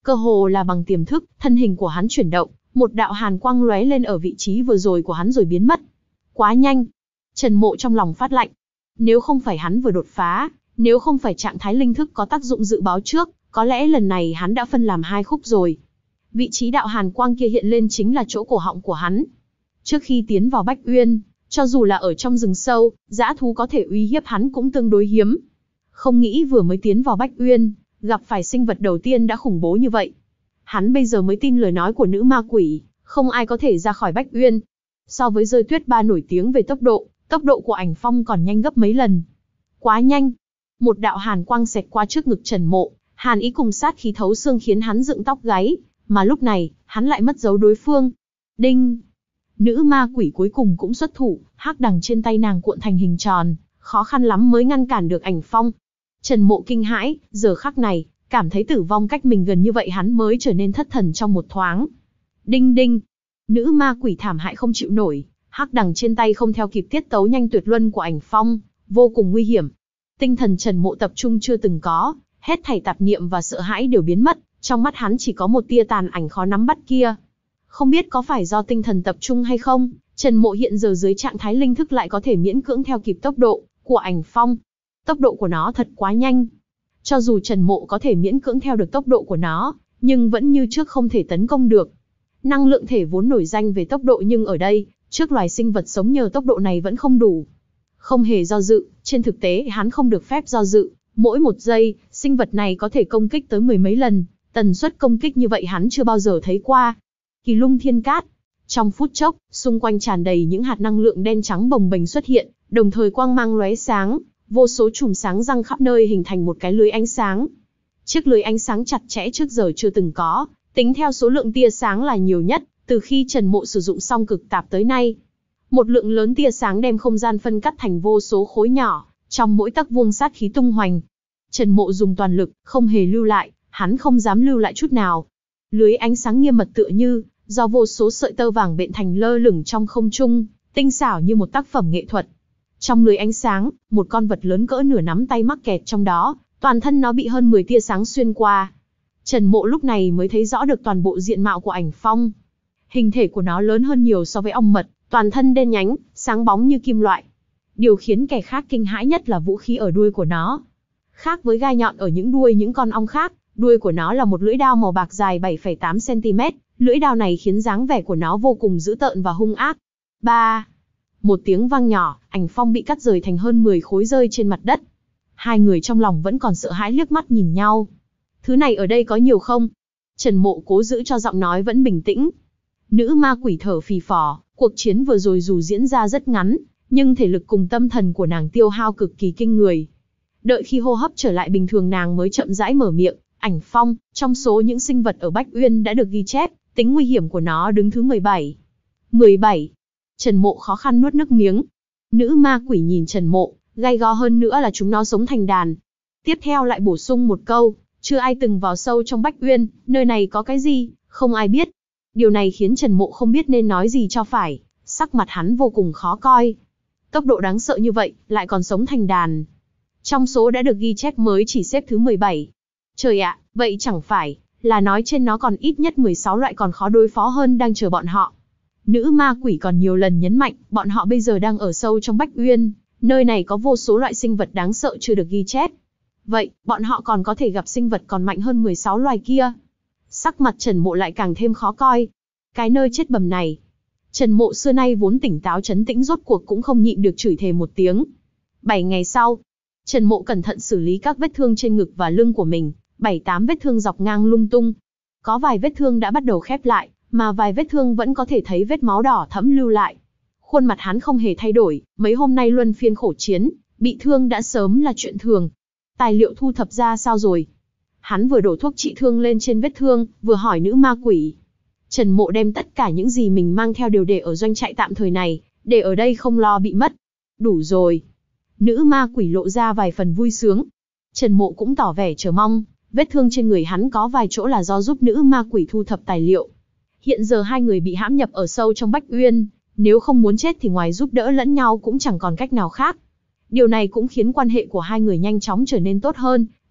Cơ hồ là bằng tiềm thức, thân hình của hắn chuyển động, một đạo hàn quang lóe lên ở vị trí vừa rồi của hắn rồi biến mất. Quá nhanh. Trần Mộ trong lòng phát lạnh. Nếu không phải hắn vừa đột phá, nếu không phải trạng thái linh thức có tác dụng dự báo trước, có lẽ lần này hắn đã phân làm hai khúc rồi. Vị trí đạo hàn quang kia hiện lên chính là chỗ cổ họng của hắn. Trước khi tiến vào Bách Uyên, cho dù là ở trong rừng sâu, dã thú có thể uy hiếp hắn cũng tương đối hiếm. Không nghĩ vừa mới tiến vào Bách Uyên, gặp phải sinh vật đầu tiên đã khủng bố như vậy. Hắn bây giờ mới tin lời nói của nữ ma quỷ, không ai có thể ra khỏi Bách Uyên. So với Rơi Tuyết Ba nổi tiếng về tốc độ, tốc độ của Ảnh Phong còn nhanh gấp mấy lần. Quá nhanh. Một đạo hàn quang xẹt qua trước ngực Trần Mộ, hàn ý cùng sát khí thấu xương khiến hắn dựng tóc gáy, mà lúc này, hắn lại mất dấu đối phương. Đinh! Nữ ma quỷ cuối cùng cũng xuất thủ, hắc đằng trên tay nàng cuộn thành hình tròn, khó khăn lắm mới ngăn cản được Ảnh Phong. Trần Mộ kinh hãi, giờ khắc này, cảm thấy tử vong cách mình gần như vậy hắn mới trở nên thất thần trong một thoáng. Đinh đinh! Nữ ma quỷ thảm hại không chịu nổi, hắc đằng trên tay không theo kịp tiết tấu nhanh tuyệt luân của Ảnh Phong, vô cùng nguy hiểm. Tinh thần Trần Mộ tập trung chưa từng có, hết thảy tạp niệm và sợ hãi đều biến mất, trong mắt hắn chỉ có một tia tàn ảnh khó nắm bắt kia. Không biết có phải do tinh thần tập trung hay không, Trần Mộ hiện giờ dưới trạng thái linh thức lại có thể miễn cưỡng theo kịp tốc độ của Ảnh Phong. Tốc độ của nó thật quá nhanh. Cho dù Trần Mộ có thể miễn cưỡng theo được tốc độ của nó, nhưng vẫn như trước không thể tấn công được. Năng lượng thể vốn nổi danh về tốc độ nhưng ở đây, trước loài sinh vật sống nhờ tốc độ này vẫn không đủ. Không hề do dự, trên thực tế hắn không được phép do dự, mỗi một giây, sinh vật này có thể công kích tới mười mấy lần, tần suất công kích như vậy hắn chưa bao giờ thấy qua. Kỳ lung thiên cát. Trong phút chốc, xung quanh tràn đầy những hạt năng lượng đen trắng bồng bềnh xuất hiện, đồng thời quang mang lóe sáng, vô số chùm sáng răng khắp nơi hình thành một cái lưới ánh sáng. Chiếc lưới ánh sáng chặt chẽ trước giờ chưa từng có, tính theo số lượng tia sáng là nhiều nhất, từ khi Trần Mộ sử dụng xong cực tạp tới nay. Một lượng lớn tia sáng đem không gian phân cắt thành vô số khối nhỏ, trong mỗi tấc vuông sát khí tung hoành. Trần Mộ dùng toàn lực, không hề lưu lại, hắn không dám lưu lại chút nào. Lưới ánh sáng nghiêm mật tựa như, do vô số sợi tơ vàng bện thành lơ lửng trong không trung, tinh xảo như một tác phẩm nghệ thuật. Trong lưới ánh sáng, một con vật lớn cỡ nửa nắm tay mắc kẹt trong đó, toàn thân nó bị hơn mười tia sáng xuyên qua. Trần Mộ lúc này mới thấy rõ được toàn bộ diện mạo của Ảnh Phong. Hình thể của nó lớn hơn nhiều so với ong mật, toàn thân đen nhánh, sáng bóng như kim loại. Điều khiến kẻ khác kinh hãi nhất là vũ khí ở đuôi của nó. Khác với gai nhọn ở những đuôi những con ong khác, đuôi của nó là một lưỡi dao màu bạc dài bảy phẩy tám xăng ti mét, lưỡi dao này khiến dáng vẻ của nó vô cùng dữ tợn và hung ác. Ba. Một tiếng vang nhỏ, Ảnh Phong bị cắt rời thành hơn mười khối rơi trên mặt đất. Hai người trong lòng vẫn còn sợ hãi liếc mắt nhìn nhau. Thứ này ở đây có nhiều không? Trần Mộ cố giữ cho giọng nói vẫn bình tĩnh. Nữ ma quỷ thở phì phò, cuộc chiến vừa rồi dù diễn ra rất ngắn, nhưng thể lực cùng tâm thần của nàng tiêu hao cực kỳ kinh người. Đợi khi hô hấp trở lại bình thường nàng mới chậm rãi mở miệng. Ảnh Phong, trong số những sinh vật ở Bách Uyên đã được ghi chép, tính nguy hiểm của nó đứng thứ mười bảy. mười bảy. Trần Mộ khó khăn nuốt nước miếng. Nữ ma quỷ nhìn Trần Mộ, gay go hơn nữa là chúng nó sống thành đàn. Tiếp theo lại bổ sung một câu, chưa ai từng vào sâu trong Bách Uyên, nơi này có cái gì, không ai biết. Điều này khiến Trần Mộ không biết nên nói gì cho phải, sắc mặt hắn vô cùng khó coi. Tốc độ đáng sợ như vậy, lại còn sống thành đàn. Trong số đã được ghi chép mới chỉ xếp thứ mười bảy. Trời ạ, vậy chẳng phải là nói trên nó còn ít nhất mười sáu loại còn khó đối phó hơn đang chờ bọn họ. Nữ ma quỷ còn nhiều lần nhấn mạnh, bọn họ bây giờ đang ở sâu trong Bách Uyên, nơi này có vô số loại sinh vật đáng sợ chưa được ghi chép. Vậy, bọn họ còn có thể gặp sinh vật còn mạnh hơn mười sáu loài kia. Sắc mặt Trần Mộ lại càng thêm khó coi. Cái nơi chết bầm này. Trần Mộ xưa nay vốn tỉnh táo trấn tĩnh rốt cuộc cũng không nhịn được chửi thề một tiếng. Bảy ngày sau, Trần Mộ cẩn thận xử lý các vết thương trên ngực và lưng của mình, bảy tám vết thương dọc ngang lung tung. Có vài vết thương đã bắt đầu khép lại, mà vài vết thương vẫn có thể thấy vết máu đỏ thẫm lưu lại. Khuôn mặt hắn không hề thay đổi, mấy hôm nay luân phiên khổ chiến, bị thương đã sớm là chuyện thường. Tài liệu thu thập ra sao rồi? Hắn vừa đổ thuốc trị thương lên trên vết thương, vừa hỏi nữ ma quỷ. Trần Mộ đem tất cả những gì mình mang theo đều để ở doanh trại tạm thời này, để ở đây không lo bị mất. Đủ rồi. Nữ ma quỷ lộ ra vài phần vui sướng. Trần Mộ cũng tỏ vẻ chờ mong, vết thương trên người hắn có vài chỗ là do giúp nữ ma quỷ thu thập tài liệu. Hiện giờ hai người bị hãm nhập ở sâu trong Bách Uyên, nếu không muốn chết thì ngoài giúp đỡ lẫn nhau cũng chẳng còn cách nào khác. Điều này cũng khiến quan hệ của hai người nhanh chóng trở nên tốt hơn,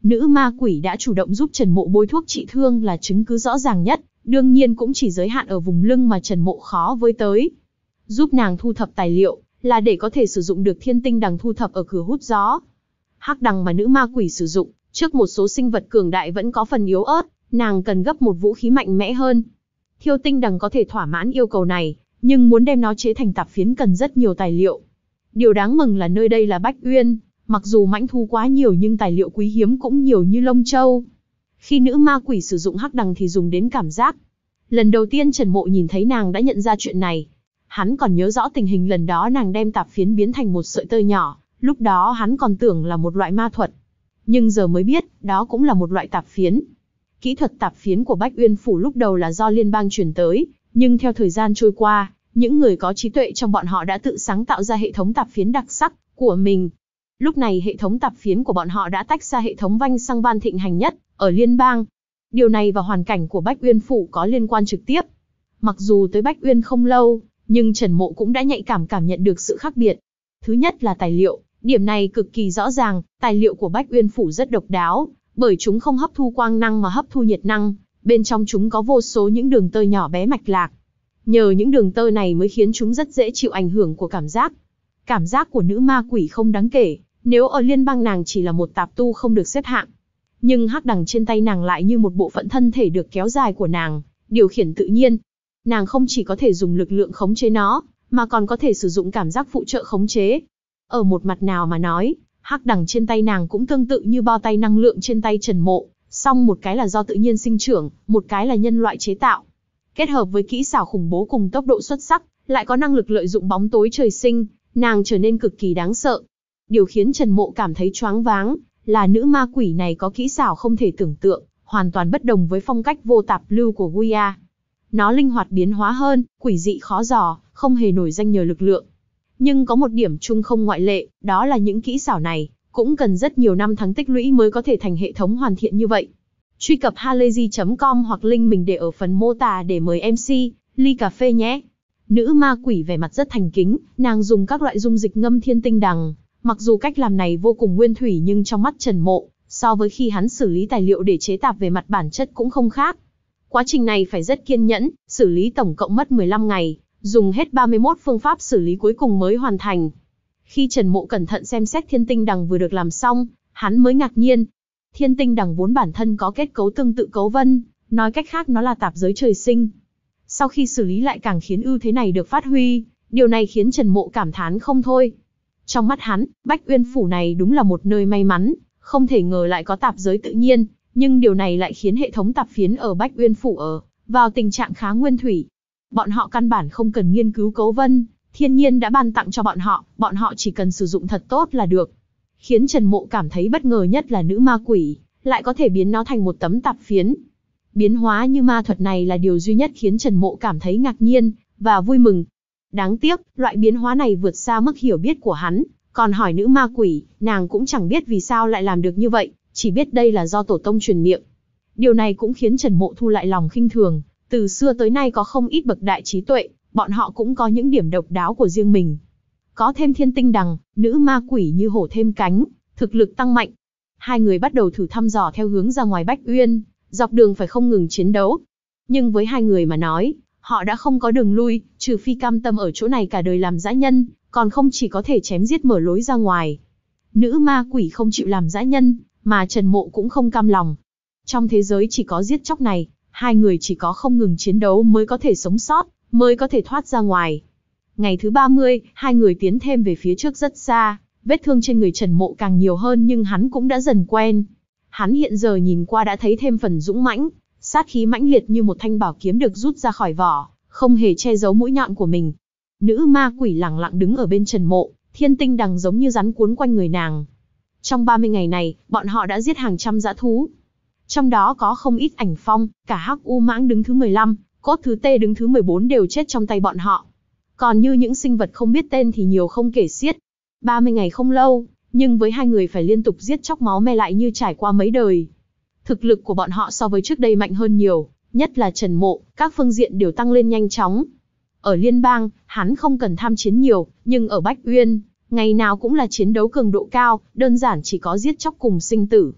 Nữ ma quỷ đã chủ động giúp Trần Mộ bôi thuốc trị thương là chứng cứ rõ ràng nhất, đương nhiên cũng chỉ giới hạn ở vùng lưng mà Trần Mộ khó với tới. Giúp nàng thu thập tài liệu, là để có thể sử dụng được thiên tinh đằng thu thập ở cửa hút gió. Hắc đằng mà nữ ma quỷ sử dụng, trước một số sinh vật cường đại vẫn có phần yếu ớt, nàng cần gấp một vũ khí mạnh mẽ hơn. Thiêu tinh đằng có thể thỏa mãn yêu cầu này, nhưng muốn đem nó chế thành tạp phiến cần rất nhiều tài liệu. Điều đáng mừng là nơi đây là Bách Uyên, mặc dù mãnh thu quá nhiều nhưng tài liệu quý hiếm cũng nhiều như lông châu. Khi nữ ma quỷ sử dụng hắc đằng thì dùng đến cảm giác. Lần đầu tiên Trần Mộ nhìn thấy nàng đã nhận ra chuyện này. Hắn còn nhớ rõ tình hình lần đó nàng đem tạp phiến biến thành một sợi tơ nhỏ, lúc đó hắn còn tưởng là một loại ma thuật. Nhưng giờ mới biết, đó cũng là một loại tạp phiến. Kỹ thuật tạp phiến của Bách Uyên Phủ lúc đầu là do liên bang truyền tới, nhưng theo thời gian trôi qua, những người có trí tuệ trong bọn họ đã tự sáng tạo ra hệ thống tạp phiến đặc sắc của mình. Lúc này hệ thống tạp phiến của bọn họ đã tách ra hệ thống Vanh Sang Ban thịnh hành nhất ở liên bang. Điều này và hoàn cảnh của Bách Uyên Phủ có liên quan trực tiếp. Mặc dù tới Bách Uyên không lâu, nhưng Trần Mộ cũng đã nhạy cảm cảm nhận được sự khác biệt. Thứ nhất là tài liệu, điểm này cực kỳ rõ ràng, tài liệu của Bách Uyên Phủ rất độc đáo, bởi chúng không hấp thu quang năng mà hấp thu nhiệt năng, bên trong chúng có vô số những đường tơ nhỏ bé mạch lạc. Nhờ những đường tơ này mới khiến chúng rất dễ chịu ảnh hưởng của cảm giác. Cảm giác của nữ ma quỷ không đáng kể, nếu ở liên bang nàng chỉ là một tạp tu không được xếp hạng. Nhưng hắc đằng trên tay nàng lại như một bộ phận thân thể được kéo dài của nàng, điều khiển tự nhiên. Nàng không chỉ có thể dùng lực lượng khống chế nó, mà còn có thể sử dụng cảm giác phụ trợ khống chế. Ở một mặt nào mà nói, hắc đằng trên tay nàng cũng tương tự như bao tay năng lượng trên tay Trần Mộ, song một cái là do tự nhiên sinh trưởng, một cái là nhân loại chế tạo. Kết hợp với kỹ xảo khủng bố cùng tốc độ xuất sắc, lại có năng lực lợi dụng bóng tối trời sinh, nàng trở nên cực kỳ đáng sợ. Điều khiến Trần Mộ cảm thấy choáng váng, là nữ ma quỷ này có kỹ xảo không thể tưởng tượng, hoàn toàn bất đồng với phong cách vô tạp lưu của Guya. Nó linh hoạt biến hóa hơn, quỷ dị khó dò, không hề nổi danh nhờ lực lượng. Nhưng có một điểm chung không ngoại lệ, đó là những kỹ xảo này, cũng cần rất nhiều năm tháng tích lũy mới có thể thành hệ thống hoàn thiện như vậy. Truy cập halayzi chấm com hoặc link mình để ở phần mô tả để mời em xê, ly cà phê nhé. Nữ ma quỷ vẻ mặt rất thành kính, nàng dùng các loại dung dịch ngâm thiên tinh đằng. Mặc dù cách làm này vô cùng nguyên thủy nhưng trong mắt Trần Mộ, so với khi hắn xử lý tài liệu để chế tạp về mặt bản chất cũng không khác. Quá trình này phải rất kiên nhẫn, xử lý tổng cộng mất mười lăm ngày, dùng hết ba mươi mốt phương pháp xử lý cuối cùng mới hoàn thành. Khi Trần Mộ cẩn thận xem xét thiên tinh đằng vừa được làm xong, hắn mới ngạc nhiên. Thiên tinh đằng vốn bản thân có kết cấu tương tự cấu vân, nói cách khác nó là tạp giới trời sinh. Sau khi xử lý lại càng khiến ưu thế này được phát huy, điều này khiến Trần Mộ cảm thán không thôi. Trong mắt hắn, Bách Uyên Phủ này đúng là một nơi may mắn, không thể ngờ lại có tạp giới tự nhiên, nhưng điều này lại khiến hệ thống tạp phiến ở Bách Uyên Phủ ở vào tình trạng khá nguyên thủy. Bọn họ căn bản không cần nghiên cứu cấu vân, thiên nhiên đã ban tặng cho bọn họ, bọn họ chỉ cần sử dụng thật tốt là được. Khiến Trần Mộ cảm thấy bất ngờ nhất là nữ ma quỷ, lại có thể biến nó thành một tấm tạp phiến. Biến hóa như ma thuật này là điều duy nhất khiến Trần Mộ cảm thấy ngạc nhiên và vui mừng. Đáng tiếc, loại biến hóa này vượt xa mức hiểu biết của hắn, còn hỏi nữ ma quỷ, nàng cũng chẳng biết vì sao lại làm được như vậy, chỉ biết đây là do tổ tông truyền miệng. Điều này cũng khiến Trần Mộ thu lại lòng khinh thường, từ xưa tới nay có không ít bậc đại trí tuệ, bọn họ cũng có những điểm độc đáo của riêng mình. Có thêm thiên tinh đằng, nữ ma quỷ như hổ thêm cánh, thực lực tăng mạnh. Hai người bắt đầu thử thăm dò theo hướng ra ngoài Bách Uyên, dọc đường phải không ngừng chiến đấu. Nhưng với hai người mà nói, họ đã không có đường lui, trừ phi cam tâm ở chỗ này cả đời làm dã nhân, còn không chỉ có thể chém giết mở lối ra ngoài. Nữ ma quỷ không chịu làm dã nhân, mà Trần Mộ cũng không cam lòng. Trong thế giới chỉ có giết chóc này, hai người chỉ có không ngừng chiến đấu mới có thể sống sót, mới có thể thoát ra ngoài. Ngày thứ ba mươi, hai người tiến thêm về phía trước rất xa, vết thương trên người Trần Mộ càng nhiều hơn nhưng hắn cũng đã dần quen. Hắn hiện giờ nhìn qua đã thấy thêm phần dũng mãnh, sát khí mãnh liệt như một thanh bảo kiếm được rút ra khỏi vỏ, không hề che giấu mũi nhọn của mình. Nữ ma quỷ lẳng lặng đứng ở bên Trần Mộ, thiên tinh đằng giống như rắn cuốn quanh người nàng. Trong ba mươi ngày này, bọn họ đã giết hàng trăm dã thú. Trong đó có không ít ảnh phong, cả hắc u mãng đứng thứ mười lăm, cốt thứ tê đứng thứ mười bốn đều chết trong tay bọn họ. Còn như những sinh vật không biết tên thì nhiều không kể xiết. ba mươi ngày không lâu, nhưng với hai người phải liên tục giết chóc máu me lại như trải qua mấy đời. Thực lực của bọn họ so với trước đây mạnh hơn nhiều, nhất là Trần Mộ, các phương diện đều tăng lên nhanh chóng. Ở liên bang, hắn không cần tham chiến nhiều, nhưng ở Bách Uyên, ngày nào cũng là chiến đấu cường độ cao, đơn giản chỉ có giết chóc cùng sinh tử.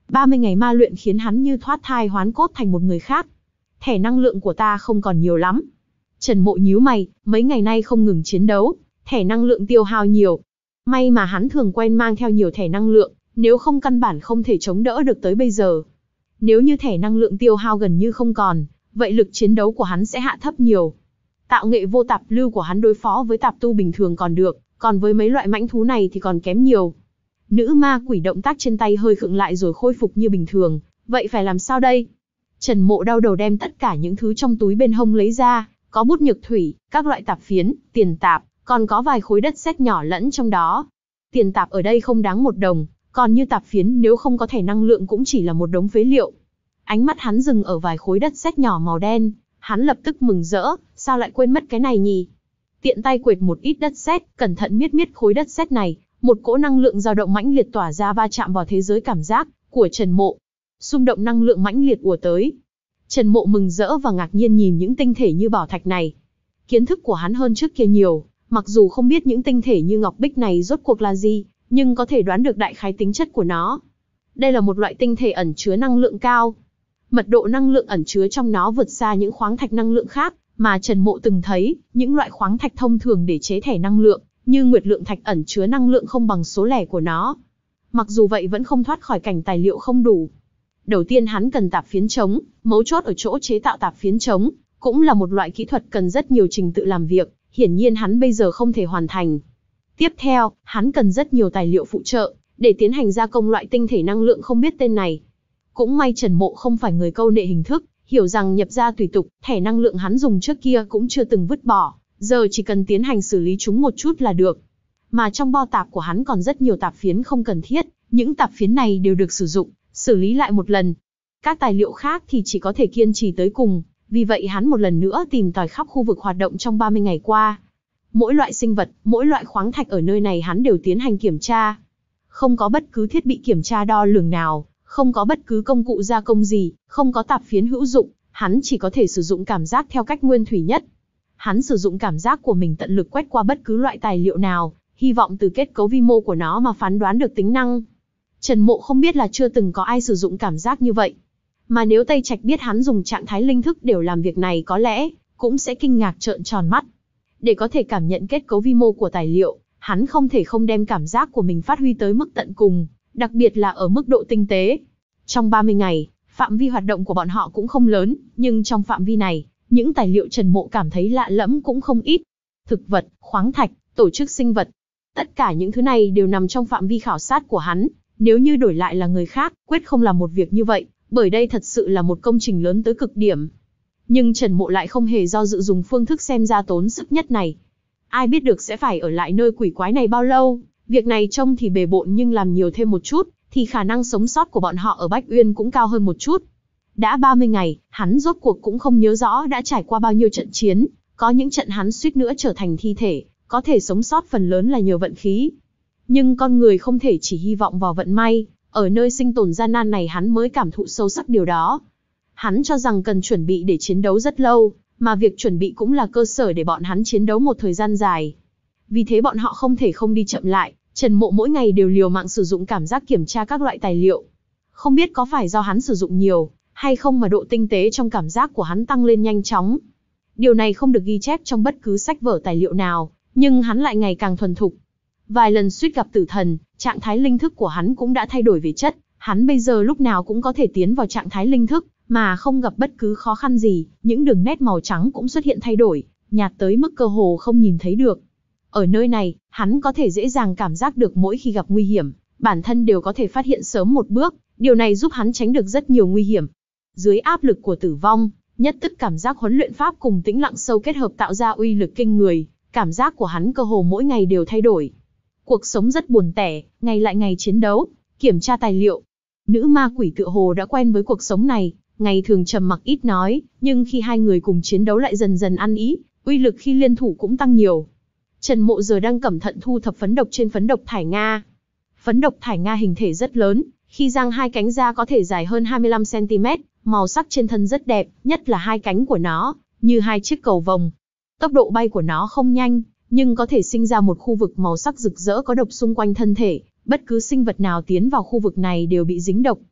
ba mươi ngày ma luyện khiến hắn như thoát thai hoán cốt thành một người khác. Thẻ năng lượng của ta không còn nhiều lắm. Trần Mộ nhíu mày, mấy ngày nay không ngừng chiến đấu, thẻ năng lượng tiêu hao nhiều. May mà hắn thường quen mang theo nhiều thẻ năng lượng, nếu không căn bản không thể chống đỡ được tới bây giờ. Nếu như thẻ năng lượng tiêu hao gần như không còn, vậy lực chiến đấu của hắn sẽ hạ thấp nhiều. Tạo nghệ vô tạp lưu của hắn đối phó với tạp tu bình thường còn được, còn với mấy loại mãnh thú này thì còn kém nhiều. Nữ ma quỷ động tác trên tay hơi khựng lại rồi khôi phục như bình thường, vậy phải làm sao đây? Trần Mộ đau đầu đem tất cả những thứ trong túi bên hông lấy ra, có bút nhược thủy, các loại tạp phiến, tiền tạp, còn có vài khối đất sét nhỏ lẫn trong đó. Tiền tạp ở đây không đáng một đồng, còn như tạp phiến nếu không có thẻ năng lượng cũng chỉ là một đống phế liệu. Ánh mắt hắn dừng ở vài khối đất sét nhỏ màu đen, hắn lập tức mừng rỡ, sao lại quên mất cái này nhỉ? Tiện tay quệt một ít đất sét, cẩn thận miết miết khối đất sét này, một cỗ năng lượng dao động mãnh liệt tỏa ra va chạm vào thế giới cảm giác của Trần Mộ. Xung động năng lượng mãnh liệt ùa tới. Trần Mộ mừng rỡ và ngạc nhiên nhìn những tinh thể như bảo thạch này. Kiến thức của hắn hơn trước kia nhiều, mặc dù không biết những tinh thể như ngọc bích này rốt cuộc là gì, nhưng có thể đoán được đại khái tính chất của nó. Đây là một loại tinh thể ẩn chứa năng lượng cao. Mật độ năng lượng ẩn chứa trong nó vượt xa những khoáng thạch năng lượng khác mà Trần Mộ từng thấy, những loại khoáng thạch thông thường để chế thẻ năng lượng, như nguyệt lượng thạch ẩn chứa năng lượng không bằng số lẻ của nó. Mặc dù vậy vẫn không thoát khỏi cảnh tài liệu không đủ. Đầu tiên hắn cần tạp phiến trống, mấu chốt ở chỗ chế tạo tạp phiến trống, cũng là một loại kỹ thuật cần rất nhiều trình tự làm việc, hiển nhiên hắn bây giờ không thể hoàn thành. Tiếp theo, hắn cần rất nhiều tài liệu phụ trợ, để tiến hành gia công loại tinh thể năng lượng không biết tên này. Cũng may Trần Mộ không phải người câu nệ hình thức, hiểu rằng nhập ra tùy tục, thẻ năng lượng hắn dùng trước kia cũng chưa từng vứt bỏ, giờ chỉ cần tiến hành xử lý chúng một chút là được. Mà trong bo tạp của hắn còn rất nhiều tạp phiến không cần thiết, những tạp phiến này đều được sử dụng, xử lý lại một lần. Các tài liệu khác thì chỉ có thể kiên trì tới cùng, vì vậy hắn một lần nữa tìm tòi khắp khu vực hoạt động trong ba mươi ngày qua. Mỗi loại sinh vật, mỗi loại khoáng thạch ở nơi này hắn đều tiến hành kiểm tra. Không có bất cứ thiết bị kiểm tra đo lường nào, không có bất cứ công cụ gia công gì, không có tạp phiến hữu dụng, hắn chỉ có thể sử dụng cảm giác theo cách nguyên thủy nhất. Hắn sử dụng cảm giác của mình tận lực quét qua bất cứ loại tài liệu nào, hy vọng từ kết cấu vi mô của nó mà phán đoán được tính năng. Trần Mộ không biết là chưa từng có ai sử dụng cảm giác như vậy. Mà nếu Tây Trạch biết hắn dùng trạng thái linh thức để làm việc này có lẽ cũng sẽ kinh ngạc trợn tròn mắt. Để có thể cảm nhận kết cấu vi mô của tài liệu, hắn không thể không đem cảm giác của mình phát huy tới mức tận cùng, đặc biệt là ở mức độ tinh tế. Trong ba mươi ngày, phạm vi hoạt động của bọn họ cũng không lớn, nhưng trong phạm vi này, những tài liệu Trần Mộ cảm thấy lạ lẫm cũng không ít. Thực vật, khoáng thạch, tổ chức sinh vật. Tất cả những thứ này đều nằm trong phạm vi khảo sát của hắn. Nếu như đổi lại là người khác, quyết không làm một việc như vậy, bởi đây thật sự là một công trình lớn tới cực điểm. Nhưng Trần Mộ lại không hề do dự dùng phương thức xem ra tốn sức nhất này. Ai biết được sẽ phải ở lại nơi quỷ quái này bao lâu, việc này trông thì bề bộn nhưng làm nhiều thêm một chút, thì khả năng sống sót của bọn họ ở Bách Uyên cũng cao hơn một chút. Đã ba mươi ngày, hắn rốt cuộc cũng không nhớ rõ đã trải qua bao nhiêu trận chiến, có những trận hắn suýt nữa trở thành thi thể, có thể sống sót phần lớn là nhờ vận khí. Nhưng con người không thể chỉ hy vọng vào vận may, ở nơi sinh tồn gian nan này hắn mới cảm thụ sâu sắc điều đó. Hắn cho rằng cần chuẩn bị để chiến đấu rất lâu, mà việc chuẩn bị cũng là cơ sở để bọn hắn chiến đấu một thời gian dài. Vì thế bọn họ không thể không đi chậm lại, Trần Mộ mỗi ngày đều liều mạng sử dụng cảm giác kiểm tra các loại tài liệu. Không biết có phải do hắn sử dụng nhiều, hay không mà độ tinh tế trong cảm giác của hắn tăng lên nhanh chóng. Điều này không được ghi chép trong bất cứ sách vở tài liệu nào, nhưng hắn lại ngày càng thuần thục. Vài lần suýt gặp tử thần, trạng thái linh thức của hắn cũng đã thay đổi về chất, hắn bây giờ lúc nào cũng có thể tiến vào trạng thái linh thức, mà không gặp bất cứ khó khăn gì, những đường nét màu trắng cũng xuất hiện thay đổi, nhạt tới mức cơ hồ không nhìn thấy được. Ở nơi này, hắn có thể dễ dàng cảm giác được mỗi khi gặp nguy hiểm, bản thân đều có thể phát hiện sớm một bước, điều này giúp hắn tránh được rất nhiều nguy hiểm. Dưới áp lực của tử vong, nhất tức cảm giác huấn luyện pháp cùng tĩnh lặng sâu kết hợp tạo ra uy lực kinh người, cảm giác của hắn cơ hồ mỗi ngày đều thay đổi. Cuộc sống rất buồn tẻ, ngày lại ngày chiến đấu, kiểm tra tài liệu. Nữ ma quỷ tựa hồ đã quen với cuộc sống này, ngày thường trầm mặc ít nói, nhưng khi hai người cùng chiến đấu lại dần dần ăn ý, uy lực khi liên thủ cũng tăng nhiều. Trần Mộ giờ đang cẩn thận thu thập phấn độc trên phấn độc thải Nga. Phấn độc thải Nga hình thể rất lớn, khi giang hai cánh ra có thể dài hơn hai mươi lăm xăng ti mét, màu sắc trên thân rất đẹp, nhất là hai cánh của nó, như hai chiếc cầu vồng. Tốc độ bay của nó không nhanh, nhưng có thể sinh ra một khu vực màu sắc rực rỡ có độc xung quanh thân thể, bất cứ sinh vật nào tiến vào khu vực này đều bị dính độc.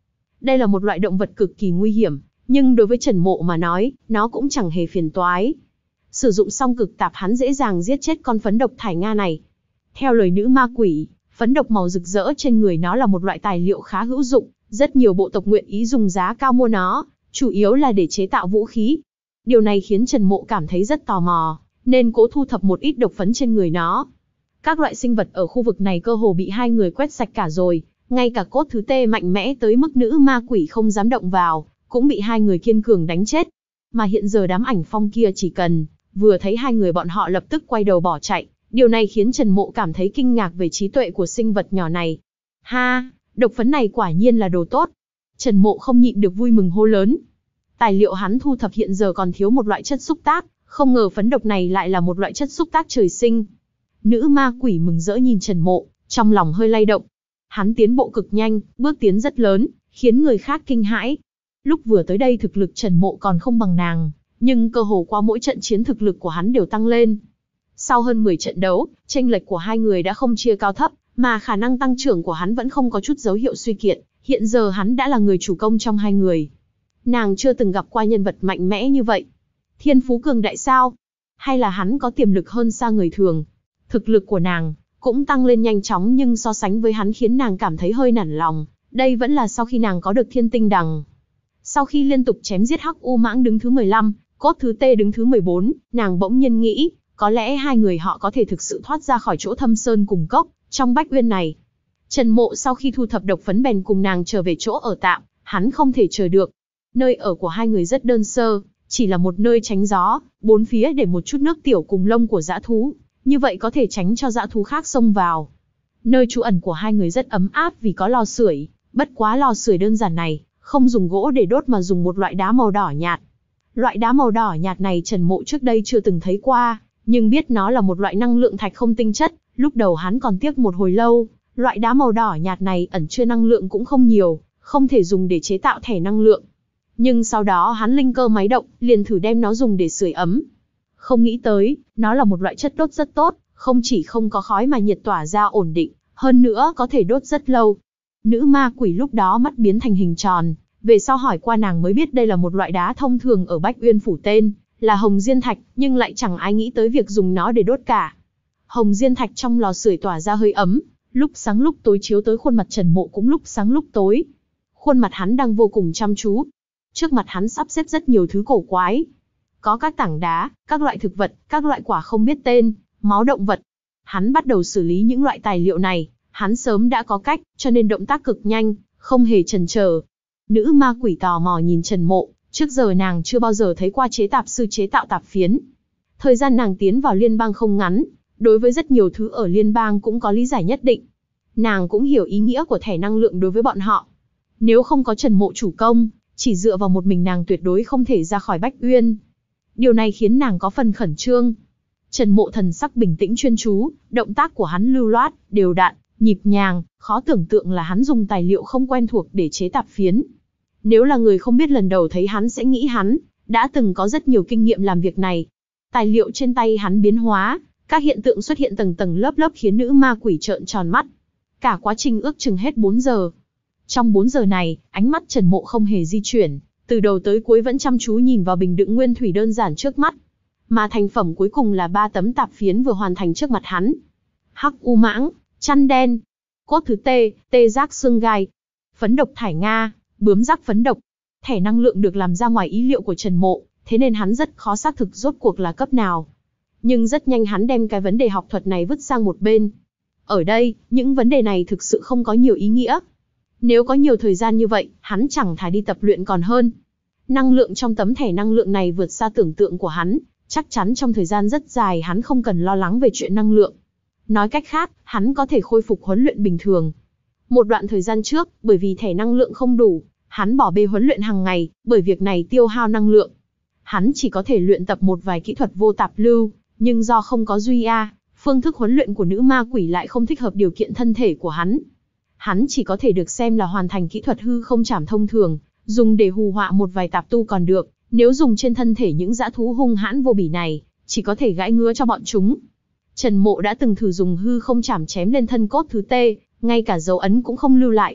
Đây là một loại động vật cực kỳ nguy hiểm, nhưng đối với Trần Mộ mà nói, nó cũng chẳng hề phiền toái. Sử dụng xong cực tạp hắn dễ dàng giết chết con phấn độc thải Nga này. Theo lời nữ ma quỷ, phấn độc màu rực rỡ trên người nó là một loại tài liệu khá hữu dụng, rất nhiều bộ tộc nguyện ý dùng giá cao mua nó, chủ yếu là để chế tạo vũ khí. Điều này khiến Trần Mộ cảm thấy rất tò mò, nên cố thu thập một ít độc phấn trên người nó. Các loại sinh vật ở khu vực này cơ hồ bị hai người quét sạch cả rồi, ngay cả cốt thứ tê mạnh mẽ tới mức nữ ma quỷ không dám động vào, cũng bị hai người kiên cường đánh chết. Mà hiện giờ đám ảnh phong kia chỉ cần vừa thấy hai người bọn họ lập tức quay đầu bỏ chạy, điều này khiến Trần Mộ cảm thấy kinh ngạc về trí tuệ của sinh vật nhỏ này. Ha, độc phấn này quả nhiên là đồ tốt. Trần Mộ không nhịn được vui mừng hô lớn. Tài liệu hắn thu thập hiện giờ còn thiếu một loại chất xúc tác, không ngờ phấn độc này lại là một loại chất xúc tác trời sinh. Nữ ma quỷ mừng rỡ nhìn Trần Mộ, trong lòng hơi lay động. Hắn tiến bộ cực nhanh, bước tiến rất lớn, khiến người khác kinh hãi. Lúc vừa tới đây thực lực Trần Mộ còn không bằng nàng, nhưng cơ hồ qua mỗi trận chiến thực lực của hắn đều tăng lên. Sau hơn mười trận đấu, chênh lệch của hai người đã không chia cao thấp, mà khả năng tăng trưởng của hắn vẫn không có chút dấu hiệu suy kiệt, hiện giờ hắn đã là người chủ công trong hai người. Nàng chưa từng gặp qua nhân vật mạnh mẽ như vậy. Thiên phú cường đại sao? Hay là hắn có tiềm lực hơn xa người thường? Thực lực của nàng cũng tăng lên nhanh chóng, nhưng so sánh với hắn khiến nàng cảm thấy hơi nản lòng. Đây vẫn là sau khi nàng có được thiên tinh đằng. Sau khi liên tục chém giết Hắc U Mãng đứng thứ mười lăm, Cốt thứ Tê đứng thứ mười bốn, nàng bỗng nhiên nghĩ, có lẽ hai người họ có thể thực sự thoát ra khỏi chỗ thâm sơn cùng cốc, trong Bách Uyên này. Trần Mộ sau khi thu thập độc phấn bèn cùng nàng trở về chỗ ở tạm, hắn không thể chờ được. Nơi ở của hai người rất đơn sơ, chỉ là một nơi tránh gió, bốn phía để một chút nước tiểu cùng lông của dã thú, như vậy có thể tránh cho dã thú khác xông vào. Nơi trú ẩn của hai người rất ấm áp vì có lò sưởi, bất quá lò sưởi đơn giản này, không dùng gỗ để đốt mà dùng một loại đá màu đỏ nhạt. Loại đá màu đỏ nhạt này Trần Mộ trước đây chưa từng thấy qua, nhưng biết nó là một loại năng lượng thạch không tinh chất, lúc đầu hắn còn tiếc một hồi lâu, loại đá màu đỏ nhạt này ẩn chứa năng lượng cũng không nhiều, không thể dùng để chế tạo thẻ năng lượng. Nhưng sau đó hắn linh cơ máy động, liền thử đem nó dùng để sưởi ấm. Không nghĩ tới, nó là một loại chất đốt rất tốt, không chỉ không có khói mà nhiệt tỏa ra ổn định, hơn nữa có thể đốt rất lâu. Nữ ma quỷ lúc đó mắt biến thành hình tròn, về sau hỏi qua nàng mới biết đây là một loại đá thông thường ở Bách Uyên Phủ, tên là Hồng Diên Thạch, nhưng lại chẳng ai nghĩ tới việc dùng nó để đốt cả. Hồng Diên Thạch trong lò sưởi tỏa ra hơi ấm, lúc sáng lúc tối chiếu tới khuôn mặt Trần Mộ cũng lúc sáng lúc tối. Khuôn mặt hắn đang vô cùng chăm chú. Trước mặt hắn sắp xếp rất nhiều thứ cổ quái. Có các tảng đá, các loại thực vật, các loại quả không biết tên, máu động vật. Hắn bắt đầu xử lý những loại tài liệu này, hắn sớm đã có cách, cho nên động tác cực nhanh, không hề chần chờ. Nữ ma quỷ tò mò nhìn Trần Mộ, trước giờ nàng chưa bao giờ thấy qua chế tạp sư chế tạo tạp phiến. Thời gian nàng tiến vào liên bang không ngắn, đối với rất nhiều thứ ở liên bang cũng có lý giải nhất định. Nàng cũng hiểu ý nghĩa của thẻ năng lượng đối với bọn họ. Nếu không có Trần Mộ chủ công, chỉ dựa vào một mình nàng tuyệt đối không thể ra khỏi Bách Uyên. Điều này khiến nàng có phần khẩn trương. Trần Mộ thần sắc bình tĩnh chuyên chú, động tác của hắn lưu loát, đều đặn, nhịp nhàng, khó tưởng tượng là hắn dùng tài liệu không quen thuộc để chế tạp phiến. Nếu là người không biết lần đầu thấy hắn sẽ nghĩ hắn đã từng có rất nhiều kinh nghiệm làm việc này. Tài liệu trên tay hắn biến hóa, các hiện tượng xuất hiện tầng tầng lớp lớp khiến nữ ma quỷ trợn tròn mắt. Cả quá trình ước chừng hết bốn giờ. Trong bốn giờ này, ánh mắt Trần Mộ không hề di chuyển, từ đầu tới cuối vẫn chăm chú nhìn vào bình đựng nguyên thủy đơn giản trước mắt. Mà thành phẩm cuối cùng là ba tấm tạp phiến vừa hoàn thành trước mặt hắn. Hắc U Mãng, chăn đen, cốt thứ Tê, tê giác xương gai, phấn độc thải Nga, bướm giác phấn độc. Thẻ năng lượng được làm ra ngoài ý liệu của Trần Mộ, thế nên hắn rất khó xác thực rốt cuộc là cấp nào. Nhưng rất nhanh hắn đem cái vấn đề học thuật này vứt sang một bên. Ở đây, những vấn đề này thực sự không có nhiều ý nghĩa. Nếu có nhiều thời gian như vậy, hắn chẳng thà đi tập luyện còn hơn. Năng lượng trong tấm thẻ năng lượng này vượt xa tưởng tượng của hắn, chắc chắn trong thời gian rất dài hắn không cần lo lắng về chuyện năng lượng. Nói cách khác, hắn có thể khôi phục huấn luyện bình thường. Một đoạn thời gian trước, bởi vì thẻ năng lượng không đủ, hắn bỏ bê huấn luyện hàng ngày, bởi việc này tiêu hao năng lượng. Hắn chỉ có thể luyện tập một vài kỹ thuật vô tạp lưu, nhưng do không có duy a, phương thức huấn luyện của nữ ma quỷ lại không thích hợp điều kiện thân thể của hắn. Hắn chỉ có thể được xem là hoàn thành kỹ thuật hư không chảm thông thường, dùng để hù họa một vài tạp tu còn được, nếu dùng trên thân thể những dã thú hung hãn vô bỉ này, chỉ có thể gãi ngứa cho bọn chúng. Trần Mộ đã từng thử dùng hư không chảm chém lên thân cốt thứ Tê, ngay cả dấu ấn cũng không lưu lại.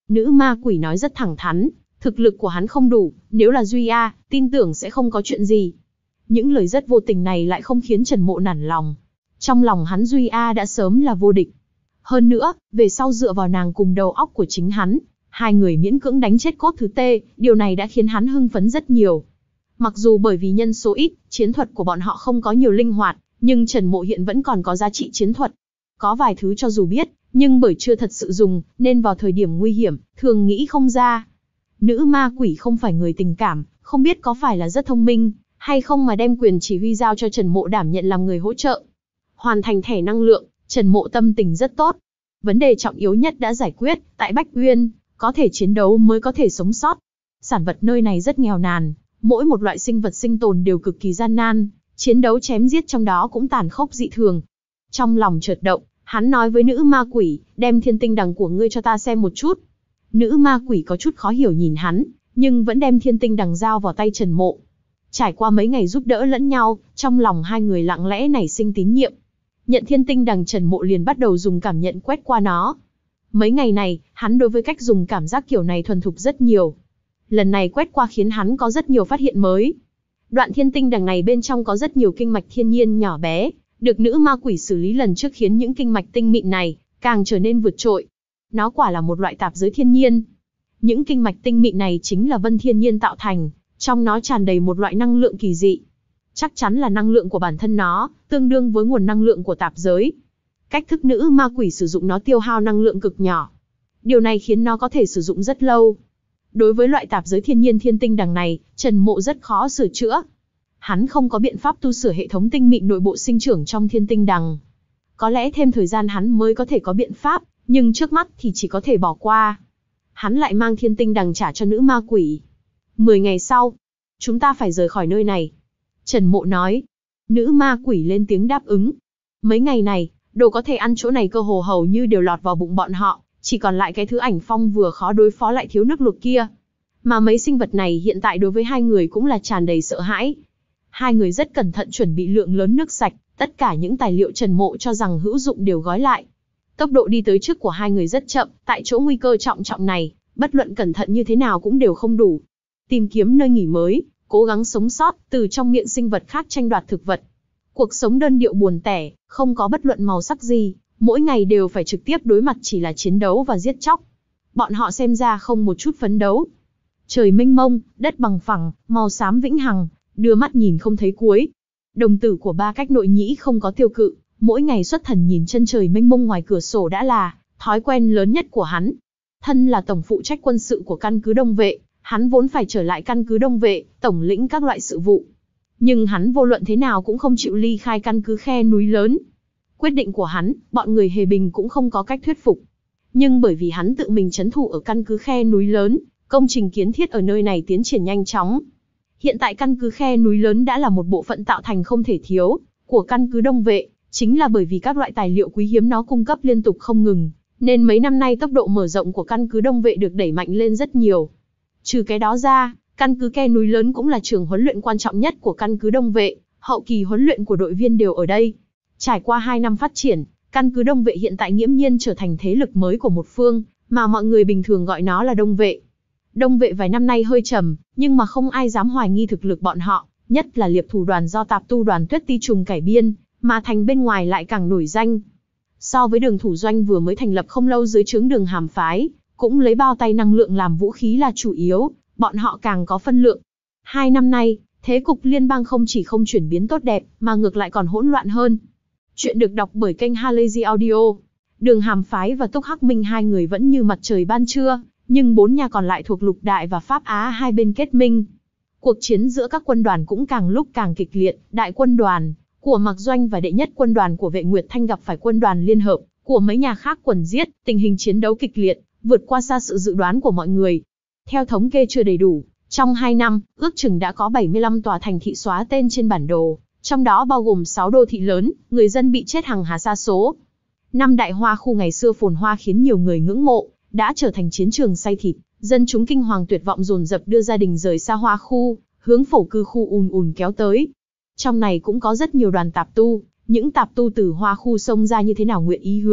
Nữ ma quỷ nói rất thẳng thắn, thực lực của hắn không đủ, nếu là Duy A, tin tưởng sẽ không có chuyện gì. Những lời rất vô tình này lại không khiến Trần Mộ nản lòng. Trong lòng hắn Duy A đã sớm là vô địch. Hơn nữa, về sau dựa vào nàng cùng đầu óc của chính hắn, hai người miễn cưỡng đánh chết cốt thứ tê, điều này đã khiến hắn hưng phấn rất nhiều. Mặc dù bởi vì nhân số ít, chiến thuật của bọn họ không có nhiều linh hoạt, nhưng Trần Mộ hiện vẫn còn có giá trị chiến thuật. Có vài thứ cho dù biết, nhưng bởi chưa thật sự dùng, nên vào thời điểm nguy hiểm, thường nghĩ không ra. Nữ ma quỷ không phải người tình cảm, không biết có phải là rất thông minh, hay không mà đem quyền chỉ huy giao cho Trần Mộ đảm nhận làm người hỗ trợ. Hoàn thành thẻ năng lượng, Trần Mộ tâm tình rất tốt. Vấn đề trọng yếu nhất đã giải quyết, tại Bách Uyên, có thể chiến đấu mới có thể sống sót. Sản vật nơi này rất nghèo nàn, mỗi một loại sinh vật sinh tồn đều cực kỳ gian nan, chiến đấu chém giết trong đó cũng tàn khốc dị thường. Trong lòng chợt động, hắn nói với nữ ma quỷ, đem thiên tinh đằng của ngươi cho ta xem một chút. Nữ ma quỷ có chút khó hiểu nhìn hắn, nhưng vẫn đem thiên tinh đằng giao vào tay Trần Mộ. Trải qua mấy ngày giúp đỡ lẫn nhau, trong lòng hai người lặng lẽ nảy sinh tín nhiệm. Nhận thiên tinh đằng, Trần Mộ liền bắt đầu dùng cảm nhận quét qua nó. Mấy ngày này, hắn đối với cách dùng cảm giác kiểu này thuần thục rất nhiều. Lần này quét qua khiến hắn có rất nhiều phát hiện mới. Đoạn thiên tinh đằng này bên trong có rất nhiều kinh mạch thiên nhiên nhỏ bé, được nữ ma quỷ xử lý lần trước khiến những kinh mạch tinh mịn này càng trở nên vượt trội. Nó quả là một loại tạp giới thiên nhiên. Những kinh mạch tinh mịn này chính là vân thiên nhiên tạo thành, trong nó tràn đầy một loại năng lượng kỳ dị. Chắc chắn là năng lượng của bản thân nó, tương đương với nguồn năng lượng của tạp giới. Cách thức nữ ma quỷ sử dụng nó tiêu hao năng lượng cực nhỏ. Điều này khiến nó có thể sử dụng rất lâu. Đối với loại tạp giới thiên nhiên thiên tinh đằng này, Trần Mộ rất khó sửa chữa. Hắn không có biện pháp tu sửa hệ thống tinh mịn nội bộ sinh trưởng trong thiên tinh đằng. Có lẽ thêm thời gian hắn mới có thể có biện pháp, nhưng trước mắt thì chỉ có thể bỏ qua. Hắn lại mang thiên tinh đằng trả cho nữ ma quỷ. Mười ngày sau, chúng ta phải rời khỏi nơi này. Trần Mộ nói. Nữ ma quỷ lên tiếng đáp ứng. Mấy ngày này, đồ có thể ăn chỗ này cơ hồ hầu như đều lọt vào bụng bọn họ, chỉ còn lại cái thứ ảnh phong vừa khó đối phó lại thiếu nước luộc kia. Mà mấy sinh vật này hiện tại đối với hai người cũng là tràn đầy sợ hãi. Hai người rất cẩn thận chuẩn bị lượng lớn nước sạch, tất cả những tài liệu Trần Mộ cho rằng hữu dụng đều gói lại. Tốc độ đi tới trước của hai người rất chậm, tại chỗ nguy cơ trọng trọng này, bất luận cẩn thận như thế nào cũng đều không đủ. Tìm kiếm nơi nghỉ mới, cố gắng sống sót, từ trong miệng sinh vật khác tranh đoạt thực vật. Cuộc sống đơn điệu buồn tẻ, không có bất luận màu sắc gì, mỗi ngày đều phải trực tiếp đối mặt chỉ là chiến đấu và giết chóc. Bọn họ xem ra không một chút phấn đấu. Trời mênh mông, đất bằng phẳng, màu xám vĩnh hằng, đưa mắt nhìn không thấy cuối. Đồng tử của ba cách nội nhĩ không có tiêu cự, mỗi ngày xuất thần nhìn chân trời mênh mông ngoài cửa sổ đã là thói quen lớn nhất của hắn. Thân là tổng phụ trách quân sự của căn cứ Đông Vệ, hắn vốn phải trở lại căn cứ Đông Vệ, tổng lĩnh các loại sự vụ. Nhưng hắn vô luận thế nào cũng không chịu ly khai căn cứ khe núi lớn. Quyết định của hắn, bọn người Hề Bình cũng không có cách thuyết phục. Nhưng bởi vì hắn tự mình trấn thủ ở căn cứ khe núi lớn, công trình kiến thiết ở nơi này tiến triển nhanh chóng. Hiện tại căn cứ khe núi lớn đã là một bộ phận tạo thành không thể thiếu của căn cứ Đông Vệ, chính là bởi vì các loại tài liệu quý hiếm nó cung cấp liên tục không ngừng, nên mấy năm nay tốc độ mở rộng của căn cứ Đông Vệ được đẩy mạnh lên rất nhiều. Trừ cái đó ra, căn cứ khe núi lớn cũng là trường huấn luyện quan trọng nhất của căn cứ Đông Vệ, hậu kỳ huấn luyện của đội viên đều ở đây. Trải qua hai năm phát triển, căn cứ Đông Vệ hiện tại nghiễm nhiên trở thành thế lực mới của một phương, mà mọi người bình thường gọi nó là Đông Vệ. Đông Vệ vài năm nay hơi trầm, nhưng mà không ai dám hoài nghi thực lực bọn họ, nhất là liệp thủ đoàn do tạp tu đoàn Tuyết Ti Trùng cải biên, mà thành bên ngoài lại càng nổi danh. So với Đường thủ doanh vừa mới thành lập không lâu dưới trướng Đường Hàm phái, cũng lấy bao tay năng lượng làm vũ khí là chủ yếu, bọn họ càng có phân lượng. Hai năm nay, thế cục liên bang không chỉ không chuyển biến tốt đẹp, mà ngược lại còn hỗn loạn hơn. Chuyện được đọc bởi kênh Halazy Audio. Đường Hàm phái và Túc Hắc Minh hai người vẫn như mặt trời ban trưa, nhưng bốn nhà còn lại thuộc Lục Đại và Pháp Á hai bên kết minh. Cuộc chiến giữa các quân đoàn cũng càng lúc càng kịch liệt, Đại quân đoàn của Mạc Doanh và Đệ nhất quân đoàn của Vệ Nguyệt Thanh gặp phải quân đoàn liên hợp của mấy nhà khác quần giết, tình hình chiến đấu kịch liệt, vượt qua xa sự dự đoán của mọi người. Theo thống kê chưa đầy đủ, trong hai năm, ước chừng đã có bảy mươi lăm tòa thành thị xóa tên trên bản đồ, trong đó bao gồm sáu đô thị lớn, người dân bị chết hàng hà sa số. Năm đại hoa khu ngày xưa phồn hoa khiến nhiều người ngưỡng mộ, đã trở thành chiến trường say thịt, dân chúng kinh hoàng tuyệt vọng dồn dập đưa gia đình rời xa hoa khu, hướng phổ cư khu ùn ùn kéo tới. Trong này cũng có rất nhiều đoàn tạp tu, những tạp tu từ hoa khu xông ra như thế nào nguyện ý hướng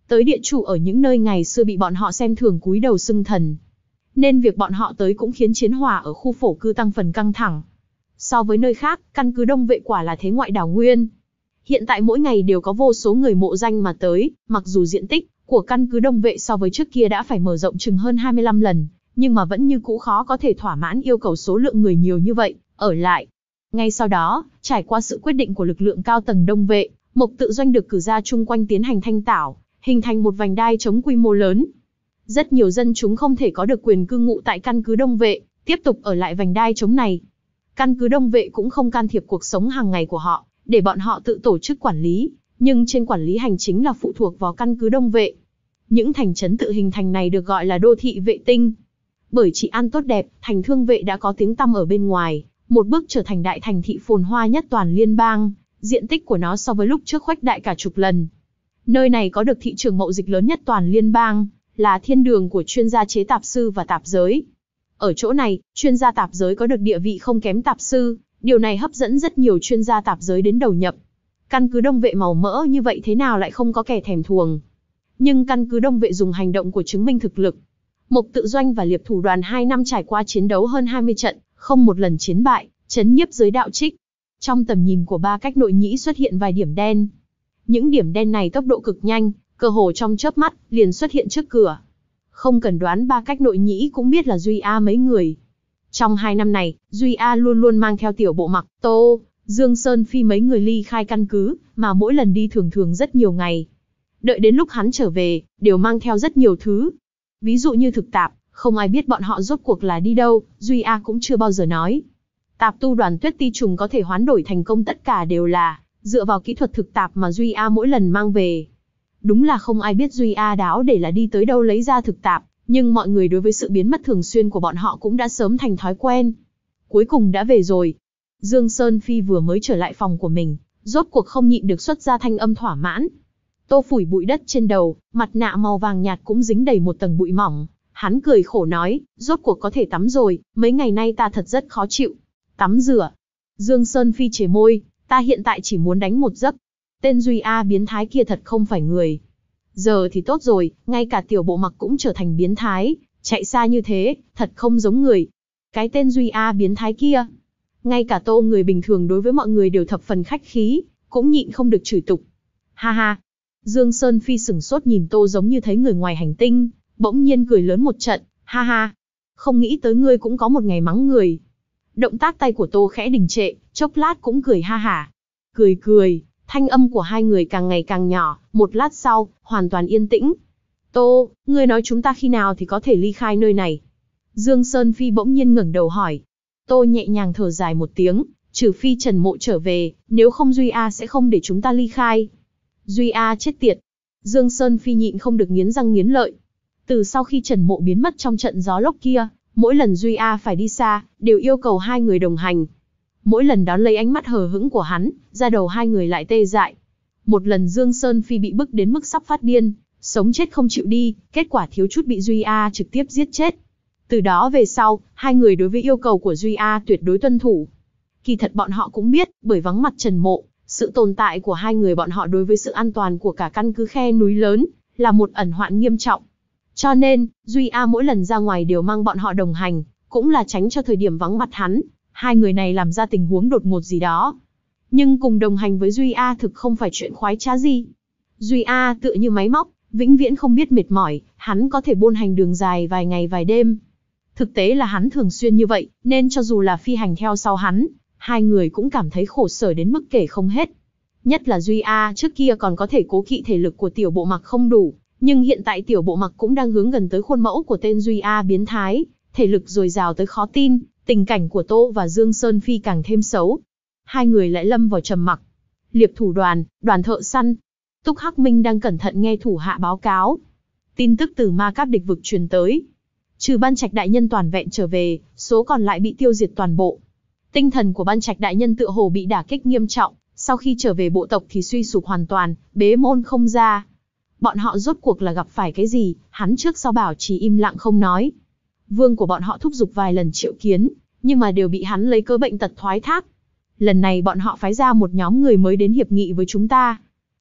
tới địa chủ ở những nơi ngày xưa bị bọn họ xem thường cúi đầu xưng thần. Nên việc bọn họ tới cũng khiến chiến hỏa ở khu phổ cư tăng phần căng thẳng. So với nơi khác, căn cứ Đông Vệ quả là thế ngoại đảo nguyên. Hiện tại mỗi ngày đều có vô số người mộ danh mà tới, mặc dù diện tích của căn cứ Đông Vệ so với trước kia đã phải mở rộng chừng hơn hai mươi lăm lần, nhưng mà vẫn như cũ khó có thể thỏa mãn yêu cầu số lượng người nhiều như vậy, ở lại. Ngay sau đó, trải qua sự quyết định của lực lượng cao tầng Đông Vệ, Mộc Tự Doanh được cử ra chung quanh tiến hành thanh tảo, hình thành một vành đai chống quy mô lớn. Rất nhiều dân chúng không thể có được quyền cư ngụ tại căn cứ Đông Vệ, tiếp tục ở lại vành đai chống này. Căn cứ Đông Vệ cũng không can thiệp cuộc sống hàng ngày của họ, để bọn họ tự tổ chức quản lý, nhưng trên quản lý hành chính là phụ thuộc vào căn cứ Đông Vệ. Những thành trấn tự hình thành này được gọi là đô thị vệ tinh. Bởi trị an tốt đẹp, thành Thương Vệ đã có tiếng tăm ở bên ngoài, một bước trở thành đại thành thị phồn hoa nhất toàn liên bang, diện tích của nó so với lúc trước khuếch đại cả chục lần. Nơi này có được thị trường mậu dịch lớn nhất toàn liên bang, là thiên đường của chuyên gia chế tạp sư và tạp giới. Ở chỗ này, chuyên gia tạp giới có được địa vị không kém tạp sư, điều này hấp dẫn rất nhiều chuyên gia tạp giới đến đầu nhập. Căn cứ Đông Vệ màu mỡ như vậy thế nào lại không có kẻ thèm thuồng. Nhưng căn cứ Đông Vệ dùng hành động của chứng minh thực lực. Mộc Tự Doanh và Liệp Thủ Đoàn hai năm trải qua chiến đấu hơn hai mươi trận, không một lần chiến bại, chấn nhiếp giới đạo trích. Trong tầm nhìn của ba cách nội nhĩ xuất hiện vài điểm đen. Những điểm đen này tốc độ cực nhanh, cơ hồ trong chớp mắt, liền xuất hiện trước cửa. Không cần đoán ba cách nội nhĩ cũng biết là Duy A mấy người. Trong hai năm này, Duy A luôn luôn mang theo Tiểu Bộ Mặc, Tô, Dương Sơn Phi mấy người ly khai căn cứ, mà mỗi lần đi thường thường rất nhiều ngày. Đợi đến lúc hắn trở về, đều mang theo rất nhiều thứ. Ví dụ như thực tạp, không ai biết bọn họ rốt cuộc là đi đâu, Duy A cũng chưa bao giờ nói. Tạp tu đoàn Tuyết Ti Trùng có thể hoán đổi thành công tất cả đều là dựa vào kỹ thuật thực tạp mà Duy A mỗi lần mang về. Đúng là không ai biết Duy A đáo để là đi tới đâu lấy ra thực tạp, nhưng mọi người đối với sự biến mất thường xuyên của bọn họ cũng đã sớm thành thói quen. Cuối cùng đã về rồi. Dương Sơn Phi vừa mới trở lại phòng của mình, rốt cuộc không nhịn được xuất ra thanh âm thỏa mãn. Tô phủi bụi đất trên đầu, mặt nạ màu vàng nhạt cũng dính đầy một tầng bụi mỏng. Hắn cười khổ nói, rốt cuộc có thể tắm rồi, mấy ngày nay ta thật rất khó chịu. Tắm rửa. Dương Sơn Phi chề môi, ta hiện tại chỉ muốn đánh một giấc. Tên Duy A biến thái kia thật không phải người. Giờ thì tốt rồi, ngay cả Tiểu Bộ Mặc cũng trở thành biến thái, chạy xa như thế, thật không giống người. Cái tên Duy A biến thái kia. Ngay cả Tô người bình thường đối với mọi người đều thập phần khách khí, cũng nhịn không được chửi tục. Ha ha. Dương Sơn Phi sửng sốt nhìn Tô giống như thấy người ngoài hành tinh, bỗng nhiên cười lớn một trận, ha ha. Không nghĩ tới ngươi cũng có một ngày mắng người. Động tác tay của Tô khẽ đình trệ, chốc lát cũng cười ha hả. Cười cười, thanh âm của hai người càng ngày càng nhỏ, một lát sau, hoàn toàn yên tĩnh. Tô, ngươi nói chúng ta khi nào thì có thể ly khai nơi này? Dương Sơn Phi bỗng nhiên ngẩng đầu hỏi. Tô nhẹ nhàng thở dài một tiếng, trừ phi Trần Mộ trở về, nếu không Duy A sẽ không để chúng ta ly khai. Duy A chết tiệt. Dương Sơn Phi nhịn không được nghiến răng nghiến lợi. Từ sau khi Trần Mộ biến mất trong trận gió lốc kia, mỗi lần Duy A phải đi xa, đều yêu cầu hai người đồng hành. Mỗi lần đón lấy ánh mắt hờ hững của hắn, da đầu hai người lại tê dại. Một lần Dương Sơn Phi bị bức đến mức sắp phát điên, sống chết không chịu đi, kết quả thiếu chút bị Duy A trực tiếp giết chết. Từ đó về sau, hai người đối với yêu cầu của Duy A tuyệt đối tuân thủ. Kỳ thật bọn họ cũng biết, bởi vắng mặt Trần Mộ, sự tồn tại của hai người bọn họ đối với sự an toàn của cả căn cứ khe núi lớn, là một ẩn hoạn nghiêm trọng. Cho nên, Duy A mỗi lần ra ngoài đều mang bọn họ đồng hành, cũng là tránh cho thời điểm vắng mặt hắn, hai người này làm ra tình huống đột ngột gì đó. Nhưng cùng đồng hành với Duy A thực không phải chuyện khoái trá gì. Duy A tựa như máy móc, vĩnh viễn không biết mệt mỏi, hắn có thể buôn hành đường dài vài ngày vài đêm. Thực tế là hắn thường xuyên như vậy, nên cho dù là phi hành theo sau hắn, hai người cũng cảm thấy khổ sở đến mức kể không hết. Nhất là Duy A trước kia còn có thể cố kỵ thể lực của Tiểu Bộ Mặc không đủ, nhưng hiện tại Tiểu Bộ Mặc cũng đang hướng gần tới khuôn mẫu của tên Duy A biến thái, thể lực dồi dào tới khó tin, tình cảnh của Tô và Dương Sơn Phi càng thêm xấu. Hai người lại lâm vào trầm mặc. Liệp Thủ Đoàn, đoàn thợ săn. Túc Hắc Minh đang cẩn thận nghe thủ hạ báo cáo. Tin tức từ Ma Cáp địch vực truyền tới. Trừ Ban Trạch đại nhân toàn vẹn trở về, số còn lại bị tiêu diệt toàn bộ. Tinh thần của Ban Trạch đại nhân tựa hồ bị đả kích nghiêm trọng, sau khi trở về bộ tộc thì suy sụp hoàn toàn, bế môn không ra. Bọn họ rốt cuộc là gặp phải cái gì, hắn trước sau bảo chỉ im lặng không nói. Vương của bọn họ thúc giục vài lần triệu kiến, nhưng mà đều bị hắn lấy cớ bệnh tật thoái thác. Lần này bọn họ phái ra một nhóm người mới đến hiệp nghị với chúng ta.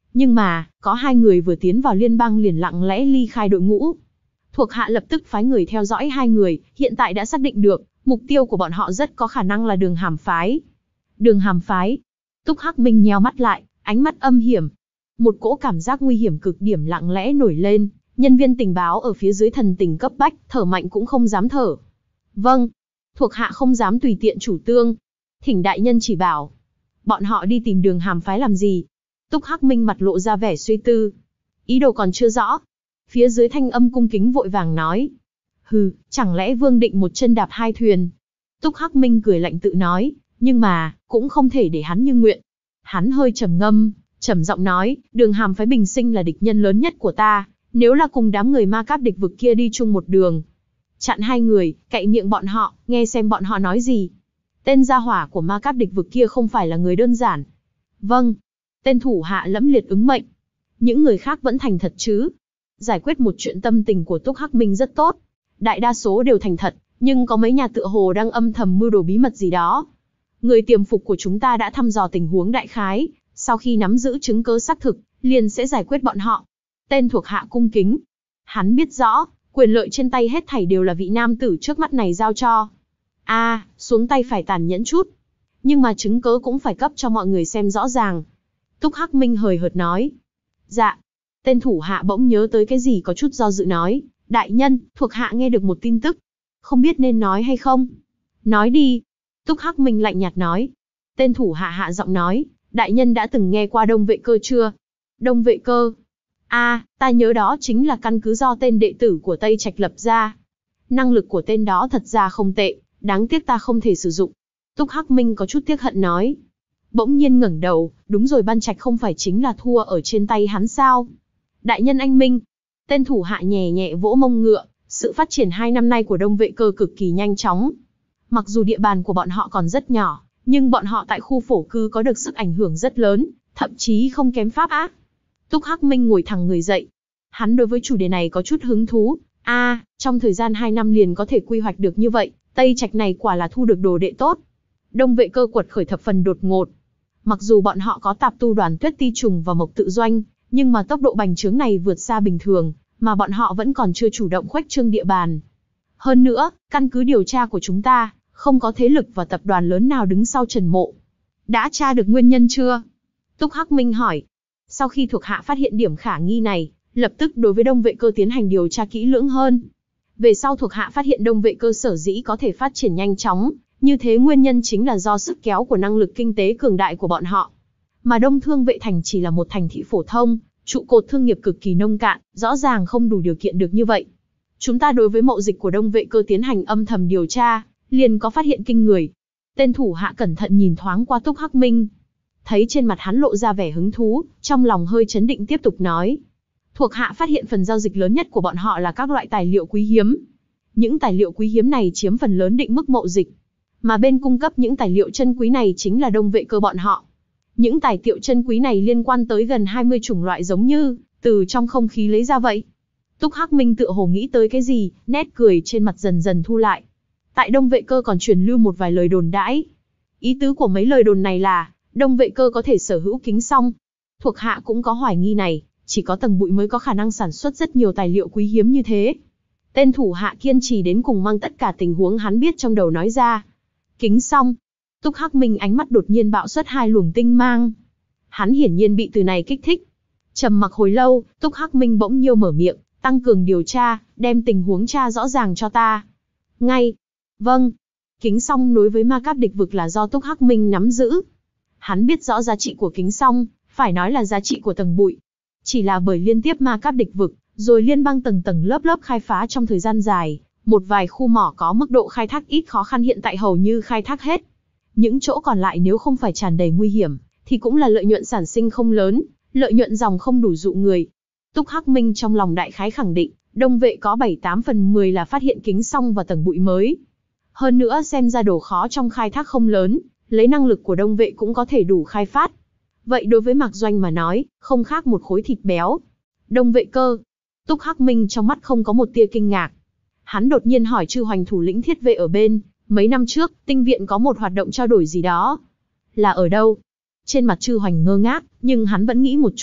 Nhưng mà, có hai người vừa tiến vào liên bang liền lặng lẽ ly khai đội ngũ. Thuộc hạ lập tức phái người theo dõi hai người, hiện tại đã xác định được, mục tiêu của bọn họ rất có khả năng là Đường Hàm phái. Đường Hàm phái. Túc Hắc Minh nheo mắt lại, ánh mắt âm hiểm. Một cỗ cảm giác nguy hiểm cực điểm lặng lẽ nổi lên, nhân viên tình báo ở phía dưới thần tình cấp bách, thở mạnh cũng không dám thở. Vâng, thuộc hạ không dám tùy tiện chủ tương. Thỉnh đại nhân chỉ bảo. Bọn họ đi tìm Đường Hàm phái làm gì? Túc Hắc Minh mặt lộ ra vẻ suy tư. Ý đồ còn chưa rõ. Phía dưới thanh âm cung kính vội vàng nói. Hừ, chẳng lẽ Vương định một chân đạp hai thuyền? Túc Hắc Minh cười lạnh tự nói, nhưng mà, cũng không thể để hắn như nguyện. Hắn hơi trầm ngâm, trầm giọng nói, Đường Hàm phái bình sinh là địch nhân lớn nhất của ta, nếu là cùng đám người ma cáp địch vực kia đi chung một đường. Chặn hai người, cạy miệng bọn họ, nghe xem bọn họ nói gì. Tên gia hỏa của ma cáp địch vực kia không phải là người đơn giản. Vâng. Tên thủ hạ lẫm liệt ứng mệnh. Những người khác vẫn thành thật chứ? Giải quyết một chuyện tâm tình của Túc Hắc Minh rất tốt. Đại đa số đều thành thật, nhưng có mấy nhà tựa hồ đang âm thầm mưu đồ bí mật gì đó. Người tiềm phục của chúng ta đã thăm dò tình huống đại khái, sau khi nắm giữ chứng cứ xác thực, liền sẽ giải quyết bọn họ. Tên thuộc hạ cung kính. Hắn biết rõ, quyền lợi trên tay hết thảy đều là vị nam tử trước mắt này giao cho. A, à, xuống tay phải tàn nhẫn chút. Nhưng mà chứng cứ cũng phải cấp cho mọi người xem rõ ràng. Túc Hắc Minh hời hợt nói. Dạ. Tên thủ hạ bỗng nhớ tới cái gì có chút do dự nói. Đại nhân, thuộc hạ nghe được một tin tức. Không biết nên nói hay không? Nói đi. Túc Hắc Minh lạnh nhạt nói. Tên thủ hạ hạ giọng nói. Đại nhân đã từng nghe qua Đông Vệ Cơ chưa? Đông Vệ Cơ? A, à, ta nhớ đó chính là căn cứ do tên đệ tử của Tây Trạch lập ra. Năng lực của tên đó thật ra không tệ, đáng tiếc ta không thể sử dụng. Túc Hắc Minh có chút tiếc hận nói. Bỗng nhiên ngẩng đầu, đúng rồi, Ban Trạch không phải chính là thua ở trên tay hắn sao? Đại nhân anh minh. Tên thủ hạ nhẹ nhẹ vỗ mông ngựa, sự phát triển hai năm nay của Đông Vệ Cơ cực kỳ nhanh chóng. Mặc dù địa bàn của bọn họ còn rất nhỏ, nhưng bọn họ tại khu phổ cư có được sức ảnh hưởng rất lớn, thậm chí không kém Pháp Á. Túc Hắc Minh ngồi thẳng người dậy. Hắn đối với chủ đề này có chút hứng thú. A, à, trong thời gian hai năm liền có thể quy hoạch được như vậy, Tây Trạch này quả là thu được đồ đệ tốt. Đông Vệ Cơ quật khởi thập phần đột ngột. Mặc dù bọn họ có tạp tu đoàn Tuyết Ti Trùng và Mộc Tự Doanh, nhưng mà tốc độ bành trướng này vượt xa bình thường, mà bọn họ vẫn còn chưa chủ động khuếch trương địa bàn. Hơn nữa, căn cứ điều tra của chúng ta, không có thế lực và tập đoàn lớn nào đứng sau Trần Mộ. Đã tra được nguyên nhân chưa? Túc Hắc Minh hỏi. Sau khi thuộc hạ phát hiện điểm khả nghi này, lập tức đối với Đông Vệ Cơ tiến hành điều tra kỹ lưỡng hơn. Về sau thuộc hạ phát hiện Đông Vệ Cơ sở dĩ có thể phát triển nhanh chóng, như thế nguyên nhân chính là do sức kéo của năng lực kinh tế cường đại của bọn họ. Mà Đông Thương Vệ Thành chỉ là một thành thị phổ thông, trụ cột thương nghiệp cực kỳ nông cạn, rõ ràng không đủ điều kiện được như vậy. Chúng ta đối với mậu dịch của Đông Vệ Cơ tiến hành âm thầm điều tra, liền có phát hiện kinh người. Tên thủ hạ cẩn thận nhìn thoáng qua Túc Hắc Minh. Thấy trên mặt hắn lộ ra vẻ hứng thú, trong lòng hơi chấn định tiếp tục nói. Thuộc hạ phát hiện phần giao dịch lớn nhất của bọn họ là các loại tài liệu quý hiếm. Những tài liệu quý hiếm này chiếm phần lớn định mức mậu dịch. Mà bên cung cấp những tài liệu chân quý này chính là Đông Vệ Cơ bọn họ. Những tài liệu chân quý này liên quan tới gần hai mươi chủng loại giống như, từ trong không khí lấy ra vậy. Túc Hắc Minh tựa hồ nghĩ tới cái gì, nét cười trên mặt dần dần thu lại. Tại Đông Vệ Cơ còn truyền lưu một vài lời đồn đãi. Ý tứ của mấy lời đồn này là, Đông Vệ Cơ có thể sở hữu kính song. Thuộc hạ cũng có hoài nghi này, chỉ có Tầng Bụi mới có khả năng sản xuất rất nhiều tài liệu quý hiếm như thế. Tên thủ hạ kiên trì đến cùng mang tất cả tình huống hắn biết trong đầu nói ra. Kính song. Túc Hắc Minh ánh mắt đột nhiên bạo xuất hai luồng tinh mang. Hắn hiển nhiên bị từ này kích thích. Trầm mặc hồi lâu, Túc Hắc Minh bỗng nhiêu mở miệng, tăng cường điều tra, đem tình huống tra rõ ràng cho ta. Ngay. Vâng. Kính song đối với ma cáp địch vực là do Túc Hắc Minh nắm giữ. Hắn biết rõ giá trị của kính song, phải nói là giá trị của Tầng Bụi. Chỉ là bởi liên tiếp ma cáp địch vực, rồi liên bang tầng tầng lớp lớp khai phá trong thời gian dài, một vài khu mỏ có mức độ khai thác ít khó khăn hiện tại hầu như khai thác hết. Những chỗ còn lại nếu không phải tràn đầy nguy hiểm, thì cũng là lợi nhuận sản sinh không lớn, lợi nhuận dòng không đủ dụ người. Túc Hắc Minh trong lòng đại khái khẳng định, Đông Vệ có bảy tám phần mười là phát hiện kính song và Tầng Bụi mới. Hơn nữa xem ra độ khó trong khai thác không lớn, lấy năng lực của Đông Vệ cũng có thể đủ khai phát. Vậy đối với Mạc Doanh mà nói, không khác một khối thịt béo. Đông Vệ Cơ. Túc Hắc Minh trong mắt không có một tia kinh ngạc. Hắn đột nhiên hỏi Chư Hoành thủ lĩnh Thiết Vệ ở bên, mấy năm trước, tinh viện có một hoạt động trao đổi gì đó. Là ở đâu? Trên mặt Chư Hoành ngơ ngác, nhưng hắn vẫn nghĩ một chút,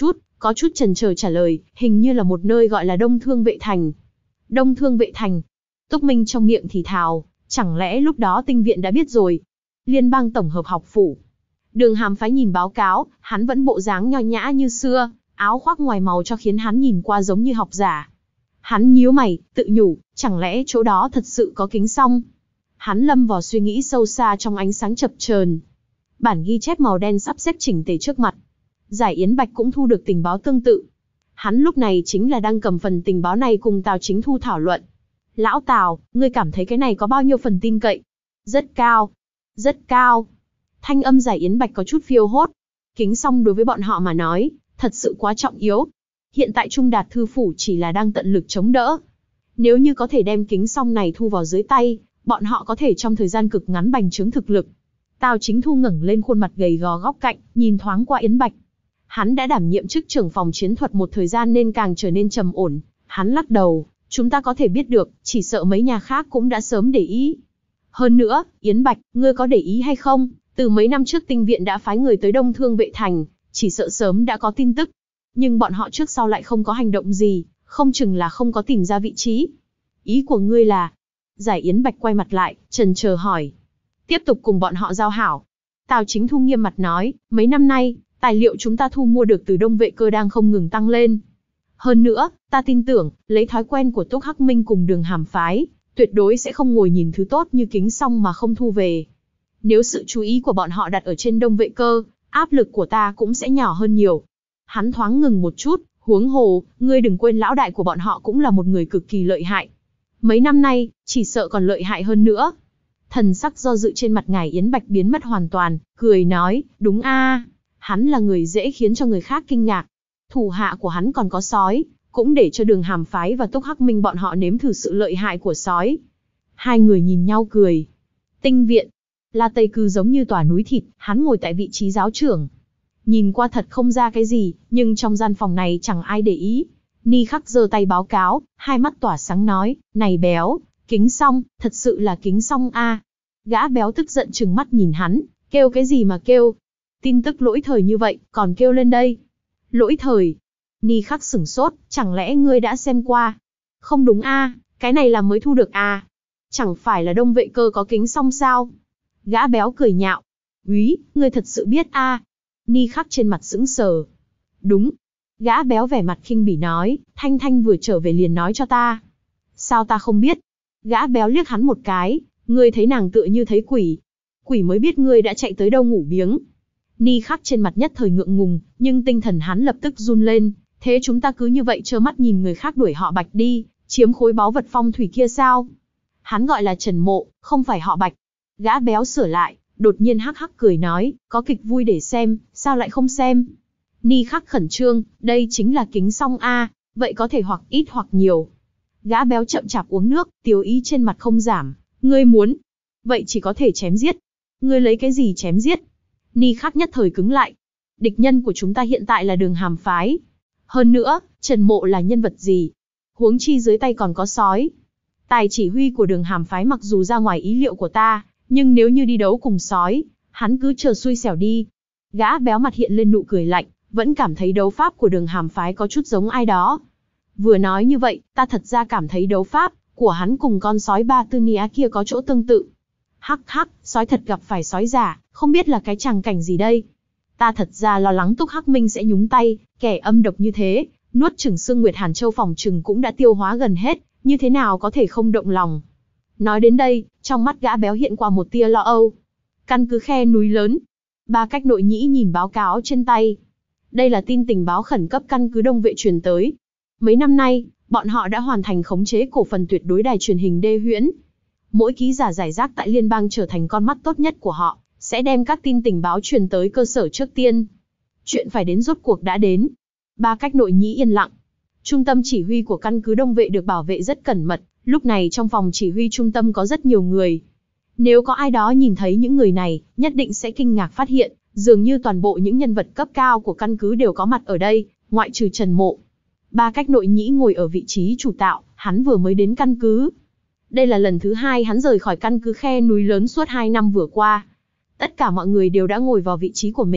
có chút chần chờ trả lời, hình như là một nơi gọi là Đông Thương Vệ Thành. Đông Thương Vệ Thành. Túc Minh trong miệng thì thào, chẳng lẽ lúc đó tinh viện đã biết rồi. Liên bang tổng hợp học phủ. Đường Hàm Phái nhìn báo cáo, hắn vẫn bộ dáng nho nhã như xưa, áo khoác ngoài màu cho khiến hắn nhìn qua giống như học giả. Hắn nhíu mày, tự nhủ, chẳng lẽ chỗ đó thật sự có kính song? Hắn lâm vào suy nghĩ sâu xa trong ánh sáng chập chờn. Bản ghi chép màu đen sắp xếp chỉnh tề trước mặt. Giải Yến Bạch cũng thu được tình báo tương tự. Hắn lúc này chính là đang cầm phần tình báo này cùng Tào Chính Thu thảo luận. Lão Tào, ngươi cảm thấy cái này có bao nhiêu phần tin cậy? Rất cao. Rất cao. Thanh âm Giải Yến Bạch có chút phiêu hốt. Kính song đối với bọn họ mà nói, thật sự quá trọng yếu. Hiện tại Trung Đạt Thư Phủ chỉ là đang tận lực chống đỡ. Nếu như có thể đem kính song này thu vào dưới tay, bọn họ có thể trong thời gian cực ngắn bành trướng thực lực. Tào Chính Thu ngẩng lên khuôn mặt gầy gò góc cạnh, nhìn thoáng qua Yến Bạch. Hắn đã đảm nhiệm chức trưởng phòng chiến thuật một thời gian nên càng trở nên trầm ổn. Hắn lắc đầu, chúng ta có thể biết được, chỉ sợ mấy nhà khác cũng đã sớm để ý. Hơn nữa, Yến Bạch, ngươi có để ý hay không? Từ mấy năm trước tinh viện đã phái người tới Đông Thương Vệ Thành, chỉ sợ sớm đã có tin tức. Nhưng bọn họ trước sau lại không có hành động gì, không chừng là không có tìm ra vị trí. Ý của ngươi là? Giải Yến Bạch quay mặt lại, chần chờ hỏi. Tiếp tục cùng bọn họ giao hảo. Tào Chính Thu nghiêm mặt nói, mấy năm nay, tài liệu chúng ta thu mua được từ Đông Vệ Cơ đang không ngừng tăng lên. Hơn nữa, ta tin tưởng, lấy thói quen của Túc Hắc Minh cùng Đường Hàm Phái, tuyệt đối sẽ không ngồi nhìn thứ tốt như kính song mà không thu về. Nếu sự chú ý của bọn họ đặt ở trên Đông Vệ Cơ, áp lực của ta cũng sẽ nhỏ hơn nhiều. Hắn thoáng ngừng một chút, huống hồ, ngươi đừng quên lão đại của bọn họ cũng là một người cực kỳ lợi hại. Mấy năm nay, chỉ sợ còn lợi hại hơn nữa. Thần sắc do dự trên mặt ngài Yến Bạch biến mất hoàn toàn, cười nói, đúng a, hắn là người dễ khiến cho người khác kinh ngạc. Thủ hạ của hắn còn có sói, cũng để cho Đường Hàm Phái và Túc Hắc Minh bọn họ nếm thử sự lợi hại của sói. Hai người nhìn nhau cười. Tinh viện, La Tây Cư giống như tòa núi thịt, hắn ngồi tại vị trí giáo trưởng. Nhìn qua thật không ra cái gì, nhưng trong gian phòng này chẳng ai để ý. Ni Khắc giơ tay báo cáo, hai mắt tỏa sáng nói, này béo, kính song, thật sự là kính song a. Gã béo tức giận trừng mắt nhìn hắn, kêu cái gì mà kêu. Tin tức lỗi thời như vậy, còn kêu lên đây. Lỗi thời. Ni Khắc sửng sốt, chẳng lẽ ngươi đã xem qua? Không đúng a, cái này là mới thu được a. Chẳng phải là Đông Vệ Cơ có kính song sao? Gã béo cười nhạo. Úy, ngươi thật sự biết a? Ni Khắc trên mặt sững sờ. Đúng. Gã béo vẻ mặt khinh bỉ nói, Thanh Thanh vừa trở về liền nói cho ta. Sao ta không biết? Gã béo liếc hắn một cái, ngươi thấy nàng tựa như thấy quỷ. Quỷ mới biết ngươi đã chạy tới đâu ngủ biếng. Ni Khắc trên mặt nhất thời ngượng ngùng, nhưng tinh thần hắn lập tức run lên. Thế chúng ta cứ như vậy trơ mắt nhìn người khác đuổi họ Bạch đi, chiếm khối báu vật phong thủy kia sao? Hắn gọi là Trần Mộ, không phải họ Bạch. Gã béo sửa lại, đột nhiên hắc hắc cười nói, có kịch vui để xem, sao lại không xem? Ni Khắc khẩn trương, đây chính là kính song a, vậy có thể hoặc ít hoặc nhiều. Gã béo chậm chạp uống nước, tiêu ý trên mặt không giảm, ngươi muốn, vậy chỉ có thể chém giết. Ngươi lấy cái gì chém giết? Ni Khắc nhất thời cứng lại. Địch nhân của chúng ta hiện tại là Đường Hàm Phái. Hơn nữa, Trần Mộ là nhân vật gì? Huống chi dưới tay còn có sói. Tài chỉ huy của Đường Hàm Phái mặc dù ra ngoài ý liệu của ta, nhưng nếu như đi đấu cùng sói, hắn cứ chờ xui xẻo đi. Gã béo mặt hiện lên nụ cười lạnh, vẫn cảm thấy đấu pháp của Đường Hàm Phái có chút giống ai đó. Vừa nói như vậy, ta thật ra cảm thấy đấu pháp của hắn cùng con sói Ba Tư Nia kia có chỗ tương tự. Hắc hắc, sói thật gặp phải sói giả, không biết là cái tràng cảnh gì đây. Ta thật ra lo lắng Túc Hắc Minh sẽ nhúng tay, kẻ âm độc như thế, nuốt chửng xương Nguyệt Hàn Châu phòng chừng cũng đã tiêu hóa gần hết, như thế nào có thể không động lòng. Nói đến đây, trong mắt gã béo hiện qua một tia lo âu. Căn cứ khe núi lớn. Ba Cách Nội Nhĩ nhìn báo cáo trên tay. Đây là tin tình báo khẩn cấp căn cứ Đông Vệ truyền tới. Mấy năm nay, bọn họ đã hoàn thành khống chế cổ phần tuyệt đối đài truyền hình Đê Huyễn. Mỗi ký giả giải rác tại liên bang trở thành con mắt tốt nhất của họ, sẽ đem các tin tình báo truyền tới cơ sở trước tiên. Chuyện phải đến rốt cuộc đã đến. Ba Cách Nội Nhĩ yên lặng. Trung tâm chỉ huy của căn cứ Đông Vệ được bảo vệ rất cẩn mật, lúc này trong phòng chỉ huy trung tâm có rất nhiều người. Nếu có ai đó nhìn thấy những người này, nhất định sẽ kinh ngạc phát hiện, dường như toàn bộ những nhân vật cấp cao của căn cứ đều có mặt ở đây, ngoại trừ Trần Mộ. Ba Cách Nội Nhĩ ngồi ở vị trí chủ tạo, hắn vừa mới đến căn cứ. Đây là lần thứ hai hắn rời khỏi căn cứ khe núi lớn suốt hai năm vừa qua. Tất cả mọi người đều đã ngồi vào vị trí của mình,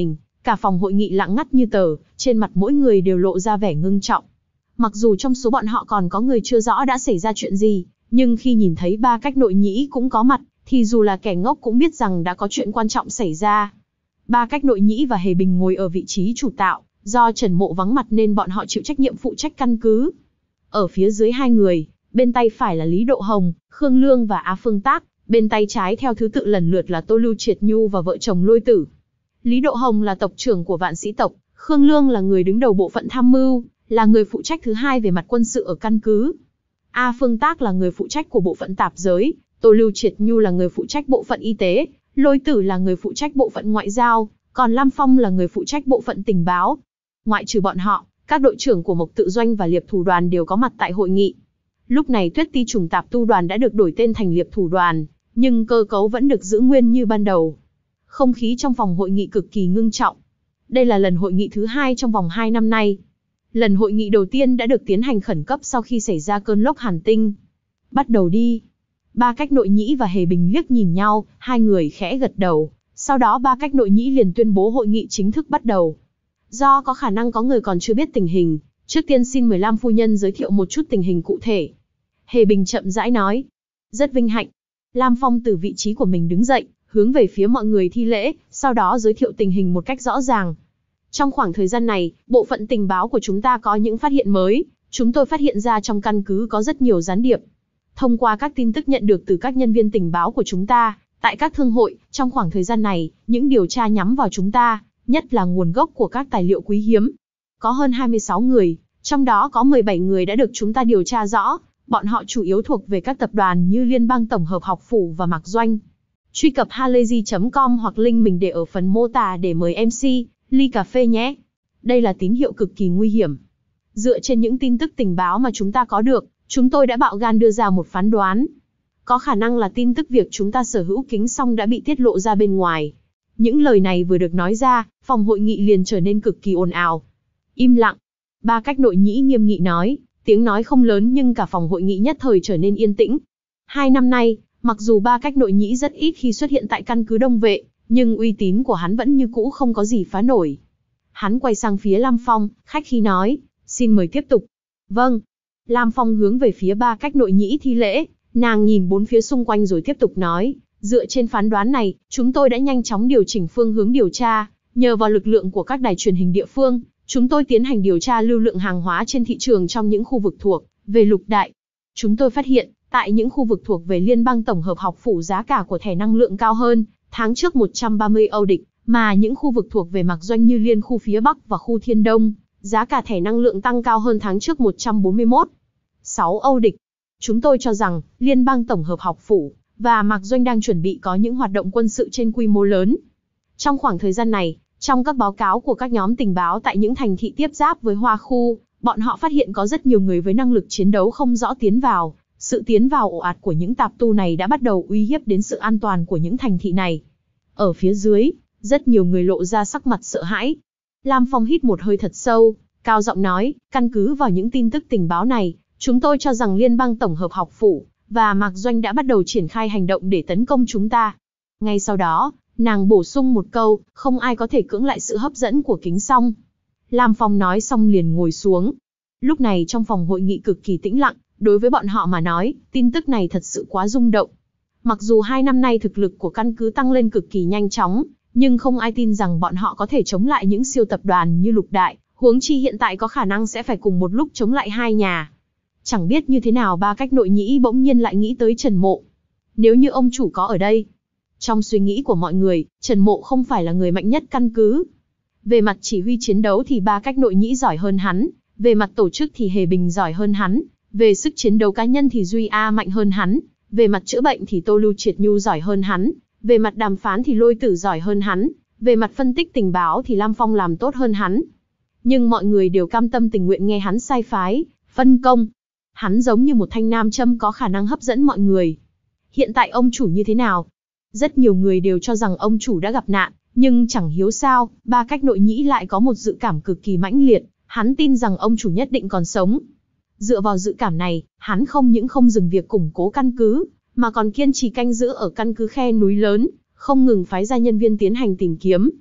Cả phòng hội nghị lặng ngắt như tờ, trên mặt mỗi người đều lộ ra vẻ ngưng trọng. Mặc dù trong số bọn họ còn có người chưa rõ đã xảy ra chuyện gì, nhưng khi nhìn thấy ba cách nội nhĩ cũng có mặt, thì dù là kẻ ngốc cũng biết rằng đã có chuyện quan trọng xảy ra. Ba cách nội nhĩ và Hề Bình ngồi ở vị trí chủ tạo, do Trần Mộ vắng mặt nên bọn họ chịu trách nhiệm phụ trách căn cứ. Ở phía dưới hai người, bên tay phải là Lý Độ Hồng, Khương Lương và A Phương Tác, bên tay trái theo thứ tự lần lượt là Tô Lưu Triệt Nhu và vợ chồng Lôi Tử. Lý Độ Hồng là tộc trưởng của Vạn Sĩ tộc, Khương Lương là người đứng đầu bộ phận tham mưu, là người phụ trách thứ hai về mặt quân sự ở căn cứ. A Phương Tác là người phụ trách của bộ phận tạp giới, Tô Lưu Triệt Nhu là người phụ trách bộ phận y tế, Lôi Tử là người phụ trách bộ phận ngoại giao, còn Lam Phong là người phụ trách bộ phận tình báo. Ngoại trừ bọn họ, các đội trưởng của Mộc Tự Doanh và Liệp Thủ đoàn đều có mặt tại hội nghị. Lúc này Tuyết Ti Trùng Tạp Tu đoàn đã được đổi tên thành Liệp Thủ đoàn, nhưng cơ cấu vẫn được giữ nguyên như ban đầu. Không khí trong phòng hội nghị cực kỳ ngưng trọng. Đây là lần hội nghị thứ hai trong vòng hai năm nay. Lần hội nghị đầu tiên đã được tiến hành khẩn cấp sau khi xảy ra cơn lốc Hàn Tinh. Bắt đầu đi. Ba cách nội nhĩ và Hề Bình liếc nhìn nhau, hai người khẽ gật đầu. Sau đó ba cách nội nhĩ liền tuyên bố hội nghị chính thức bắt đầu. Do có khả năng có người còn chưa biết tình hình, trước tiên xin mời Lam phu nhân giới thiệu một chút tình hình cụ thể. Hề Bình chậm rãi nói. Rất vinh hạnh. Lam Phong từ vị trí của mình đứng dậy, hướng về phía mọi người thi lễ, sau đó giới thiệu tình hình một cách rõ ràng. Trong khoảng thời gian này, bộ phận tình báo của chúng ta có những phát hiện mới. Chúng tôi phát hiện ra trong căn cứ có rất nhiều gián điệp. Thông qua các tin tức nhận được từ các nhân viên tình báo của chúng ta, tại các thương hội, trong khoảng thời gian này, những điều tra nhắm vào chúng ta, nhất là nguồn gốc của các tài liệu quý hiếm. Có hơn hai mươi sáu người, trong đó có mười bảy người đã được chúng ta điều tra rõ, bọn họ chủ yếu thuộc về các tập đoàn như Liên bang Tổng hợp Học phủ và Mạc Doanh. Truy cập halayzi chấm com hoặc link mình để ở phần mô tả để mời em xê, ly cà phê nhé. Đây là tín hiệu cực kỳ nguy hiểm. Dựa trên những tin tức tình báo mà chúng ta có được, chúng tôi đã bạo gan đưa ra một phán đoán. Có khả năng là tin tức việc chúng ta sở hữu kính song đã bị tiết lộ ra bên ngoài. Những lời này vừa được nói ra, phòng hội nghị liền trở nên cực kỳ ồn ào. Im lặng. Ba cách nội nhĩ nghiêm nghị nói, tiếng nói không lớn nhưng cả phòng hội nghị nhất thời trở nên yên tĩnh. Hai năm nay, mặc dù ba cách nội nhĩ rất ít khi xuất hiện tại căn cứ Đông Vệ, nhưng uy tín của hắn vẫn như cũ không có gì phá nổi. Hắn quay sang phía Lam Phong, khách khí nói, xin mời tiếp tục. Vâng. Lam Phong hướng về phía ba cách nội nhĩ thi lễ, nàng nhìn bốn phía xung quanh rồi tiếp tục nói, dựa trên phán đoán này, chúng tôi đã nhanh chóng điều chỉnh phương hướng điều tra, nhờ vào lực lượng của các đài truyền hình địa phương, chúng tôi tiến hành điều tra lưu lượng hàng hóa trên thị trường trong những khu vực thuộc về lục đại. Chúng tôi phát hiện, tại những khu vực thuộc về Liên bang Tổng hợp Học phủ giá cả của thẻ năng lượng cao hơn, tháng trước một trăm ba mươi Âu địch, mà những khu vực thuộc về Mạc Doanh như Liên khu phía Bắc và khu Thiên Đông, giá cả thẻ năng lượng tăng cao hơn tháng trước một trăm bốn mươi mốt phẩy sáu Âu địch. Chúng tôi cho rằng, Liên bang Tổng hợp Học phủ và Mạc Doanh đang chuẩn bị có những hoạt động quân sự trên quy mô lớn. Trong khoảng thời gian này, trong các báo cáo của các nhóm tình báo tại những thành thị tiếp giáp với Hoa khu, bọn họ phát hiện có rất nhiều người với năng lực chiến đấu không rõ tiến vào. Sự tiến vào ồ ạt của những tạp tu này đã bắt đầu uy hiếp đến sự an toàn của những thành thị này. Ở phía dưới, rất nhiều người lộ ra sắc mặt sợ hãi. Lam Phong hít một hơi thật sâu, cao giọng nói, căn cứ vào những tin tức tình báo này, chúng tôi cho rằng Liên bang Tổng hợp Học phủ và Mạc Doanh đã bắt đầu triển khai hành động để tấn công chúng ta. Ngay sau đó, nàng bổ sung một câu, không ai có thể cưỡng lại sự hấp dẫn của kính song. Lam Phong nói xong liền ngồi xuống. Lúc này trong phòng hội nghị cực kỳ tĩnh lặng, đối với bọn họ mà nói, tin tức này thật sự quá rung động. Mặc dù hai năm nay thực lực của căn cứ tăng lên cực kỳ nhanh chóng, nhưng không ai tin rằng bọn họ có thể chống lại những siêu tập đoàn như Lục Đại, huống chi hiện tại có khả năng sẽ phải cùng một lúc chống lại hai nhà. Chẳng biết như thế nào ba cách nội nhĩ bỗng nhiên lại nghĩ tới Trần Mộ. Nếu như ông chủ có ở đây. Trong suy nghĩ của mọi người, Trần Mộ không phải là người mạnh nhất căn cứ. Về mặt chỉ huy chiến đấu thì ba cách nội nhĩ giỏi hơn hắn, về mặt tổ chức thì Hề Bình giỏi hơn hắn, về sức chiến đấu cá nhân thì Duy A mạnh hơn hắn, về mặt chữa bệnh thì Tô Lưu Triệt Nhu giỏi hơn hắn, về mặt đàm phán thì Lôi Tử giỏi hơn hắn, về mặt phân tích tình báo thì Lam Phong làm tốt hơn hắn. Nhưng mọi người đều cam tâm tình nguyện nghe hắn sai phái, phân công. Hắn giống như một thanh nam châm có khả năng hấp dẫn mọi người. Hiện tại ông chủ như thế nào? Rất nhiều người đều cho rằng ông chủ đã gặp nạn, nhưng chẳng hiểu sao, ba cách nội nhĩ lại có một dự cảm cực kỳ mãnh liệt, hắn tin rằng ông chủ nhất định còn sống. Dựa vào dự cảm này, hắn không những không dừng việc củng cố căn cứ, mà còn kiên trì canh giữ ở căn cứ khe núi lớn, không ngừng phái ra nhân viên tiến hành tìm kiếm.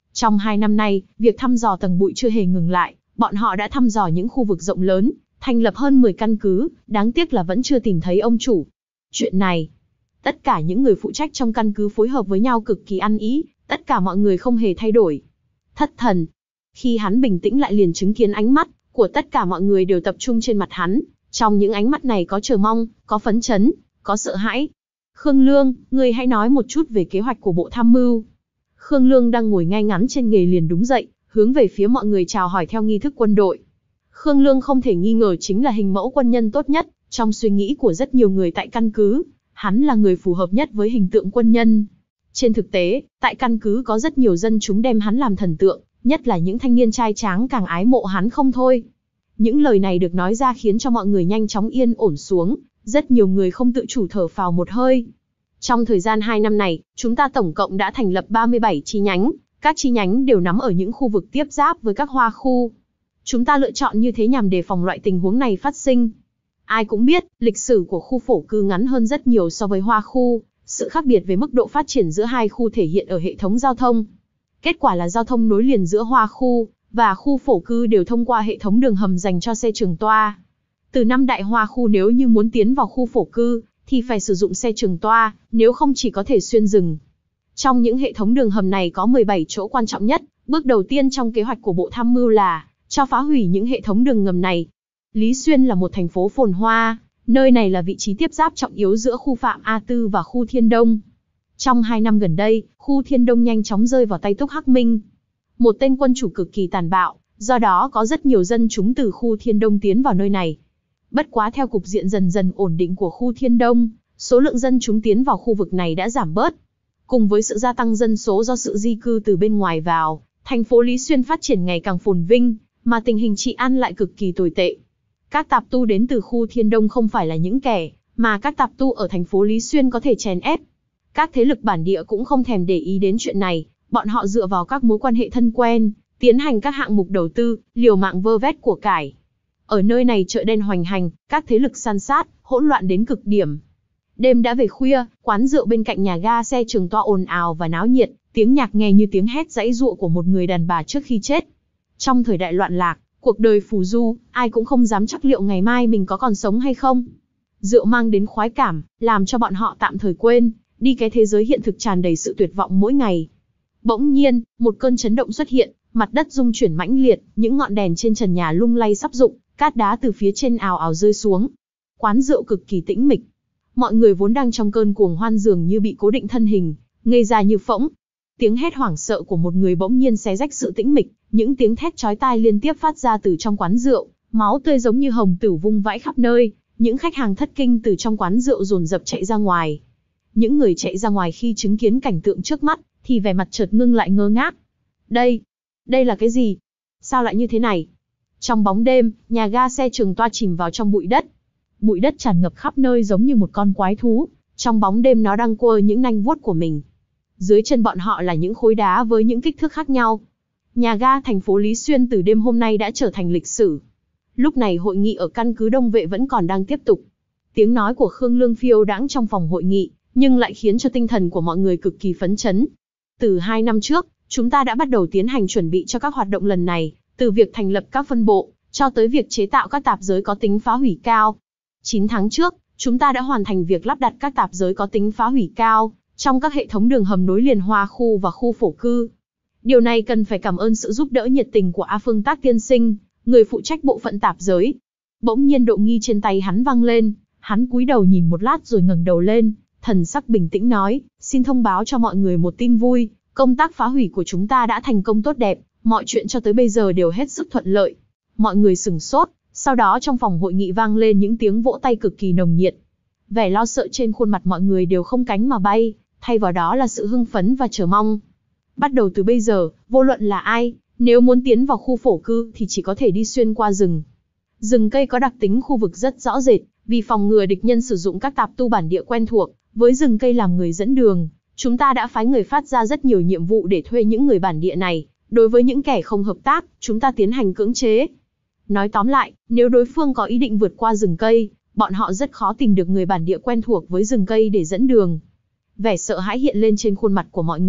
Trong hai năm nay, việc thăm dò tầng bụi chưa hề ngừng lại, bọn họ đã thăm dò những khu vực rộng lớn, thành lập hơn mười căn cứ, đáng tiếc là vẫn chưa tìm thấy ông chủ. Chuyện này, tất cả những người phụ trách trong căn cứ phối hợp với nhau cực kỳ ăn ý, tất cả mọi người không hề thay đổi. Thất thần. Khi hắn bình tĩnh lại liền chứng kiến ánh mắt của tất cả mọi người đều tập trung trên mặt hắn. Trong những ánh mắt này có chờ mong, có phấn chấn, có sợ hãi. Khương Lương, ngươi hãy nói một chút về kế hoạch của Bộ Tham mưu. Khương Lương đang ngồi ngay ngắn trên ghế liền đứng dậy, hướng về phía mọi người chào hỏi theo nghi thức quân đội. Khương Lương không thể nghi ngờ chính là hình mẫu quân nhân tốt nhất, trong suy nghĩ của rất nhiều người tại căn cứ. Hắn là người phù hợp nhất với hình tượng quân nhân. Trên thực tế, tại căn cứ có rất nhiều dân chúng đem hắn làm thần tượng, nhất là những thanh niên trai tráng càng ái mộ hắn không thôi. Những lời này được nói ra khiến cho mọi người nhanh chóng yên ổn xuống, rất nhiều người không tự chủ thở phào một hơi. Trong thời gian hai năm này, chúng ta tổng cộng đã thành lập ba mươi bảy chi nhánh, các chi nhánh đều nằm ở những khu vực tiếp giáp với các hoa khu. Chúng ta lựa chọn như thế nhằm đề phòng loại tình huống này phát sinh. Ai cũng biết, lịch sử của khu phổ cư ngắn hơn rất nhiều so với hoa khu, sự khác biệt về mức độ phát triển giữa hai khu thể hiện ở hệ thống giao thông. Kết quả là giao thông nối liền giữa hoa khu và khu phổ cư đều thông qua hệ thống đường hầm dành cho xe trường toa. Từ năm đại hoa khu nếu như muốn tiến vào khu phổ cư, thì phải sử dụng xe trường toa, nếu không chỉ có thể xuyên rừng. Trong những hệ thống đường hầm này có mười bảy chỗ quan trọng nhất, bước đầu tiên trong kế hoạch của Bộ Tham mưu là cho phá hủy những hệ thống đường ngầm này. Lý Xuyên là một thành phố phồn hoa, nơi này là vị trí tiếp giáp trọng yếu giữa khu Phạm A Tư và khu Thiên Đông. Trong hai năm gần đây, khu Thiên Đông nhanh chóng rơi vào tay Túc Hắc Minh, một tên quân chủ cực kỳ tàn bạo, do đó có rất nhiều dân chúng từ khu Thiên Đông tiến vào nơi này. Bất quá theo cục diện dần dần ổn định của khu Thiên Đông, số lượng dân chúng tiến vào khu vực này đã giảm bớt. Cùng với sự gia tăng dân số do sự di cư từ bên ngoài vào, thành phố Lý Xuyên phát triển ngày càng phồn vinh, mà tình hình trị an lại cực kỳ tồi tệ. Các tạp tu đến từ khu Thiên Đông không phải là những kẻ mà các tạp tu ở thành phố Lý Xuyên có thể chèn ép. Các thế lực bản địa cũng không thèm để ý đến chuyện này, bọn họ dựa vào các mối quan hệ thân quen, tiến hành các hạng mục đầu tư, liều mạng vơ vét của cải. Ở nơi này chợ đen hoành hành, các thế lực san sát, hỗn loạn đến cực điểm. Đêm đã về khuya, quán rượu bên cạnh nhà ga xe trường toa ồn ào và náo nhiệt, tiếng nhạc nghe như tiếng hét giãy giụa của một người đàn bà trước khi chết. Trong thời đại loạn lạc, cuộc đời phù du, ai cũng không dám chắc liệu ngày mai mình có còn sống hay không. Rượu mang đến khoái cảm, làm cho bọn họ tạm thời quên đi cái thế giới hiện thực tràn đầy sự tuyệt vọng mỗi ngày. Bỗng nhiên, một cơn chấn động xuất hiện, mặt đất rung chuyển mãnh liệt, những ngọn đèn trên trần nhà lung lay sắp rụng, cát đá từ phía trên ào ào rơi xuống. Quán rượu cực kỳ tĩnh mịch. Mọi người vốn đang trong cơn cuồng hoan dường như bị cố định thân hình, ngây ra như phỗng. Tiếng hét hoảng sợ của một người bỗng nhiên xé rách sự tĩnh mịch, những tiếng thét chói tai liên tiếp phát ra từ trong quán rượu, máu tươi giống như hồng tửu vung vãi khắp nơi, những khách hàng thất kinh từ trong quán rượu dồn dập chạy ra ngoài. Những người chạy ra ngoài khi chứng kiến cảnh tượng trước mắt, thì vẻ mặt chợt ngưng lại ngơ ngác. Đây, đây là cái gì? Sao lại như thế này? Trong bóng đêm, nhà ga xe trường toa chìm vào trong bụi đất. Bụi đất tràn ngập khắp nơi giống như một con quái thú, trong bóng đêm nó đang quơ những nanh vuốt của mình. Dưới chân bọn họ là những khối đá với những kích thước khác nhau. Nhà ga thành phố Lý Xuyên từ đêm hôm nay đã trở thành lịch sử. Lúc này hội nghị ở căn cứ Đông Vệ vẫn còn đang tiếp tục. Tiếng nói của Khương Lương phiêu đãng trong phòng hội nghị, nhưng lại khiến cho tinh thần của mọi người cực kỳ phấn chấn. Từ hai năm trước, chúng ta đã bắt đầu tiến hành chuẩn bị cho các hoạt động lần này, từ việc thành lập các phân bộ, cho tới việc chế tạo các tạp giới có tính phá hủy cao. chín tháng trước, chúng ta đã hoàn thành việc lắp đặt các tạp giới có tính phá hủy cao, trong các hệ thống đường hầm nối liền hoa khu và khu phổ cư. Điều này cần phải cảm ơn sự giúp đỡ nhiệt tình của A Phương Tác tiên sinh, người phụ trách bộ phận tạp giới. Bỗng nhiên độ nghi trên tay hắn vang lên, hắn cúi đầu nhìn một lát rồi ngẩng đầu lên, thần sắc bình tĩnh nói, xin thông báo cho mọi người một tin vui, công tác phá hủy của chúng ta đã thành công tốt đẹp, mọi chuyện cho tới bây giờ đều hết sức thuận lợi. Mọi người sửng sốt, sau đó trong phòng hội nghị vang lên những tiếng vỗ tay cực kỳ nồng nhiệt. Vẻ lo sợ trên khuôn mặt mọi người đều không cánh mà bay, thay vào đó là sự hưng phấn và chờ mong. Bắt đầu từ bây giờ, vô luận là ai, nếu muốn tiến vào khu phổ cư thì chỉ có thể đi xuyên qua rừng. Rừng cây có đặc tính khu vực rất rõ rệt, vì phòng ngừa địch nhân sử dụng các tạp tu bản địa quen thuộc, với rừng cây làm người dẫn đường, chúng ta đã phái người phát ra rất nhiều nhiệm vụ để thuê những người bản địa này. Đối với những kẻ không hợp tác, chúng ta tiến hành cưỡng chế. Nói tóm lại, nếu đối phương có ý định vượt qua rừng cây, bọn họ rất khó tìm được người bản địa quen thuộc với rừng cây để dẫn đường. Vẻ sợ hãi hiện lên trên khuôn mặt của mọi người,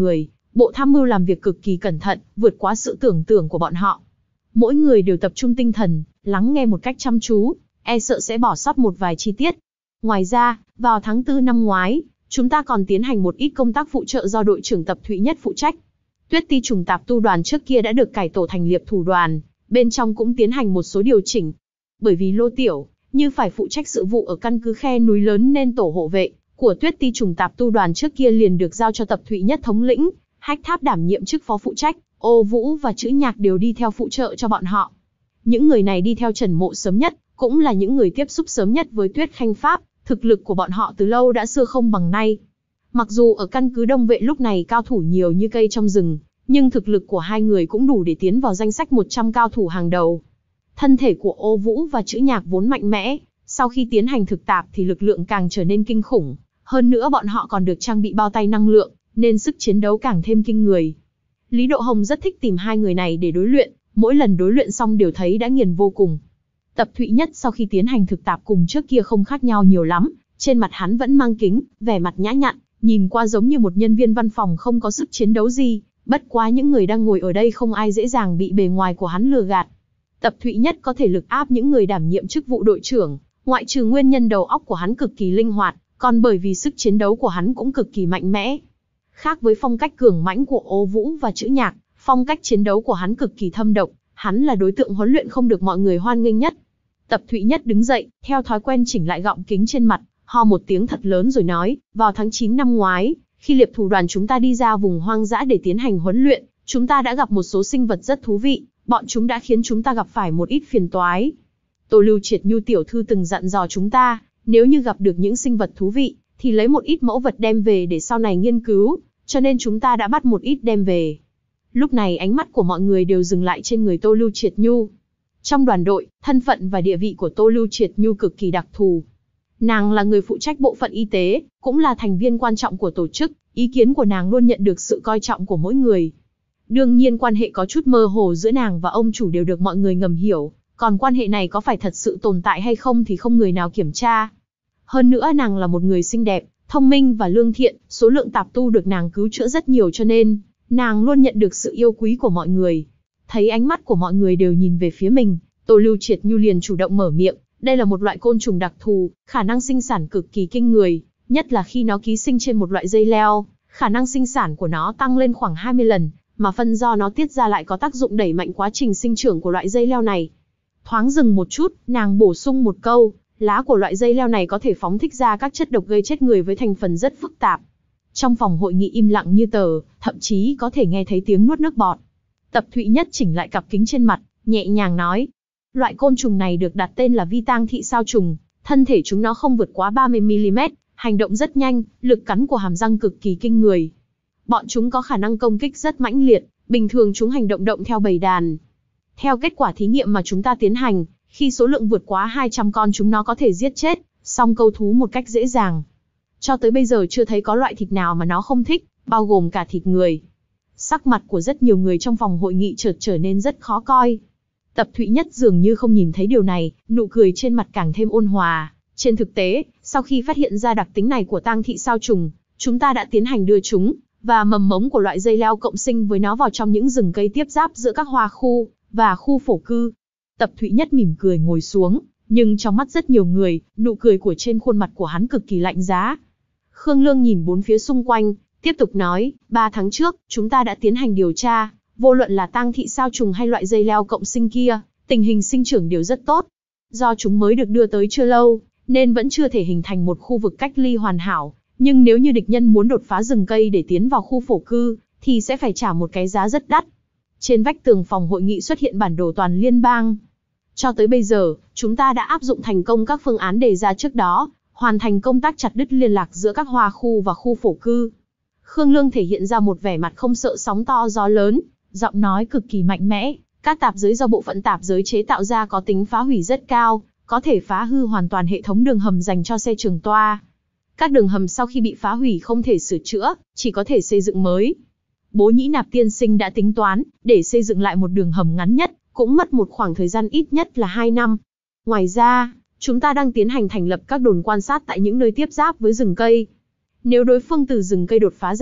Bộ tham mưu làm việc cực kỳ cẩn thận, vượt quá sự tưởng tượng của bọn họ. Mỗi người đều tập trung tinh thần, lắng nghe một cách chăm chú, e sợ sẽ bỏ sót một vài chi tiết. Ngoài ra, vào tháng tư năm ngoái, chúng ta còn tiến hành một ít công tác phụ trợ do đội trưởng Tập Thụy Nhất phụ trách. Tuyết Ti trùng tạp tu đoàn trước kia đã được cải tổ thành liệp thủ đoàn, bên trong cũng tiến hành một số điều chỉnh. Bởi vì Lô Tiểu Như phải phụ trách sự vụ ở căn cứ khe núi lớn nên tổ hộ vệ của Tuyết Ti trùng tạp tu đoàn trước kia liền được giao cho Tập Thụy Nhất thống lĩnh, Hách Tháp đảm nhiệm chức phó phụ trách, Ô Vũ và Chữ Nhạc đều đi theo phụ trợ cho bọn họ. Những người này đi theo Trần Mộ sớm nhất, cũng là những người tiếp xúc sớm nhất với Tuyết Khanh Pháp, thực lực của bọn họ từ lâu đã xưa không bằng nay. Mặc dù ở căn cứ Đông Vệ lúc này cao thủ nhiều như cây trong rừng, nhưng thực lực của hai người cũng đủ để tiến vào danh sách một trăm cao thủ hàng đầu. Thân thể của Ô Vũ và Chữ Nhạc vốn mạnh mẽ, sau khi tiến hành thực tạp thì lực lượng càng trở nên kinh khủng. Hơn nữa bọn họ còn được trang bị bao tay năng lượng, nên sức chiến đấu càng thêm kinh người. Lý Độ Hồng rất thích tìm hai người này để đối luyện, mỗi lần đối luyện xong đều thấy đã nghiền vô cùng. Tập Thụy Nhất sau khi tiến hành thực tạp cùng trước kia không khác nhau nhiều lắm, trên mặt hắn vẫn mang kính, vẻ mặt nhã nhặn, nhìn qua giống như một nhân viên văn phòng không có sức chiến đấu gì, bất quá những người đang ngồi ở đây không ai dễ dàng bị bề ngoài của hắn lừa gạt. Tập Thụy Nhất có thể lực áp những người đảm nhiệm chức vụ đội trưởng, ngoại trừ nguyên nhân đầu óc của hắn cực kỳ linh hoạt, còn bởi vì sức chiến đấu của hắn cũng cực kỳ mạnh mẽ. Khác với phong cách cường mãnh của Ô Vũ và Chữ Nhạc, phong cách chiến đấu của hắn cực kỳ thâm độc, hắn là đối tượng huấn luyện không được mọi người hoan nghênh nhất. Tập Thụy Nhất đứng dậy, theo thói quen chỉnh lại gọng kính trên mặt, ho một tiếng thật lớn rồi nói, vào tháng chín năm ngoái, khi liệp thủ đoàn chúng ta đi ra vùng hoang dã để tiến hành huấn luyện, chúng ta đã gặp một số sinh vật rất thú vị, bọn chúng đã khiến chúng ta gặp phải một ít phiền toái. Tô Lưu Triệt Nhu tiểu thư từng dặn dò chúng ta, nếu như gặp được những sinh vật thú vị, thì lấy một ít mẫu vật đem về để sau này nghiên cứu, cho nên chúng ta đã bắt một ít đem về. Lúc này ánh mắt của mọi người đều dừng lại trên người Tô Lưu Triệt Nhu. Trong đoàn đội, thân phận và địa vị của Tô Lưu Triệt Nhu cực kỳ đặc thù. Nàng là người phụ trách bộ phận y tế, cũng là thành viên quan trọng của tổ chức, ý kiến của nàng luôn nhận được sự coi trọng của mỗi người. Đương nhiên quan hệ có chút mơ hồ giữa nàng và ông chủ đều được mọi người ngầm hiểu, còn quan hệ này có phải thật sự tồn tại hay không thì không người nào kiểm tra. Hơn nữa nàng là một người xinh đẹp, thông minh và lương thiện, số lượng tạp tu được nàng cứu chữa rất nhiều cho nên, nàng luôn nhận được sự yêu quý của mọi người. Thấy ánh mắt của mọi người đều nhìn về phía mình, Tô Lưu Triệt Nhu liền chủ động mở miệng, đây là một loại côn trùng đặc thù, khả năng sinh sản cực kỳ kinh người, nhất là khi nó ký sinh trên một loại dây leo, khả năng sinh sản của nó tăng lên khoảng hai mươi lần, mà phân do nó tiết ra lại có tác dụng đẩy mạnh quá trình sinh trưởng của loại dây leo này. Thoáng dừng một chút, nàng bổ sung một câu, lá của loại dây leo này có thể phóng thích ra các chất độc gây chết người với thành phần rất phức tạp. Trong phòng hội nghị im lặng như tờ, thậm chí có thể nghe thấy tiếng nuốt nước bọt. Tập Thụy Nhất chỉnh lại cặp kính trên mặt, nhẹ nhàng nói, loại côn trùng này được đặt tên là vi tang thị sao trùng, thân thể chúng nó không vượt quá ba mươi mi li mét, hành động rất nhanh, lực cắn của hàm răng cực kỳ kinh người. Bọn chúng có khả năng công kích rất mãnh liệt, bình thường chúng hành động động theo bầy đàn. Theo kết quả thí nghiệm mà chúng ta tiến hành, khi số lượng vượt quá hai trăm con chúng nó có thể giết chết, xong câu thú một cách dễ dàng. Cho tới bây giờ chưa thấy có loại thịt nào mà nó không thích, bao gồm cả thịt người. Sắc mặt của rất nhiều người trong phòng hội nghị chợt trở nên rất khó coi. Tập Thụy Nhất dường như không nhìn thấy điều này, nụ cười trên mặt càng thêm ôn hòa. Trên thực tế, sau khi phát hiện ra đặc tính này của tang thị sao trùng, chúng ta đã tiến hành đưa chúng, và mầm mống của loại dây leo cộng sinh với nó vào trong những rừng cây tiếp giáp giữa các hoa khu, và khu phổ cư. Tập Thụy Nhất mỉm cười ngồi xuống, nhưng trong mắt rất nhiều người, nụ cười của trên khuôn mặt của hắn cực kỳ lạnh giá. Khương Lương nhìn bốn phía xung quanh, tiếp tục nói, ba tháng trước, chúng ta đã tiến hành điều tra, vô luận là tang thị sao trùng hay loại dây leo cộng sinh kia, tình hình sinh trưởng đều rất tốt. Do chúng mới được đưa tới chưa lâu, nên vẫn chưa thể hình thành một khu vực cách ly hoàn hảo, nhưng nếu như địch nhân muốn đột phá rừng cây để tiến vào khu phổ cư, thì sẽ phải trả một cái giá rất đắt. Trên vách tường phòng hội nghị xuất hiện bản đồ toàn liên bang. Cho tới bây giờ, chúng ta đã áp dụng thành công các phương án đề ra trước đó, hoàn thành công tác chặt đứt liên lạc giữa các hoa khu và khu phổ cư. Khương Lương thể hiện ra một vẻ mặt không sợ sóng to gió lớn, giọng nói cực kỳ mạnh mẽ. Các tạp giới do bộ phận tạp giới chế tạo ra có tính phá hủy rất cao, có thể phá hư hoàn toàn hệ thống đường hầm dành cho xe trường toa. Các đường hầm sau khi bị phá hủy không thể sửa chữa, chỉ có thể xây dựng mới. Bố Nhĩ Nạp tiên sinh đã tính toán, để xây dựng lại một đường hầm ngắn nhất, cũng mất một khoảng thời gian ít nhất là hai năm. Ngoài ra, chúng ta đang tiến hành thành lập các đồn quan sát tại những nơi tiếp giáp với rừng cây. Nếu đối phương từ rừng cây đột phá ra,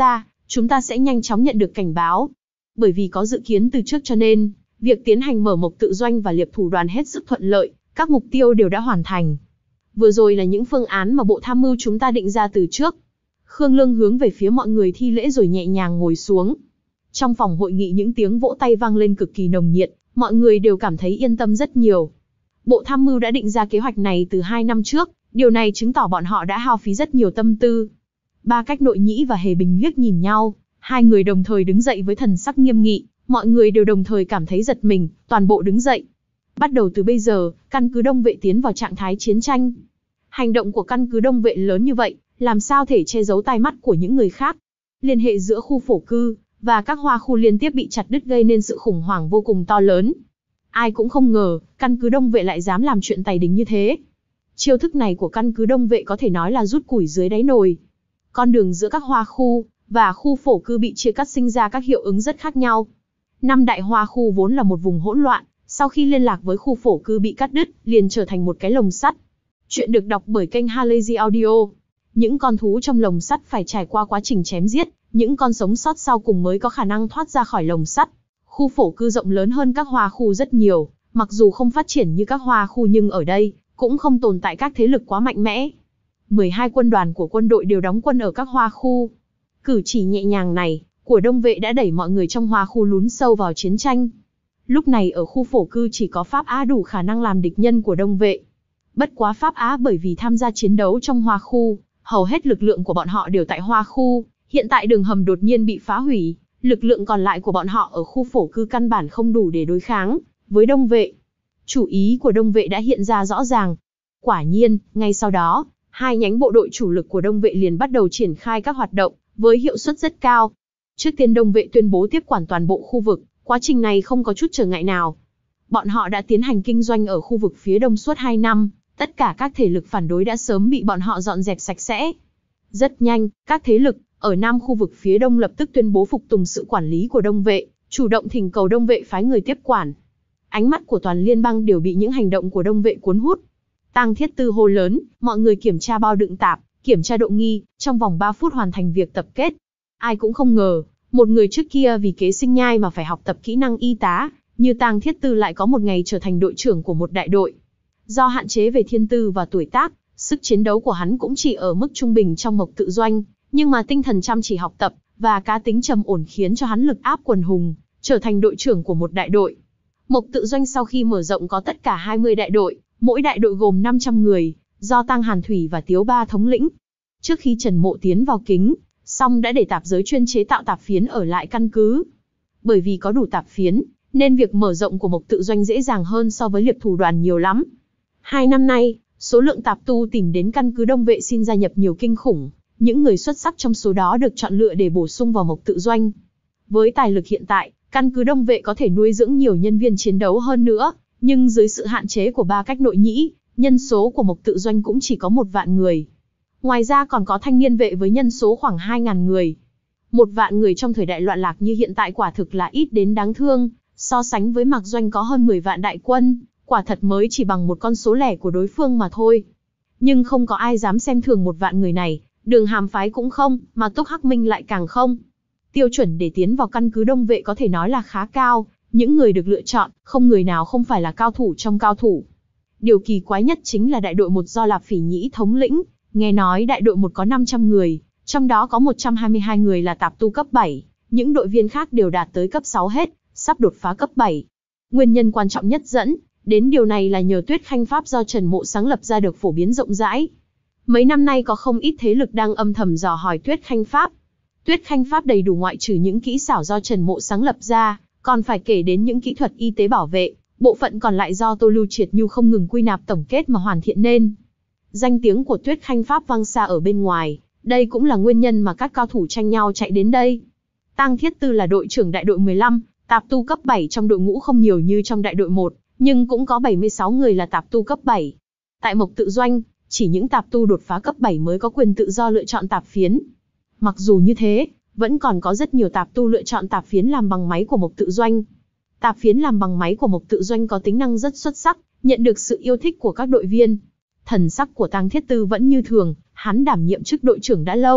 chúng ta sẽ nhanh chóng nhận được cảnh báo. Bởi vì có dự kiến từ trước cho nên, việc tiến hành mở mộc tự doanh và liệp thủ đoàn hết sức thuận lợi, các mục tiêu đều đã hoàn thành. Vừa rồi là những phương án mà bộ tham mưu chúng ta định ra từ trước. Khương Lương hướng về phía mọi người thi lễ rồi nhẹ nhàng ngồi xuống. Trong phòng hội nghị những tiếng vỗ tay vang lên cực kỳ nồng nhiệt, mọi người đều cảm thấy yên tâm rất nhiều. Bộ tham mưu đã định ra kế hoạch này từ hai năm trước, điều này chứng tỏ bọn họ đã hao phí rất nhiều tâm tư. Ba Cách Nội Nhĩ và Hề Bình liếc nhìn nhau, hai người đồng thời đứng dậy với thần sắc nghiêm nghị, mọi người đều đồng thời cảm thấy giật mình, toàn bộ đứng dậy. Bắt đầu từ bây giờ, căn cứ Đông Vệ tiến vào trạng thái chiến tranh. Hành động của căn cứ Đông Vệ lớn như vậy, làm sao thể che giấu tai mắt của những người khác. Liên hệ giữa khu phổ cư và các hoa khu liên tiếp bị chặt đứt gây nên sự khủng hoảng vô cùng to lớn. Ai cũng không ngờ, căn cứ Đông Vệ lại dám làm chuyện tày đình như thế. Chiêu thức này của căn cứ Đông Vệ có thể nói là rút củi dưới đáy nồi. Con đường giữa các hoa khu và khu phổ cư bị chia cắt sinh ra các hiệu ứng rất khác nhau. Năm đại hoa khu vốn là một vùng hỗn loạn, sau khi liên lạc với khu phổ cư bị cắt đứt, liền trở thành một cái lồng sắt. Chuyện được đọc bởi kênh Halazy Audio. Những con thú trong lồng sắt phải trải qua quá trình chém giết, những con sống sót sau cùng mới có khả năng thoát ra khỏi lồng sắt. Khu phổ cư rộng lớn hơn các hoa khu rất nhiều, mặc dù không phát triển như các hoa khu nhưng ở đây cũng không tồn tại các thế lực quá mạnh mẽ. mười hai quân đoàn của quân đội đều đóng quân ở các hoa khu. Cử chỉ nhẹ nhàng này của Đông Vệ đã đẩy mọi người trong hoa khu lún sâu vào chiến tranh. Lúc này ở khu phổ cư chỉ có Pháp Á đủ khả năng làm địch nhân của Đông Vệ. Bất quá Pháp Á bởi vì tham gia chiến đấu trong hoa khu, hầu hết lực lượng của bọn họ đều tại hoa khu, hiện tại đường hầm đột nhiên bị phá hủy, lực lượng còn lại của bọn họ ở khu phổ cư căn bản không đủ để đối kháng với Đông Vệ. Chủ ý của Đông Vệ đã hiện ra rõ ràng. Quả nhiên, ngay sau đó, hai nhánh bộ đội chủ lực của Đông Vệ liền bắt đầu triển khai các hoạt động, với hiệu suất rất cao. Trước tiên Đông Vệ tuyên bố tiếp quản toàn bộ khu vực, quá trình này không có chút trở ngại nào. Bọn họ đã tiến hành kinh doanh ở khu vực phía đông suốt hai năm, tất cả các thể lực phản đối đã sớm bị bọn họ dọn dẹp sạch sẽ. Rất nhanh, các thế lực ở nam khu vực phía đông lập tức tuyên bố phục tùng sự quản lý của Đông Vệ, chủ động thỉnh cầu Đông Vệ phái người tiếp quản. Ánh mắt của toàn liên bang đều bị những hành động của Đông Vệ cuốn hút. Tang Thiết Tư hô lớn, mọi người kiểm tra bao đựng tạp, kiểm tra độ nghi, trong vòng ba phút hoàn thành việc tập kết. Ai cũng không ngờ, một người trước kia vì kế sinh nhai mà phải học tập kỹ năng y tá, như Tang Thiết Tư lại có một ngày trở thành đội trưởng của một đại đội. Do hạn chế về thiên tư và tuổi tác, sức chiến đấu của hắn cũng chỉ ở mức trung bình trong mộc tự doanh, nhưng mà tinh thần chăm chỉ học tập và cá tính trầm ổn khiến cho hắn lực áp quần hùng, trở thành đội trưởng của một đại đội. Mộc tự doanh sau khi mở rộng có tất cả hai mươi đại đội, mỗi đại đội gồm năm trăm người, do Tang Hàn Thủy và Tiếu Ba thống lĩnh. Trước khi Trần Mộ tiến vào kính, song đã để tạp giới chuyên chế tạo tạp phiến ở lại căn cứ. Bởi vì có đủ tạp phiến, nên việc mở rộng của mộc tự doanh dễ dàng hơn so với liệp thủ đoàn nhiều lắm. Hai năm nay, số lượng tạp tu tìm đến căn cứ Đông Vệ xin gia nhập nhiều kinh khủng, những người xuất sắc trong số đó được chọn lựa để bổ sung vào mộc tự doanh. Với tài lực hiện tại, căn cứ Đông Vệ có thể nuôi dưỡng nhiều nhân viên chiến đấu hơn nữa, nhưng dưới sự hạn chế của Ba Cách Nội Nhĩ, nhân số của mộc tự doanh cũng chỉ có một vạn người. Ngoài ra còn có thanh niên vệ với nhân số khoảng hai nghìn người. Một vạn người trong thời đại loạn lạc như hiện tại quả thực là ít đến đáng thương, so sánh với Mạc Doanh có hơn mười vạn đại quân, quả thật mới chỉ bằng một con số lẻ của đối phương mà thôi. Nhưng không có ai dám xem thường một vạn người này, Đường Hàm phái cũng không, mà Túc Hắc Minh lại càng không. Tiêu chuẩn để tiến vào căn cứ Đông Vệ có thể nói là khá cao, những người được lựa chọn, không người nào không phải là cao thủ trong cao thủ. Điều kỳ quái nhất chính là đại đội một do Lạp Phỉ Nhĩ thống lĩnh, nghe nói đại đội một có năm trăm người, trong đó có một trăm hai mươi hai người là tạp tu cấp bảy, những đội viên khác đều đạt tới cấp sáu hết, sắp đột phá cấp bảy. Nguyên nhân quan trọng nhất dẫn đến điều này là nhờ Tuyết Khanh Pháp do Trần Mộ sáng lập ra được phổ biến rộng rãi. Mấy năm nay có không ít thế lực đang âm thầm dò hỏi Tuyết Khanh Pháp. Tuyết Khanh Pháp đầy đủ ngoại trừ những kỹ xảo do Trần Mộ sáng lập ra, còn phải kể đến những kỹ thuật y tế bảo vệ, bộ phận còn lại do Tô Lưu Triệt Nhu không ngừng quy nạp tổng kết mà hoàn thiện nên. Danh tiếng của Tuyết Khanh Pháp vang xa ở bên ngoài, đây cũng là nguyên nhân mà các cao thủ tranh nhau chạy đến đây. Tang Thiết Tư là đội trưởng đại đội mười lăm, tạp tu cấp bảy trong đội ngũ không nhiều như trong đại đội một, nhưng cũng có bảy mươi sáu người là tạp tu cấp bảy. Tại mộc tự doanh, chỉ những tạp tu đột phá cấp bảy mới có quyền tự do lựa chọn tạp phiến. Mặc dù như thế, vẫn còn có rất nhiều tạp tu lựa chọn tạp phiến làm bằng máy của mộc tự doanh. Tạp phiến làm bằng máy của mộc tự doanh có tính năng rất xuất sắc, nhận được sự yêu thích của các đội viên. Thần sắc của Tang Thiết Tư vẫn như thường, hắn đảm nhiệm chức đội trưởng đã lâu,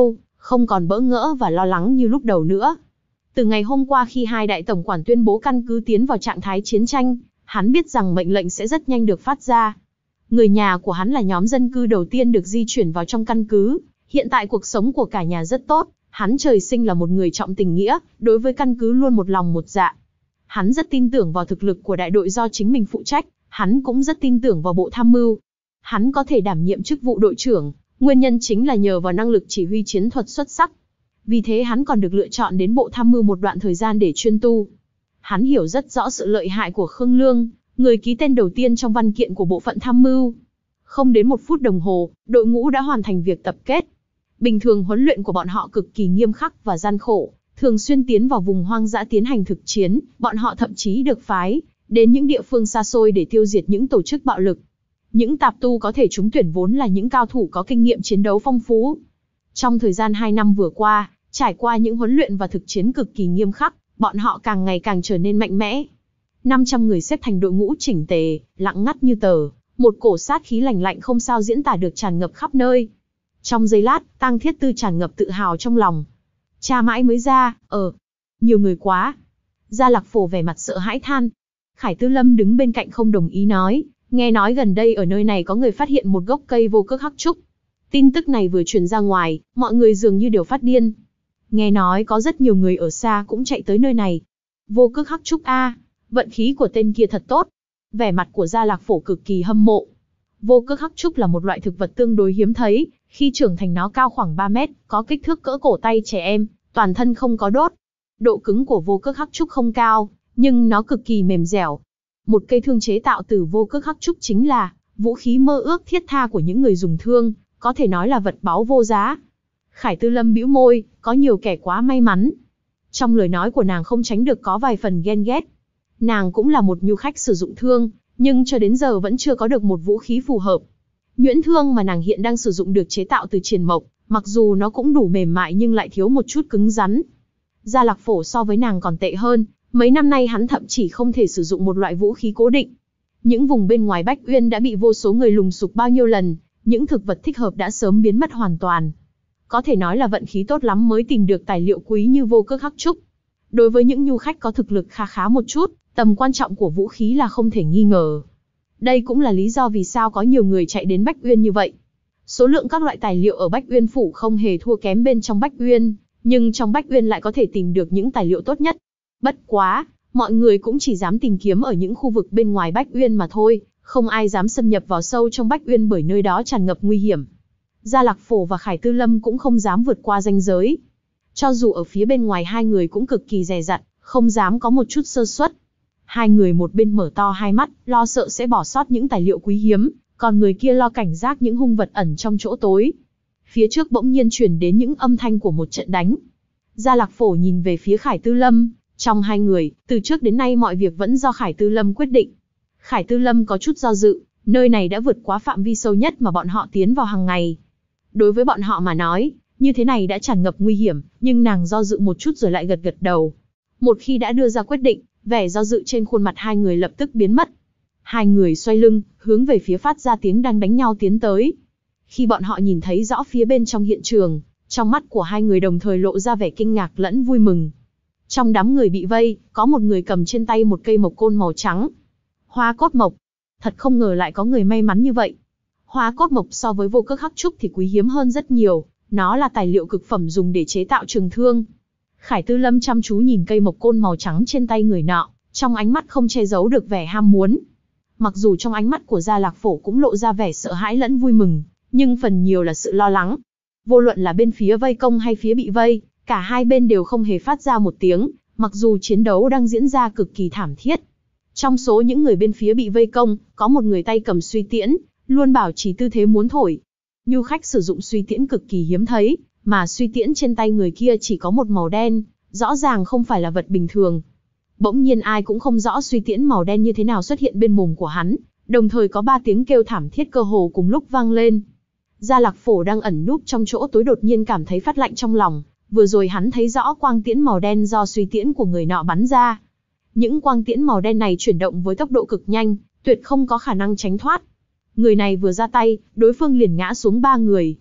không còn bỡ ngỡ và lo lắng như lúc đầu nữa. Từ ngày hôm qua khi hai đại tổng quản tuyên bố căn cứ tiến vào trạng thái chiến tranh, hắn biết rằng mệnh lệnh sẽ rất nhanh được phát ra. Người nhà của hắn là nhóm dân cư đầu tiên được di chuyển vào trong căn cứ. Hiện tại cuộc sống của cả nhà rất tốt, hắn trời sinh là một người trọng tình nghĩa, đối với căn cứ luôn một lòng một dạ. Hắn rất tin tưởng vào thực lực của đại đội do chính mình phụ trách, hắn cũng rất tin tưởng vào bộ tham mưu. Hắn có thể đảm nhiệm chức vụ đội trưởng, nguyên nhân chính là nhờ vào năng lực chỉ huy chiến thuật xuất sắc. Vì thế hắn còn được lựa chọn đến bộ tham mưu một đoạn thời gian để chuyên tu. Hắn hiểu rất rõ sự lợi hại của Khương Lương, người ký tên đầu tiên trong văn kiện của bộ phận tham mưu. Không đến một phút đồng hồ, đội ngũ đã hoàn thành việc tập kết. Bình thường huấn luyện của bọn họ cực kỳ nghiêm khắc và gian khổ, thường xuyên tiến vào vùng hoang dã tiến hành thực chiến, bọn họ thậm chí được phái đến những địa phương xa xôi để tiêu diệt những tổ chức bạo lực. Những tạp tu có thể trúng tuyển vốn là những cao thủ có kinh nghiệm chiến đấu phong phú. Trong thời gian hai năm vừa qua, trải qua những huấn luyện và thực chiến cực kỳ nghiêm khắc, bọn họ càng ngày càng trở nên mạnh mẽ. năm trăm người xếp thành đội ngũ chỉnh tề, lặng ngắt như tờ, một cổ sát khí lạnh lạnh không sao diễn tả được tràn ngập khắp nơi. Trong giây lát, Tang Thiết Tư tràn ngập tự hào trong lòng. Cha mãi mới ra, ờ, nhiều người quá. Gia Lạc Phổ vẻ mặt sợ hãi than. Khải Tư Lâm đứng bên cạnh không đồng ý nói, nghe nói gần đây ở nơi này có người phát hiện một gốc cây vô cước hắc trúc. Tin tức này vừa truyền ra ngoài, mọi người dường như đều phát điên. Nghe nói có rất nhiều người ở xa cũng chạy tới nơi này. Vô cước hắc trúc a, vận khí của tên kia thật tốt. Vẻ mặt của Gia Lạc Phổ cực kỳ hâm mộ. Vô cước hắc trúc là một loại thực vật tương đối hiếm thấy, khi trưởng thành nó cao khoảng ba mét, có kích thước cỡ cổ tay trẻ em, toàn thân không có đốt. Độ cứng của vô cước hắc trúc không cao, nhưng nó cực kỳ mềm dẻo. Một cây thương chế tạo từ vô cước hắc trúc chính là vũ khí mơ ước thiết tha của những người dùng thương, có thể nói là vật báu vô giá. Khải Tư Lâm bĩu môi, có nhiều kẻ quá may mắn. Trong lời nói của nàng không tránh được có vài phần ghen ghét. Nàng cũng là một nhu khách sử dụng thương, nhưng cho đến giờ vẫn chưa có được một vũ khí phù hợp. Nhuyễn thương mà nàng hiện đang sử dụng được chế tạo từ triền mộc, mặc dù nó cũng đủ mềm mại nhưng lại thiếu một chút cứng rắn. Gia Lạc Phổ so với nàng còn tệ hơn, mấy năm nay hắn thậm chỉ không thể sử dụng một loại vũ khí cố định. Những vùng bên ngoài Bách Uyên đã bị vô số người lùng sục bao nhiêu lần, những thực vật thích hợp đã sớm biến mất hoàn toàn. Có thể nói là vận khí tốt lắm mới tìm được tài liệu quý như vô cước hắc trúc. Đối với những nhu khách có thực lực khá khá một chút, tầm quan trọng của vũ khí là không thể nghi ngờ. Đây cũng là lý do vì sao có nhiều người chạy đến Bách Uyên như vậy. Số lượng các loại tài liệu ở Bách Uyên phủ không hề thua kém bên trong Bách Uyên, nhưng trong Bách Uyên lại có thể tìm được những tài liệu tốt nhất. Bất quá, mọi người cũng chỉ dám tìm kiếm ở những khu vực bên ngoài Bách Uyên mà thôi, không ai dám xâm nhập vào sâu trong Bách Uyên bởi nơi đó tràn ngập nguy hiểm. Gia Lạc Phổ và Khải Tư Lâm cũng không dám vượt qua ranh giới. Cho dù ở phía bên ngoài hai người cũng cực kỳ dè dặt, không dám có một chút sơ suất. Hai người một bên mở to hai mắt, lo sợ sẽ bỏ sót những tài liệu quý hiếm, còn người kia lo cảnh giác những hung vật ẩn trong chỗ tối. Phía trước bỗng nhiên truyền đến những âm thanh của một trận đánh. Gia Lạc Phổ nhìn về phía Khải Tư Lâm, trong hai người, từ trước đến nay mọi việc vẫn do Khải Tư Lâm quyết định. Khải Tư Lâm có chút do dự, nơi này đã vượt quá phạm vi sâu nhất mà bọn họ tiến vào hàng ngày. Đối với bọn họ mà nói, như thế này đã tràn ngập nguy hiểm, nhưng nàng do dự một chút rồi lại gật gật đầu. Một khi đã đưa ra quyết định, vẻ do dự trên khuôn mặt hai người lập tức biến mất. Hai người xoay lưng, hướng về phía phát ra tiếng đang đánh nhau tiến tới. Khi bọn họ nhìn thấy rõ phía bên trong hiện trường, trong mắt của hai người đồng thời lộ ra vẻ kinh ngạc lẫn vui mừng. Trong đám người bị vây, có một người cầm trên tay một cây mộc côn màu trắng. Hoa cốt mộc. Thật không ngờ lại có người may mắn như vậy. Hoa cốt mộc so với vô cước hắc trúc thì quý hiếm hơn rất nhiều, nó là tài liệu cực phẩm dùng để chế tạo trường thương. Khải Tư Lâm chăm chú nhìn cây mộc côn màu trắng trên tay người nọ, trong ánh mắt không che giấu được vẻ ham muốn. Mặc dù trong ánh mắt của Gia Lạc Phổ cũng lộ ra vẻ sợ hãi lẫn vui mừng, nhưng phần nhiều là sự lo lắng. Vô luận là bên phía vây công hay phía bị vây, cả hai bên đều không hề phát ra một tiếng, mặc dù chiến đấu đang diễn ra cực kỳ thảm thiết. Trong số những người bên phía bị vây công, có một người tay cầm suy tiễn, luôn bảo trì tư thế muốn thổi. Nhu khách sử dụng suy tiễn cực kỳ hiếm thấy, mà suy tiễn trên tay người kia chỉ có một màu đen, rõ ràng không phải là vật bình thường. Bỗng nhiên ai cũng không rõ suy tiễn màu đen như thế nào xuất hiện bên mồm của hắn, đồng thời có ba tiếng kêu thảm thiết cơ hồ cùng lúc vang lên. Gia Lạc Phổ đang ẩn núp trong chỗ tối đột nhiên cảm thấy phát lạnh trong lòng, vừa rồi hắn thấy rõ quang tiễn màu đen do suy tiễn của người nọ bắn ra. Những quang tiễn màu đen này chuyển động với tốc độ cực nhanh, tuyệt không có khả năng tránh thoát. Người này vừa ra tay, đối phương liền ngã xuống ba người.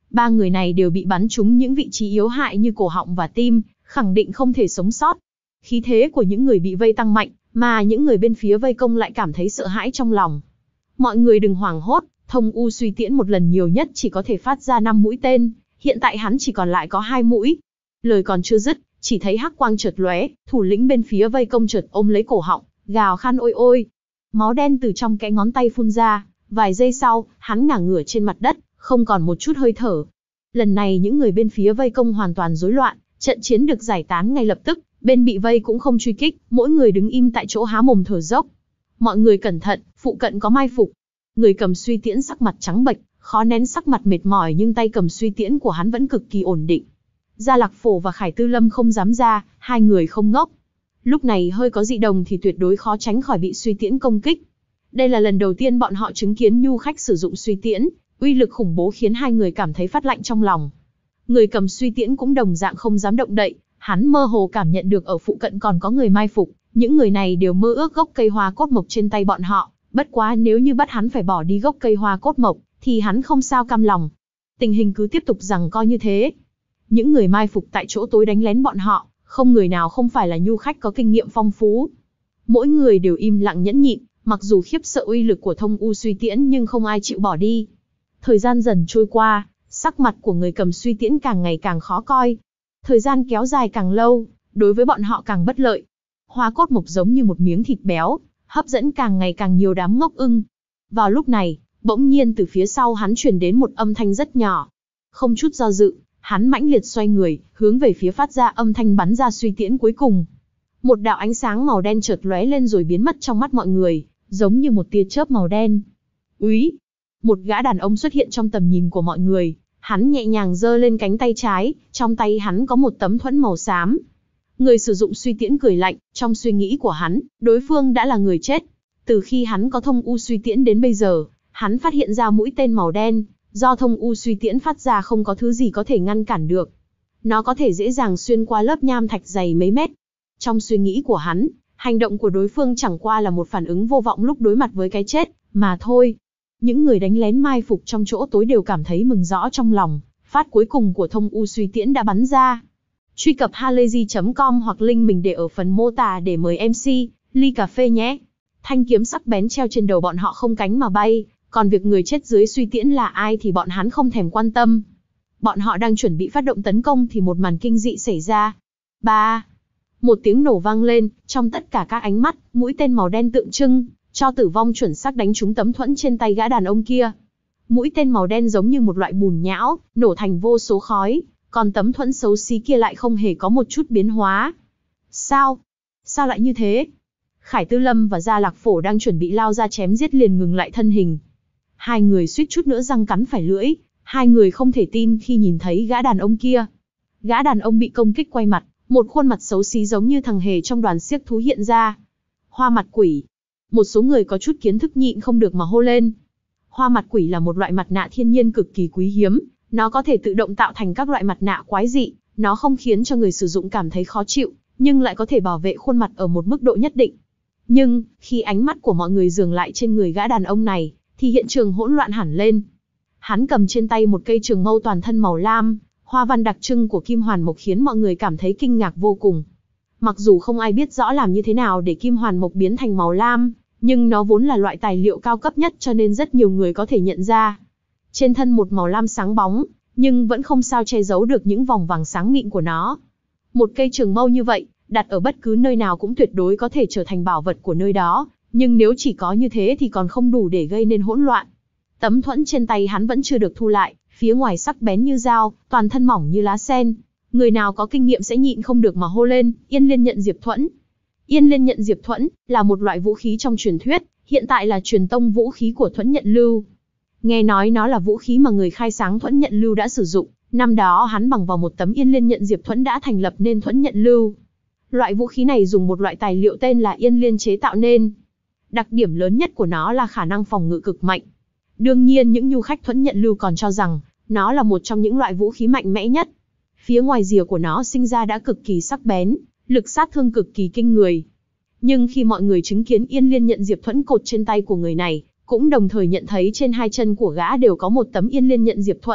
Ba người này đều bị bắn trúng những vị trí yếu hại như cổ họng và tim, khẳng định không thể sống sót. Khí thế của những người bị vây tăng mạnh, mà những người bên phía vây công lại cảm thấy sợ hãi trong lòng. Mọi người đừng hoảng hốt, Thông U Suy Tiễn một lần nhiều nhất chỉ có thể phát ra năm mũi tên, hiện tại hắn chỉ còn lại có hai mũi. Lời còn chưa dứt, chỉ thấy hắc quang chợt lóe, thủ lĩnh bên phía vây công chợt ôm lấy cổ họng, gào khan ôi ôi. Máu đen từ trong kẽ ngón tay phun ra, vài giây sau, hắn ngả ngửa trên mặt đất, không còn một chút hơi thở. Lần này những người bên phía vây công hoàn toàn rối loạn, trận chiến được giải tán ngay lập tức, bên bị vây cũng không truy kích, mỗi người đứng im tại chỗ há mồm thở dốc. Mọi người cẩn thận, phụ cận có mai phục. Người cầm suy tiễn sắc mặt trắng bệch, khó nén sắc mặt mệt mỏi nhưng tay cầm suy tiễn của hắn vẫn cực kỳ ổn định. Gia Lạc Phổ và Khải Tư Lâm không dám ra, hai người không ngốc. Lúc này hơi có dị đồng thì tuyệt đối khó tránh khỏi bị suy tiễn công kích. Đây là lần đầu tiên bọn họ chứng kiến nhu khách sử dụng suy tiễn, uy lực khủng bố khiến hai người cảm thấy phát lạnh trong lòng. Người cầm suy tiễn cũng đồng dạng không dám động đậy, hắn mơ hồ cảm nhận được ở phụ cận còn có người mai phục, những người này đều mơ ước gốc cây hoa cốt mộc trên tay bọn họ, bất quá nếu như bắt hắn phải bỏ đi gốc cây hoa cốt mộc, thì hắn không sao cam lòng. Tình hình cứ tiếp tục giằng co như thế. Những người mai phục tại chỗ tối đánh lén bọn họ, không người nào không phải là nhu khách có kinh nghiệm phong phú. Mỗi người đều im lặng nhẫn nhịn, mặc dù khiếp sợ uy lực của Thông U Suy Tiễn nhưng không ai chịu bỏ đi. Thời gian dần trôi qua, sắc mặt của người cầm suy tiễn càng ngày càng khó coi. Thời gian kéo dài càng lâu, đối với bọn họ càng bất lợi. Hoa cốt mộc giống như một miếng thịt béo, hấp dẫn càng ngày càng nhiều đám ngốc ưng. Vào lúc này, bỗng nhiên từ phía sau hắn truyền đến một âm thanh rất nhỏ. Không chút do dự, hắn mãnh liệt xoay người, hướng về phía phát ra âm thanh bắn ra suy tiễn cuối cùng. Một đạo ánh sáng màu đen chợt lóe lên rồi biến mất trong mắt mọi người, giống như một tia chớp màu đen. Úy! Một gã đàn ông xuất hiện trong tầm nhìn của mọi người, hắn nhẹ nhàng giơ lên cánh tay trái, trong tay hắn có một tấm thuẫn màu xám. Người sử dụng suy tiễn cười lạnh, trong suy nghĩ của hắn, đối phương đã là người chết. Từ khi hắn có Thông U Suy Tiễn đến bây giờ, hắn phát hiện ra mũi tên màu đen, do Thông U Suy Tiễn phát ra không có thứ gì có thể ngăn cản được. Nó có thể dễ dàng xuyên qua lớp nham thạch dày mấy mét. Trong suy nghĩ của hắn, hành động của đối phương chẳng qua là một phản ứng vô vọng lúc đối mặt với cái chết, mà thôi. Những người đánh lén mai phục trong chỗ tối đều cảm thấy mừng rõ trong lòng, phát cuối cùng của Thông U Suy Tiễn đã bắn ra. Truy cập halayzi chấm com hoặc link mình để ở phần mô tả để mời em xê, ly cà phê nhé. Thanh kiếm sắc bén treo trên đầu bọn họ không cánh mà bay, còn việc người chết dưới suy tiễn là ai thì bọn hắn không thèm quan tâm. Bọn họ đang chuẩn bị phát động tấn công thì một màn kinh dị xảy ra. Ba! Một tiếng nổ vang lên, trong tất cả các ánh mắt, mũi tên màu đen tượng trưng cho tử vong chuẩn xác đánh trúng tấm thuẫn trên tay gã đàn ông kia. Mũi tên màu đen giống như một loại bùn nhão, nổ thành vô số khói, còn tấm thuẫn xấu xí kia lại không hề có một chút biến hóa. Sao? Sao lại như thế? Khải Tư Lâm và Gia Lạc Phổ đang chuẩn bị lao ra chém giết liền ngừng lại thân hình. Hai người suýt chút nữa răng cắn phải lưỡi, hai người không thể tin khi nhìn thấy gã đàn ông kia. Gã đàn ông bị công kích quay mặt, một khuôn mặt xấu xí giống như thằng hề trong đoàn xiếc thú hiện ra. Hoa mặt quỷ. Một số người có chút kiến thức nhịn không được mà hô lên. Hoa mặt quỷ là một loại mặt nạ thiên nhiên cực kỳ quý hiếm, nó có thể tự động tạo thành các loại mặt nạ quái dị, nó không khiến cho người sử dụng cảm thấy khó chịu, nhưng lại có thể bảo vệ khuôn mặt ở một mức độ nhất định. Nhưng, khi ánh mắt của mọi người dừng lại trên người gã đàn ông này, thì hiện trường hỗn loạn hẳn lên. Hắn cầm trên tay một cây trường mâu toàn thân màu lam, hoa văn đặc trưng của kim hoàn mộc khiến mọi người cảm thấy kinh ngạc vô cùng. Mặc dù không ai biết rõ làm như thế nào để kim hoàn mộc biến thành màu lam, nhưng nó vốn là loại tài liệu cao cấp nhất cho nên rất nhiều người có thể nhận ra. Trên thân một màu lam sáng bóng, nhưng vẫn không sao che giấu được những vòng vàng sáng mịn của nó. Một cây trường mâu như vậy, đặt ở bất cứ nơi nào cũng tuyệt đối có thể trở thành bảo vật của nơi đó, nhưng nếu chỉ có như thế thì còn không đủ để gây nên hỗn loạn. Tấm thuẫn trên tay hắn vẫn chưa được thu lại, phía ngoài sắc bén như dao, toàn thân mỏng như lá sen. Người nào có kinh nghiệm sẽ nhịn không được mà hô lên, Yên Liên nhận Diệp Thuẫn. Yên Liên nhận Diệp Thuẫn là một loại vũ khí trong truyền thuyết, hiện tại là truyền tông vũ khí của Thuẫn Nhận Lưu. Nghe nói nó là vũ khí mà người khai sáng Thuẫn Nhận Lưu đã sử dụng, năm đó hắn bằng vào một tấm Yên Liên nhận Diệp Thuẫn đã thành lập nên Thuẫn Nhận Lưu. Loại vũ khí này dùng một loại tài liệu tên là Yên Liên chế tạo nên. Đặc điểm lớn nhất của nó là khả năng phòng ngự cực mạnh. Đương nhiên những nhu khách Thuẫn Nhận Lưu còn cho rằng nó là một trong những loại vũ khí mạnh mẽ nhất. Phía ngoài rìa của nó sinh ra đã cực kỳ sắc bén, lực sát thương cực kỳ kinh người. Nhưng khi mọi người chứng kiến Yên Liên nhận Diệp Thuẫn cột trên tay của người này, cũng đồng thời nhận thấy trên hai chân của gã đều có một tấm Yên Liên nhận Diệp Thuẫn,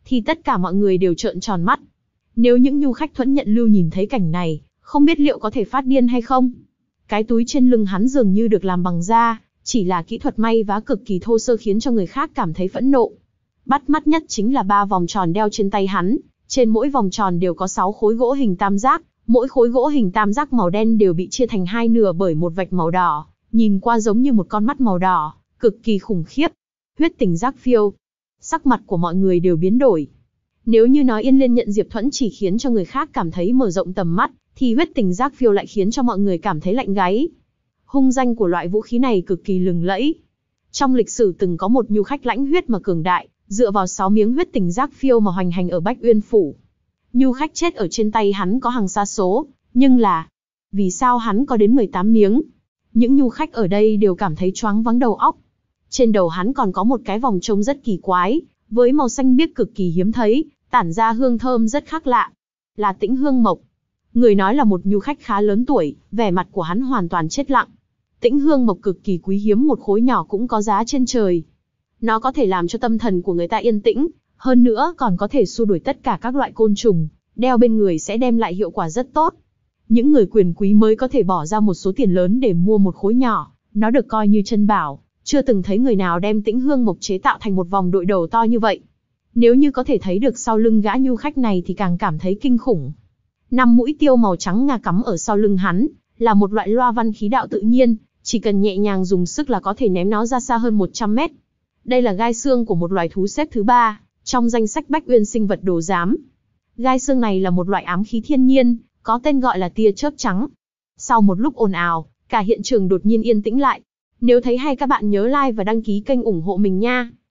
thì tất cả mọi người đều trợn tròn mắt. Nếu những nhu khách thuẫn nhận lưu nhìn thấy cảnh này, không biết liệu có thể phát điên hay không. Cái túi trên lưng hắn dường như được làm bằng da, chỉ là kỹ thuật may vá cực kỳ thô sơ khiến cho người khác cảm thấy phẫn nộ. Bắt mắt nhất chính là ba vòng tròn đeo trên tay hắn, trên mỗi vòng tròn đều có sáu khối gỗ hình tam giác, mỗi khối gỗ hình tam giác màu đen đều bị chia thành hai nửa bởi một vạch màu đỏ, nhìn qua giống như một con mắt màu đỏ, cực kỳ khủng khiếp. Huyết tình giác phiêu. Sắc mặt của mọi người đều biến đổi. Nếu như nói Yên Liên nhận Diệp Thuẫn chỉ khiến cho người khác cảm thấy mở rộng tầm mắt, thì huyết tình giác phiêu lại khiến cho mọi người cảm thấy lạnh gáy. Hung danh của loại vũ khí này cực kỳ lừng lẫy. Trong lịch sử từng có một nhu khách lãnh huyết mà cường đại, dựa vào sáu miếng huyết tình giác phiêu mà hoành hành ở Bách Uyên Phủ. Nhu khách chết ở trên tay hắn có hàng xa số, nhưng là... vì sao hắn có đến mười tám miếng? Những nhu khách ở đây đều cảm thấy choáng váng đầu óc. Trên đầu hắn còn có một cái vòng trông rất kỳ quái, với màu xanh biếc cực kỳ hiếm thấy, tản ra hương thơm rất khác lạ. Là Tĩnh Hương Mộc. Người nói là một nhu khách khá lớn tuổi, vẻ mặt của hắn hoàn toàn chết lặng. Tĩnh Hương Mộc cực kỳ quý hiếm, một khối nhỏ cũng có giá trên trời. Nó có thể làm cho tâm thần của người ta yên tĩnh, hơn nữa còn có thể xua đuổi tất cả các loại côn trùng, đeo bên người sẽ đem lại hiệu quả rất tốt. Những người quyền quý mới có thể bỏ ra một số tiền lớn để mua một khối nhỏ, nó được coi như chân bảo, chưa từng thấy người nào đem Tĩnh Hương Mộc chế tạo thành một vòng đội đầu to như vậy. Nếu như có thể thấy được sau lưng gã nhu khách này thì càng cảm thấy kinh khủng. Năm mũi tiêu màu trắng ngà cắm ở sau lưng hắn, là một loại loa văn khí đạo tự nhiên, chỉ cần nhẹ nhàng dùng sức là có thể ném nó ra xa hơn một trăm mét. Đây là gai xương của một loài thú xếp thứ ba, trong danh sách Bách Uyên sinh vật đồ giám. Gai xương này là một loại ám khí thiên nhiên, có tên gọi là tia chớp trắng. Sau một lúc ồn ào, cả hiện trường đột nhiên yên tĩnh lại. Nếu thấy hay các bạn nhớ like và đăng ký kênh ủng hộ mình nha.